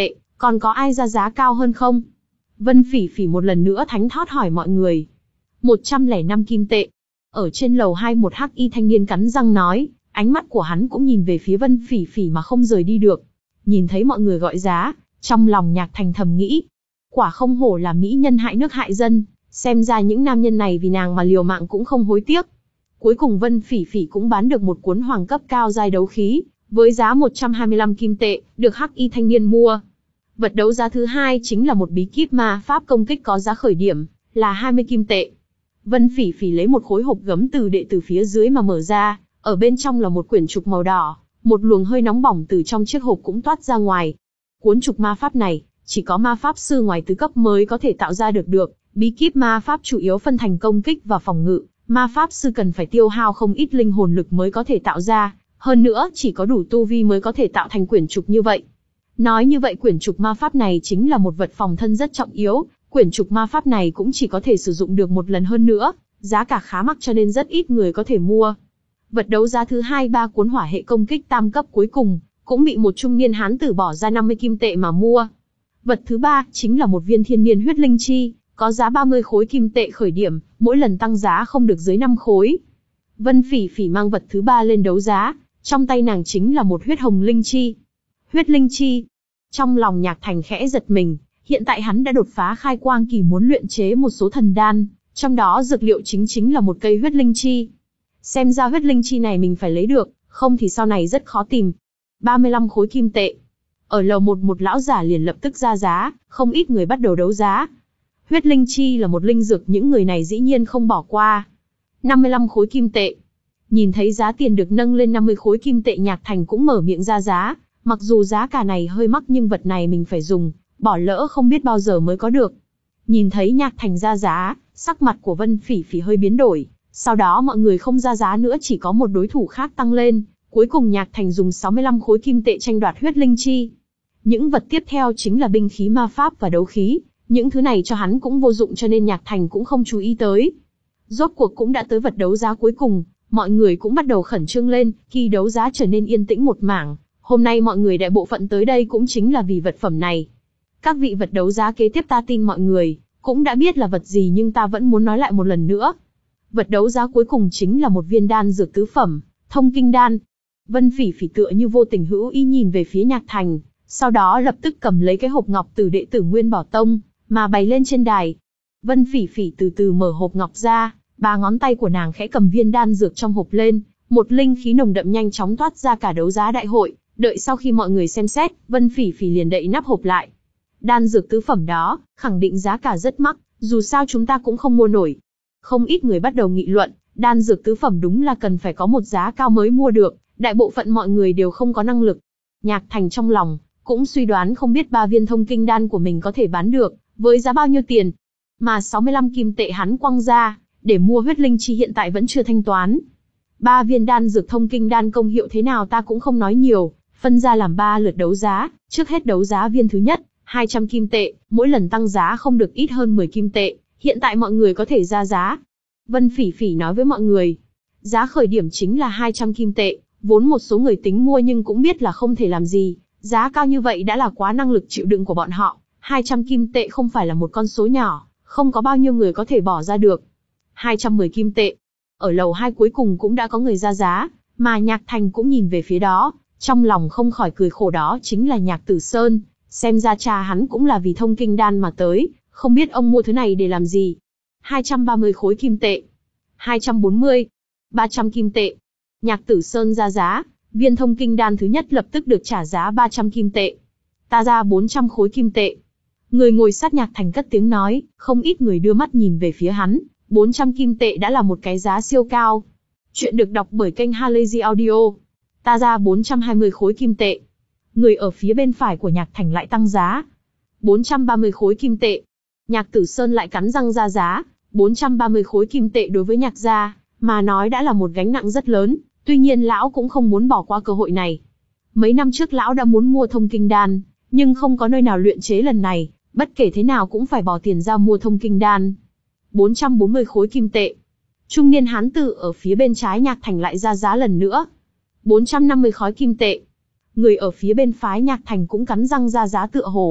Còn có ai ra giá cao hơn không? Vân Phỉ Phỉ một lần nữa thánh thót hỏi mọi người. một trăm lẻ năm kim tệ. Ở trên lầu hai một hắc y thanh niên cắn răng nói, ánh mắt của hắn cũng nhìn về phía Vân Phỉ Phỉ mà không rời đi được. Nhìn thấy mọi người gọi giá, trong lòng Nhạc Thành thầm nghĩ. Quả không hổ là mỹ nhân hại nước hại dân, xem ra những nam nhân này vì nàng mà liều mạng cũng không hối tiếc. Cuối cùng Vân Phỉ Phỉ cũng bán được một cuốn hoàng cấp cao giai đấu khí, với giá một trăm hai mươi lăm kim tệ, được hắc y thanh niên mua. Vật đấu giá thứ hai chính là một bí kíp ma pháp công kích có giá khởi điểm, là hai mươi kim tệ. Vân Phỉ Phỉ lấy một khối hộp gấm từ đệ tử phía dưới mà mở ra, ở bên trong là một quyển trục màu đỏ, một luồng hơi nóng bỏng từ trong chiếc hộp cũng toát ra ngoài. Cuốn trục ma pháp này, chỉ có ma pháp sư ngoài tứ cấp mới có thể tạo ra được được, bí kíp ma pháp chủ yếu phân thành công kích và phòng ngự, ma pháp sư cần phải tiêu hao không ít linh hồn lực mới có thể tạo ra, hơn nữa chỉ có đủ tu vi mới có thể tạo thành quyển trục như vậy. Nói như vậy quyển trục ma pháp này chính là một vật phòng thân rất trọng yếu, quyển trục ma pháp này cũng chỉ có thể sử dụng được một lần, hơn nữa, giá cả khá mắc cho nên rất ít người có thể mua. Vật đấu giá thứ hai ba cuốn hỏa hệ công kích tam cấp cuối cùng, cũng bị một trung niên hán tử bỏ ra năm mươi kim tệ mà mua. Vật thứ ba chính là một viên thiên niên huyết linh chi, có giá ba mươi khối kim tệ khởi điểm, mỗi lần tăng giá không được dưới năm khối. Vân Phỉ Phỉ mang vật thứ ba lên đấu giá, trong tay nàng chính là một huyết hồng linh chi. Huyết linh chi. Trong lòng Nhạc Thành khẽ giật mình, hiện tại hắn đã đột phá khai quang kỳ, muốn luyện chế một số thần đan, trong đó dược liệu chính chính là một cây huyết linh chi. Xem ra huyết linh chi này mình phải lấy được, không thì sau này rất khó tìm. ba mươi lăm khối kim tệ. Ở lầu một một lão giả liền lập tức ra giá, không ít người bắt đầu đấu giá. Huyết linh chi là một linh dược, những người này dĩ nhiên không bỏ qua. năm mươi lăm khối kim tệ. Nhìn thấy giá tiền được nâng lên năm mươi khối kim tệ, Nhạc Thành cũng mở miệng ra giá. Mặc dù giá cả này hơi mắc nhưng vật này mình phải dùng, bỏ lỡ không biết bao giờ mới có được. Nhìn thấy Nhạc Thành ra giá, sắc mặt của Vân Phỉ Phỉ hơi biến đổi. Sau đó mọi người không ra giá nữa, chỉ có một đối thủ khác tăng lên. Cuối cùng Nhạc Thành dùng sáu mươi lăm khối kim tệ tranh đoạt huyết linh chi. Những vật tiếp theo chính là binh khí ma pháp và đấu khí. Những thứ này cho hắn cũng vô dụng cho nên Nhạc Thành cũng không chú ý tới. Rốt cuộc cũng đã tới vật đấu giá cuối cùng, mọi người cũng bắt đầu khẩn trương lên, khi đấu giá trở nên yên tĩnh một mảng. Hôm nay mọi người đại bộ phận tới đây cũng chính là vì vật phẩm này. Các vị, vật đấu giá kế tiếp ta tin mọi người cũng đã biết là vật gì, nhưng ta vẫn muốn nói lại một lần nữa. Vật đấu giá cuối cùng chính là một viên đan dược tứ phẩm, thông kinh đan. Vân Phỉ Phỉ tựa như vô tình hữu ý nhìn về phía Nhạc Thành, sau đó lập tức cầm lấy cái hộp ngọc từ đệ tử Nguyên Bảo Tông, mà bày lên trên đài. Vân Phỉ Phỉ từ từ mở hộp ngọc ra, ba ngón tay của nàng khẽ cầm viên đan dược trong hộp lên, một linh khí nồng đậm nhanh chóng toát ra cả đấu giá đại hội. Đợi sau khi mọi người xem xét, Vân Phỉ Phỉ liền đậy nắp hộp lại. Đan dược tứ phẩm đó, khẳng định giá cả rất mắc, dù sao chúng ta cũng không mua nổi. Không ít người bắt đầu nghị luận, đan dược tứ phẩm đúng là cần phải có một giá cao mới mua được, đại bộ phận mọi người đều không có năng lực. Nhạc Thành trong lòng cũng suy đoán không biết ba viên thông kinh đan của mình có thể bán được với giá bao nhiêu tiền. Mà sáu mươi lăm kim tệ hắn quăng ra để mua huyết linh chi hiện tại vẫn chưa thanh toán. Ba viên đan dược thông kinh đan công hiệu thế nào ta cũng không nói nhiều, phân ra làm ba lượt đấu giá, trước hết đấu giá viên thứ nhất, hai trăm kim tệ, mỗi lần tăng giá không được ít hơn mười kim tệ, hiện tại mọi người có thể ra giá. Vân Phỉ Phỉ nói với mọi người, giá khởi điểm chính là hai trăm kim tệ, vốn một số người tính mua nhưng cũng biết là không thể làm gì, giá cao như vậy đã là quá năng lực chịu đựng của bọn họ, hai trăm kim tệ không phải là một con số nhỏ, không có bao nhiêu người có thể bỏ ra được. hai trăm mười kim tệ. Ở lầu hai cuối cùng cũng đã có người ra giá, mà Nhạc Thành cũng nhìn về phía đó, trong lòng không khỏi cười khổ, đó chính là Nhạc Tử Sơn, xem ra cha hắn cũng là vì thông kinh đan mà tới, không biết ông mua thứ này để làm gì. hai trăm ba mươi khối kim tệ, hai trăm bốn mươi, ba trăm kim tệ. Nhạc Tử Sơn ra giá, viên thông kinh đan thứ nhất lập tức được trả giá ba trăm kim tệ. Ta ra bốn trăm khối kim tệ. Người ngồi sát Nhạc Thành cất tiếng nói, không ít người đưa mắt nhìn về phía hắn, bốn trăm kim tệ đã là một cái giá siêu cao. Chuyện được đọc bởi kênh Halazy Audio. Ta ra bốn trăm hai mươi khối kim tệ. Người ở phía bên phải của Nhạc Thành lại tăng giá. bốn trăm ba mươi khối kim tệ. Nhạc Tử Sơn lại cắn răng ra giá, bốn trăm ba mươi khối kim tệ đối với Nhạc gia mà nói đã là một gánh nặng rất lớn, tuy nhiên lão cũng không muốn bỏ qua cơ hội này. Mấy năm trước lão đã muốn mua thông kinh đan, nhưng không có nơi nào luyện chế, lần này, bất kể thế nào cũng phải bỏ tiền ra mua thông kinh đan. bốn trăm bốn mươi khối kim tệ. Trung niên hán tử ở phía bên trái Nhạc Thành lại ra giá lần nữa. bốn trăm năm mươi khối kim tệ. Người ở phía bên phái Nhạc Thành cũng cắn răng ra giá, tựa hồ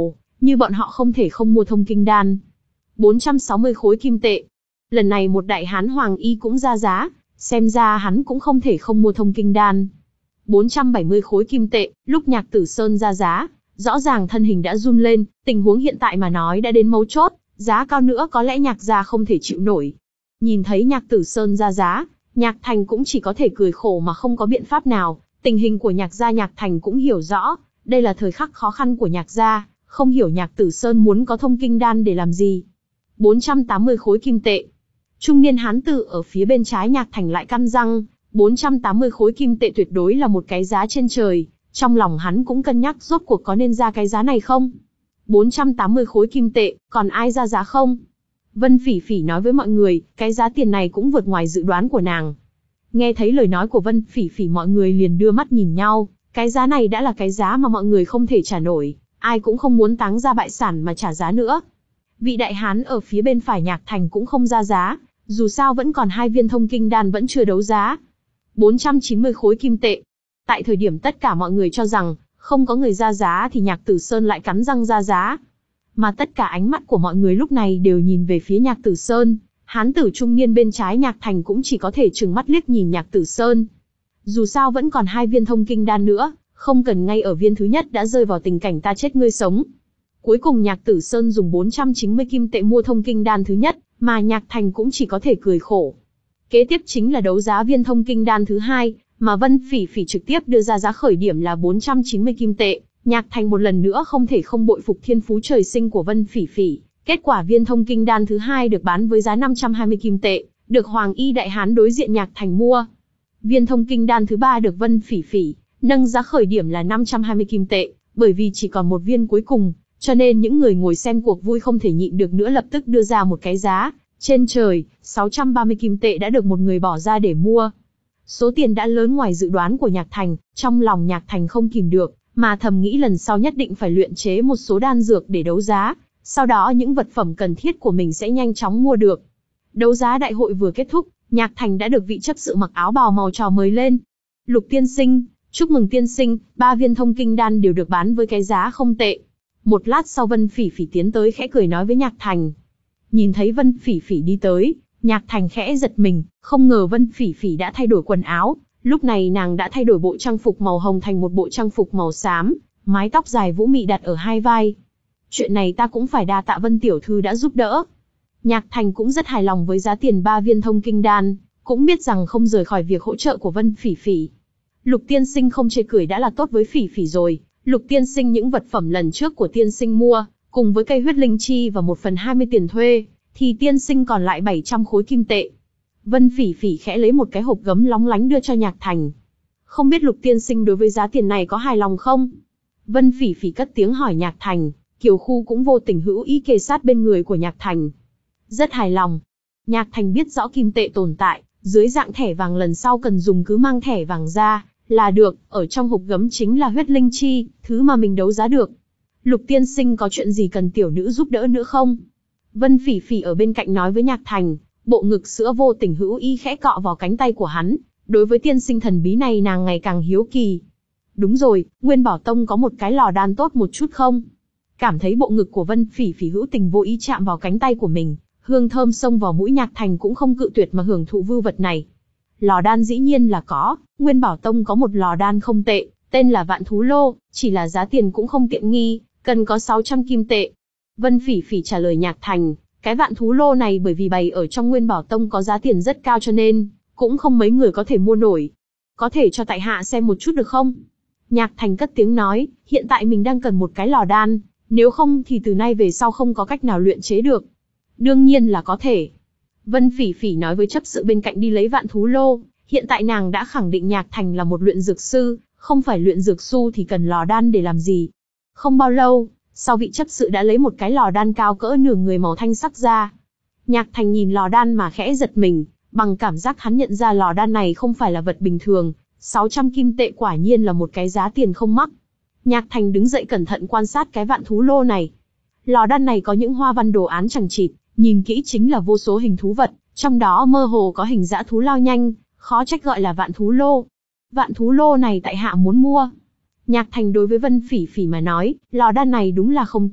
như bọn họ không thể không mua thông kinh đan. bốn trăm sáu mươi khối kim tệ. Lần này một đại hán hoàng y cũng ra giá, xem ra hắn cũng không thể không mua thông kinh đan. bốn trăm bảy mươi khối kim tệ, lúc Nhạc Tử Sơn ra giá, rõ ràng thân hình đã run lên, tình huống hiện tại mà nói đã đến mấu chốt, giá cao nữa có lẽ Nhạc gia không thể chịu nổi. Nhìn thấy Nhạc Tử Sơn ra giá, Nhạc Thành cũng chỉ có thể cười khổ mà không có biện pháp nào, tình hình của Nhạc gia Nhạc Thành cũng hiểu rõ, đây là thời khắc khó khăn của Nhạc gia, không hiểu Nhạc Tử Sơn muốn có thông kinh đan để làm gì. bốn trăm tám mươi khối kim tệ. Trung niên hán tử ở phía bên trái Nhạc Thành lại cắn răng, bốn trăm tám mươi khối kim tệ tuyệt đối là một cái giá trên trời, trong lòng hắn cũng cân nhắc rốt cuộc có nên ra cái giá này không. bốn trăm tám mươi khối kim tệ, còn ai ra giá không? Vân Phỉ Phỉ nói với mọi người, cái giá tiền này cũng vượt ngoài dự đoán của nàng. Nghe thấy lời nói của Vân Phỉ Phỉ mọi người liền đưa mắt nhìn nhau, cái giá này đã là cái giá mà mọi người không thể trả nổi, ai cũng không muốn táng ra bại sản mà trả giá nữa. Vị đại hán ở phía bên phải Nhạc Thành cũng không ra giá, dù sao vẫn còn hai viên thông kinh đan vẫn chưa đấu giá. bốn trăm chín mươi khối kim tệ. Tại thời điểm tất cả mọi người cho rằng không có người ra giá thì Nhạc Tử Sơn lại cắn răng ra giá. Mà tất cả ánh mắt của mọi người lúc này đều nhìn về phía Nhạc Tử Sơn, hán tử trung niên bên trái Nhạc Thành cũng chỉ có thể trừng mắt liếc nhìn Nhạc Tử Sơn. Dù sao vẫn còn hai viên thông kinh đan nữa, không cần ngay ở viên thứ nhất đã rơi vào tình cảnh ta chết ngươi sống. Cuối cùng Nhạc Tử Sơn dùng bốn trăm chín mươi kim tệ mua thông kinh đan thứ nhất, mà Nhạc Thành cũng chỉ có thể cười khổ. Kế tiếp chính là đấu giá viên thông kinh đan thứ hai, mà Vân Phỉ Phỉ trực tiếp đưa ra giá khởi điểm là bốn trăm chín mươi kim tệ. Nhạc Thành một lần nữa không thể không bội phục thiên phú trời sinh của Vân Phỉ Phỉ. Kết quả viên thông kinh đan thứ hai được bán với giá năm trăm hai mươi kim tệ, được Hoàng Y đại hán đối diện Nhạc Thành mua. Viên thông kinh đan thứ ba được Vân Phỉ Phỉ nâng giá khởi điểm là năm trăm hai mươi kim tệ, bởi vì chỉ còn một viên cuối cùng, cho nên những người ngồi xem cuộc vui không thể nhịn được nữa lập tức đưa ra một cái giá trên trời, sáu trăm ba mươi kim tệ đã được một người bỏ ra để mua. Số tiền đã lớn ngoài dự đoán của Nhạc Thành, trong lòng Nhạc Thành không kìm được, mà thầm nghĩ lần sau nhất định phải luyện chế một số đan dược để đấu giá, sau đó những vật phẩm cần thiết của mình sẽ nhanh chóng mua được. Đấu giá đại hội vừa kết thúc, Nhạc Thành đã được vị chấp sự mặc áo bào màu trò mời lên. Lục tiên sinh, chúc mừng tiên sinh, ba viên thông kinh đan đều được bán với cái giá không tệ. Một lát sau Vân Phỉ Phỉ tiến tới khẽ cười nói với Nhạc Thành. Nhìn thấy Vân Phỉ Phỉ đi tới, Nhạc Thành khẽ giật mình, không ngờ Vân Phỉ Phỉ đã thay đổi quần áo, lúc này nàng đã thay đổi bộ trang phục màu hồng thành một bộ trang phục màu xám, mái tóc dài vũ mị đặt ở hai vai. Chuyện này ta cũng phải đa tạ Vân tiểu thư đã giúp đỡ. Nhạc Thành cũng rất hài lòng với giá tiền ba viên thông kinh đan, cũng biết rằng không rời khỏi việc hỗ trợ của Vân Phỉ Phỉ. Lục tiên sinh không chê cười đã là tốt với Phỉ Phỉ rồi. Lục tiên sinh những vật phẩm lần trước của tiên sinh mua, cùng với cây huyết linh chi và một phần hai mươi tiền thuê, thì tiên sinh còn lại bảy trăm khối kim tệ. Vân Phỉ Phỉ khẽ lấy một cái hộp gấm lóng lánh đưa cho Nhạc Thành. Không biết Lục tiên sinh đối với giá tiền này có hài lòng không? Vân Phỉ Phỉ cất tiếng hỏi Nhạc Thành, Kiều Khu cũng vô tình hữu ý kề sát bên người của Nhạc Thành. Rất hài lòng. Nhạc Thành biết rõ kim tệ tồn tại, dưới dạng thẻ vàng lần sau cần dùng cứ mang thẻ vàng ra, là được, ở trong hộp gấm chính là huyết linh chi, thứ mà mình đấu giá được. Lục tiên sinh có chuyện gì cần tiểu nữ giúp đỡ nữa không? Vân Phỉ Phỉ ở bên cạnh nói với Nhạc Thành, bộ ngực sữa vô tình hữu ý khẽ cọ vào cánh tay của hắn, đối với tiên sinh thần bí này nàng ngày càng hiếu kỳ. Đúng rồi, Nguyên Bảo Tông có một cái lò đan tốt một chút không? Cảm thấy bộ ngực của Vân Phỉ Phỉ hữu tình vô ý chạm vào cánh tay của mình, hương thơm xông vào mũi Nhạc Thành cũng không cự tuyệt mà hưởng thụ vưu vật này. Lò đan dĩ nhiên là có, Nguyên Bảo Tông có một lò đan không tệ, tên là Vạn Thú Lô, chỉ là giá tiền cũng không tiện nghi, cần có sáu trăm kim tệ. Vân Phỉ Phỉ trả lời Nhạc Thành, cái Vạn Thú Lô này bởi vì bày ở trong Nguyên Bảo Tông có giá tiền rất cao cho nên, cũng không mấy người có thể mua nổi. Có thể cho tại hạ xem một chút được không? Nhạc Thành cất tiếng nói, hiện tại mình đang cần một cái lò đan, nếu không thì từ nay về sau không có cách nào luyện chế được. Đương nhiên là có thể. Vân Phỉ Phỉ nói với chấp sự bên cạnh đi lấy Vạn Thú Lô, hiện tại nàng đã khẳng định Nhạc Thành là một luyện dược sư, không phải luyện dược sư thì cần lò đan để làm gì. Không bao lâu, sau vị chấp sự đã lấy một cái lò đan cao cỡ nửa người màu thanh sắc ra. Nhạc Thành nhìn lò đan mà khẽ giật mình, bằng cảm giác hắn nhận ra lò đan này không phải là vật bình thường, sáu trăm kim tệ quả nhiên là một cái giá tiền không mắc. Nhạc Thành đứng dậy cẩn thận quan sát cái Vạn Thú Lô này. Lò đan này có những hoa văn đồ án chằng chịt, nhìn kỹ chính là vô số hình thú vật, trong đó mơ hồ có hình dã thú lao nhanh, khó trách gọi là Vạn Thú Lô. Vạn Thú Lô này tại hạ muốn mua. Nhạc Thành đối với Vân Phỉ Phỉ mà nói, lò đan này đúng là không tệ,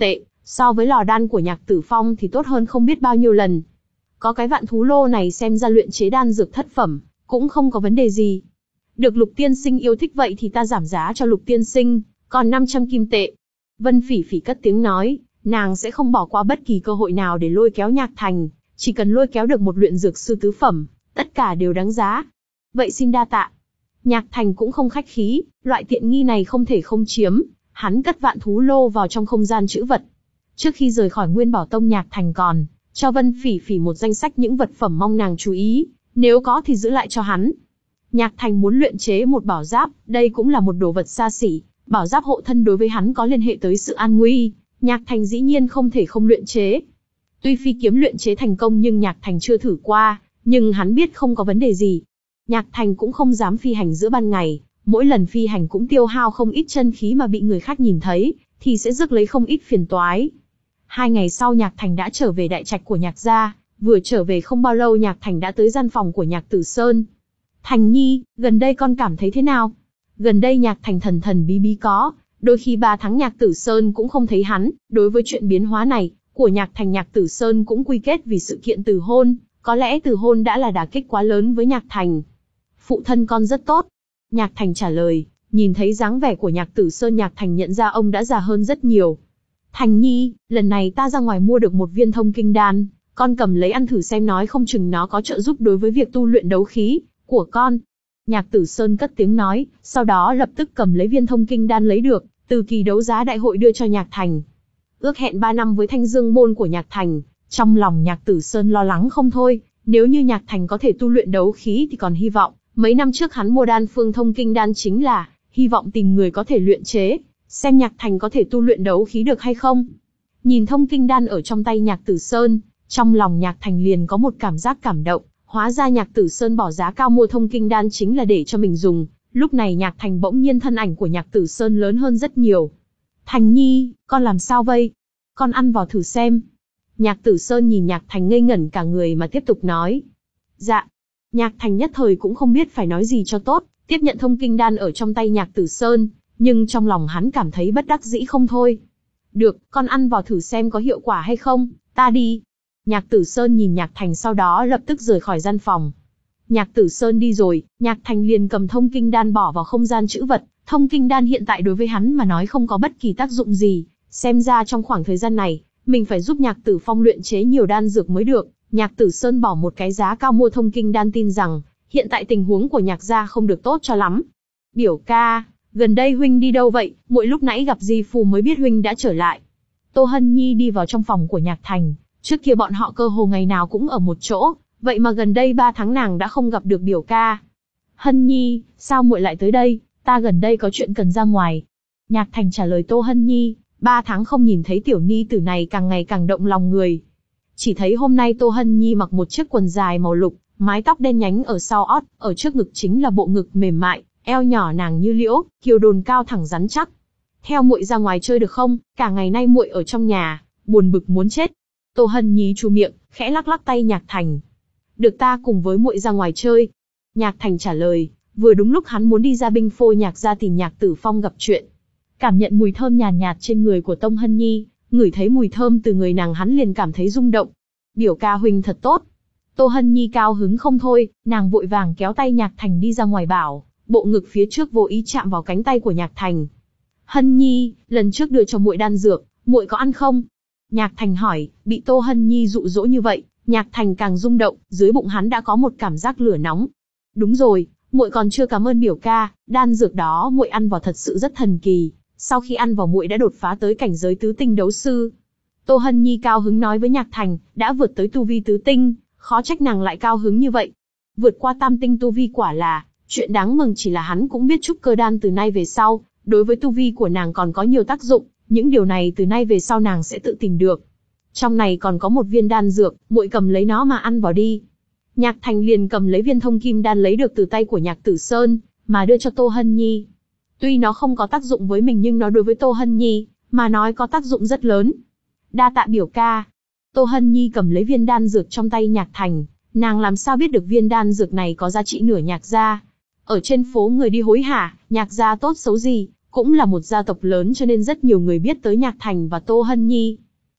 So với lò đan của Nhạc Tử Phong thì tốt hơn không biết bao nhiêu lần. Có cái vạn thú lô này xem ra luyện chế đan dược thất phẩm, cũng không có vấn đề gì. Được Lục tiên sinh yêu thích vậy thì ta giảm giá cho Lục tiên sinh, còn năm trăm kim tệ. Vân Phỉ Phỉ cất tiếng nói, nàng sẽ không bỏ qua bất kỳ cơ hội nào để lôi kéo Nhạc Thành, chỉ cần lôi kéo được một luyện dược sư tứ phẩm, tất cả đều đáng giá. Vậy xin đa tạ. Nhạc Thành cũng không khách khí, loại tiện nghi này không thể không chiếm, hắn cất vạn thú lô vào trong không gian trữ vật. Trước khi rời khỏi Nguyên Bảo Tông, Nhạc Thành còn cho Vân Phỉ Phỉ một danh sách những vật phẩm mong nàng chú ý, nếu có thì giữ lại cho hắn. Nhạc Thành muốn luyện chế một bảo giáp, đây cũng là một đồ vật xa xỉ, bảo giáp hộ thân đối với hắn có liên hệ tới sự an nguy, Nhạc Thành dĩ nhiên không thể không luyện chế. Tuy phi kiếm luyện chế thành công nhưng Nhạc Thành chưa thử qua, nhưng hắn biết không có vấn đề gì. Nhạc Thành cũng không dám phi hành giữa ban ngày, mỗi lần phi hành cũng tiêu hao không ít chân khí mà bị người khác nhìn thấy, thì sẽ rước lấy không ít phiền toái. Hai ngày sau Nhạc Thành đã trở về đại trạch của Nhạc gia, vừa trở về không bao lâu Nhạc Thành đã tới gian phòng của Nhạc Tử Sơn. Thành nhi, gần đây con cảm thấy thế nào? Gần đây Nhạc Thành thần thần bí bí có, đôi khi ba tháng Nhạc Tử Sơn cũng không thấy hắn, đối với chuyện biến hóa này, của Nhạc Thành Nhạc Tử Sơn cũng quy kết vì sự kiện từ hôn, có lẽ từ hôn đã là đả kích quá lớn với Nhạc Thành. Phụ thân con rất tốt. Nhạc Thành trả lời, nhìn thấy dáng vẻ của Nhạc Tử Sơn Nhạc Thành nhận ra ông đã già hơn rất nhiều. Thành nhi, lần này ta ra ngoài mua được một viên thông kinh đan, con cầm lấy ăn thử xem nói không chừng nó có trợ giúp đối với việc tu luyện đấu khí của con. Nhạc Tử Sơn cất tiếng nói, sau đó lập tức cầm lấy viên thông kinh đan lấy được, từ kỳ đấu giá đại hội đưa cho Nhạc Thành. Ước hẹn ba năm với Thanh Dương môn của Nhạc Thành, trong lòng Nhạc Tử Sơn lo lắng không thôi, nếu như Nhạc Thành có thể tu luyện đấu khí thì còn hy vọng, mấy năm trước hắn mua đan phương thông kinh đan chính là hy vọng tìm người có thể luyện chế, xem Nhạc Thành có thể tu luyện đấu khí được hay không. Nhìn thông kinh đan ở trong tay Nhạc Tử Sơn, trong lòng Nhạc Thành liền có một cảm giác cảm động, hóa ra Nhạc Tử Sơn bỏ giá cao mua thông kinh đan chính là để cho mình dùng. Lúc này Nhạc Thành bỗng nhiên thân ảnh của Nhạc Tử Sơn lớn hơn rất nhiều. Thành nhi, con làm sao vậy? Con ăn vào thử xem. Nhạc Tử Sơn nhìn Nhạc Thành ngây ngẩn cả người mà tiếp tục nói. Dạ. Nhạc Thành nhất thời cũng không biết phải nói gì cho tốt, tiếp nhận thông kinh đan ở trong tay Nhạc Tử Sơn, nhưng trong lòng hắn cảm thấy bất đắc dĩ không thôi. Được, con ăn vào thử xem có hiệu quả hay không, ta đi. Nhạc Tử Sơn nhìn Nhạc Thành sau đó lập tức rời khỏi gian phòng. Nhạc Tử Sơn đi rồi, Nhạc Thành liền cầm thông kinh đan bỏ vào không gian trữ vật. Thông kinh đan hiện tại đối với hắn mà nói không có bất kỳ tác dụng gì, xem ra trong khoảng thời gian này, mình phải giúp Nhạc Tử Phong luyện chế nhiều đan dược mới được. Nhạc Tử Sơn bỏ một cái giá cao mua thông kinh đan, tin rằng hiện tại tình huống của Nhạc gia không được tốt cho lắm. Biểu ca, gần đây huynh đi đâu vậy? Muội lúc nãy gặp Di Phù mới biết huynh đã trở lại. Tô Hân Nhi đi vào trong phòng của Nhạc Thành, trước kia bọn họ cơ hồ ngày nào cũng ở một chỗ, vậy mà gần đây ba tháng nàng đã không gặp được biểu ca. Hân Nhi, sao muội lại tới đây? Ta gần đây có chuyện cần ra ngoài. Nhạc Thành trả lời Tô Hân Nhi, ba tháng không nhìn thấy tiểu ni tử này càng ngày càng động lòng người. Chỉ thấy hôm nay Tô Hân Nhi mặc một chiếc quần dài màu lục, mái tóc đen nhánh ở sau ót, ở trước ngực chính là bộ ngực mềm mại, eo nhỏ nàng như liễu, kiều đồn cao thẳng rắn chắc. Theo muội ra ngoài chơi được không? Cả ngày nay muội ở trong nhà, buồn bực muốn chết. Tô Hân Nhi chu miệng, khẽ lắc lắc tay Nhạc Thành. Được, ta cùng với muội ra ngoài chơi. Nhạc Thành trả lời, vừa đúng lúc hắn muốn đi ra binh phôi Nhạc gia tìm Nhạc Tử Phong gặp chuyện. Cảm nhận mùi thơm nhàn nhạt, nhạt trên người của Tô Hân Nhi, ngửi thấy mùi thơm từ người nàng hắn liền cảm thấy rung động. Biểu ca huynh thật tốt. Tô Hân Nhi cao hứng không thôi, nàng vội vàng kéo tay Nhạc Thành đi ra ngoài bảo, bộ ngực phía trước vô ý chạm vào cánh tay của Nhạc Thành. Hân Nhi, lần trước đưa cho muội đan dược, muội có ăn không? Nhạc Thành hỏi, bị Tô Hân Nhi dụ dỗ như vậy, Nhạc Thành càng rung động, dưới bụng hắn đã có một cảm giác lửa nóng. Đúng rồi, muội còn chưa cảm ơn biểu ca, đan dược đó muội ăn vào thật sự rất thần kỳ, sau khi ăn vào muội đã đột phá tới cảnh giới tứ tinh đấu sư. Tô Hân Nhi cao hứng nói với Nhạc Thành, đã vượt tới tu vi tứ tinh, khó trách nàng lại cao hứng như vậy. Vượt qua tam tinh tu vi quả là chuyện đáng mừng, chỉ là hắn cũng biết trúc cơ đan từ nay về sau, đối với tu vi của nàng còn có nhiều tác dụng, những điều này từ nay về sau nàng sẽ tự tìm được. Trong này còn có một viên đan dược, muội cầm lấy nó mà ăn vào đi. Nhạc Thành liền cầm lấy viên thông kim đan lấy được từ tay của Nhạc Tử Sơn, mà đưa cho Tô Hân Nhi. Tuy nó không có tác dụng với mình nhưng nó đối với Tô Hân Nhi mà nói có tác dụng rất lớn. Đa tạ biểu ca. Tô Hân Nhi cầm lấy viên đan dược trong tay Nhạc Thành, nàng làm sao biết được viên đan dược này có giá trị nửa Nhạc gia. Ở trên phố người đi hối hả, Nhạc gia tốt xấu gì, cũng là một gia tộc lớn cho nên rất nhiều người biết tới Nhạc Thành và Tô Hân Nhi.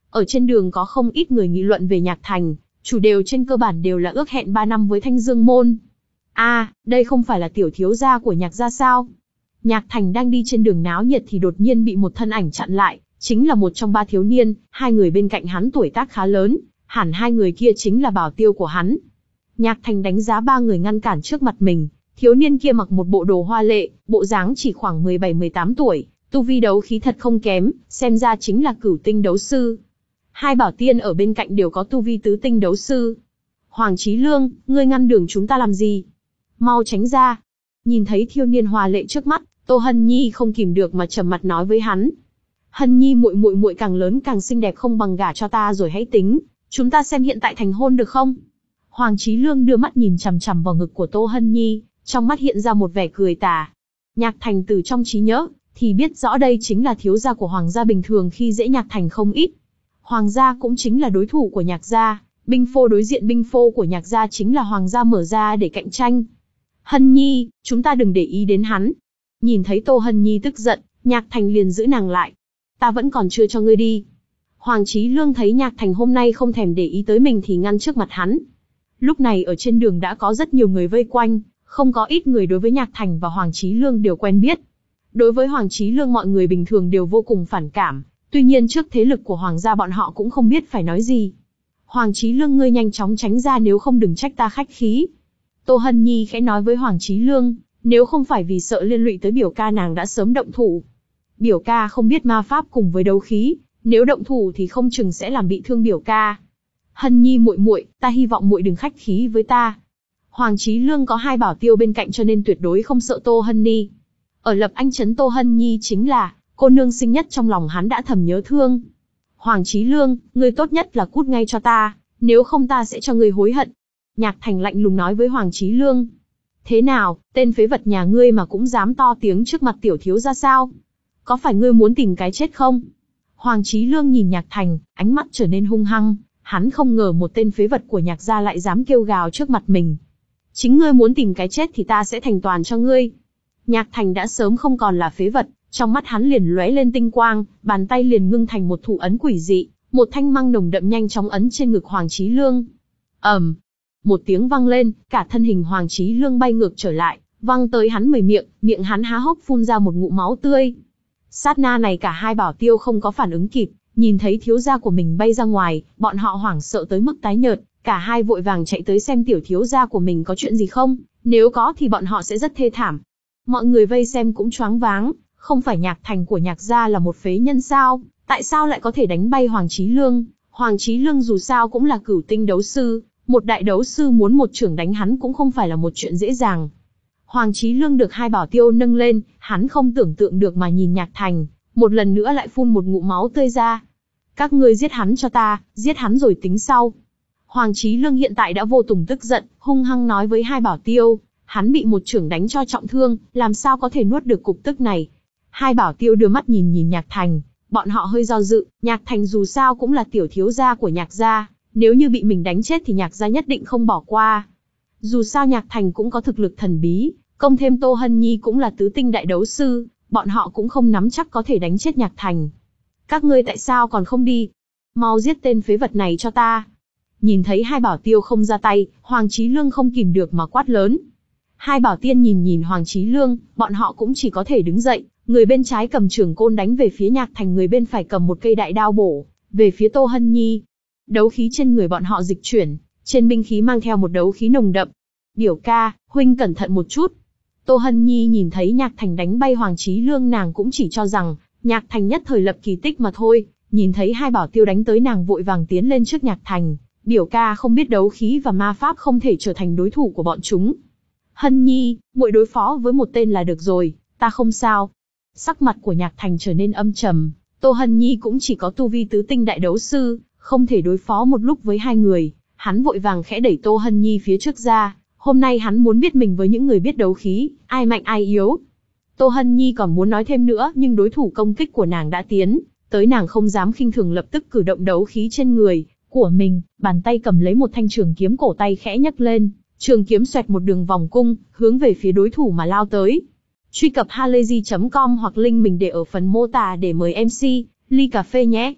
Ở trên đường có không ít người nghị luận về Nhạc Thành, chủ đều trên cơ bản đều là ước hẹn ba năm với Thanh Dương Môn. A, à, đây không phải là tiểu thiếu gia của Nhạc gia sao? Nhạc Thành đang đi trên đường náo nhiệt thì đột nhiên bị một thân ảnh chặn lại, chính là một trong ba thiếu niên, hai người bên cạnh hắn tuổi tác khá lớn, hẳn hai người kia chính là bảo tiêu của hắn. Nhạc Thành đánh giá ba người ngăn cản trước mặt mình, thiếu niên kia mặc một bộ đồ hoa lệ, bộ dáng chỉ khoảng mười bảy mười tám tuổi, tu vi đấu khí thật không kém, xem ra chính là cửu tinh đấu sư. Hai bảo tiên ở bên cạnh đều có tu vi tứ tinh đấu sư. Hoàng Chí Lương, ngươi ngăn đường chúng ta làm gì? Mau tránh ra. Nhìn thấy thiếu niên hoa lệ trước mắt, Tô Hân Nhi không kìm được mà trầm mặt nói với hắn. Hân Nhi muội muội muội càng lớn càng xinh đẹp không bằng gả cho ta rồi hãy tính, chúng ta xem hiện tại thành hôn được không? Hoàng Chí Lương đưa mắt nhìn chằm chằm vào ngực của Tô Hân Nhi, trong mắt hiện ra một vẻ cười tà. Nhạc Thành từ trong trí nhớ, thì biết rõ đây chính là thiếu gia của Hoàng gia bình thường khi dễ Nhạc Thành không ít. Hoàng gia cũng chính là đối thủ của Nhạc gia, binh phô đối diện binh phô của Nhạc gia chính là Hoàng gia mở ra để cạnh tranh. Hân Nhi, chúng ta đừng để ý đến hắn. Nhìn thấy Tô Hân Nhi tức giận, Nhạc Thành liền giữ nàng lại. Ta vẫn còn chưa cho ngươi đi. Hoàng Chí Lương thấy Nhạc Thành hôm nay không thèm để ý tới mình thì ngăn trước mặt hắn. Lúc này ở trên đường đã có rất nhiều người vây quanh, không có ít người đối với Nhạc Thành và Hoàng Chí Lương đều quen biết. Đối với Hoàng Chí Lương mọi người bình thường đều vô cùng phản cảm, tuy nhiên trước thế lực của Hoàng gia bọn họ cũng không biết phải nói gì. Hoàng Chí Lương ngươi nhanh chóng tránh ra nếu không đừng trách ta khách khí. Tô Hân Nhi khẽ nói với Hoàng Chí Lương, nếu không phải vì sợ liên lụy tới biểu ca nàng đã sớm động thủ. Biểu ca không biết ma pháp cùng với đấu khí, nếu động thủ thì không chừng sẽ làm bị thương biểu ca. Hân Nhi muội muội, ta hy vọng muội đừng khách khí với ta. Hoàng Chí Lương có hai bảo tiêu bên cạnh cho nên tuyệt đối không sợ Tô Hân Nhi. Ở Lập Anh trấn Tô Hân Nhi chính là cô nương xinh nhất trong lòng hắn đã thầm nhớ thương. Hoàng Chí Lương, ngươi tốt nhất là cút ngay cho ta, nếu không ta sẽ cho ngươi hối hận. Nhạc Thành lạnh lùng nói với Hoàng Chí Lương. Thế nào, tên phế vật nhà ngươi mà cũng dám to tiếng trước mặt tiểu thiếu gia sao? Có phải ngươi muốn tìm cái chết không? Hoàng Chí Lương nhìn Nhạc Thành, ánh mắt trở nên hung hăng, hắn không ngờ một tên phế vật của Nhạc gia lại dám kêu gào trước mặt mình. Chính ngươi muốn tìm cái chết thì ta sẽ thành toàn cho ngươi. Nhạc Thành đã sớm không còn là phế vật, trong mắt hắn liền lóe lên tinh quang, bàn tay liền ngưng thành một thủ ấn quỷ dị, một thanh măng nồng đậm nhanh chóng ấn trên ngực Hoàng Chí Lương. ầm, um, một tiếng vang lên, cả thân hình Hoàng Chí Lương bay ngược trở lại, văng tới hắn mười miệng, miệng hắn há hốc phun ra một ngụm máu tươi. Sát na này cả hai bảo tiêu không có phản ứng kịp, nhìn thấy thiếu gia của mình bay ra ngoài, bọn họ hoảng sợ tới mức tái nhợt, cả hai vội vàng chạy tới xem tiểu thiếu gia của mình có chuyện gì không, nếu có thì bọn họ sẽ rất thê thảm. Mọi người vây xem cũng choáng váng, không phải Nhạc Thành của Nhạc gia là một phế nhân sao, tại sao lại có thể đánh bay Hoàng Chí Lương? Hoàng Chí Lương dù sao cũng là cửu tinh đấu sư, một đại đấu sư muốn một chưởng đánh hắn cũng không phải là một chuyện dễ dàng. Hoàng Chí Lương được hai bảo tiêu nâng lên, hắn không tưởng tượng được mà nhìn Nhạc Thành, một lần nữa lại phun một ngụm máu tươi ra. Các ngươi giết hắn cho ta, giết hắn rồi tính sau. Hoàng Chí Lương hiện tại đã vô cùng tức giận, hung hăng nói với hai bảo tiêu, hắn bị một chưởng đánh cho trọng thương, làm sao có thể nuốt được cục tức này. Hai bảo tiêu đưa mắt nhìn nhìn Nhạc Thành, bọn họ hơi do dự, Nhạc Thành dù sao cũng là tiểu thiếu gia của Nhạc gia, nếu như bị mình đánh chết thì Nhạc gia nhất định không bỏ qua. Dù sao Nhạc Thành cũng có thực lực thần bí, công thêm Tô Hân Nhi cũng là tứ tinh đại đấu sư, bọn họ cũng không nắm chắc có thể đánh chết Nhạc Thành. Các ngươi tại sao còn không đi? Mau giết tên phế vật này cho ta. Nhìn thấy hai bảo tiêu không ra tay, Hoàng Chí Lương không kìm được mà quát lớn. Hai bảo tiên nhìn nhìn Hoàng Chí Lương, bọn họ cũng chỉ có thể đứng dậy, người bên trái cầm trường côn đánh về phía Nhạc Thành, người bên phải cầm một cây đại đao bổ về phía Tô Hân Nhi. Đấu khí trên người bọn họ dịch chuyển, trên binh khí mang theo một đấu khí nồng đậm. Biểu ca, huynh cẩn thận một chút. Tô Hân Nhi nhìn thấy Nhạc Thành đánh bay Hoàng Chí Lương, nàng cũng chỉ cho rằng Nhạc Thành nhất thời lập kỳ tích mà thôi, nhìn thấy hai bảo tiêu đánh tới nàng vội vàng tiến lên trước Nhạc Thành. Biểu ca không biết đấu khí và ma pháp không thể trở thành đối thủ của bọn chúng. Hân Nhi, muội đối phó với một tên là được rồi, ta không sao. Sắc mặt của Nhạc Thành trở nên âm trầm, Tô Hân Nhi cũng chỉ có tu vi tứ tinh đại đấu sư, không thể đối phó một lúc với hai người, hắn vội vàng khẽ đẩy Tô Hân Nhi phía trước ra, hôm nay hắn muốn biết mình với những người biết đấu khí, ai mạnh ai yếu. Tô Hân Nhi còn muốn nói thêm nữa nhưng đối thủ công kích của nàng đã tiến tới, nàng không dám khinh thường lập tức cử động đấu khí trên người của mình, bàn tay cầm lấy một thanh trường kiếm cổ tay khẽ nhấc lên, trường kiếm xoẹt một đường vòng cung, hướng về phía đối thủ mà lao tới. Truy cập halayzi chấm com hoặc link mình để ở phần mô tả để mời em xê, ly cà phê nhé.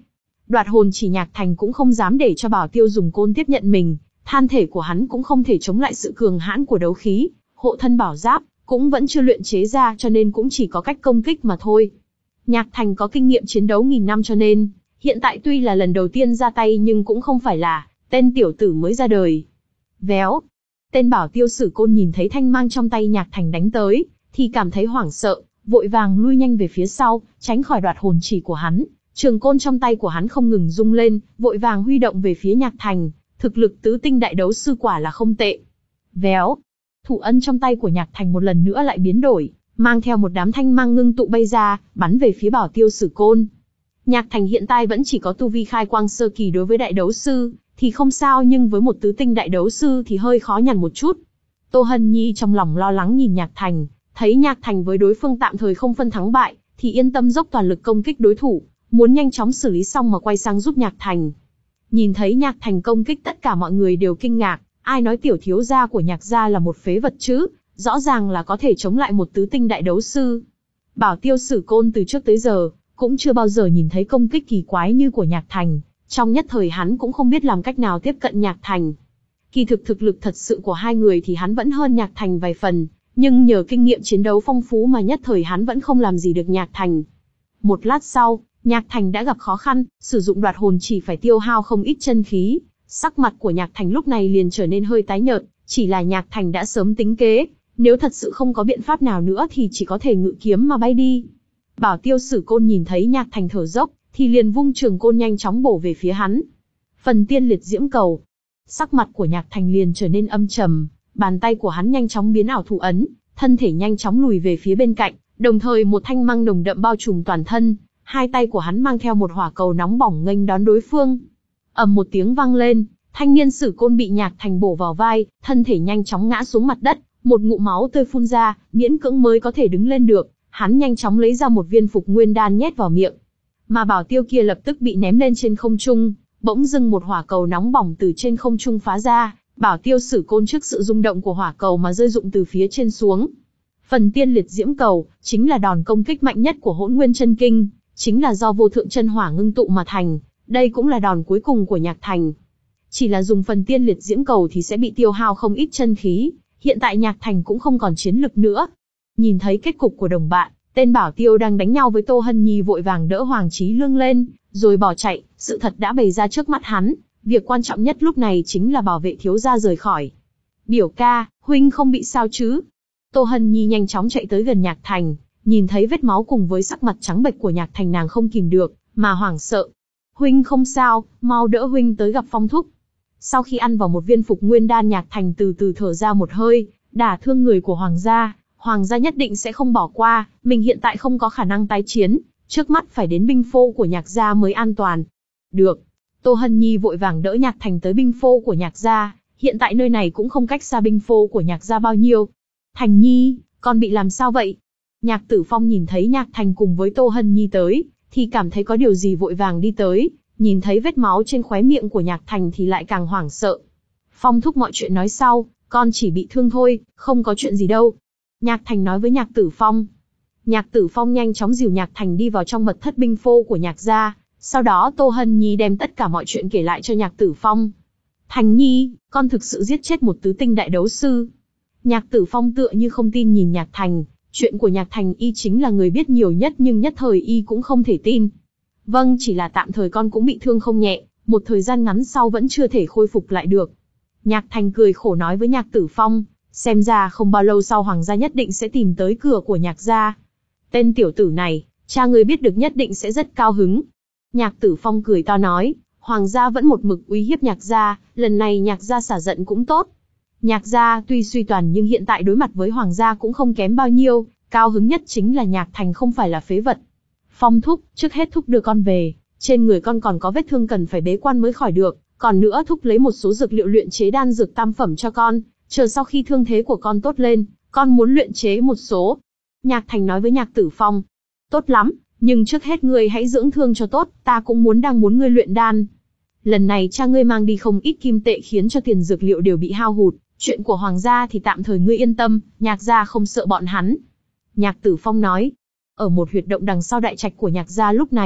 Đoạt hồn chỉ Nhạc Thành cũng không dám để cho Bảo Tiêu dùng côn tiếp nhận mình, than thể của hắn cũng không thể chống lại sự cường hãn của đấu khí, hộ thân bảo giáp cũng vẫn chưa luyện chế ra, cho nên cũng chỉ có cách công kích mà thôi. Nhạc Thành có kinh nghiệm chiến đấu nghìn năm cho nên, hiện tại tuy là lần đầu tiên ra tay nhưng cũng không phải là tên tiểu tử mới ra đời. Véo. Tên Bảo Tiêu sử côn nhìn thấy thanh mang trong tay Nhạc Thành đánh tới, thì cảm thấy hoảng sợ, vội vàng lui nhanh về phía sau, tránh khỏi đoạt hồn chỉ của hắn. Trường côn trong tay của hắn không ngừng rung lên, vội vàng huy động về phía Nhạc Thành, thực lực tứ tinh đại đấu sư quả là không tệ. Véo. Thủ ân trong tay của Nhạc Thành một lần nữa lại biến đổi, mang theo một đám thanh mang ngưng tụ bay ra, bắn về phía Bảo Tiêu sử côn. Nhạc Thành hiện tại vẫn chỉ có tu vi khai quang sơ kỳ, đối với đại đấu sư thì không sao, nhưng với một tứ tinh đại đấu sư thì hơi khó nhằn một chút. Tô Hân Nhi trong lòng lo lắng nhìn Nhạc Thành, thấy Nhạc Thành với đối phương tạm thời không phân thắng bại, thì yên tâm dốc toàn lực công kích đối thủ, muốn nhanh chóng xử lý xong mà quay sang giúp Nhạc Thành. Nhìn thấy Nhạc Thành công kích, tất cả mọi người đều kinh ngạc, ai nói tiểu thiếu gia của Nhạc gia là một phế vật chứ, rõ ràng là có thể chống lại một tứ tinh đại đấu sư. Bảo Tiêu sử côn từ trước tới giờ cũng chưa bao giờ nhìn thấy công kích kỳ quái như của Nhạc Thành, trong nhất thời hắn cũng không biết làm cách nào tiếp cận Nhạc Thành. Kỳ thực thực lực thật sự của hai người thì hắn vẫn hơn Nhạc Thành vài phần, nhưng nhờ kinh nghiệm chiến đấu phong phú mà nhất thời hắn vẫn không làm gì được Nhạc Thành. Một lát sau, Nhạc Thành đã gặp khó khăn, sử dụng đoạt hồn chỉ phải tiêu hao không ít chân khí, sắc mặt của Nhạc Thành lúc này liền trở nên hơi tái nhợt, chỉ là Nhạc Thành đã sớm tính kế, nếu thật sự không có biện pháp nào nữa thì chỉ có thể ngự kiếm mà bay đi. Bảo Tiêu sử côn nhìn thấy Nhạc Thành thở dốc, thì liền vung trường côn nhanh chóng bổ về phía hắn. Phần tiên liệt diễm cầu. Sắc mặt của Nhạc Thành liền trở nên âm trầm, bàn tay của hắn nhanh chóng biến ảo thủ ấn, thân thể nhanh chóng lùi về phía bên cạnh, đồng thời một thanh mang nồng đậm bao trùm toàn thân, hai tay của hắn mang theo một hỏa cầu nóng bỏng nghênh đón đối phương. Ầm một tiếng vang lên, thanh niên sử côn bị Nhạc Thành bổ vào vai, thân thể nhanh chóng ngã xuống mặt đất, một ngụm máu tươi phun ra, miễn cưỡng mới có thể đứng lên được. Hắn nhanh chóng lấy ra một viên phục nguyên đan nhét vào miệng, mà Bảo Tiêu kia lập tức bị ném lên trên không trung, bỗng dưng một hỏa cầu nóng bỏng từ trên không trung phá ra, Bảo Tiêu sử côn trước sự rung động của hỏa cầu mà rơi rụng từ phía trên xuống. Phần tiên liệt diễm cầu chính là đòn công kích mạnh nhất của Hỗn Nguyên Chân Kinh, chính là do vô thượng chân hỏa ngưng tụ mà thành, đây cũng là đòn cuối cùng của Nhạc Thành. Chỉ là dùng phần tiên liệt diễm cầu thì sẽ bị tiêu hao không ít chân khí, hiện tại Nhạc Thành cũng không còn chiến lực nữa. Nhìn thấy kết cục của đồng bạn, tên Bảo Tiêu đang đánh nhau với Tô Hân Nhi vội vàng đỡ Hoàng Chí Lương lên, rồi bỏ chạy, sự thật đã bày ra trước mắt hắn, việc quan trọng nhất lúc này chính là bảo vệ thiếu gia rời khỏi. Biểu ca, huynh không bị sao chứ? Tô Hân Nhi nhanh chóng chạy tới gần Nhạc Thành, nhìn thấy vết máu cùng với sắc mặt trắng bệch của Nhạc Thành nàng không kìm được, mà hoảng sợ. Huynh không sao, mau đỡ huynh tới gặp Phong thúc. Sau khi ăn vào một viên phục nguyên đan, Nhạc Thành từ từ thở ra một hơi, đả thương người của Hoàng gia. Hoàng gia nhất định sẽ không bỏ qua, mình hiện tại không có khả năng tái chiến, trước mắt phải đến binh phô của Nhạc gia mới an toàn. Được. Tô Hân Nhi vội vàng đỡ Nhạc Thành tới binh phô của Nhạc gia, hiện tại nơi này cũng không cách xa binh phô của Nhạc gia bao nhiêu. Thành Nhi, con bị làm sao vậy? Nhạc Tử Phong nhìn thấy Nhạc Thành cùng với Tô Hân Nhi tới, thì cảm thấy có điều gì vội vàng đi tới, nhìn thấy vết máu trên khóe miệng của Nhạc Thành thì lại càng hoảng sợ. Phong thúc mọi chuyện nói sau, con chỉ bị thương thôi, không có chuyện gì đâu. Nhạc Thành nói với Nhạc Tử Phong. Nhạc Tử Phong nhanh chóng dìu Nhạc Thành đi vào trong mật thất binh phô của Nhạc gia, sau đó Tô Hân Nhi đem tất cả mọi chuyện kể lại cho Nhạc Tử Phong. Thành Nhi, con thực sự giết chết một tứ tinh đại đấu sư. Nhạc Tử Phong tựa như không tin nhìn Nhạc Thành, chuyện của Nhạc Thành y chính là người biết nhiều nhất nhưng nhất thời y cũng không thể tin. Vâng, chỉ là tạm thời con cũng bị thương không nhẹ, một thời gian ngắn sau vẫn chưa thể khôi phục lại được. Nhạc Thành cười khổ nói với Nhạc Tử Phong. Xem ra không bao lâu sau Hoàng gia nhất định sẽ tìm tới cửa của Nhạc gia. Tên tiểu tử này, cha người biết được nhất định sẽ rất cao hứng. Nhạc Tử Phong cười to nói, Hoàng gia vẫn một mực uy hiếp Nhạc gia, lần này Nhạc gia xả giận cũng tốt. Nhạc gia tuy suy toàn nhưng hiện tại đối mặt với Hoàng gia cũng không kém bao nhiêu, cao hứng nhất chính là Nhạc Thành không phải là phế vật. Phong thúc, trước hết thúc đưa con về, trên người con còn có vết thương cần phải bế quan mới khỏi được, còn nữa thúc lấy một số dược liệu luyện chế đan dược tam phẩm cho con. Chờ sau khi thương thế của con tốt lên, con muốn luyện chế một số. Nhạc Thành nói với Nhạc Tử Phong. Tốt lắm, nhưng trước hết ngươi hãy dưỡng thương cho tốt, ta cũng muốn đang muốn ngươi luyện đan. Lần này cha ngươi mang đi không ít kim tệ khiến cho tiền dược liệu đều bị hao hụt, chuyện của Hoàng gia thì tạm thời ngươi yên tâm, Nhạc gia không sợ bọn hắn. Nhạc Tử Phong nói. Ở một huyệt động đằng sau đại trạch của Nhạc gia lúc này,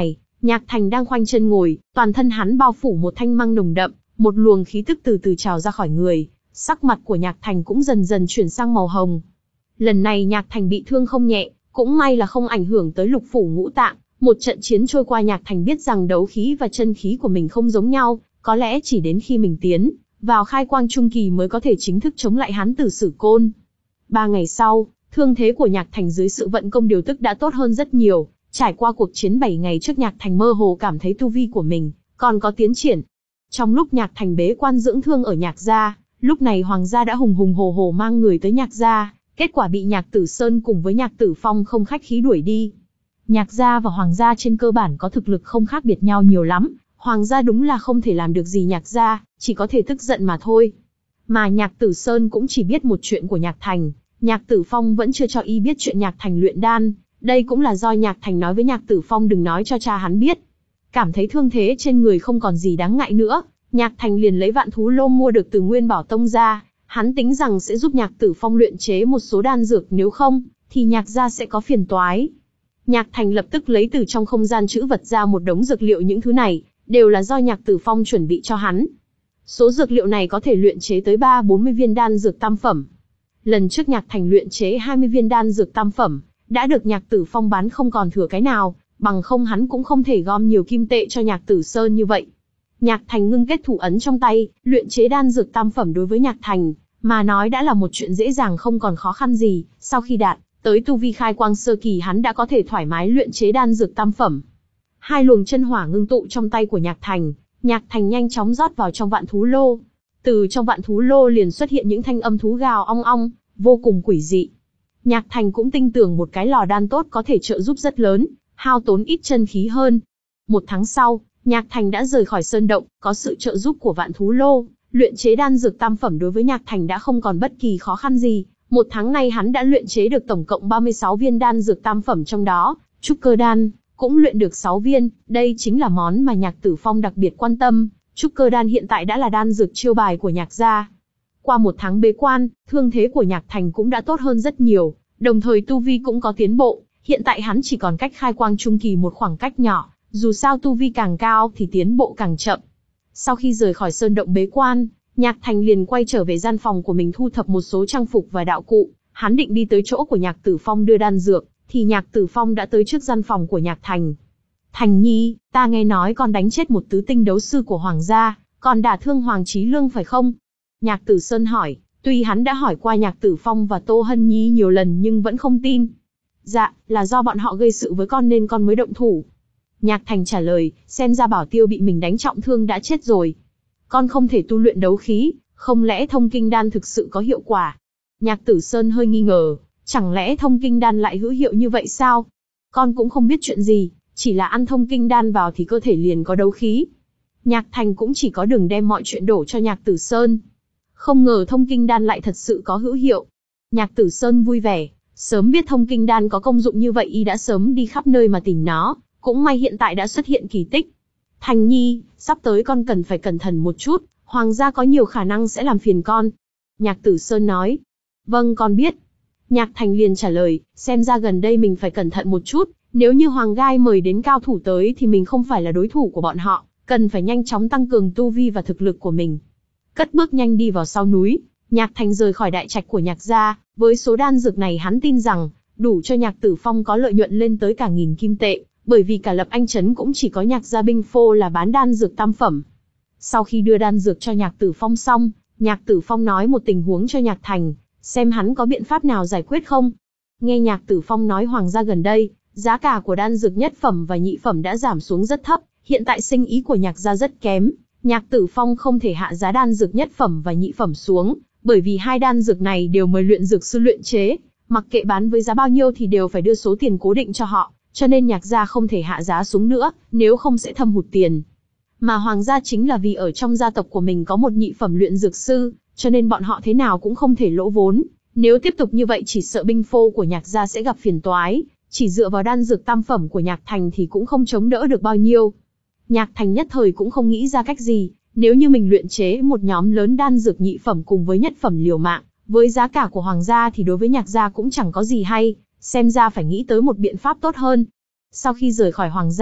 Nhạc Thành đang khoanh chân ngồi, toàn thân hắn bao phủ một thanh mang nồng đậm, một luồng khí tức từ từ trào ra khỏi người, sắc mặt của Nhạc Thành cũng dần dần chuyển sang màu hồng. Lần này Nhạc Thành bị thương không nhẹ, cũng may là không ảnh hưởng tới lục phủ ngũ tạng. Một trận chiến trôi qua Nhạc Thành biết rằng đấu khí và chân khí của mình không giống nhau, có lẽ chỉ đến khi mình tiến vào khai quang trung kỳ mới có thể chính thức chống lại Hán Tử Sử Côn. Ba ngày sau, thương thế của Nhạc Thành dưới sự vận công điều tức đã tốt hơn rất nhiều. Trải qua cuộc chiến bảy ngày trước, Nhạc Thành mơ hồ cảm thấy tu vi của mình còn có tiến triển. Trong lúc Nhạc Thành bế quan dưỡng thương ở Nhạc gia, lúc này Hoàng gia đã hùng hùng hồ hồ mang người tới Nhạc gia, kết quả bị Nhạc Tử Sơn cùng với Nhạc Tử Phong không khách khí đuổi đi. Nhạc gia và Hoàng gia trên cơ bản có thực lực không khác biệt nhau nhiều lắm, Hoàng gia đúng là không thể làm được gì Nhạc gia, chỉ có thể tức giận mà thôi. Mà Nhạc Tử Sơn cũng chỉ biết một chuyện của Nhạc Thành, Nhạc Tử Phong vẫn chưa cho y biết chuyện Nhạc Thành luyện đan, đây cũng là do Nhạc Thành nói với Nhạc Tử Phong đừng nói cho cha hắn biết. Cảm thấy thương thế trên người không còn gì đáng ngại nữa, Nhạc Thành liền lấy vạn thú lô mua được từ Nguyên Bảo Tông ra, hắn tính rằng sẽ giúp Nhạc Tử Phong luyện chế một số đan dược, nếu không thì Nhạc gia sẽ có phiền toái. Nhạc Thành lập tức lấy từ trong không gian trữ vật ra một đống dược liệu, những thứ này đều là do Nhạc Tử Phong chuẩn bị cho hắn. Số dược liệu này có thể luyện chế tới ba bốn mươi viên đan dược tam phẩm. Lần trước Nhạc Thành luyện chế hai mươi viên đan dược tam phẩm, đã được Nhạc Tử Phong bán không còn thừa cái nào, bằng không hắn cũng không thể gom nhiều kim tệ cho Nhạc Tử Sơn như vậy. Nhạc Thành ngưng kết thủ ấn trong tay, luyện chế đan dược tam phẩm đối với Nhạc Thành mà nói đã là một chuyện dễ dàng không còn khó khăn gì, sau khi đạt tới tu vi khai quang sơ kỳ hắn đã có thể thoải mái luyện chế đan dược tam phẩm. Hai luồng chân hỏa ngưng tụ trong tay của Nhạc Thành, Nhạc Thành nhanh chóng rót vào trong vạn thú lô. Từ trong vạn thú lô liền xuất hiện những thanh âm thú gào ong ong, vô cùng quỷ dị. Nhạc Thành cũng tin tưởng một cái lò đan tốt có thể trợ giúp rất lớn, hao tốn ít chân khí hơn. Một tháng sau, Nhạc Thành đã rời khỏi sơn động, có sự trợ giúp của vạn thú lô, luyện chế đan dược tam phẩm đối với Nhạc Thành đã không còn bất kỳ khó khăn gì. Một tháng nay hắn đã luyện chế được tổng cộng ba mươi sáu viên đan dược tam phẩm, trong đó, trúc cơ đan cũng luyện được sáu viên, đây chính là món mà Nhạc Tử Phong đặc biệt quan tâm. Trúc cơ đan hiện tại đã là đan dược chiêu bài của Nhạc gia. Qua một tháng bế quan, thương thế của Nhạc Thành cũng đã tốt hơn rất nhiều, đồng thời tu vi cũng có tiến bộ, hiện tại hắn chỉ còn cách khai quang trung kỳ một khoảng cách nhỏ, dù sao tu vi càng cao thì tiến bộ càng chậm. Sau khi rời khỏi sơn động bế quan, Nhạc Thành liền quay trở về gian phòng của mình thu thập một số trang phục và đạo cụ, hắn định đi tới chỗ của Nhạc Tử Phong đưa đan dược, thì Nhạc Tử Phong đã tới trước gian phòng của Nhạc Thành. Thành nhi, ta nghe nói con đánh chết một tứ tinh đấu sư của Hoàng gia, còn đả thương Hoàng Chí Lương phải không? Nhạc Tử Sơn hỏi, tuy hắn đã hỏi qua Nhạc Tử Phong và Tô Hân Nhi nhiều lần nhưng vẫn không tin. Dạ, là do bọn họ gây sự với con nên con mới động thủ. Nhạc Thành trả lời, xem ra Bảo Tiêu bị mình đánh trọng thương đã chết rồi. Con không thể tu luyện đấu khí, không lẽ thông kinh đan thực sự có hiệu quả? Nhạc Tử Sơn hơi nghi ngờ, chẳng lẽ thông kinh đan lại hữu hiệu như vậy sao? Con cũng không biết chuyện gì, chỉ là ăn thông kinh đan vào thì cơ thể liền có đấu khí. Nhạc Thành cũng chỉ có đừng đem mọi chuyện đổ cho Nhạc Tử Sơn. Không ngờ thông kinh đan lại thật sự có hữu hiệu. Nhạc Tử Sơn vui vẻ, sớm biết thông kinh đan có công dụng như vậy y đã sớm đi khắp nơi mà tìm nó, cũng may hiện tại đã xuất hiện kỳ tích. Thành nhi, sắp tới con cần phải cẩn thận một chút, Hoàng gia có nhiều khả năng sẽ làm phiền con. Nhạc Tử Sơn nói. Vâng, con biết. Nhạc Thành liền trả lời, xem ra gần đây mình phải cẩn thận một chút, nếu như Hoàng Gai mời đến cao thủ tới thì mình không phải là đối thủ của bọn họ, cần phải nhanh chóng tăng cường tu vi và thực lực của mình. Cất bước nhanh đi vào sau núi, Nhạc Thành rời khỏi đại trạch của Nhạc gia, với số đan dược này hắn tin rằng, đủ cho Nhạc Tử Phong có lợi nhuận lên tới cả nghìn kim tệ, bởi vì cả Lập Anh Trấn cũng chỉ có Nhạc gia binh phô là bán đan dược tam phẩm. Sau khi đưa đan dược cho Nhạc Tử Phong xong, Nhạc Tử Phong nói một tình huống cho Nhạc Thành, xem hắn có biện pháp nào giải quyết không. Nghe Nhạc Tử Phong nói Hoàng gia gần đây, giá cả của đan dược nhất phẩm và nhị phẩm đã giảm xuống rất thấp, hiện tại sinh ý của Nhạc gia rất kém. Nhạc Tử Phong không thể hạ giá đan dược nhất phẩm và nhị phẩm xuống, bởi vì hai đan dược này đều mời luyện dược sư luyện chế, mặc kệ bán với giá bao nhiêu thì đều phải đưa số tiền cố định cho họ, cho nên Nhạc gia không thể hạ giá xuống nữa, nếu không sẽ thâm hụt tiền. Mà Hoàng gia chính là vì ở trong gia tộc của mình có một nhị phẩm luyện dược sư, cho nên bọn họ thế nào cũng không thể lỗ vốn, nếu tiếp tục như vậy chỉ sợ binh phô của Nhạc gia sẽ gặp phiền toái, chỉ dựa vào đan dược tam phẩm của Nhạc Thành thì cũng không chống đỡ được bao nhiêu. Nhạc Thành nhất thời cũng không nghĩ ra cách gì, nếu như mình luyện chế một nhóm lớn đan dược nhị phẩm cùng với nhất phẩm liều mạng, với giá cả của Hoàng gia thì đối với Nhạc gia cũng chẳng có gì hay, xem ra phải nghĩ tới một biện pháp tốt hơn. Sau khi rời khỏi Hoàng gia,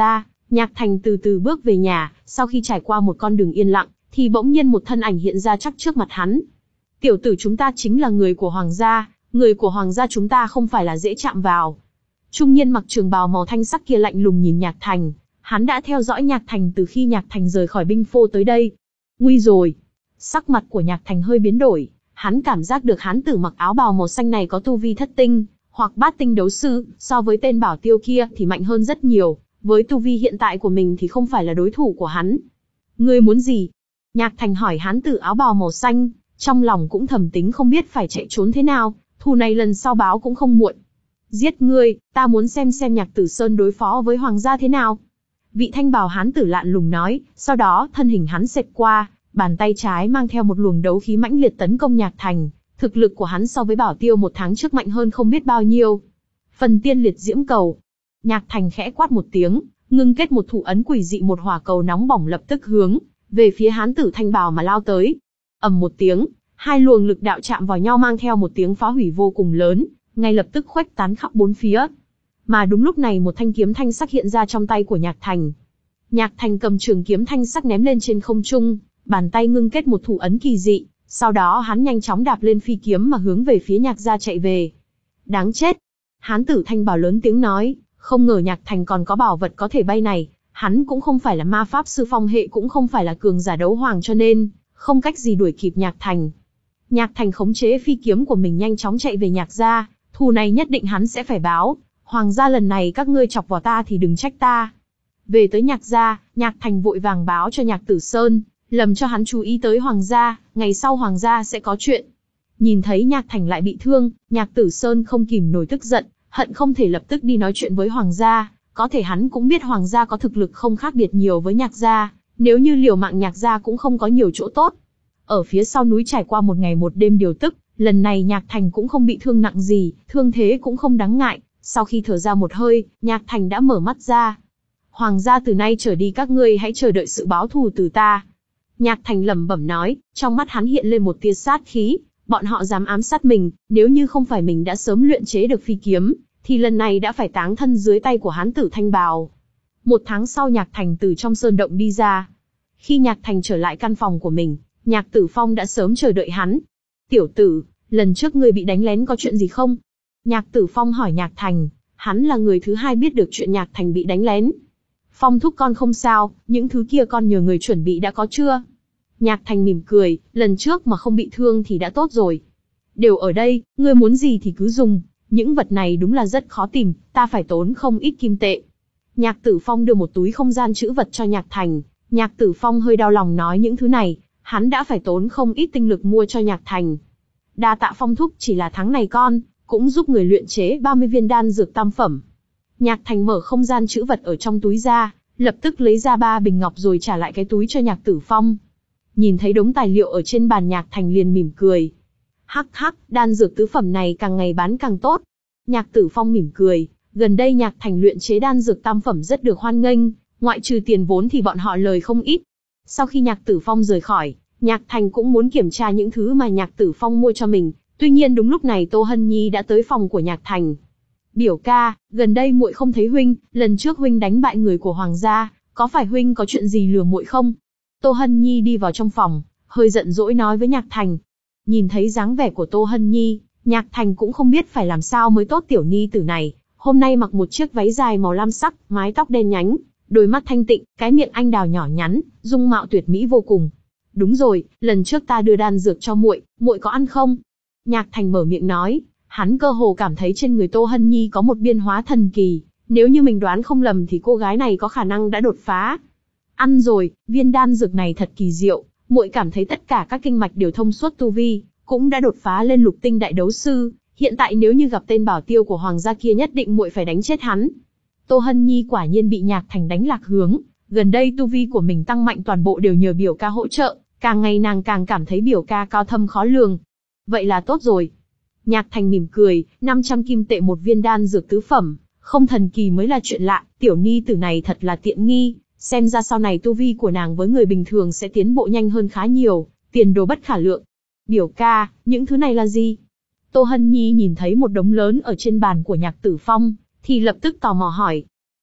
Nhạc Thành từ từ bước về nhà, sau khi trải qua một con đường yên lặng, thì bỗng nhiên một thân ảnh hiện ra chắc trước mặt hắn. Tiểu tử, chúng ta chính là người của Hoàng gia, người của Hoàng gia chúng ta không phải là dễ chạm vào. Trung niên mặc trường bào màu thanh sắc kia lạnh lùng nhìn Nhạc Thành, hắn đã theo dõi Nhạc Thành từ khi Nhạc Thành rời khỏi binh phô tới đây. Nguy rồi! Sắc mặt của Nhạc Thành hơi biến đổi, hắn cảm giác được hán tử mặc áo bào màu xanh này có tu vi thất tinh, hoặc bát tinh đấu sư, so với tên bảo tiêu kia thì mạnh hơn rất nhiều, với tu vi hiện tại của mình thì không phải là đối thủ của hắn. Ngươi muốn gì? Nhạc Thành hỏi hán tử áo bào màu xanh, trong lòng cũng thầm tính không biết phải chạy trốn thế nào, thù này lần sau báo cũng không muộn. Giết ngươi, ta muốn xem xem Nhạc Tử Sơn đối phó với Hoàng gia thế nào. Vị thanh bào hán tử lạnh lùng nói, sau đó thân hình hắn xẹt qua, bàn tay trái mang theo một luồng đấu khí mãnh liệt tấn công Nhạc Thành. Thực lực của hắn so với bảo tiêu một tháng trước mạnh hơn không biết bao nhiêu. Phần tiên liệt diễm cầu. Nhạc Thành khẽ quát một tiếng, ngưng kết một thủ ấn quỷ dị, một hỏa cầu nóng bỏng lập tức hướng về phía hán tử thanh bào mà lao tới. Ầm một tiếng, hai luồng lực đạo chạm vào nhau mang theo một tiếng phá hủy vô cùng lớn, ngay lập tức khuếch tán khắp bốn phía. Mà đúng lúc này một thanh kiếm thanh sắc hiện ra trong tay của Nhạc Thành. Nhạc Thành cầm trường kiếm thanh sắc ném lên trên không trung, bàn tay ngưng kết một thủ ấn kỳ dị, sau đó hắn nhanh chóng đạp lên phi kiếm mà hướng về phía Nhạc gia chạy về. Đáng chết! Hán tử thanh bào lớn tiếng nói, không ngờ Nhạc Thành còn có bảo vật có thể bay này, hắn cũng không phải là ma pháp sư phong hệ, cũng không phải là cường giả đấu hoàng, cho nên không cách gì đuổi kịp Nhạc Thành. Nhạc Thành khống chế phi kiếm của mình nhanh chóng chạy về Nhạc gia, thù này nhất định hắn sẽ phải báo. Hoàng gia lần này các ngươi chọc vào ta thì đừng trách ta. Về tới Nhạc gia, Nhạc Thành vội vàng báo cho Nhạc Tử Sơn, lầm cho hắn chú ý tới Hoàng gia, ngày sau Hoàng gia sẽ có chuyện. Nhìn thấy Nhạc Thành lại bị thương, Nhạc Tử Sơn không kìm nổi tức giận, hận không thể lập tức đi nói chuyện với Hoàng gia. Có thể hắn cũng biết Hoàng gia có thực lực không khác biệt nhiều với Nhạc gia, nếu như liều mạng Nhạc gia cũng không có nhiều chỗ tốt. Ở phía sau núi trải qua một ngày một đêm điều tức, lần này Nhạc Thành cũng không bị thương nặng gì, thương thế cũng không đáng ngại. Sau khi thở ra một hơi, Nhạc Thành đã mở mắt ra. Hoàng gia, từ nay trở đi các ngươi hãy chờ đợi sự báo thù từ ta. Nhạc Thành lẩm bẩm nói, trong mắt hắn hiện lên một tia sát khí. Bọn họ dám ám sát mình, nếu như không phải mình đã sớm luyện chế được phi kiếm, thì lần này đã phải táng thân dưới tay của hán tử thanh bào. Một tháng sau, Nhạc Thành từ trong sơn động đi ra. Khi Nhạc Thành trở lại căn phòng của mình, Nhạc Tử Phong đã sớm chờ đợi hắn. Tiểu tử, lần trước ngươi bị đánh lén có chuyện gì không? Nhạc Tử Phong hỏi Nhạc Thành, hắn là người thứ hai biết được chuyện Nhạc Thành bị đánh lén. Phong thúc con không sao, những thứ kia con nhờ người chuẩn bị đã có chưa? Nhạc Thành mỉm cười, lần trước mà không bị thương thì đã tốt rồi. Đều ở đây, ngươi muốn gì thì cứ dùng, những vật này đúng là rất khó tìm, ta phải tốn không ít kim tệ. Nhạc Tử Phong đưa một túi không gian trữ vật cho Nhạc Thành, Nhạc Tử Phong hơi đau lòng nói những thứ này, hắn đã phải tốn không ít tinh lực mua cho Nhạc Thành. Đa tạ Phong thúc, chỉ là tháng này con cũng giúp người luyện chế ba mươi viên đan dược tam phẩm. Nhạc Thành mở không gian trữ vật ở trong túi ra, lập tức lấy ra ba bình ngọc rồi trả lại cái túi cho Nhạc Tử Phong. Nhìn thấy đống tài liệu ở trên bàn, Nhạc Thành liền mỉm cười. Hắc hắc, đan dược tứ phẩm này càng ngày bán càng tốt. Nhạc Tử Phong mỉm cười, gần đây Nhạc Thành luyện chế đan dược tam phẩm rất được hoan nghênh, ngoại trừ tiền vốn thì bọn họ lời không ít. Sau khi Nhạc Tử Phong rời khỏi, Nhạc Thành cũng muốn kiểm tra những thứ mà Nhạc Tử Phong mua cho mình. Tuy nhiên đúng lúc này Tô Hân Nhi đã tới phòng của Nhạc Thành. Biểu ca, gần đây muội không thấy huynh, lần trước huynh đánh bại người của Hoàng gia, có phải huynh có chuyện gì lừa muội không? Tô Hân Nhi đi vào trong phòng, hơi giận dỗi nói với Nhạc Thành. Nhìn thấy dáng vẻ của Tô Hân Nhi, Nhạc Thành cũng không biết phải làm sao mới tốt. Tiểu ni tử này, hôm nay mặc một chiếc váy dài màu lam sắc, mái tóc đen nhánh, đôi mắt thanh tịnh, cái miệng anh đào nhỏ nhắn, dung mạo tuyệt mỹ vô cùng. Đúng rồi, lần trước ta đưa đan dược cho muội, muội có ăn không? Nhạc Thành mở miệng nói, hắn cơ hồ cảm thấy trên người Tô Hân Nhi có một biến hóa thần kỳ, nếu như mình đoán không lầm thì cô gái này có khả năng đã đột phá. Ăn rồi, viên đan dược này thật kỳ diệu, muội cảm thấy tất cả các kinh mạch đều thông suốt, tu vi cũng đã đột phá lên lục tinh đại đấu sư, hiện tại nếu như gặp tên bảo tiêu của Hoàng gia kia nhất định muội phải đánh chết hắn. Tô Hân Nhi quả nhiên bị Nhạc Thành đánh lạc hướng, gần đây tu vi của mình tăng mạnh toàn bộ đều nhờ biểu ca hỗ trợ, càng ngày nàng càng cảm thấy biểu ca cao thâm khó lường. Vậy là tốt rồi. Nhạc Thành mỉm cười, năm trăm kim tệ một viên đan dược tứ phẩm, không thần kỳ mới là chuyện lạ, tiểu ni tử này thật là tiện nghi, xem ra sau này tu vi của nàng với người bình thường sẽ tiến bộ nhanh hơn khá nhiều, tiền đồ bất khả lượng. Biểu ca, những thứ này là gì? Tô Hân Nhi nhìn thấy một đống lớn ở trên bàn của Nhạc Tử Phong, thì lập tức tò mò hỏi.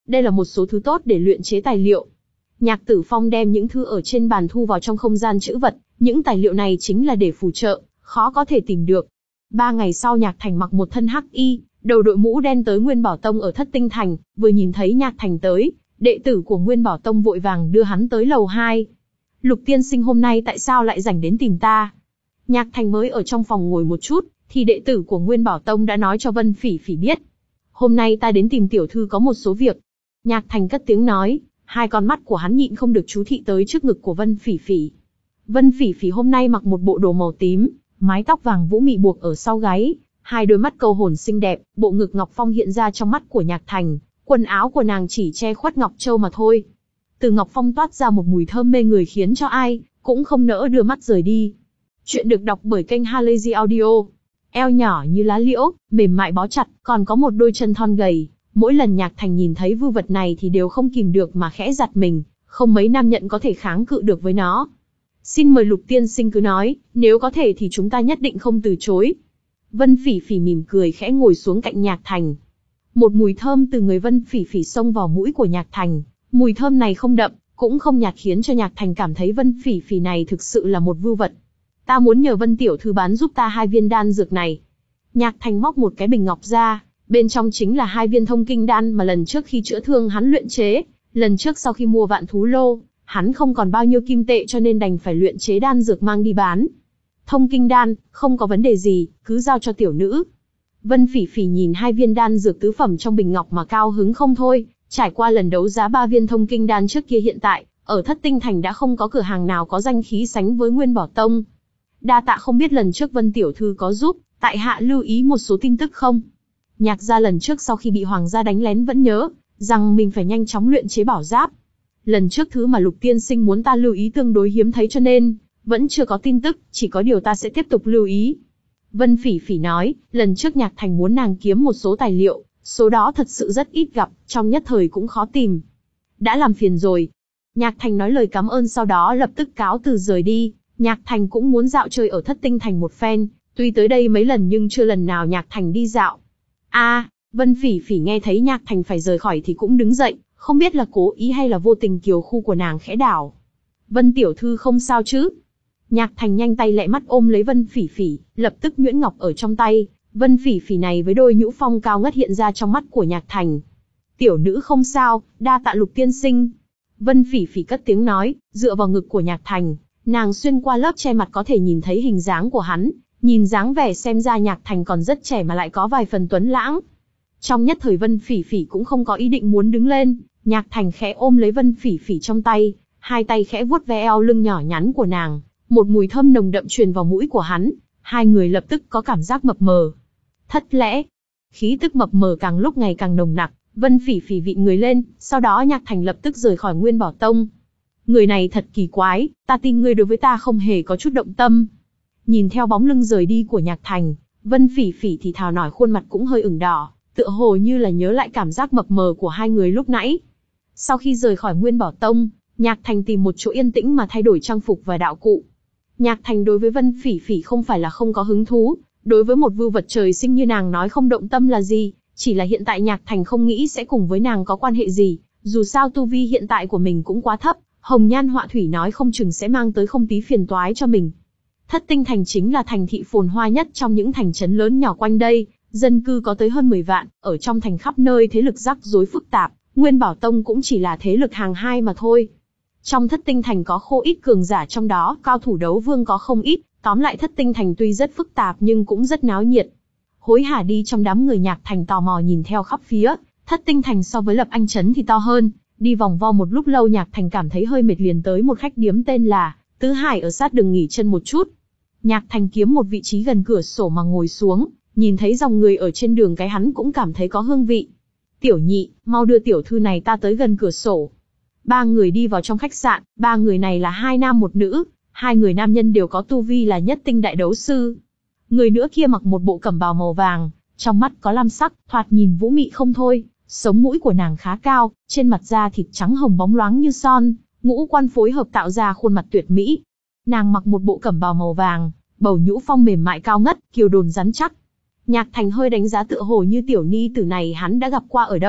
đây là một số thứ tốt để luyện chế tài liệu. Nhạc Tử Phong đem những thứ ở trên bàn thu vào trong không gian trữ vật, những tài liệu này chính là để phù trợ, khó có thể tìm được. Ba ngày sau Nhạc Thành mặc một thân hắc y, đầu đội mũ đen tới Nguyên Bảo Tông ở Thất Tinh Thành, vừa nhìn thấy Nhạc Thành tới, đệ tử của Nguyên Bảo Tông vội vàng đưa hắn tới lầu hai. Lục tiên sinh hôm nay tại sao lại rảnh đến tìm ta? Nhạc Thành mới ở trong phòng ngồi một chút, thì đệ tử của Nguyên Bảo Tông đã nói cho Vân Phỉ Phỉ biết. Hôm nay ta đến tìm tiểu thư có một số việc. Nhạc Thành cất tiếng nói, hai con mắt của hắn nhịn không được chú thị tới trước ngực của Vân Phỉ Phỉ. Vân Phỉ Phỉ hôm nay mặc một bộ đồ màu tím, mái tóc vàng vũ mị buộc ở sau gáy, hai đôi mắt câu hồn xinh đẹp, bộ ngực ngọc phong hiện ra trong mắt của Nhạc Thành, quần áo của nàng chỉ che khuất ngọc châu mà thôi. Từ ngọc phong toát ra một mùi thơm mê người khiến cho ai cũng không nỡ đưa mắt rời đi. Chuyện được đọc bởi kênh Halazy Audio. Eo nhỏ như lá liễu, mềm mại bó chặt, còn có một đôi chân thon gầy. Mỗi lần Nhạc Thành nhìn thấy vưu vật này thì đều không kìm được mà khẽ giật mình, không mấy nam nhận có thể kháng cự được với nó. Xin mời Lục tiên sinh cứ nói, nếu có thể thì chúng ta nhất định không từ chối. Vân Phỉ Phỉ mỉm cười khẽ ngồi xuống cạnh Nhạc Thành. Một mùi thơm từ người Vân Phỉ Phỉ xông vào mũi của Nhạc Thành, mùi thơm này không đậm, cũng không nhạt khiến cho Nhạc Thành cảm thấy Vân Phỉ Phỉ này thực sự là một vưu vật. Ta muốn nhờ Vân tiểu thư bán giúp ta hai viên đan dược này. Nhạc Thành móc một cái bình ngọc ra, bên trong chính là hai viên thông kinh đan mà lần trước khi chữa thương hắn luyện chế. Lần trước sau khi mua vạn thú lô, hắn không còn bao nhiêu kim tệ cho nên đành phải luyện chế đan dược mang đi bán. Thông kinh đan, không có vấn đề gì, cứ giao cho tiểu nữ. Vân Phỉ Phỉ nhìn hai viên đan dược tứ phẩm trong bình ngọc mà cao hứng không thôi. Trải qua lần đấu giá ba viên thông kinh đan trước kia, hiện tại, ở Thất Tinh Thành đã không có cửa hàng nào có danh khí sánh với Nguyên Bảo Tông. Đa tạ không biết lần trước Vân tiểu thư có giúp tại hạ lưu ý một số tin tức không? Nhạc gia lần trước sau khi bị hoàng gia đánh lén vẫn nhớ rằng mình phải nhanh chóng luyện chế bảo giáp. Lần trước thứ mà Lục tiên sinh muốn ta lưu ý tương đối hiếm thấy cho nên vẫn chưa có tin tức, chỉ có điều ta sẽ tiếp tục lưu ý. Vân Phỉ Phỉ nói, lần trước Nhạc Thành muốn nàng kiếm một số tài liệu, số đó thật sự rất ít gặp, trong nhất thời cũng khó tìm. Đã làm phiền rồi. Nhạc Thành nói lời cảm ơn sau đó lập tức cáo từ rời đi. Nhạc Thành cũng muốn dạo chơi ở Thất Tinh Thành một phen, tuy tới đây mấy lần nhưng chưa lần nào Nhạc Thành đi dạo. A, à, Vân Phỉ Phỉ nghe thấy Nhạc Thành phải rời khỏi thì cũng đứng dậy, không biết là cố ý hay là vô tình kiều khu của nàng khẽ đảo. Vân tiểu thư không sao chứ? Nhạc Thành nhanh tay lẹ mắt ôm lấy Vân Phỉ Phỉ, lập tức nhuyễn ngọc ở trong tay. Vân Phỉ Phỉ này với đôi nhũ phong cao ngất hiện ra trong mắt của Nhạc Thành. Tiểu nữ không sao, đa tạ Lục tiên sinh. Vân Phỉ Phỉ cất tiếng nói, dựa vào ngực của Nhạc Thành, nàng xuyên qua lớp che mặt có thể nhìn thấy hình dáng của hắn, nhìn dáng vẻ xem ra Nhạc Thành còn rất trẻ mà lại có vài phần tuấn lãng. Trong nhất thời Vân Phỉ Phỉ cũng không có ý định muốn đứng lên, Nhạc Thành khẽ ôm lấy Vân Phỉ Phỉ trong tay, hai tay khẽ vuốt ve eo lưng nhỏ nhắn của nàng, một mùi thơm nồng đậm truyền vào mũi của hắn, hai người lập tức có cảm giác mập mờ. Thất lẽ, khí tức mập mờ càng lúc ngày càng nồng nặc, Vân Phỉ Phỉ vịn người lên, sau đó Nhạc Thành lập tức rời khỏi Nguyên Bảo Tông. Người này thật kỳ quái, ta tin ngươi đối với ta không hề có chút động tâm. Nhìn theo bóng lưng rời đi của Nhạc Thành, Vân Phỉ Phỉ thì thào nổi khuôn mặt cũng hơi ửng đỏ, tựa hồ như là nhớ lại cảm giác mập mờ của hai người lúc nãy. Sau khi rời khỏi Nguyên Bảo Tông, Nhạc Thành tìm một chỗ yên tĩnh mà thay đổi trang phục và đạo cụ. Nhạc Thành đối với Vân Phỉ Phỉ không phải là không có hứng thú, đối với một vưu vật trời sinh như nàng nói không động tâm là gì, chỉ là hiện tại Nhạc Thành không nghĩ sẽ cùng với nàng có quan hệ gì, dù sao tu vi hiện tại của mình cũng quá thấp, hồng nhan họa thủy nói không chừng sẽ mang tới không tí phiền toái cho mình. Thất Tinh Thành chính là thành thị phồn hoa nhất trong những thành trấn lớn nhỏ quanh đây, dân cư có tới hơn mười vạn, ở trong thành khắp nơi thế lực rắc rối phức tạp, Nguyên Bảo Tông cũng chỉ là thế lực hàng hai mà thôi. Trong Thất Tinh Thành có không ít cường giả, trong đó cao thủ đấu vương có không ít, tóm lại Thất Tinh Thành tuy rất phức tạp nhưng cũng rất náo nhiệt. Hối hả đi trong đám người, Nhạc Thành tò mò nhìn theo khắp phía, Thất Tinh Thành so với Lập Anh Trấn thì to hơn, đi vòng vo một lúc lâu Nhạc Thành cảm thấy hơi mệt liền tới một khách điếm tên là Tứ Hải ở sát đường nghỉ chân một chút. Nhạc Thành kiếm một vị trí gần cửa sổ mà ngồi xuống, nhìn thấy dòng người ở trên đường cái hắn cũng cảm thấy có hương vị. Tiểu nhị, mau đưa tiểu thư này ta tới gần cửa sổ. Ba người đi vào trong khách sạn, ba người này là hai nam một nữ, hai người nam nhân đều có tu vi là nhất tinh đại đấu sư. Người nữa kia mặc một bộ cẩm bào màu vàng, trong mắt có lam sắc, thoạt nhìn vũ mị không thôi, sống mũi của nàng khá cao, trên mặt da thịt trắng hồng bóng loáng như son, ngũ quan phối hợp tạo ra khuôn mặt tuyệt mỹ. Nàng mặc một bộ cẩm bào màu vàng, bầu nhũ phong mềm mại cao ngất, kiều đồn rắn chắc. Nhạc Thành hơi đánh giá tựa hồ như tiểu ni tử này hắn đã gặp qua ở đâu,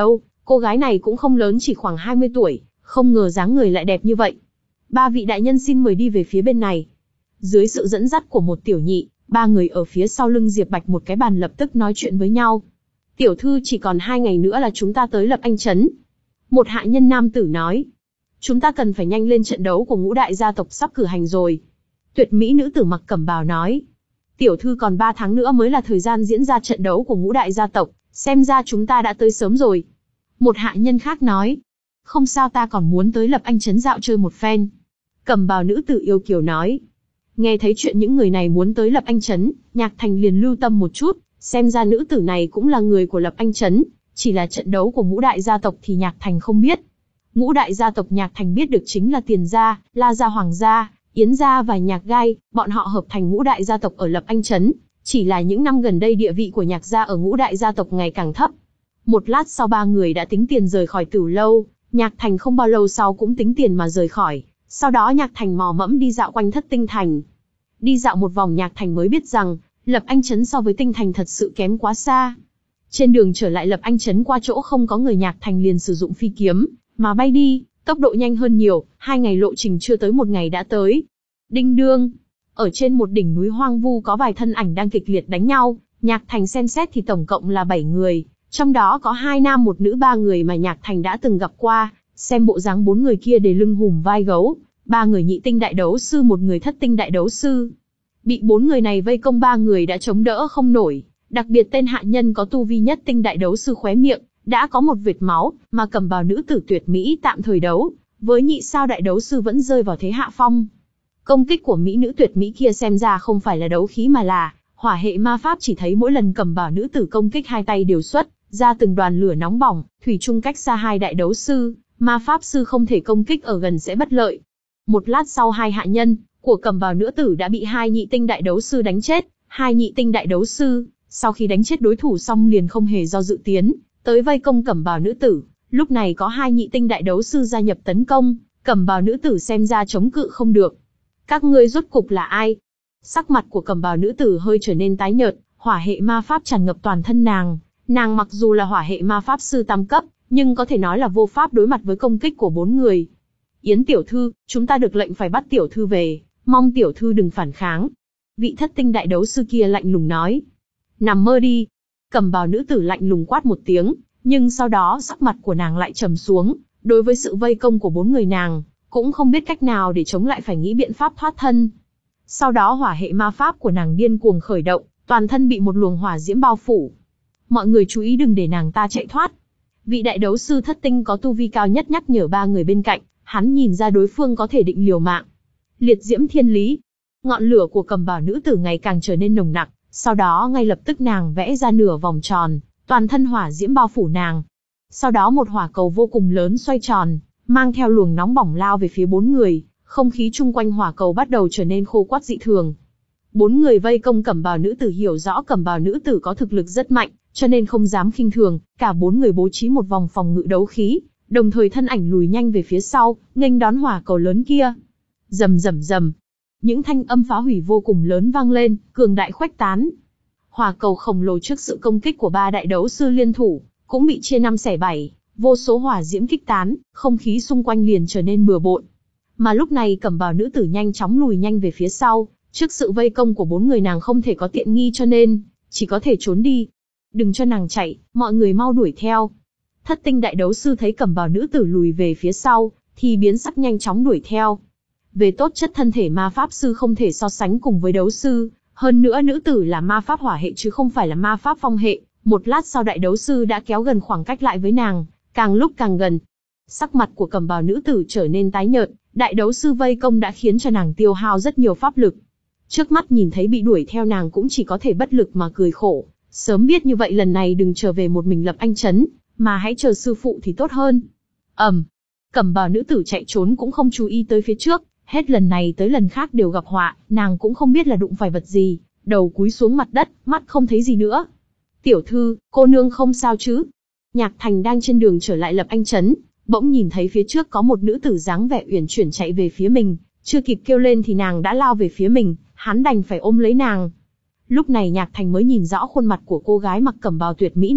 Cô gái này cũng không lớn, chỉ khoảng hai mươi tuổi, không ngờ dáng người lại đẹp như vậy. Ba vị đại nhân xin mời đi về phía bên này. Dưới sự dẫn dắt của một tiểu nhị, ba người ở phía sau lưng Diệp Bạch một cái bàn lập tức nói chuyện với nhau. Tiểu thư, chỉ còn hai ngày nữa là chúng ta tới Lập Anh Trấn. Một hạ nhân nam tử nói. Chúng ta cần phải nhanh lên, trận đấu của ngũ đại gia tộc sắp cử hành rồi. Tuyệt mỹ nữ tử mặc cẩm bào nói. Tiểu thư, còn ba tháng nữa mới là thời gian diễn ra trận đấu của ngũ đại gia tộc, xem ra chúng ta đã tới sớm rồi. Một hạ nhân khác nói. Không sao, ta còn muốn tới Lập Anh Trấn dạo chơi một phen. Cẩm bào nữ tử yêu kiều nói. Nghe thấy chuyện những người này muốn tới Lập Anh Trấn, Nhạc Thành liền lưu tâm một chút, xem ra nữ tử này cũng là người của Lập Anh Trấn, chỉ là trận đấu của ngũ đại gia tộc thì Nhạc Thành không biết. Ngũ đại gia tộc Nhạc Thành biết được chính là Tiền gia, La gia, Hoàng gia, Yến gia và Nhạc Gai, bọn họ hợp thành ngũ đại gia tộc ở Lập Anh Trấn, chỉ là những năm gần đây địa vị của Nhạc gia ở ngũ đại gia tộc ngày càng thấp. Một lát sau ba người đã tính tiền rời khỏi Tửu lâu, Nhạc Thành không bao lâu sau cũng tính tiền mà rời khỏi. Sau đó Nhạc Thành mò mẫm đi dạo quanh Thất Tinh Thành. Đi dạo một vòng, Nhạc Thành mới biết rằng, Lập Anh Trấn so với Tinh Thành thật sự kém quá xa. Trên đường trở lại Lập Anh Trấn, qua chỗ không có người, Nhạc Thành liền sử dụng phi kiếm, mà bay đi, tốc độ nhanh hơn nhiều, hai ngày lộ trình chưa tới một ngày đã tới. Đinh đương, ở trên một đỉnh núi hoang vu có vài thân ảnh đang kịch liệt đánh nhau, Nhạc Thành xem xét thì tổng cộng là bảy người, trong đó có hai nam một nữ, ba người mà Nhạc Thành đã từng gặp qua. Xem bộ dáng bốn người kia để lưng hùm vai gấu, ba người nhị tinh đại đấu sư, một người thất tinh đại đấu sư. Bị bốn người này vây công, ba người đã chống đỡ không nổi, đặc biệt tên hạ nhân có tu vi nhất tinh đại đấu sư khóe miệng đã có một vệt máu, mà cầm bào nữ tử tuyệt mỹ tạm thời đấu với nhị sao đại đấu sư vẫn rơi vào thế hạ phong. Công kích của mỹ nữ tuyệt mỹ kia xem ra không phải là đấu khí mà là hỏa hệ ma pháp, chỉ thấy mỗi lần cầm bào nữ tử công kích hai tay đều xuất ra từng đoàn lửa nóng bỏng, thủy chung cách xa hai đại đấu sư. Ma pháp sư không thể công kích ở gần sẽ bất lợi. Một lát sau, hai hạ nhân của cầm bào nữ tử đã bị hai nhị tinh đại đấu sư đánh chết. Hai nhị tinh đại đấu sư, sau khi đánh chết đối thủ xong liền không hề do dự tiến tới vây công cẩm bào nữ tử. Lúc này có hai nhị tinh đại đấu sư gia nhập tấn công, cẩm bào nữ tử xem ra chống cự không được. Các ngươi rốt cục là ai? Sắc mặt của cẩm bào nữ tử hơi trở nên tái nhợt, hỏa hệ ma pháp tràn ngập toàn thân nàng. Nàng mặc dù là hỏa hệ ma pháp sư tam cấp, nhưng có thể nói là vô pháp đối mặt với công kích của bốn người. Yến tiểu thư, chúng ta được lệnh phải bắt tiểu thư về, mong tiểu thư đừng phản kháng. Vị thất tinh đại đấu sư kia lạnh lùng nói. Nằm mơ đi. Cẩm bào nữ tử lạnh lùng quát một tiếng, nhưng sau đó sắc mặt của nàng lại trầm xuống. Đối với sự vây công của bốn người, nàng cũng không biết cách nào để chống lại, phải nghĩ biện pháp thoát thân. Sau đó hỏa hệ ma pháp của nàng điên cuồng khởi động, toàn thân bị một luồng hỏa diễm bao phủ. Mọi người chú ý đừng để nàng ta chạy thoát. Vị đại đấu sư thất tinh có tu vi cao nhất nhắc nhở ba người bên cạnh, hắn nhìn ra đối phương có thể định liều mạng. Liệt diễm thiên lý. Ngọn lửa của cầm bào nữ tử ngày càng trở nên nồng nặc, sau đó ngay lập tức nàng vẽ ra nửa vòng tròn, toàn thân hỏa diễm bao phủ nàng. Sau đó một hỏa cầu vô cùng lớn xoay tròn, mang theo luồng nóng bỏng lao về phía bốn người, không khí chung quanh hỏa cầu bắt đầu trở nên khô quắt dị thường. Bốn người vây công cẩm bào nữ tử hiểu rõ cẩm bào nữ tử có thực lực rất mạnh, cho nên không dám khinh thường, cả bốn người bố trí một vòng phòng ngự đấu khí, đồng thời thân ảnh lùi nhanh về phía sau, nghênh đón hỏa cầu lớn kia. Rầm rầm rầm, những thanh âm phá hủy vô cùng lớn vang lên, cường đại khuếch tán. Hỏa cầu khổng lồ trước sự công kích của ba đại đấu sư liên thủ, cũng bị chia năm xẻ bảy, vô số hỏa diễm kích tán, không khí xung quanh liền trở nên bừa bộn. Mà lúc này cẩm bào nữ tử nhanh chóng lùi nhanh về phía sau, trước sự vây công của bốn người nàng không thể có tiện nghi cho nên chỉ có thể trốn đi. Đừng cho nàng chạy, mọi người mau đuổi theo. Thất tinh đại đấu sư thấy cẩm bào nữ tử lùi về phía sau, thì biến sắc nhanh chóng đuổi theo. Về tố chất thân thể ma pháp sư không thể so sánh cùng với đấu sư, hơn nữa nữ tử là ma pháp hỏa hệ chứ không phải là ma pháp phong hệ. Một lát sau đại đấu sư đã kéo gần khoảng cách lại với nàng, càng lúc càng gần. Sắc mặt của cẩm bào nữ tử trở nên tái nhợt, đại đấu sư vây công đã khiến cho nàng tiêu hao rất nhiều pháp lực. Trước mắt nhìn thấy bị đuổi theo, nàng cũng chỉ có thể bất lực mà cười khổ. Sớm biết như vậy lần này đừng trở về một mình Lập Anh Trấn, mà hãy chờ sư phụ thì tốt hơn. ầm, um, cẩm bào nữ tử chạy trốn cũng không chú ý tới phía trước, hết lần này tới lần khác đều gặp họa, nàng cũng không biết là đụng phải vật gì, đầu cúi xuống mặt đất, mắt không thấy gì nữa. Tiểu thư, cô nương không sao chứ? Nhạc Thành đang trên đường trở lại Lập Anh Trấn, bỗng nhìn thấy phía trước có một nữ tử dáng vẻ uyển chuyển chạy về phía mình, chưa kịp kêu lên thì nàng đã lao về phía mình, hắn đành phải ôm lấy nàng. Lúc này Nhạc Thành mới nhìn rõ khuôn mặt của cô gái mặc cẩm bào tuyệt mỹ này,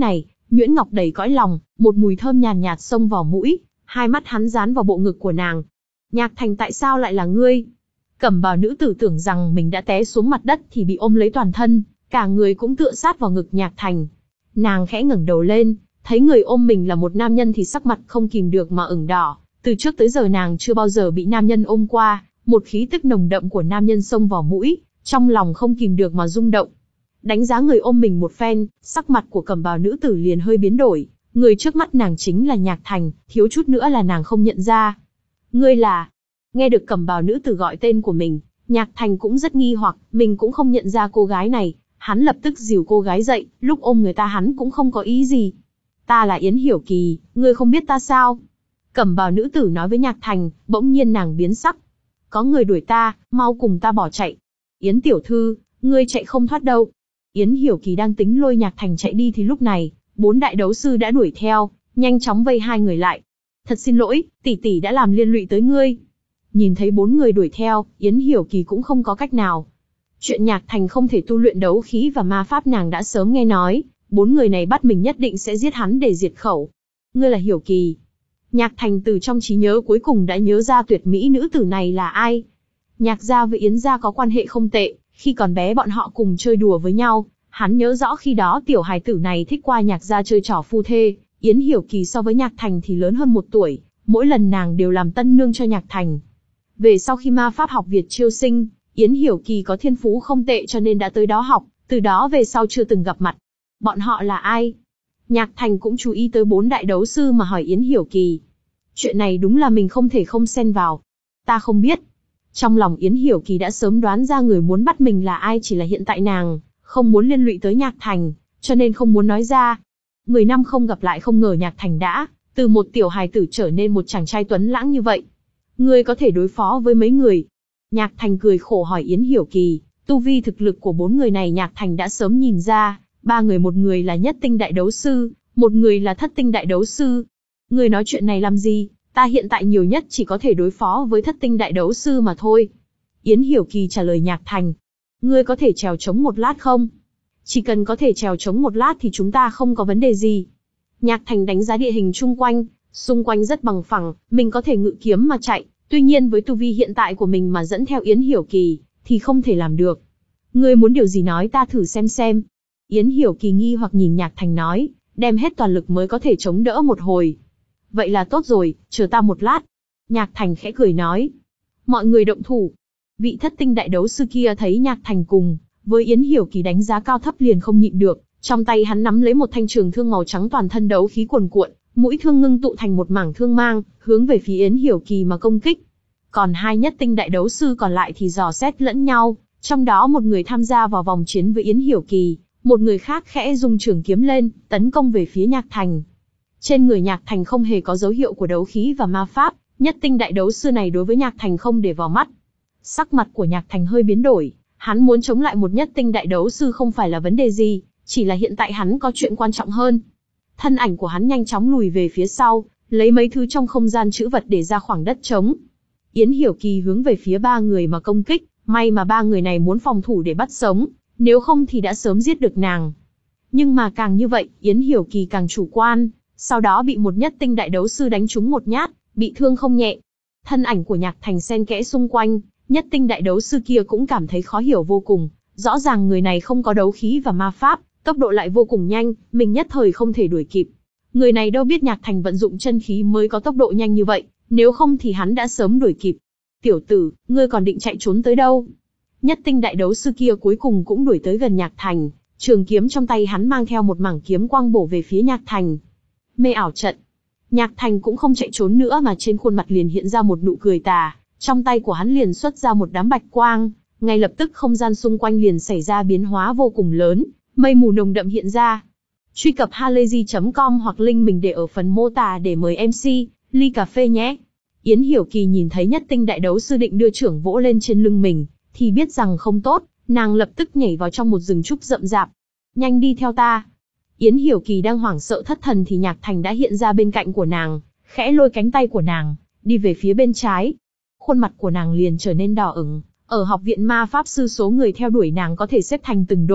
Nhuyễn Ngọc đầy cõi lòng, một mùi thơm nhàn nhạt xông vào mũi, hai mắt hắn dán vào bộ ngực của nàng. Nhạc Thành, tại sao lại là ngươi? Cẩm bào nữ tử tưởng rằng mình đã té xuống mặt đất thì bị ôm lấy toàn thân, cả người cũng tựa sát vào ngực Nhạc Thành. Nàng khẽ ngẩng đầu lên, thấy người ôm mình là một nam nhân thì sắc mặt không kìm được mà ửng đỏ. Từ trước tới giờ nàng chưa bao giờ bị nam nhân ôm qua, một khí tức nồng đậm của nam nhân xông vào mũi, trong lòng không kìm được mà rung động. Đánh giá người ôm mình một phen, sắc mặt của cẩm bào nữ tử liền hơi biến đổi. Người trước mắt nàng chính là Nhạc Thành, thiếu chút nữa là nàng không nhận ra. Ngươi là... Nghe được cẩm bào nữ tử gọi tên của mình, Nhạc Thành cũng rất nghi hoặc, mình cũng không nhận ra cô gái này. Hắn lập tức dìu cô gái dậy, lúc ôm người ta hắn cũng không có ý gì. Ta là Yến Hiểu Kỳ, ngươi không biết ta sao? Cẩm bào nữ tử nói với Nhạc Thành, bỗng nhiên nàng biến sắc. Có người đuổi ta, mau cùng ta bỏ chạy. Yến tiểu thư, ngươi chạy không thoát đâu. Yến Hiểu Kỳ đang tính lôi Nhạc Thành chạy đi thì lúc này, bốn đại đấu sư đã đuổi theo, nhanh chóng vây hai người lại. Thật xin lỗi, tỷ tỷ đã làm liên lụy tới ngươi. Nhìn thấy bốn người đuổi theo, Yến Hiểu Kỳ cũng không có cách nào. Chuyện Nhạc Thành không thể tu luyện đấu khí và ma pháp nàng đã sớm nghe nói, bốn người này bắt mình nhất định sẽ giết hắn để diệt khẩu. Ngươi là Hiểu Kỳ. Nhạc Thành từ trong trí nhớ cuối cùng đã nhớ ra tuyệt mỹ nữ tử này là ai. Nhạc gia với Yến gia có quan hệ không tệ, khi còn bé bọn họ cùng chơi đùa với nhau, hắn nhớ rõ khi đó tiểu hài tử này thích qua Nhạc gia chơi trò phu thê. Yến Hiểu Kỳ so với Nhạc Thành thì lớn hơn một tuổi, mỗi lần nàng đều làm tân nương cho Nhạc Thành. Về sau khi ma pháp học Việt chiêu sinh, Yến Hiểu Kỳ có thiên phú không tệ cho nên đã tới đó học, từ đó về sau chưa từng gặp mặt. Bọn họ là ai? Nhạc Thành cũng chú ý tới bốn đại đấu sư mà hỏi Yến Hiểu Kỳ. Chuyện này đúng là mình không thể không xen vào. Ta không biết. Trong lòng Yến Hiểu Kỳ đã sớm đoán ra người muốn bắt mình là ai, chỉ là hiện tại nàng không muốn liên lụy tới Nhạc Thành, cho nên không muốn nói ra. Mười năm không gặp lại không ngờ Nhạc Thành đã từ một tiểu hài tử trở nên một chàng trai tuấn lãng như vậy. Ngươi có thể đối phó với mấy người? Nhạc Thành cười khổ hỏi Yến Hiểu Kỳ. Tu vi thực lực của bốn người này Nhạc Thành đã sớm nhìn ra, ba người, một người là nhất tinh đại đấu sư, một người là thất tinh đại đấu sư. Ngươi nói chuyện này làm gì? Ta hiện tại nhiều nhất chỉ có thể đối phó với thất tinh đại đấu sư mà thôi. Yến Hiểu Kỳ trả lời Nhạc Thành. Ngươi có thể trèo trống một lát không? Chỉ cần có thể trèo trống một lát thì chúng ta không có vấn đề gì. Nhạc Thành đánh giá địa hình chung quanh, xung quanh rất bằng phẳng, mình có thể ngự kiếm mà chạy. Tuy nhiên với tu vi hiện tại của mình mà dẫn theo Yến Hiểu Kỳ, thì không thể làm được. Ngươi muốn điều gì nói ta thử xem xem. Yến Hiểu Kỳ nghi hoặc nhìn Nhạc Thành nói, đem hết toàn lực mới có thể chống đỡ một hồi. Vậy là tốt rồi, chờ ta một lát. Nhạc Thành khẽ cười nói. Mọi người động thủ. Vị thất tinh đại đấu sư kia thấy Nhạc Thành cùng với Yến Hiểu Kỳ đánh giá cao thấp liền không nhịn được. Trong tay hắn nắm lấy một thanh trường thương màu trắng toàn thân đấu khí cuồn cuộn, mũi thương ngưng tụ thành một mảng thương mang, hướng về phía Yến Hiểu Kỳ mà công kích. Còn hai nhất tinh đại đấu sư còn lại thì dò xét lẫn nhau, trong đó một người tham gia vào vòng chiến với Yến Hiểu Kỳ, một người khác khẽ dùng trường kiếm lên, tấn công về phía Nhạc Thành. Trên người Nhạc Thành không hề có dấu hiệu của đấu khí và ma pháp, nhất tinh đại đấu sư này đối với Nhạc Thành không để vào mắt. Sắc mặt của Nhạc Thành hơi biến đổi, hắn muốn chống lại một nhất tinh đại đấu sư không phải là vấn đề gì, chỉ là hiện tại hắn có chuyện quan trọng hơn. Thân ảnh của hắn nhanh chóng lùi về phía sau, lấy mấy thứ trong không gian trữ vật để ra khoảng đất trống. Yến Hiểu Kỳ hướng về phía ba người mà công kích, may mà ba người này muốn phòng thủ để bắt sống, nếu không thì đã sớm giết được nàng. Nhưng mà càng như vậy, Yến Hiểu Kỳ càng chủ quan, sau đó bị một nhất tinh đại đấu sư đánh trúng một nhát, bị thương không nhẹ. Thân ảnh của Nhạc Thành xen kẽ xung quanh, nhất tinh đại đấu sư kia cũng cảm thấy khó hiểu vô cùng, rõ ràng người này không có đấu khí và ma pháp, tốc độ lại vô cùng nhanh, mình nhất thời không thể đuổi kịp. Người này đâu biết Nhạc Thành vận dụng chân khí mới có tốc độ nhanh như vậy, nếu không thì hắn đã sớm đuổi kịp. Tiểu tử, ngươi còn định chạy trốn tới đâu? Nhất tinh đại đấu sư kia cuối cùng cũng đuổi tới gần Nhạc Thành, trường kiếm trong tay hắn mang theo một mảng kiếm quang bổ về phía Nhạc Thành. Mê ảo trận. Nhạc Thành cũng không chạy trốn nữa mà trên khuôn mặt liền hiện ra một nụ cười tà, trong tay của hắn liền xuất ra một đám bạch quang, ngay lập tức không gian xung quanh liền xảy ra biến hóa vô cùng lớn, mây mù nồng đậm hiện ra. Truy cập halayzi chấm com hoặc link mình để ở phần mô tả để mời em xê, ly cà phê nhé. Yến Hiểu Kỳ nhìn thấy nhất tinh đại đấu sư định đưa trưởng vỗ lên trên lưng mình, thì biết rằng không tốt, nàng lập tức nhảy vào trong một rừng trúc rậm rạp. Nhanh đi theo ta. Yến Hiểu Kỳ đang hoảng sợ thất thần thì Nhạc Thành đã hiện ra bên cạnh của nàng, khẽ lôi cánh tay của nàng, đi về phía bên trái. Khuôn mặt của nàng liền trở nên đỏ ửng. Ở học viện ma pháp sư số người theo đuổi nàng có thể xếp thành từng đội,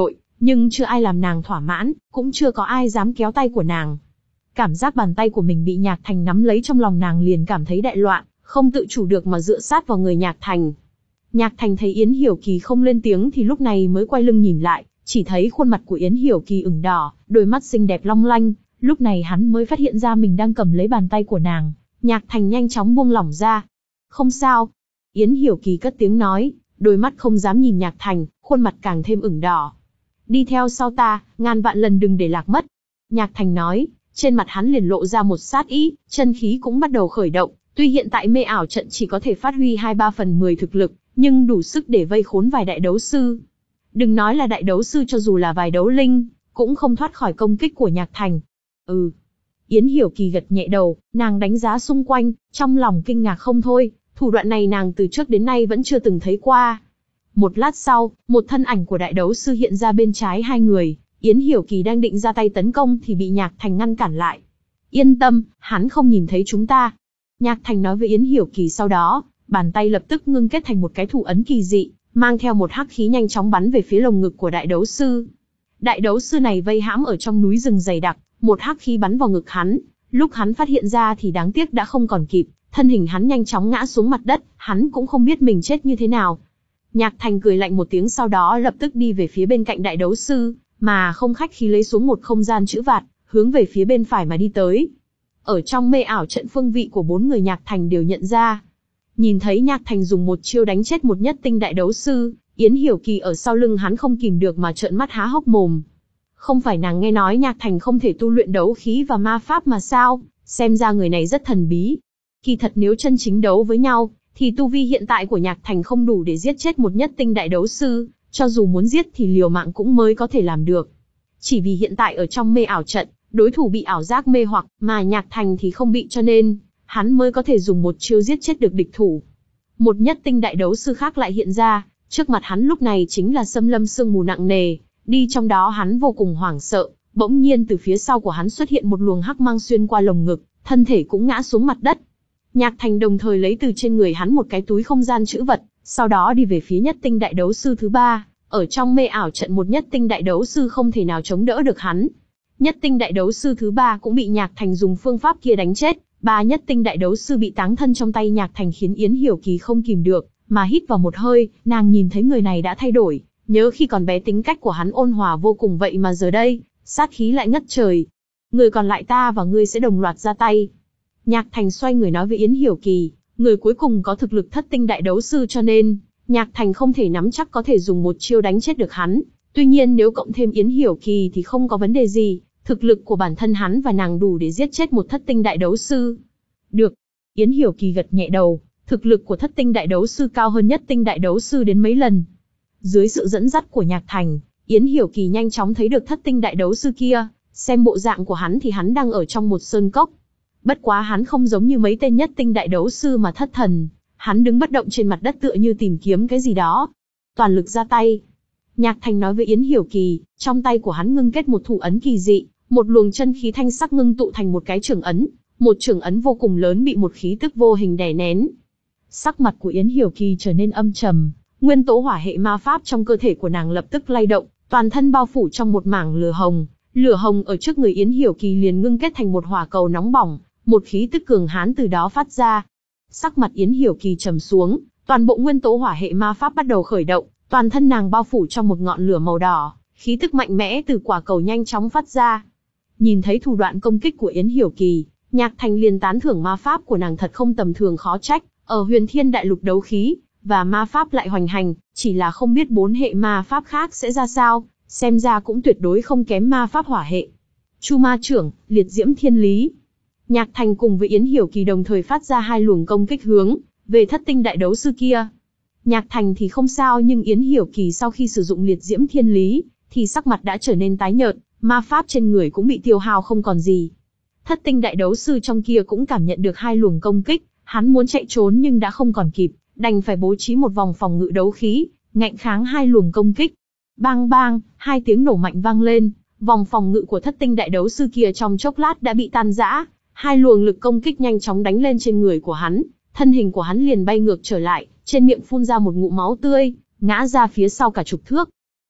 nhưng chưa ai làm nàng thỏa mãn, cũng chưa có ai dám kéo tay của nàng. Cảm giác bàn tay của mình bị Nhạc Thành nắm lấy trong lòng nàng liền cảm thấy đại loạn, không tự chủ được mà dựa sát vào người Nhạc Thành. Nhạc Thành thấy Yến Hiểu Kỳ không lên tiếng thì lúc này mới quay lưng nhìn lại, chỉ thấy khuôn mặt của Yến Hiểu Kỳ ửng đỏ, đôi mắt xinh đẹp long lanh, lúc này hắn mới phát hiện ra mình đang cầm lấy bàn tay của nàng. Nhạc Thành nhanh chóng buông lỏng ra. Không sao. Yến Hiểu Kỳ cất tiếng nói, đôi mắt không dám nhìn Nhạc Thành, khuôn mặt càng thêm ửng đỏ. Đi theo sau ta, ngàn vạn lần đừng để lạc mất. Nhạc Thành nói, trên mặt hắn liền lộ ra một sát ý, chân khí cũng bắt đầu khởi động. Tuy hiện tại mê ảo trận chỉ có thể phát huy hai ba phần mười thực lực, nhưng đủ sức để vây khốn vài đại đấu sư. Đừng nói là đại đấu sư, cho dù là vài đấu linh, cũng không thoát khỏi công kích của Nhạc Thành. Ừ. Yến Hiểu Kỳ gật nhẹ đầu, nàng đánh giá xung quanh, trong lòng kinh ngạc không thôi, thủ đoạn này nàng từ trước đến nay vẫn chưa từng thấy qua. Một lát sau, một thân ảnh của đại đấu sư hiện ra bên trái hai người, Yến Hiểu Kỳ đang định ra tay tấn công thì bị Nhạc Thành ngăn cản lại. Yên tâm, hắn không nhìn thấy chúng ta. Nhạc Thành nói với Yến Hiểu Kỳ, sau đó, bàn tay lập tức ngưng kết thành một cái thủ ấn kỳ dị, mang theo một hắc khí nhanh chóng bắn về phía lồng ngực của đại đấu sư. Đại đấu sư này vây hãm ở trong núi rừng dày đặc, một hắc khí bắn vào ngực hắn, lúc hắn phát hiện ra thì đáng tiếc đã không còn kịp, thân hình hắn nhanh chóng ngã xuống mặt đất, hắn cũng không biết mình chết như thế nào. Nhạc Thành cười lạnh một tiếng, sau đó lập tức đi về phía bên cạnh đại đấu sư, mà không khách khí lấy xuống một không gian chữ vạt, hướng về phía bên phải mà đi tới. Ở trong mê ảo trận, phương vị của bốn người Nhạc Thành đều nhận ra. Nhìn thấy Nhạc Thành dùng một chiêu đánh chết một nhất tinh đại đấu sư, Yến Hiểu Kỳ ở sau lưng hắn không kìm được mà trợn mắt há hốc mồm. Không phải nàng nghe nói Nhạc Thành không thể tu luyện đấu khí và ma pháp mà sao, xem ra người này rất thần bí. Kỳ thật nếu chân chính đấu với nhau, thì tu vi hiện tại của Nhạc Thành không đủ để giết chết một nhất tinh đại đấu sư, cho dù muốn giết thì liều mạng cũng mới có thể làm được. Chỉ vì hiện tại ở trong mê ảo trận, đối thủ bị ảo giác mê hoặc, mà Nhạc Thành thì không bị, cho nên hắn mới có thể dùng một chiêu giết chết được địch thủ. Một nhất tinh đại đấu sư khác lại hiện ra, trước mặt hắn lúc này chính là xâm lâm sương mù nặng nề, đi trong đó hắn vô cùng hoảng sợ, bỗng nhiên từ phía sau của hắn xuất hiện một luồng hắc mang xuyên qua lồng ngực, thân thể cũng ngã xuống mặt đất. Nhạc Thành đồng thời lấy từ trên người hắn một cái túi không gian trữ vật, sau đó đi về phía nhất tinh đại đấu sư thứ ba, ở trong mê ảo trận một nhất tinh đại đấu sư không thể nào chống đỡ được hắn. Nhất tinh đại đấu sư thứ ba cũng bị Nhạc Thành dùng phương pháp kia đánh chết, ba nhất tinh đại đấu sư bị táng thân trong tay Nhạc Thành khiến Yến Hiểu Kỳ không kìm được, mà hít vào một hơi, nàng nhìn thấy người này đã thay đổi, nhớ khi còn bé tính cách của hắn ôn hòa vô cùng, vậy mà giờ đây, sát khí lại ngất trời. Người còn lại ta và ngươi sẽ đồng loạt ra tay. Nhạc Thành xoay người nói với Yến Hiểu Kỳ, người cuối cùng có thực lực thất tinh đại đấu sư, cho nên Nhạc Thành không thể nắm chắc có thể dùng một chiêu đánh chết được hắn. Tuy nhiên nếu cộng thêm Yến Hiểu Kỳ thì không có vấn đề gì, thực lực của bản thân hắn và nàng đủ để giết chết một thất tinh đại đấu sư. Được. Yến Hiểu Kỳ gật nhẹ đầu, thực lực của thất tinh đại đấu sư cao hơn nhất tinh đại đấu sư đến mấy lần. Dưới sự dẫn dắt của Nhạc Thành, Yến Hiểu Kỳ nhanh chóng thấy được thất tinh đại đấu sư kia, xem bộ dạng của hắn thì hắn đang ở trong một sơn cốc. Bất quá hắn không giống như mấy tên nhất tinh đại đấu sư mà thất thần, hắn đứng bất động trên mặt đất tựa như tìm kiếm cái gì đó. Toàn lực ra tay. Nhạc Thành nói với Yến Hiểu Kỳ, trong tay của hắn ngưng kết một thủ ấn kỳ dị, một luồng chân khí thanh sắc ngưng tụ thành một cái chưởng ấn, một chưởng ấn vô cùng lớn bị một khí tức vô hình đè nén. Sắc mặt của Yến Hiểu Kỳ trở nên âm trầm, nguyên tố hỏa hệ ma pháp trong cơ thể của nàng lập tức lay động, toàn thân bao phủ trong một mảng lửa hồng, lửa hồng ở trước người Yến Hiểu Kỳ liền ngưng kết thành một hỏa cầu nóng bỏng, một khí tức cường hãn từ đó phát ra. Sắc mặt Yến Hiểu Kỳ trầm xuống, toàn bộ nguyên tố hỏa hệ ma pháp bắt đầu khởi động, toàn thân nàng bao phủ trong một ngọn lửa màu đỏ, khí tức mạnh mẽ từ quả cầu nhanh chóng phát ra. Nhìn thấy thủ đoạn công kích của Yến Hiểu Kỳ, Nhạc Thành liền tán thưởng ma pháp của nàng thật không tầm thường, khó trách ở Huyền Thiên Đại Lục đấu khí và ma pháp lại hoành hành, chỉ là không biết bốn hệ ma pháp khác sẽ ra sao, xem ra cũng tuyệt đối không kém ma pháp hỏa hệ. Chu Ma Trưởng, Liệt Diễm Thiên Lý. Nhạc Thành cùng với Yến Hiểu Kỳ đồng thời phát ra hai luồng công kích hướng về thất tinh đại đấu sư kia. Nhạc Thành thì không sao, nhưng Yến Hiểu Kỳ sau khi sử dụng Liệt Diễm Thiên Lý thì sắc mặt đã trở nên tái nhợt, ma pháp trên người cũng bị tiêu hao không còn gì. Thất tinh đại đấu sư trong kia cũng cảm nhận được hai luồng công kích, hắn muốn chạy trốn nhưng đã không còn kịp, đành phải bố trí một vòng phòng ngự đấu khí, ngạnh kháng hai luồng công kích. Bang bang, hai tiếng nổ mạnh vang lên, vòng phòng ngự của thất tinh đại đấu sư kia trong chốc lát đã bị tan rã, hai luồng lực công kích nhanh chóng đánh lên trên người của hắn, thân hình của hắn liền bay ngược trở lại, trên miệng phun ra một ngụm máu tươi, ngã ra phía sau cả chục thước.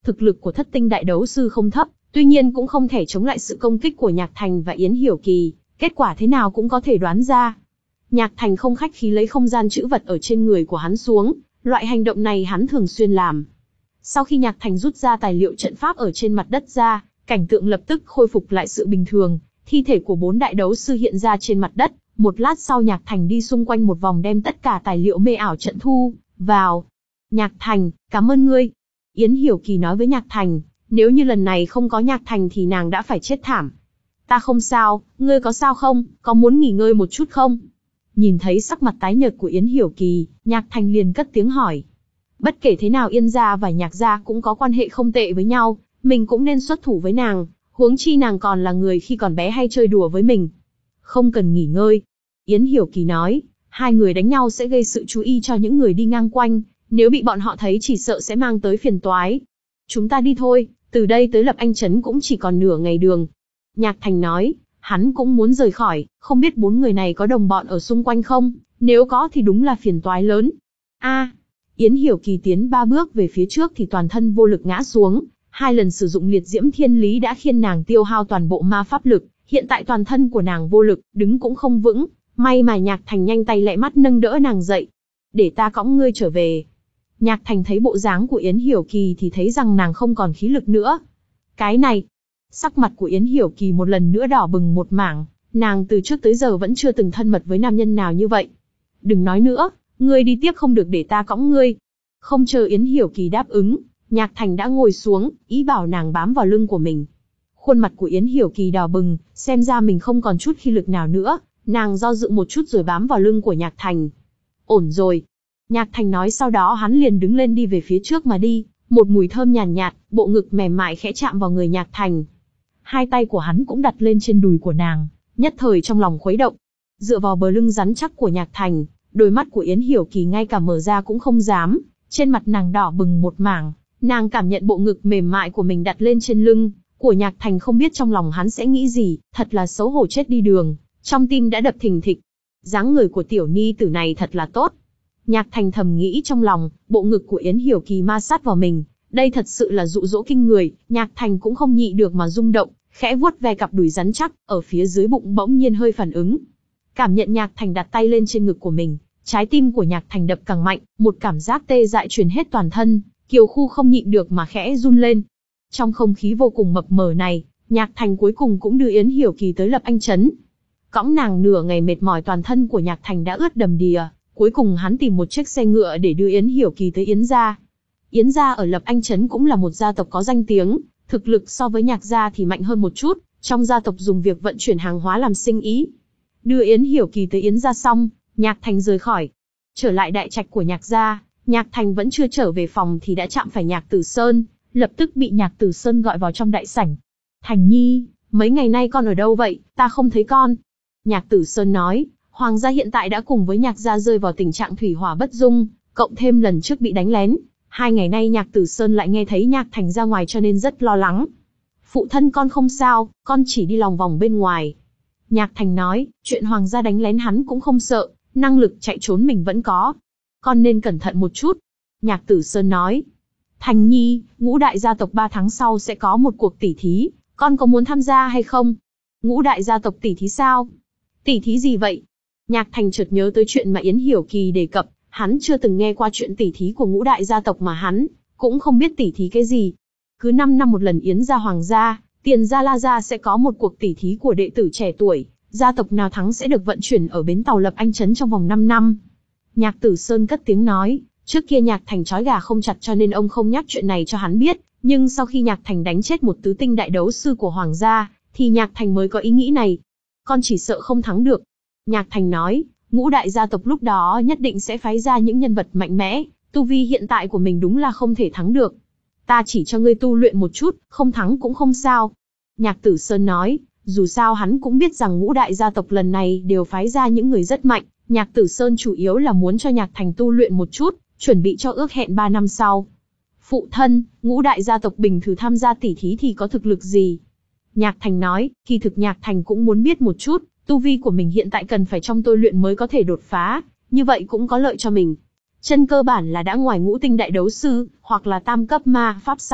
Thực lực của thất tinh đại đấu sư không thấp, tuy nhiên cũng không thể chống lại sự công kích của Nhạc Thành và Yến Hiểu Kỳ, kết quả thế nào cũng có thể đoán ra. Nhạc Thành không khách khí lấy không gian trữ vật ở trên người của hắn xuống, loại hành động này hắn thường xuyên làm. Sau khi Nhạc Thành rút ra tài liệu trận pháp ở trên mặt đất ra, cảnh tượng lập tức khôi phục lại sự bình thường, thi thể của bốn đại đấu sư hiện ra trên mặt đất, một lát sau Nhạc Thành đi xung quanh một vòng đem tất cả tài liệu mê ảo trận thu vào. Nhạc Thành, cảm ơn ngươi. Yến Hiểu Kỳ nói với Nhạc Thành, nếu như lần này không có Nhạc Thành thì nàng đã phải chết thảm. Ta không sao, ngươi có sao không, có muốn nghỉ ngơi một chút không? Nhìn thấy sắc mặt tái nhợt của Yến Hiểu Kỳ, Nhạc Thành liền cất tiếng hỏi. Bất kể thế nào Yên gia và Nhạc gia cũng có quan hệ không tệ với nhau, mình cũng nên xuất thủ với nàng, huống chi nàng còn là người khi còn bé hay chơi đùa với mình. Không cần nghỉ ngơi. Yến Hiểu Kỳ nói, hai người đánh nhau sẽ gây sự chú ý cho những người đi ngang quanh, nếu bị bọn họ thấy chỉ sợ sẽ mang tới phiền toái. Chúng ta đi thôi, từ đây tới Lập Anh Trấn cũng chỉ còn nửa ngày đường. Nhạc Thành nói, hắn cũng muốn rời khỏi, không biết bốn người này có đồng bọn ở xung quanh không, nếu có thì đúng là phiền toái lớn. A, Yến Hiểu Kỳ tiến ba bước về phía trước thì toàn thân vô lực ngã xuống, hai lần sử dụng liệt diễm thiên lý đã khiến nàng tiêu hao toàn bộ ma pháp lực, hiện tại toàn thân của nàng vô lực, đứng cũng không vững, may mà Nhạc Thành nhanh tay lẹ mắt nâng đỡ nàng dậy. Để ta cõng ngươi trở về. Nhạc Thành thấy bộ dáng của Yến Hiểu Kỳ thì thấy rằng nàng không còn khí lực nữa. Cái này, sắc mặt của Yến Hiểu Kỳ một lần nữa đỏ bừng một mảng, nàng từ trước tới giờ vẫn chưa từng thân mật với nam nhân nào như vậy. Đừng nói nữa, ngươi đi tiếp không được để ta cõng ngươi. Không chờ Yến Hiểu Kỳ đáp ứng, Nhạc Thành đã ngồi xuống, ý bảo nàng bám vào lưng của mình. Khuôn mặt của Yến Hiểu Kỳ đỏ bừng, xem ra mình không còn chút khí lực nào nữa, nàng do dự một chút rồi bám vào lưng của Nhạc Thành. Ổn rồi. Nhạc Thành nói, sau đó hắn liền đứng lên đi về phía trước mà đi, một mùi thơm nhàn nhạt, nhạt, bộ ngực mềm mại khẽ chạm vào người Nhạc Thành. Hai tay của hắn cũng đặt lên trên đùi của nàng, nhất thời trong lòng khuấy động. Dựa vào bờ lưng rắn chắc của Nhạc Thành, đôi mắt của Yến Hiểu Kỳ ngay cả mở ra cũng không dám, trên mặt nàng đỏ bừng một mảng, nàng cảm nhận bộ ngực mềm mại của mình đặt lên trên lưng của Nhạc Thành, không biết trong lòng hắn sẽ nghĩ gì, thật là xấu hổ chết đi đường, trong tim đã đập thình thịch. Dáng người của tiểu ni tử này thật là tốt. Nhạc Thành thầm nghĩ trong lòng, bộ ngực của Yến Hiểu Kỳ ma sát vào mình, đây thật sự là dụ dỗ kinh người, Nhạc Thành cũng không nhịn được mà rung động, khẽ vuốt ve cặp đùi rắn chắc, ở phía dưới bụng bỗng nhiên hơi phản ứng. Cảm nhận Nhạc Thành đặt tay lên trên ngực của mình, trái tim của Nhạc Thành đập càng mạnh, một cảm giác tê dại truyền hết toàn thân, Kiều Khu không nhịn được mà khẽ run lên. Trong không khí vô cùng mập mờ này, Nhạc Thành cuối cùng cũng đưa Yến Hiểu Kỳ tới Lập Anh Trấn. Cõng nàng nửa ngày mệt mỏi, toàn thân của Nhạc Thành đã ướt đầm đìa, cuối cùng hắn tìm một chiếc xe ngựa để đưa Yến Hiểu Kỳ tới Yến gia. Yến gia ở Lập Anh Trấn cũng là một gia tộc có danh tiếng, thực lực so với Nhạc gia thì mạnh hơn một chút, trong gia tộc dùng việc vận chuyển hàng hóa làm sinh ý. Đưa Yến Hiểu Kỳ tới Yến gia xong, Nhạc Thành rời khỏi. Trở lại đại trạch của Nhạc gia, Nhạc Thành vẫn chưa trở về phòng thì đã chạm phải Nhạc Tử Sơn, lập tức bị Nhạc Tử Sơn gọi vào trong đại sảnh. Thành Nhi, mấy ngày nay con ở đâu vậy, ta không thấy con. Nhạc Tử Sơn nói, Hoàng gia hiện tại đã cùng với Nhạc gia rơi vào tình trạng thủy hỏa bất dung, cộng thêm lần trước bị đánh lén. Hai ngày nay Nhạc Tử Sơn lại nghe thấy Nhạc Thành ra ngoài cho nên rất lo lắng. Phụ thân con không sao, con chỉ đi lòng vòng bên ngoài. Nhạc Thành nói, chuyện Hoàng gia đánh lén hắn cũng không sợ, năng lực chạy trốn mình vẫn có. Con nên cẩn thận một chút. Nhạc Tử Sơn nói, Thành Nhi, ngũ đại gia tộc ba tháng sau sẽ có một cuộc tỉ thí, con có muốn tham gia hay không? Ngũ đại gia tộc tỉ thí sao? Tỉ thí gì vậy? Nhạc Thành chợt nhớ tới chuyện mà Yến Hiểu Kỳ đề cập, hắn chưa từng nghe qua chuyện tỉ thí của ngũ đại gia tộc mà hắn cũng không biết tỉ thí cái gì. Cứ năm năm một lần Yến gia Hoàng gia, Tiền gia La gia sẽ có một cuộc tỉ thí của đệ tử trẻ tuổi, gia tộc nào thắng sẽ được vận chuyển ở bến tàu Lập Anh Trấn trong vòng năm năm. Nhạc Tử Sơn cất tiếng nói, trước kia Nhạc Thành trói gà không chặt cho nên ông không nhắc chuyện này cho hắn biết, nhưng sau khi Nhạc Thành đánh chết một tứ tinh đại đấu sư của Hoàng gia, thì Nhạc Thành mới có ý nghĩ này. Con chỉ sợ không thắng được. Nhạc Thành nói, ngũ đại gia tộc lúc đó nhất định sẽ phái ra những nhân vật mạnh mẽ, tu vi hiện tại của mình đúng là không thể thắng được. Ta chỉ cho ngươi tu luyện một chút, không thắng cũng không sao. Nhạc Tử Sơn nói, dù sao hắn cũng biết rằng ngũ đại gia tộc lần này đều phái ra những người rất mạnh, Nhạc Tử Sơn chủ yếu là muốn cho Nhạc Thành tu luyện một chút, chuẩn bị cho ước hẹn ba năm sau. Phụ thân, ngũ đại gia tộc bình thử tham gia tỉ thí thì có thực lực gì? Nhạc Thành nói, kỳ thực Nhạc Thành cũng muốn biết một chút, tu vi của mình hiện tại cần phải trong tôi luyện mới có thể đột phá, như vậy cũng có lợi cho mình. Chân cơ bản là đã ngoài ngũ tinh đại đấu sư, hoặc là tam cấp ma pháp sau,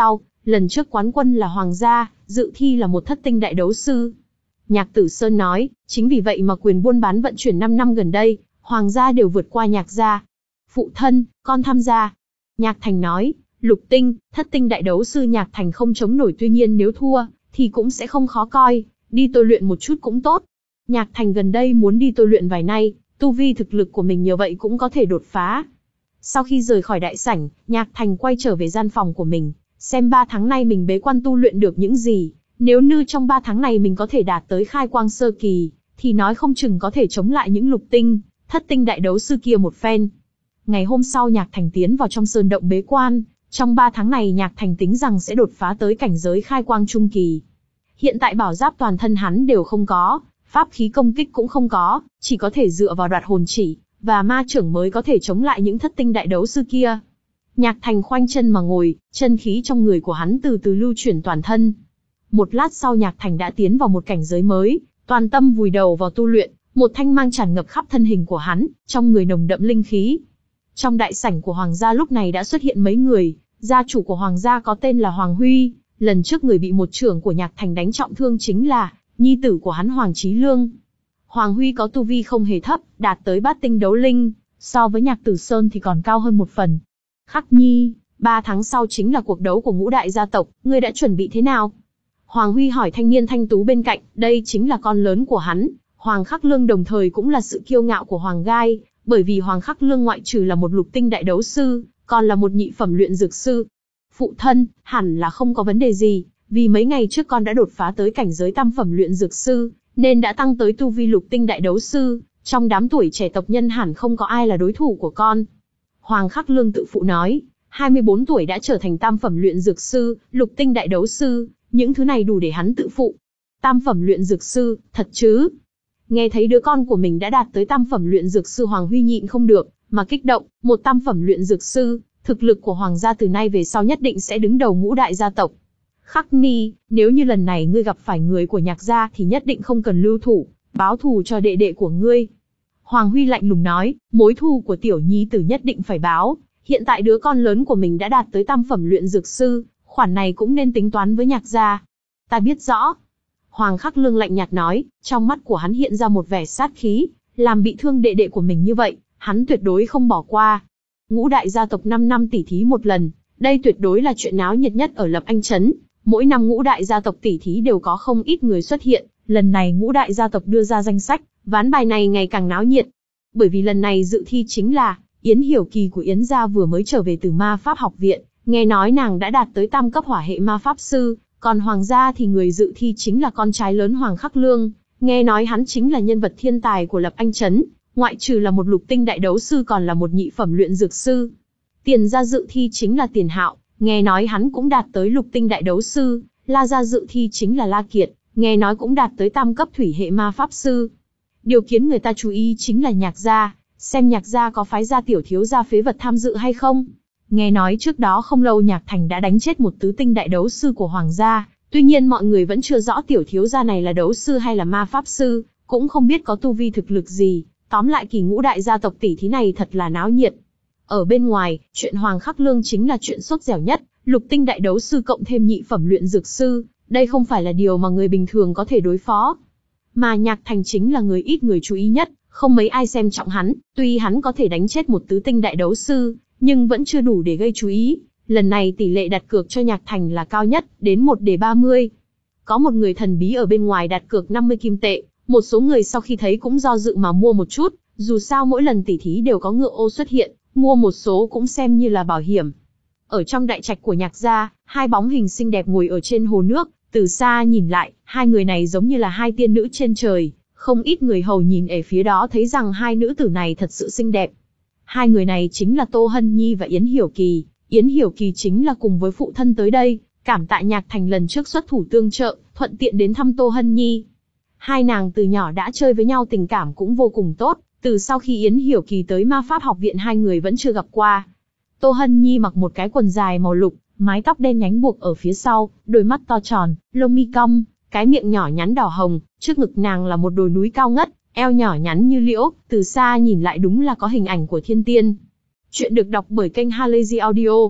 lần trước quán quân là Hoàng gia, dự thi là một thất tinh đại đấu sư. Nhạc Tử Sơn nói, chính vì vậy mà quyền buôn bán vận chuyển năm năm gần đây, Hoàng gia đều vượt qua Nhạc gia. Phụ thân, con tham gia. Nhạc Thành nói, lục tinh, thất tinh đại đấu sư Nhạc Thành không chống nổi, tuy nhiên nếu thua, thì cũng sẽ không khó coi, đi tôi luyện một chút cũng tốt. Nhạc Thành gần đây muốn đi tôi luyện vài nay, tu vi thực lực của mình nhờ vậy cũng có thể đột phá. Sau khi rời khỏi đại sảnh, Nhạc Thành quay trở về gian phòng của mình, xem ba tháng nay mình bế quan tu luyện được những gì. Nếu như trong ba tháng này mình có thể đạt tới khai quang sơ kỳ, thì nói không chừng có thể chống lại những lục tinh, thất tinh đại đấu sư kia một phen. Ngày hôm sau Nhạc Thành tiến vào trong sơn động bế quan, trong ba tháng này Nhạc Thành tính rằng sẽ đột phá tới cảnh giới khai quang trung kỳ. Hiện tại bảo giáp toàn thân hắn đều không có, pháp khí công kích cũng không có, chỉ có thể dựa vào đoạt hồn chỉ và ma trưởng mới có thể chống lại những thất tinh đại đấu sư kia. Nhạc Thành khoanh chân mà ngồi, chân khí trong người của hắn từ từ lưu chuyển toàn thân. Một lát sau Nhạc Thành đã tiến vào một cảnh giới mới, toàn tâm vùi đầu vào tu luyện, một thanh mang tràn ngập khắp thân hình của hắn, trong người nồng đậm linh khí. Trong đại sảnh của Hoàng gia lúc này đã xuất hiện mấy người, gia chủ của Hoàng gia có tên là Hoàng Huy, lần trước người bị một trưởng của Nhạc Thành đánh trọng thương chính là nhi tử của hắn Hoàng Chí Lương. Hoàng Huy có tu vi không hề thấp, đạt tới bát tinh đấu linh, so với Nhạc Tử Sơn thì còn cao hơn một phần. Khắc Nhi, ba tháng sau chính là cuộc đấu của ngũ đại gia tộc, ngươi đã chuẩn bị thế nào? Hoàng Huy hỏi thanh niên thanh tú bên cạnh, đây chính là con lớn của hắn, Hoàng Khắc Lương, đồng thời cũng là sự kiêu ngạo của Hoàng Gai, bởi vì Hoàng Khắc Lương ngoại trừ là một lục tinh đại đấu sư, còn là một nhị phẩm luyện dược sư. Phụ thân, hẳn là không có vấn đề gì, vì mấy ngày trước con đã đột phá tới cảnh giới tam phẩm luyện dược sư, nên đã tăng tới tu vi lục tinh đại đấu sư, trong đám tuổi trẻ tộc nhân hẳn không có ai là đối thủ của con. Hoàng Khắc Lương tự phụ nói, hai mươi bốn tuổi đã trở thành tam phẩm luyện dược sư, lục tinh đại đấu sư, những thứ này đủ để hắn tự phụ. Tam phẩm luyện dược sư, thật chứ? Nghe thấy đứa con của mình đã đạt tới tam phẩm luyện dược sư, Hoàng Huy nhịn không được, mà kích động, một tam phẩm luyện dược sư, thực lực của Hoàng gia từ nay về sau nhất định sẽ đứng đầu ngũ đại gia tộc. Khắc Ni, nếu như lần này ngươi gặp phải người của Nhạc gia thì nhất định không cần lưu thủ, báo thù cho đệ đệ của ngươi. Hoàng Huy lạnh lùng nói, mối thù của tiểu nhi tử nhất định phải báo, hiện tại đứa con lớn của mình đã đạt tới tam phẩm luyện dược sư, khoản này cũng nên tính toán với Nhạc gia. Ta biết rõ. Hoàng Khắc Lương lạnh nhạt nói, trong mắt của hắn hiện ra một vẻ sát khí, làm bị thương đệ đệ của mình như vậy, hắn tuyệt đối không bỏ qua. Ngũ đại gia tộc năm năm tỉ thí một lần, đây tuyệt đối là chuyện náo nhiệt nhất ở Lập Anh Trấn. Mỗi năm ngũ đại gia tộc tỉ thí đều có không ít người xuất hiện, lần này ngũ đại gia tộc đưa ra danh sách, ván bài này ngày càng náo nhiệt. Bởi vì lần này dự thi chính là Yến Hiểu Kỳ của Yến gia vừa mới trở về từ ma pháp học viện, nghe nói nàng đã đạt tới tam cấp hỏa hệ ma pháp sư, còn Hoàng gia thì người dự thi chính là con trai lớn Hoàng Khắc Lương, nghe nói hắn chính là nhân vật thiên tài của Lập Anh Trấn, ngoại trừ là một lục tinh đại đấu sư còn là một nhị phẩm luyện dược sư. Tiền gia dự thi chính là Tiền Hạo, nghe nói hắn cũng đạt tới lục tinh đại đấu sư. La gia dự thi chính là La Kiệt, nghe nói cũng đạt tới tam cấp thủy hệ ma pháp sư. Điều khiến người ta chú ý chính là Nhạc gia, xem Nhạc gia có phái gia tiểu thiếu gia phế vật tham dự hay không. Nghe nói trước đó không lâu Nhạc Thành đã đánh chết một tứ tinh đại đấu sư của Hoàng gia, tuy nhiên mọi người vẫn chưa rõ tiểu thiếu gia này là đấu sư hay là ma pháp sư, cũng không biết có tu vi thực lực gì. Tóm lại kỳ ngũ đại gia tộc tỷ thí này thật là náo nhiệt. Ở bên ngoài, chuyện Hoàng Khắc Lương chính là chuyện sốt dẻo nhất, lục tinh đại đấu sư cộng thêm nhị phẩm luyện dược sư, đây không phải là điều mà người bình thường có thể đối phó. Mà Nhạc Thành chính là người ít người chú ý nhất, không mấy ai xem trọng hắn, tuy hắn có thể đánh chết một tứ tinh đại đấu sư, nhưng vẫn chưa đủ để gây chú ý. Lần này tỷ lệ đặt cược cho Nhạc Thành là cao nhất, đến một đề ba mươi. Có một người thần bí ở bên ngoài đặt cược năm mươi kim tệ, một số người sau khi thấy cũng do dự mà mua một chút, dù sao mỗi lần tỷ thí đều có ngựa ô xuất hiện, mua một số cũng xem như là bảo hiểm. Ở trong đại trạch của Nhạc gia, hai bóng hình xinh đẹp ngồi ở trên hồ nước, từ xa nhìn lại, hai người này giống như là hai tiên nữ trên trời, không ít người hầu nhìn ở phía đó thấy rằng hai nữ tử này thật sự xinh đẹp. Hai người này chính là Tô Hân Nhi và Yến Hiểu Kỳ, Yến Hiểu Kỳ chính là cùng với phụ thân tới đây, cảm tạ Nhạc Thành lần trước xuất thủ tương trợ, thuận tiện đến thăm Tô Hân Nhi. Hai nàng từ nhỏ đã chơi với nhau, tình cảm cũng vô cùng tốt, từ sau khi Yến Hiểu Kỳ tới ma pháp học viện hai người vẫn chưa gặp qua. Tô Hân Nhi mặc một cái quần dài màu lục, mái tóc đen nhánh buộc ở phía sau, đôi mắt to tròn, lông mi cong, cái miệng nhỏ nhắn đỏ hồng, trước ngực nàng là một đồi núi cao ngất, eo nhỏ nhắn như liễu, từ xa nhìn lại đúng là có hình ảnh của thiên tiên. Chuyện được đọc bởi kênh Halazy Audio.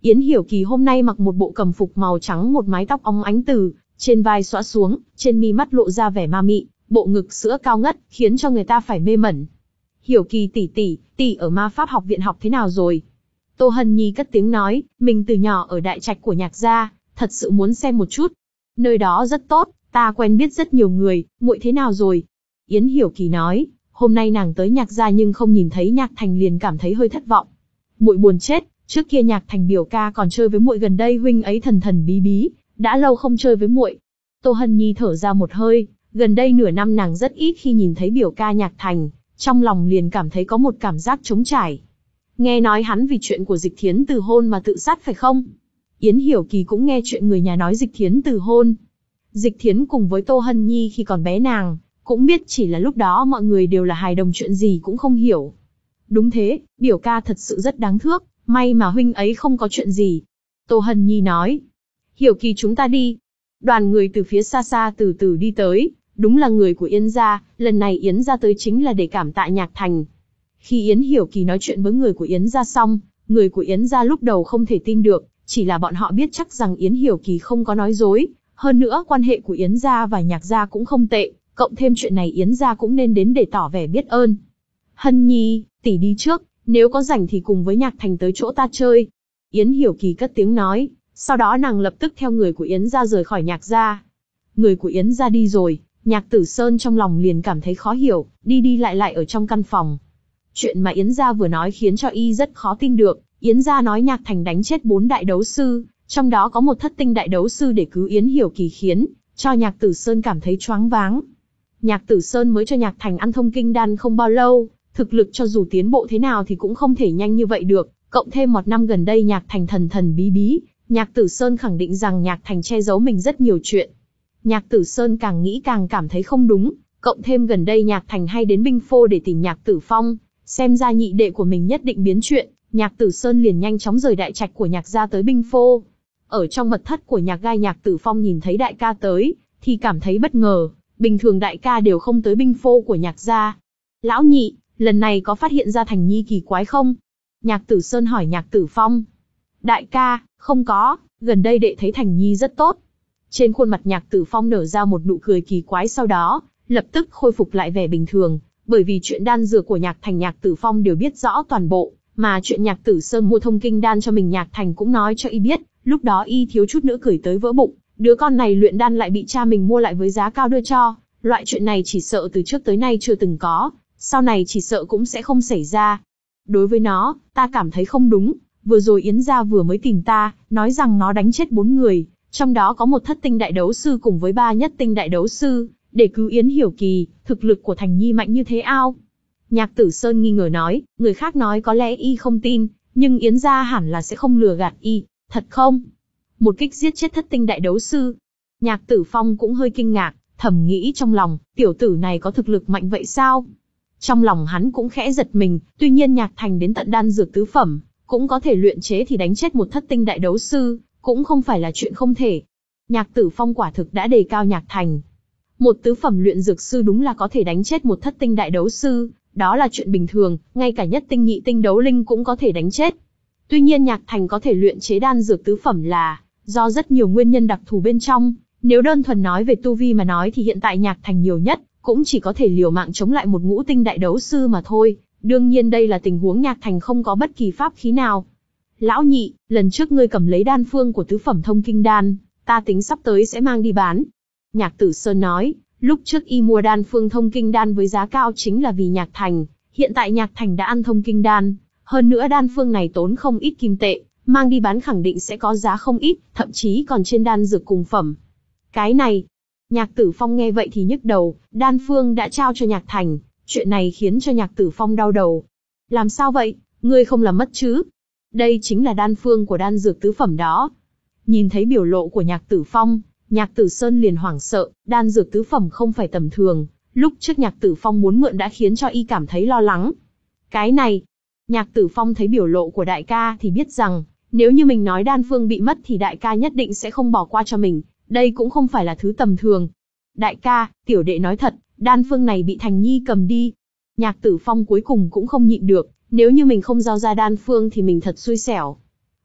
Yến Hiểu Kỳ hôm nay mặc một bộ cẩm phục màu trắng, một mái tóc óng ánh từ trên vai xõa xuống, trên mi mắt lộ ra vẻ ma mị, bộ ngực sữa cao ngất, khiến cho người ta phải mê mẩn. Hiểu Kỳ tỷ tỷ, tỷ ở ma pháp học viện học thế nào rồi? Tô Hân Nhi cất tiếng nói, mình từ nhỏ ở đại trạch của Nhạc gia, thật sự muốn xem một chút. Nơi đó rất tốt, ta quen biết rất nhiều người, muội thế nào rồi? Yến Hiểu Kỳ nói, hôm nay nàng tới Nhạc gia nhưng không nhìn thấy Nhạc Thành liền cảm thấy hơi thất vọng. Muội buồn chết, trước kia Nhạc Thành biểu ca còn chơi với muội, gần đây huynh ấy thần thần bí bí, đã lâu không chơi với muội. Tô Hân Nhi thở ra một hơi, gần đây nửa năm nàng rất ít khi nhìn thấy biểu ca Nhạc Thành, trong lòng liền cảm thấy có một cảm giác trống trải. Nghe nói hắn vì chuyện của Dịch Thiến từ hôn mà tự sát phải không? Yến Hiểu Kỳ cũng nghe chuyện người nhà nói Dịch Thiến từ hôn. Dịch Thiến cùng với Tô Hân Nhi khi còn bé nàng cũng biết, chỉ là lúc đó mọi người đều là hài đồng, chuyện gì cũng không hiểu. Đúng thế, biểu ca thật sự rất đáng thương, may mà huynh ấy không có chuyện gì. Tô Hân Nhi nói. Hiểu Kỳ, chúng ta đi. Đoàn người từ phía xa xa từ từ đi tới, đúng là người của Yến gia, lần này Yến gia tới chính là để cảm tạ Nhạc Thành. Khi Yến Hiểu Kỳ nói chuyện với người của Yến gia xong, người của Yến gia lúc đầu không thể tin được, chỉ là bọn họ biết chắc rằng Yến Hiểu Kỳ không có nói dối, hơn nữa quan hệ của Yến gia và Nhạc gia cũng không tệ, cộng thêm chuyện này Yến gia cũng nên đến để tỏ vẻ biết ơn. Hân Nhi, tỷ đi trước, nếu có rảnh thì cùng với Nhạc Thành tới chỗ ta chơi. Yến Hiểu Kỳ cất tiếng nói, sau đó nàng lập tức theo người của Yến gia rời khỏi Nhạc gia. Người của Yến gia đi rồi, Nhạc Tử Sơn trong lòng liền cảm thấy khó hiểu, đi đi lại lại ở trong căn phòng. Chuyện mà Yến gia vừa nói khiến cho y rất khó tin được. Yến gia nói Nhạc Thành đánh chết bốn đại đấu sư, trong đó có một thất tinh đại đấu sư để cứu Yến Hiểu Kỳ, khiến cho Nhạc Tử Sơn cảm thấy choáng váng. Nhạc Tử Sơn mới cho Nhạc Thành ăn thông kinh đan không bao lâu, thực lực cho dù tiến bộ thế nào thì cũng không thể nhanh như vậy được, cộng thêm một năm gần đây Nhạc Thành thần thần bí bí, Nhạc Tử Sơn khẳng định rằng Nhạc Thành che giấu mình rất nhiều chuyện. Nhạc Tử Sơn càng nghĩ càng cảm thấy không đúng, cộng thêm gần đây Nhạc Thành hay đến Binh Phô để tìm Nhạc Tử Phong, xem ra nhị đệ của mình nhất định biến chuyện. Nhạc Tử Sơn liền nhanh chóng rời đại trạch của Nhạc gia tới Binh Phô. Ở trong mật thất của Nhạc gai, Nhạc Tử Phong nhìn thấy đại ca tới, thì cảm thấy bất ngờ, bình thường đại ca đều không tới Binh Phô của Nhạc gia. Lão nhị, lần này có phát hiện ra Thành Nhi kỳ quái không? Nhạc Tử Sơn hỏi Nhạc Tử Phong. Đại ca, không có, gần đây đệ thấy Thành Nhi rất tốt. Trên khuôn mặt Nhạc Tử Phong nở ra một nụ cười kỳ quái, sau đó lập tức khôi phục lại vẻ bình thường, bởi vì chuyện đan dược của Nhạc Thành Nhạc Tử Phong đều biết rõ toàn bộ, mà chuyện Nhạc Tử Sơn mua thông kinh đan cho mình Nhạc Thành cũng nói cho y biết, lúc đó y thiếu chút nữa cười tới vỡ bụng, đứa con này luyện đan lại bị cha mình mua lại với giá cao đưa cho, loại chuyện này chỉ sợ từ trước tới nay chưa từng có, sau này chỉ sợ cũng sẽ không xảy ra. Đối với nó, ta cảm thấy không đúng, vừa rồi Yến gia vừa mới tìm ta, nói rằng nó đánh chết bốn người, trong đó có một thất tinh đại đấu sư cùng với ba nhất tinh đại đấu sư, để cứu Yến Hiểu Kỳ, thực lực của Thành Nhi mạnh như thế ao? Nhạc Tử Sơn nghi ngờ nói, người khác nói có lẽ y không tin, nhưng Yến gia hẳn là sẽ không lừa gạt y, thật không? Một kích giết chết thất tinh đại đấu sư. Nhạc Tử Phong cũng hơi kinh ngạc, thầm nghĩ trong lòng, tiểu tử này có thực lực mạnh vậy sao? Trong lòng hắn cũng khẽ giật mình, tuy nhiên Nhạc Thành đến tận đan dược tứ phẩm, cũng có thể luyện chế thì đánh chết một thất tinh đại đấu sư, cũng không phải là chuyện không thể. Nhạc Tử Phong quả thực đã đề cao Nhạc Thành. Một tứ phẩm luyện dược sư đúng là có thể đánh chết một thất tinh đại đấu sư, đó là chuyện bình thường, ngay cả nhất tinh nhị tinh đấu linh cũng có thể đánh chết. Tuy nhiên Nhạc Thành có thể luyện chế đan dược tứ phẩm là do rất nhiều nguyên nhân đặc thù bên trong, nếu đơn thuần nói về tu vi mà nói thì hiện tại Nhạc Thành nhiều nhất cũng chỉ có thể liều mạng chống lại một ngũ tinh đại đấu sư mà thôi, đương nhiên đây là tình huống Nhạc Thành không có bất kỳ pháp khí nào. Lão nhị, lần trước ngươi cầm lấy đan phương của tứ phẩm thông kinh đan, ta tính sắp tới sẽ mang đi bán. Nhạc Tử Sơn nói, lúc trước y mua đan phương thông kinh đan với giá cao chính là vì Nhạc Thành, hiện tại Nhạc Thành đã ăn thông kinh đan, hơn nữa đan phương này tốn không ít kim tệ, mang đi bán khẳng định sẽ có giá không ít, thậm chí còn trên đan dược cùng phẩm. Cái này, Nhạc Tử Phong nghe vậy thì nhức đầu, đan phương đã trao cho Nhạc Thành, chuyện này khiến cho Nhạc Tử Phong đau đầu. Làm sao vậy, ngươi không làm mất chứ? Đây chính là đan phương của đan dược tứ phẩm đó. Nhìn thấy biểu lộ của Nhạc Tử Phong, Nhạc Tử Sơn liền hoảng sợ, đan dược tứ phẩm không phải tầm thường, lúc trước Nhạc Tử Phong muốn mượn đã khiến cho y cảm thấy lo lắng. Cái này, Nhạc Tử Phong thấy biểu lộ của đại ca thì biết rằng, nếu như mình nói đan phương bị mất thì đại ca nhất định sẽ không bỏ qua cho mình, đây cũng không phải là thứ tầm thường. Đại ca, tiểu đệ nói thật, đan phương này bị Thành Nhi cầm đi. Nhạc Tử Phong cuối cùng cũng không nhịn được, nếu như mình không giao ra đan phương thì mình thật xui xẻo.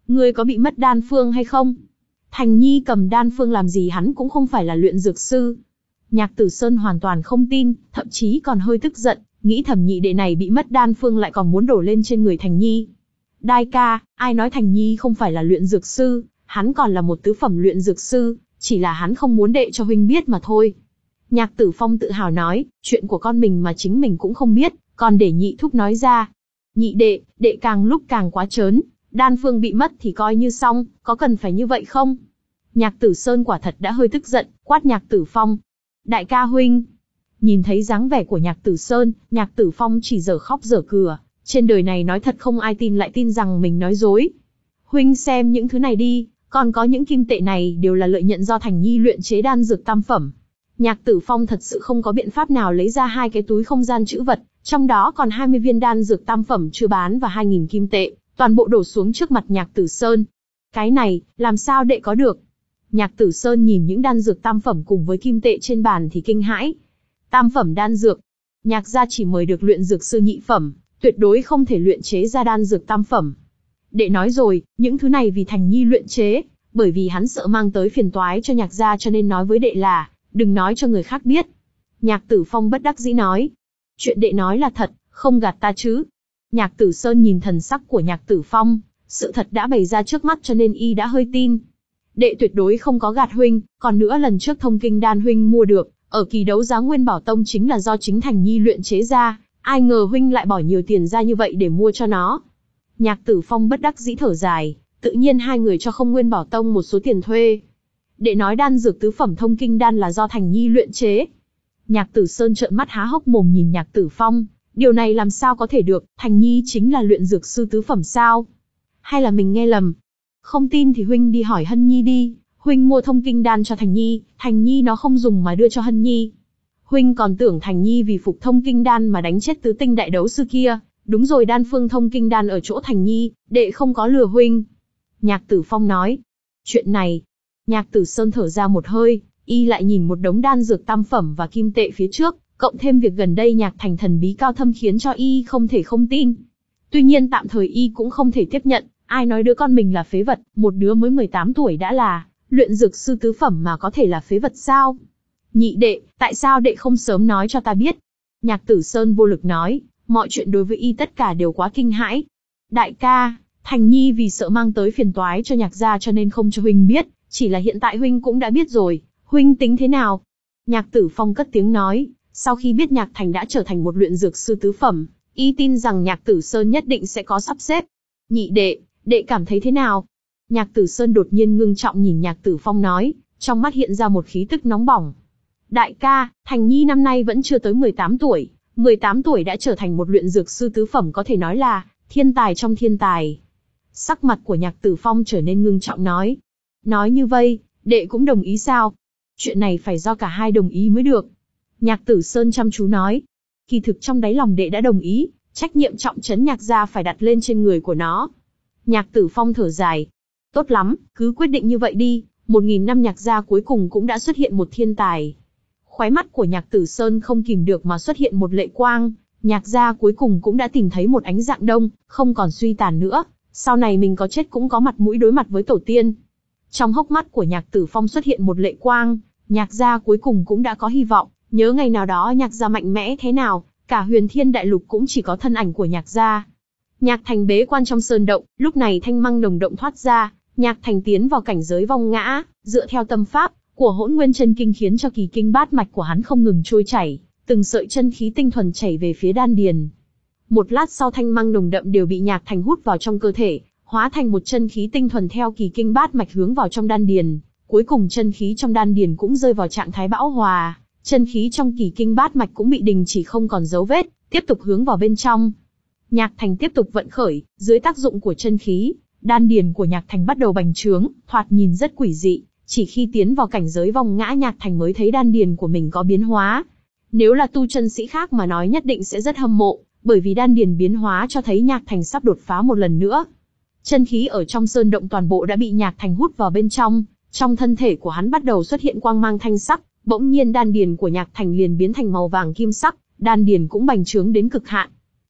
Ngươi có bị mất đan phương hay không? Thành Nhi cầm đan phương làm gì, hắn cũng không phải là luyện dược sư. Nhạc Tử Sơn hoàn toàn không tin, thậm chí còn hơi tức giận, nghĩ thầm nhị đệ này bị mất đan phương lại còn muốn đổ lên trên người Thành Nhi. Đại ca, ai nói Thành Nhi không phải là luyện dược sư, hắn còn là một tứ phẩm luyện dược sư, chỉ là hắn không muốn đệ cho huynh biết mà thôi. Nhạc Tử Phong tự hào nói, chuyện của con mình mà chính mình cũng không biết, còn để nhị thúc nói ra. Nhị đệ, đệ càng lúc càng quá trớn, đan phương bị mất thì coi như xong, có cần phải như vậy không? Nhạc Tử Sơn quả thật đã hơi tức giận, quát Nhạc Tử Phong. Đại ca huynh. Nhìn thấy dáng vẻ của Nhạc Tử Sơn, Nhạc Tử Phong chỉ dở khóc dở cười. Trên đời này nói thật không ai tin lại tin rằng mình nói dối. Huynh xem những thứ này đi, còn có những kim tệ này đều là lợi nhận do Thành Nhi luyện chế đan dược tam phẩm. Nhạc Tử Phong thật sự không có biện pháp nào lấy ra hai cái túi không gian trữ vật, trong đó còn hai mươi viên đan dược tam phẩm chưa bán và hai nghìn kim tệ, toàn bộ đổ xuống trước mặt Nhạc Tử Sơn. Cái này, làm sao đệ có được? Nhạc Tử Sơn nhìn những đan dược tam phẩm cùng với kim tệ trên bàn thì kinh hãi. Tam phẩm đan dược, Nhạc gia chỉ mời được luyện dược sư nhị phẩm, tuyệt đối không thể luyện chế ra đan dược tam phẩm. Đệ nói rồi, những thứ này vì Thành Nhi luyện chế, bởi vì hắn sợ mang tới phiền toái cho Nhạc gia cho nên nói với đệ là, đừng nói cho người khác biết. Nhạc Tử Phong bất đắc dĩ nói, chuyện đệ nói là thật, không gạt ta chứ. Nhạc Tử Sơn nhìn thần sắc của Nhạc Tử Phong, sự thật đã bày ra trước mắt cho nên y đã hơi tin. Đệ tuyệt đối không có gạt huynh, còn nữa lần trước thông kinh đan huynh mua được, ở kỳ đấu giá Nguyên Bảo Tông chính là do chính Thành Nhi luyện chế ra, ai ngờ huynh lại bỏ nhiều tiền ra như vậy để mua cho nó. Nhạc Tử Phong bất đắc dĩ thở dài, tự nhiên hai người cho không Nguyên Bảo Tông một số tiền thuê. Đệ nói đan dược tứ phẩm thông kinh đan là do Thành Nhi luyện chế. Nhạc Tử Sơn trợn mắt há hốc mồm nhìn Nhạc Tử Phong, điều này làm sao có thể được, Thành Nhi chính là luyện dược sư tứ phẩm sao? Hay là mình nghe lầm? Không tin thì huynh đi hỏi Hân Nhi đi, huynh mua thông kinh đan cho Thành Nhi, Thành Nhi nó không dùng mà đưa cho Hân Nhi. Huynh còn tưởng Thành Nhi vì phục thông kinh đan mà đánh chết tứ tinh đại đấu sư kia, đúng rồi, đan phương thông kinh đan ở chỗ Thành Nhi, đệ không có lừa huynh. Nhạc Tử Phong nói, chuyện này, Nhạc Tử Sơn thở ra một hơi, y lại nhìn một đống đan dược tam phẩm và kim tệ phía trước, cộng thêm việc gần đây Nhạc Thành thần bí cao thâm khiến cho y không thể không tin. Tuy nhiên tạm thời y cũng không thể tiếp nhận, ai nói đứa con mình là phế vật, một đứa mới mười tám tuổi đã là luyện dược sư tứ phẩm mà có thể là phế vật sao? Nhị đệ, tại sao đệ không sớm nói cho ta biết? Nhạc Tử Sơn vô lực nói, mọi chuyện đối với y tất cả đều quá kinh hãi. Đại ca, Thành Nhi vì sợ mang tới phiền toái cho Nhạc gia cho nên không cho huynh biết, chỉ là hiện tại huynh cũng đã biết rồi, huynh tính thế nào? Nhạc Tử Phong cất tiếng nói, sau khi biết Nhạc Thành đã trở thành một luyện dược sư tứ phẩm, y tin rằng Nhạc Tử Sơn nhất định sẽ có sắp xếp. Nhị đệ, đệ cảm thấy thế nào? Nhạc Tử Sơn đột nhiên ngưng trọng nhìn Nhạc Tử Phong nói, trong mắt hiện ra một khí tức nóng bỏng. Đại ca, Thành Nhi năm nay vẫn chưa tới mười tám tuổi, mười tám tuổi đã trở thành một luyện dược sư tứ phẩm, có thể nói là thiên tài trong thiên tài. Sắc mặt của Nhạc Tử Phong trở nên ngưng trọng nói. Nói như vậy, đệ cũng đồng ý sao? Chuyện này phải do cả hai đồng ý mới được. Nhạc Tử Sơn chăm chú nói. Kỳ thực trong đáy lòng đệ đã đồng ý, trách nhiệm trọng trấn Nhạc gia phải đặt lên trên người của nó. Nhạc Tử Phong thở dài. Tốt lắm, cứ quyết định như vậy đi, một nghìn năm Nhạc gia cuối cùng cũng đã xuất hiện một thiên tài. Khóe mắt của Nhạc Tử Sơn không kìm được mà xuất hiện một lệ quang, Nhạc gia cuối cùng cũng đã tìm thấy một ánh dạng đông, không còn suy tàn nữa, sau này mình có chết cũng có mặt mũi đối mặt với tổ tiên. Trong hốc mắt của Nhạc Tử Phong xuất hiện một lệ quang, Nhạc gia cuối cùng cũng đã có hy vọng, nhớ ngày nào đó Nhạc gia mạnh mẽ thế nào, cả huyền thiên đại lục cũng chỉ có thân ảnh của Nhạc gia. Nhạc Thành bế quan trong sơn động, lúc này thanh măng đồng động thoát ra, Nhạc Thành tiến vào cảnh giới vong ngã, dựa theo tâm pháp của Hỗn Nguyên Chân Kinh khiến cho kỳ kinh bát mạch của hắn không ngừng trôi chảy, từng sợi chân khí tinh thuần chảy về phía đan điền. Một lát sau thanh măng đồng đậm đều bị Nhạc Thành hút vào trong cơ thể, hóa thành một chân khí tinh thuần theo kỳ kinh bát mạch hướng vào trong đan điền, cuối cùng chân khí trong đan điền cũng rơi vào trạng thái bão hòa, chân khí trong kỳ kinh bát mạch cũng bị đình chỉ không còn dấu vết, tiếp tục hướng vào bên trong. Nhạc Thành tiếp tục vận khởi, dưới tác dụng của chân khí, đan điền của Nhạc Thành bắt đầu bành trướng, thoạt nhìn rất quỷ dị, chỉ khi tiến vào cảnh giới vong ngã Nhạc Thành mới thấy đan điền của mình có biến hóa. Nếu là tu chân sĩ khác mà nói nhất định sẽ rất hâm mộ, bởi vì đan điền biến hóa cho thấy Nhạc Thành sắp đột phá một lần nữa. Chân khí ở trong sơn động toàn bộ đã bị Nhạc Thành hút vào bên trong, trong thân thể của hắn bắt đầu xuất hiện quang mang thanh sắc, bỗng nhiên đan điền của Nhạc Thành liền biến thành màu vàng kim sắc, đan điền cũng bành trướng đến cực hạn.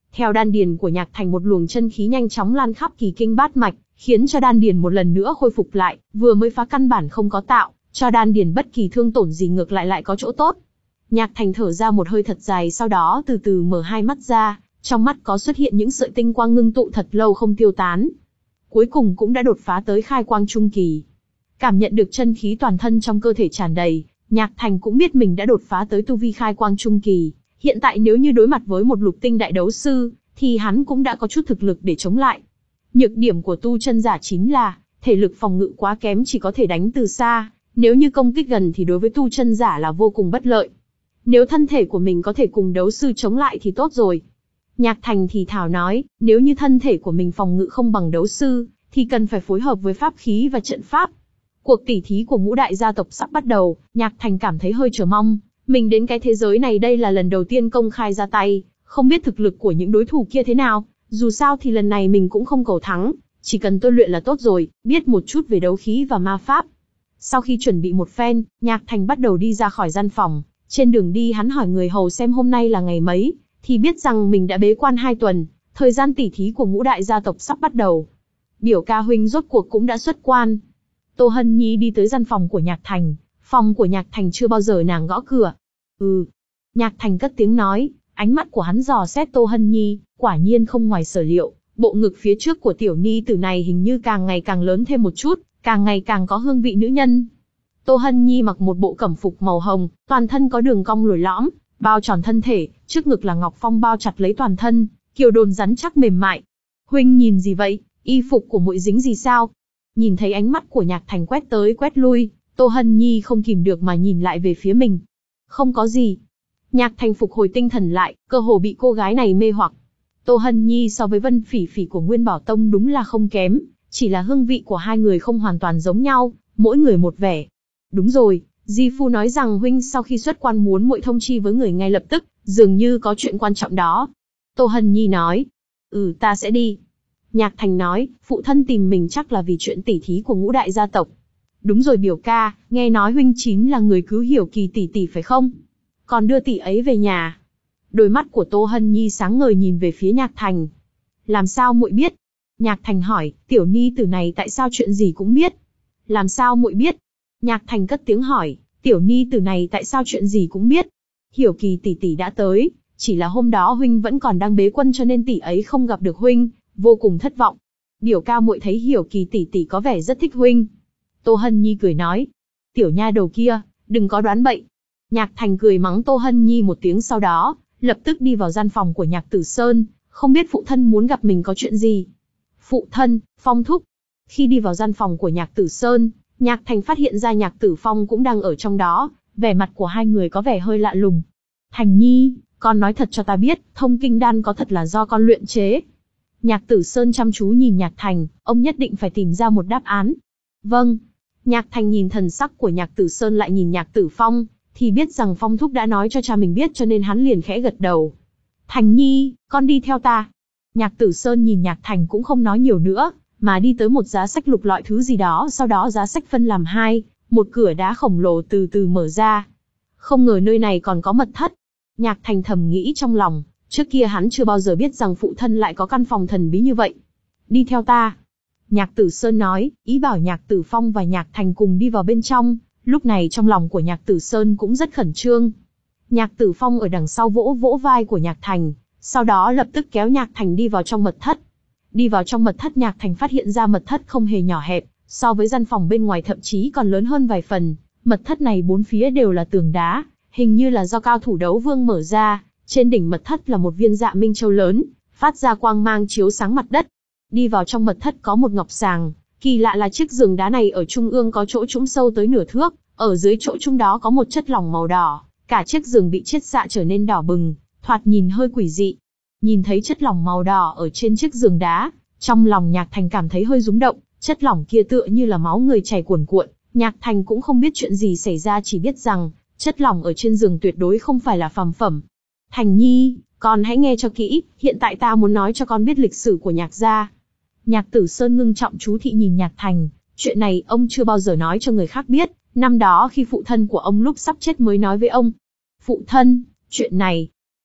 Theo đan điền của Nhạc Thành một luồng chân khí nhanh chóng lan khắp kỳ kinh bát mạch, khiến cho đan điền một lần nữa khôi phục lại, vừa mới phá căn bản không có tạo, cho đan điền bất kỳ thương tổn gì ngược lại lại có chỗ tốt. Nhạc Thành thở ra một hơi thật dài, sau đó từ từ mở hai mắt ra, trong mắt có xuất hiện những sợi tinh quang ngưng tụ thật lâu không tiêu tán. Cuối cùng cũng đã đột phá tới khai quang trung kỳ. Cảm nhận được chân khí toàn thân trong cơ thể tràn đầy, Nhạc Thành cũng biết mình đã đột phá tới tu vi khai quang trung kỳ. Hiện tại nếu như đối mặt với một lục tinh đại đấu sư, thì hắn cũng đã có chút thực lực để chống lại. Nhược điểm của tu chân giả chính là, thể lực phòng ngự quá kém, chỉ có thể đánh từ xa, nếu như công kích gần thì đối với tu chân giả là vô cùng bất lợi. Nếu thân thể của mình có thể cùng đấu sư chống lại thì tốt rồi. Nhạc Thành thì thào nói, nếu như thân thể của mình phòng ngự không bằng đấu sư, thì cần phải phối hợp với pháp khí và trận pháp. Cuộc tỉ thí của ngũ đại gia tộc sắp bắt đầu, Nhạc Thành cảm thấy hơi chờ mong. Mình đến cái thế giới này đây là lần đầu tiên công khai ra tay, không biết thực lực của những đối thủ kia thế nào. Dù sao thì lần này mình cũng không cầu thắng, chỉ cần tôi luyện là tốt rồi, biết một chút về đấu khí và ma pháp. Sau khi chuẩn bị một phen, Nhạc Thành bắt đầu đi ra khỏi gian phòng. Trên đường đi hắn hỏi người hầu xem hôm nay là ngày mấy, thì biết rằng mình đã bế quan hai tuần, thời gian tỉ thí của ngũ đại gia tộc sắp bắt đầu. Biểu ca huynh rốt cuộc cũng đã xuất quan. Tô Hân Nhi đi tới gian phòng của Nhạc Thành, phòng của Nhạc Thành chưa bao giờ nàng gõ cửa. Ừ. Nhạc Thành cất tiếng nói, ánh mắt của hắn dò xét Tô Hân Nhi, quả nhiên không ngoài sở liệu, bộ ngực phía trước của tiểu ni tử này hình như càng ngày càng lớn thêm một chút, càng ngày càng có hương vị nữ nhân. Tô Hân Nhi mặc một bộ cẩm phục màu hồng, toàn thân có đường cong lồi lõm, bao tròn thân thể, trước ngực là ngọc phong bao chặt lấy toàn thân, kiều đồn rắn chắc mềm mại. Huynh nhìn gì vậy, y phục của muội dính gì sao? Nhìn thấy ánh mắt của Nhạc Thành quét tới quét lui, Tô Hân Nhi không kìm được mà nhìn lại về phía mình. Không có gì. Nhạc Thành phục hồi tinh thần lại, cơ hồ bị cô gái này mê hoặc. Tô Hân Nhi so với Vân Phỉ Phỉ của Nguyên Bảo Tông đúng là không kém, chỉ là hương vị của hai người không hoàn toàn giống nhau, mỗi người một vẻ. Đúng rồi, Di Phu nói rằng huynh sau khi xuất quan muốn muội thông chi với người ngay lập tức, dường như có chuyện quan trọng đó. Tô Hân Nhi nói. Ừ, ta sẽ đi. Nhạc Thành nói, phụ thân tìm mình chắc là vì chuyện tỉ thí của ngũ đại gia tộc. Đúng rồi biểu ca, nghe nói huynh chính là người cứu Hiểu Kỳ tỷ tỷ phải không? Còn đưa tỷ ấy về nhà. Đôi mắt của Tô Hân Nhi sáng ngời nhìn về phía Nhạc Thành. Làm sao muội biết? Nhạc Thành hỏi, tiểu ni tử này tại sao chuyện gì cũng biết? Làm sao muội biết? Nhạc Thành cất tiếng hỏi, tiểu ni tử này tại sao chuyện gì cũng biết? Hiểu Kỳ tỷ tỷ đã tới, chỉ là hôm đó huynh vẫn còn đang bế quan cho nên tỷ ấy không gặp được huynh, vô cùng thất vọng. Biểu ca muội thấy Hiểu Kỳ tỷ tỷ có vẻ rất thích huynh. Tô Hân Nhi cười nói, tiểu nha đầu kia, đừng có đoán bậy. Nhạc Thành cười mắng Tô Hân Nhi một tiếng, sau đó lập tức đi vào gian phòng của Nhạc Tử Sơn, không biết phụ thân muốn gặp mình có chuyện gì. Phụ thân, Phong thúc. Khi đi vào gian phòng của Nhạc Tử Sơn, Nhạc Thành phát hiện ra Nhạc Tử Phong cũng đang ở trong đó, vẻ mặt của hai người có vẻ hơi lạ lùng. Thành Nhi, con nói thật cho ta biết, thông kinh đan có thật là do con luyện chế? Nhạc Tử Sơn chăm chú nhìn Nhạc Thành, ông nhất định phải tìm ra một đáp án. Vâng. Nhạc Thành nhìn thần sắc của Nhạc Tử Sơn lại nhìn Nhạc Tử Phong, thì biết rằng Phong thúc đã nói cho cha mình biết, cho nên hắn liền khẽ gật đầu. Thành Nhi, con đi theo ta. Nhạc Tử Sơn nhìn Nhạc Thành cũng không nói nhiều nữa, mà đi tới một giá sách lục lọi thứ gì đó, sau đó giá sách phân làm hai, một cửa đá khổng lồ từ từ mở ra. Không ngờ nơi này còn có mật thất. Nhạc Thành thầm nghĩ trong lòng, trước kia hắn chưa bao giờ biết rằng phụ thân lại có căn phòng thần bí như vậy. Đi theo ta. Nhạc Tử Sơn nói, ý bảo Nhạc Tử Phong và Nhạc Thành cùng đi vào bên trong. Lúc này trong lòng của Nhạc Tử Sơn cũng rất khẩn trương. Nhạc Tử Phong ở đằng sau vỗ vỗ vai của Nhạc Thành, sau đó lập tức kéo Nhạc Thành đi vào trong mật thất. Đi vào trong mật thất, Nhạc Thành phát hiện ra mật thất không hề nhỏ hẹp, so với gian phòng bên ngoài thậm chí còn lớn hơn vài phần. Mật thất này bốn phía đều là tường đá, hình như là do cao thủ đấu vương mở ra. Trên đỉnh mật thất là một viên dạ minh châu lớn, phát ra quang mang chiếu sáng mặt đất. Đi vào trong mật thất có một ngọc sàng, kỳ lạ là chiếc giường đá này ở trung ương có chỗ trũng sâu tới nửa thước, ở dưới chỗ trũng đó có một chất lỏng màu đỏ, cả chiếc giường bị chiết xạ trở nên đỏ bừng, thoạt nhìn hơi quỷ dị. Nhìn thấy chất lỏng màu đỏ ở trên chiếc giường đá, trong lòng Nhạc Thành cảm thấy hơi rúng động, chất lỏng kia tựa như là máu người chảy cuồn cuộn. Nhạc Thành cũng không biết chuyện gì xảy ra, chỉ biết rằng chất lỏng ở trên giường tuyệt đối không phải là phàm phẩm. Thành Nhi, con hãy nghe cho kỹ, hiện tại ta muốn nói cho con biết lịch sử của Nhạc gia. Nhạc Tử Sơn ngưng trọng chú thị nhìn Nhạc Thành, chuyện này ông chưa bao giờ nói cho người khác biết, năm đó khi phụ thân của ông lúc sắp chết mới nói với ông. Phụ thân, chuyện này,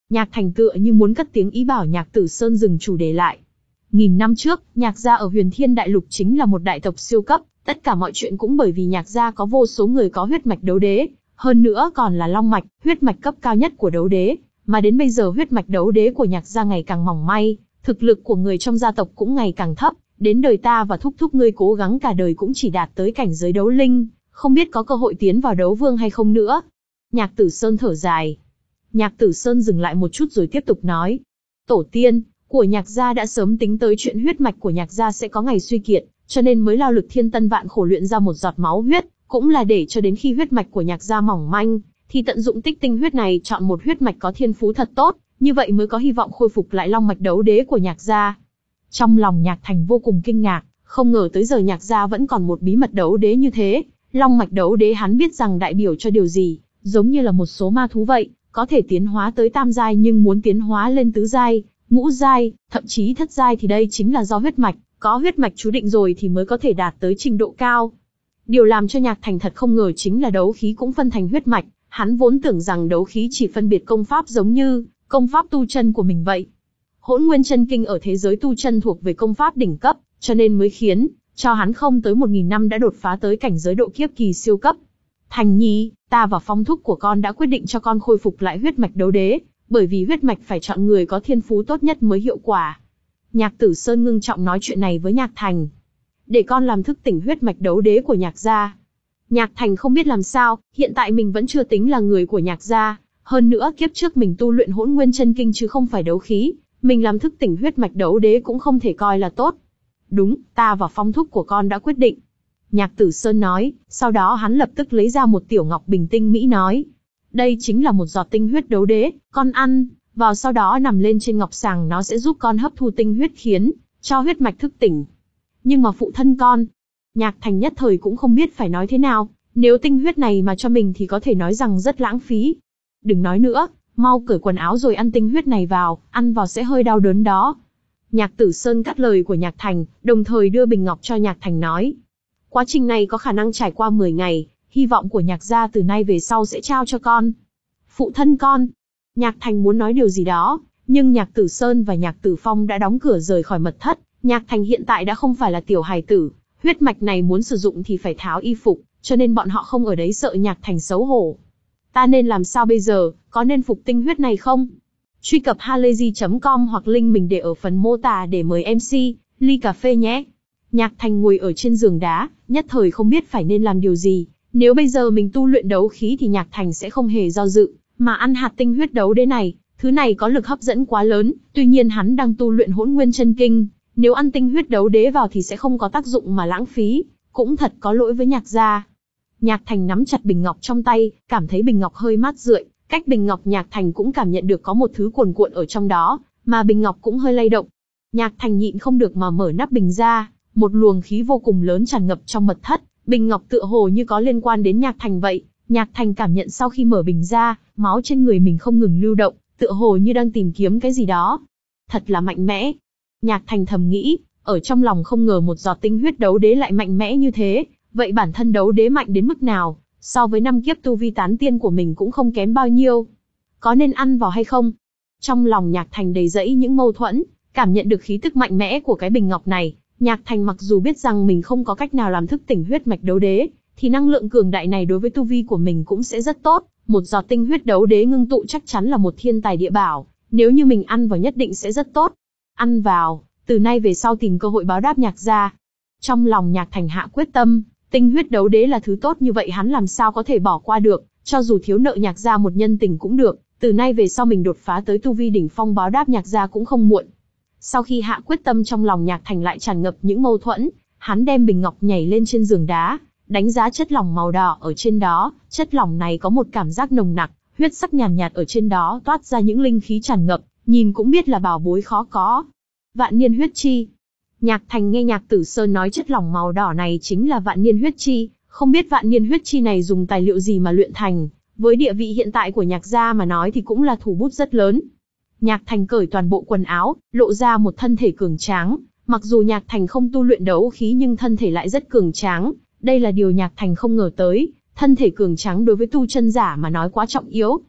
Nhạc Thành tựa như muốn cất tiếng ý bảo Nhạc Tử Sơn dừng chủ đề lại. Nghìn năm trước, Nhạc gia ở Huyền Thiên Đại Lục chính là một đại tộc siêu cấp, tất cả mọi chuyện cũng bởi vì Nhạc gia có vô số người có huyết mạch đấu đế, hơn nữa còn là long mạch, huyết mạch cấp cao nhất của đấu đế, mà đến bây giờ huyết mạch đấu đế của Nhạc gia ngày càng mỏng manh, thực lực của người trong gia tộc cũng ngày càng thấp, đến đời ta và thúc thúc ngươi cố gắng cả đời cũng chỉ đạt tới cảnh giới đấu linh, không biết có cơ hội tiến vào đấu vương hay không nữa. Nhạc Tử Sơn thở dài. Nhạc Tử Sơn dừng lại một chút rồi tiếp tục nói. Tổ tiên của Nhạc gia đã sớm tính tới chuyện huyết mạch của Nhạc gia sẽ có ngày suy kiệt, cho nên mới lao lực thiên tân vạn khổ luyện ra một giọt máu huyết, cũng là để cho đến khi huyết mạch của Nhạc gia mỏng manh, thì tận dụng tích tinh huyết này chọn một huyết mạch có thiên phú thật tốt, như vậy mới có hy vọng khôi phục lại long mạch đấu đế của Nhạc gia. Trong lòng Nhạc Thành vô cùng kinh ngạc, không ngờ tới giờ Nhạc gia vẫn còn một bí mật đấu đế như thế. Long mạch đấu đế hắn biết rằng đại biểu cho điều gì, giống như là một số ma thú vậy, có thể tiến hóa tới tam giai nhưng muốn tiến hóa lên tứ giai, ngũ giai, thậm chí thất giai thì đây chính là do huyết mạch, có huyết mạch chú định rồi thì mới có thể đạt tới trình độ cao. Điều làm cho Nhạc Thành thật không ngờ chính là đấu khí cũng phân thành huyết mạch, hắn vốn tưởng rằng đấu khí chỉ phân biệt công pháp giống như công pháp tu chân của mình vậy. Hỗn Nguyên Chân Kinh ở thế giới tu chân thuộc về công pháp đỉnh cấp, cho nên mới khiến cho hắn không tới một nghìn năm đã đột phá tới cảnh giới độ kiếp kỳ siêu cấp. Thành nhi, ta và phong thúc của con đã quyết định cho con khôi phục lại huyết mạch đấu đế, bởi vì huyết mạch phải chọn người có thiên phú tốt nhất mới hiệu quả. Nhạc Tử Sơn ngưng trọng nói chuyện này với Nhạc Thành. Để con làm thức tỉnh huyết mạch đấu đế của Nhạc gia. Nhạc Thành không biết làm sao, hiện tại mình vẫn chưa tính là người của Nhạc gia, hơn nữa kiếp trước mình tu luyện Hỗn Nguyên Chân Kinh chứ không phải đấu khí, mình làm thức tỉnh huyết mạch đấu đế cũng không thể coi là tốt. Đúng, ta và phong thúc của con đã quyết định. Nhạc Tử Sơn nói, sau đó hắn lập tức lấy ra một tiểu ngọc bình tinh mỹ nói. Đây chính là một giọt tinh huyết đấu đế, con ăn vào sau đó nằm lên trên ngọc sàng nó sẽ giúp con hấp thu tinh huyết khiến cho huyết mạch thức tỉnh. Nhưng mà phụ thân con, Nhạc Thành nhất thời cũng không biết phải nói thế nào, nếu tinh huyết này mà cho mình thì có thể nói rằng rất lãng phí. Đừng nói nữa, mau cởi quần áo rồi ăn tinh huyết này vào, ăn vào sẽ hơi đau đớn đó. Nhạc Tử Sơn cắt lời của Nhạc Thành, đồng thời đưa bình ngọc cho Nhạc Thành nói. Quá trình này có khả năng trải qua mười ngày, hy vọng của Nhạc gia từ nay về sau sẽ trao cho con. Phụ thân con. Nhạc Thành muốn nói điều gì đó, nhưng Nhạc Tử Sơn và Nhạc Tử Phong đã đóng cửa rời khỏi mật thất. Nhạc Thành hiện tại đã không phải là tiểu hài tử, huyết mạch này muốn sử dụng thì phải tháo y phục, cho nên bọn họ không ở đấy sợ Nhạc Thành xấu hổ. Ta nên làm sao bây giờ, có nên phục tinh huyết này không? Truy cập halayzi chấm com hoặc link mình để ở phần mô tả để mời em xê, ly cà phê nhé. Nhạc Thành ngồi ở trên giường đá, nhất thời không biết phải nên làm điều gì. Nếu bây giờ mình tu luyện đấu khí thì Nhạc Thành sẽ không hề do dự, mà ăn hạt tinh huyết đấu đế này, thứ này có lực hấp dẫn quá lớn, tuy nhiên hắn đang tu luyện Hỗn Nguyên Chân Kinh, nếu ăn tinh huyết đấu đế vào thì sẽ không có tác dụng mà lãng phí, cũng thật có lỗi với Nhạc gia. Nhạc Thành nắm chặt bình ngọc trong tay, cảm thấy bình ngọc hơi mát rượi, cách bình ngọc Nhạc Thành cũng cảm nhận được có một thứ cuồn cuộn ở trong đó, mà bình ngọc cũng hơi lay động. Nhạc Thành nhịn không được mà mở nắp bình ra, một luồng khí vô cùng lớn tràn ngập trong mật thất, bình ngọc tựa hồ như có liên quan đến Nhạc Thành vậy. Nhạc Thành cảm nhận sau khi mở bình ra, máu trên người mình không ngừng lưu động, tựa hồ như đang tìm kiếm cái gì đó. Thật là mạnh mẽ. Nhạc Thành thầm nghĩ, ở trong lòng không ngờ một giọt tinh huyết đấu đế lại mạnh mẽ như thế, vậy bản thân đấu đế mạnh đến mức nào, so với năm kiếp tu vi tán tiên của mình cũng không kém bao nhiêu. Có nên ăn vào hay không? Trong lòng Nhạc Thành đầy rẫy những mâu thuẫn, cảm nhận được khí tức mạnh mẽ của cái bình ngọc này, Nhạc Thành mặc dù biết rằng mình không có cách nào làm thức tỉnh huyết mạch đấu đế, thì năng lượng cường đại này đối với tu vi của mình cũng sẽ rất tốt, một giọt tinh huyết đấu đế ngưng tụ chắc chắn là một thiên tài địa bảo, nếu như mình ăn vào nhất định sẽ rất tốt. Ăn vào, từ nay về sau tìm cơ hội báo đáp Nhạc gia. Trong lòng Nhạc Thành hạ quyết tâm, tinh huyết đấu đế là thứ tốt như vậy hắn làm sao có thể bỏ qua được, cho dù thiếu nợ Nhạc gia một nhân tình cũng được, từ nay về sau mình đột phá tới tu vi đỉnh phong báo đáp Nhạc gia cũng không muộn. Sau khi hạ quyết tâm trong lòng Nhạc Thành lại tràn ngập những mâu thuẫn, hắn đem bình ngọc nhảy lên trên giường đá, đánh giá chất lỏng màu đỏ ở trên đó, chất lỏng này có một cảm giác nồng nặc, huyết sắc nhàn nhạt, nhạt ở trên đó toát ra những linh khí tràn ngập, nhìn cũng biết là bảo bối khó có. Vạn niên huyết chi. Nhạc Thành nghe Nhạc Tử Sơn nói chất lỏng màu đỏ này chính là vạn niên huyết chi, không biết vạn niên huyết chi này dùng tài liệu gì mà luyện thành, với địa vị hiện tại của Nhạc gia mà nói thì cũng là thủ bút rất lớn. Nhạc Thành cởi toàn bộ quần áo, lộ ra một thân thể cường tráng, mặc dù Nhạc Thành không tu luyện đấu khí nhưng thân thể lại rất cường tráng, đây là điều Nhạc Thành không ngờ tới, thân thể cường tráng đối với tu chân giả mà nói quá trọng yếu.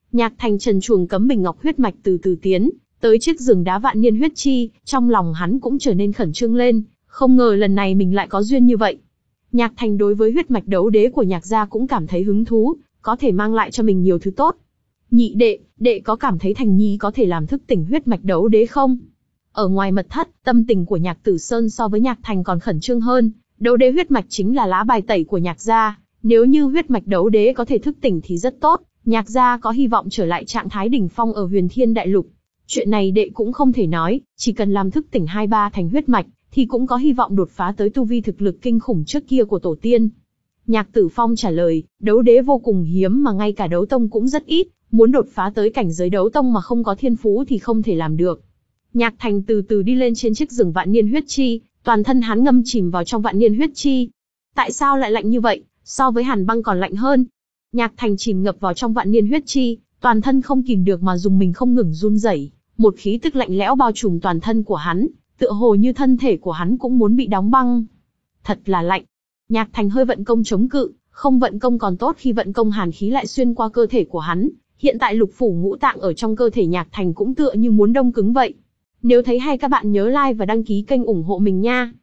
Nhạc Thành trần truồng cấm bình ngọc huyết mạch từ từ tiến tới chiếc giường đá vạn niên huyết chi, trong lòng hắn cũng trở nên khẩn trương lên, không ngờ lần này mình lại có duyên như vậy. Nhạc Thành đối với huyết mạch đấu đế của Nhạc gia cũng cảm thấy hứng thú, có thể mang lại cho mình nhiều thứ tốt. Nhị đệ, đệ có cảm thấy Thành Nhi có thể làm thức tỉnh huyết mạch đấu đế không? Ở ngoài mật thất, tâm tình của Nhạc Tử Sơn so với Nhạc Thành còn khẩn trương hơn. Đấu đế huyết mạch chính là lá bài tẩy của Nhạc gia, nếu như huyết mạch đấu đế có thể thức tỉnh thì rất tốt, Nhạc gia có hy vọng trở lại trạng thái đỉnh phong ở Huyền Thiên Đại Lục. Chuyện này đệ cũng không thể nói, chỉ cần làm thức tỉnh hai ba thành huyết mạch, thì cũng có hy vọng đột phá tới tu vi thực lực kinh khủng trước kia của tổ tiên. Nhạc Tử Phong trả lời, đấu đế vô cùng hiếm mà ngay cả đấu tông cũng rất ít, muốn đột phá tới cảnh giới đấu tông mà không có thiên phú thì không thể làm được. Nhạc Thành từ từ đi lên trên chiếc giường vạn niên huyết chi, toàn thân hắn ngâm chìm vào trong vạn niên huyết chi. Tại sao lại lạnh như vậy, so với hàn băng còn lạnh hơn? Nhạc Thành chìm ngập vào trong vạn niên huyết chi, toàn thân không kìm được mà dùng mình không ngừng run rẩy, một khí tức lạnh lẽo bao trùm toàn thân của hắn, tựa hồ như thân thể của hắn cũng muốn bị đóng băng. Thật là lạnh. Nhạc Thành hơi vận công chống cự, không vận công còn tốt, khi vận công hàn khí lại xuyên qua cơ thể của hắn. Hiện tại lục phủ ngũ tạng ở trong cơ thể Nhạc Thành cũng tựa như muốn đông cứng vậy. Nếu thấy hay các bạn nhớ like và đăng ký kênh ủng hộ mình nha.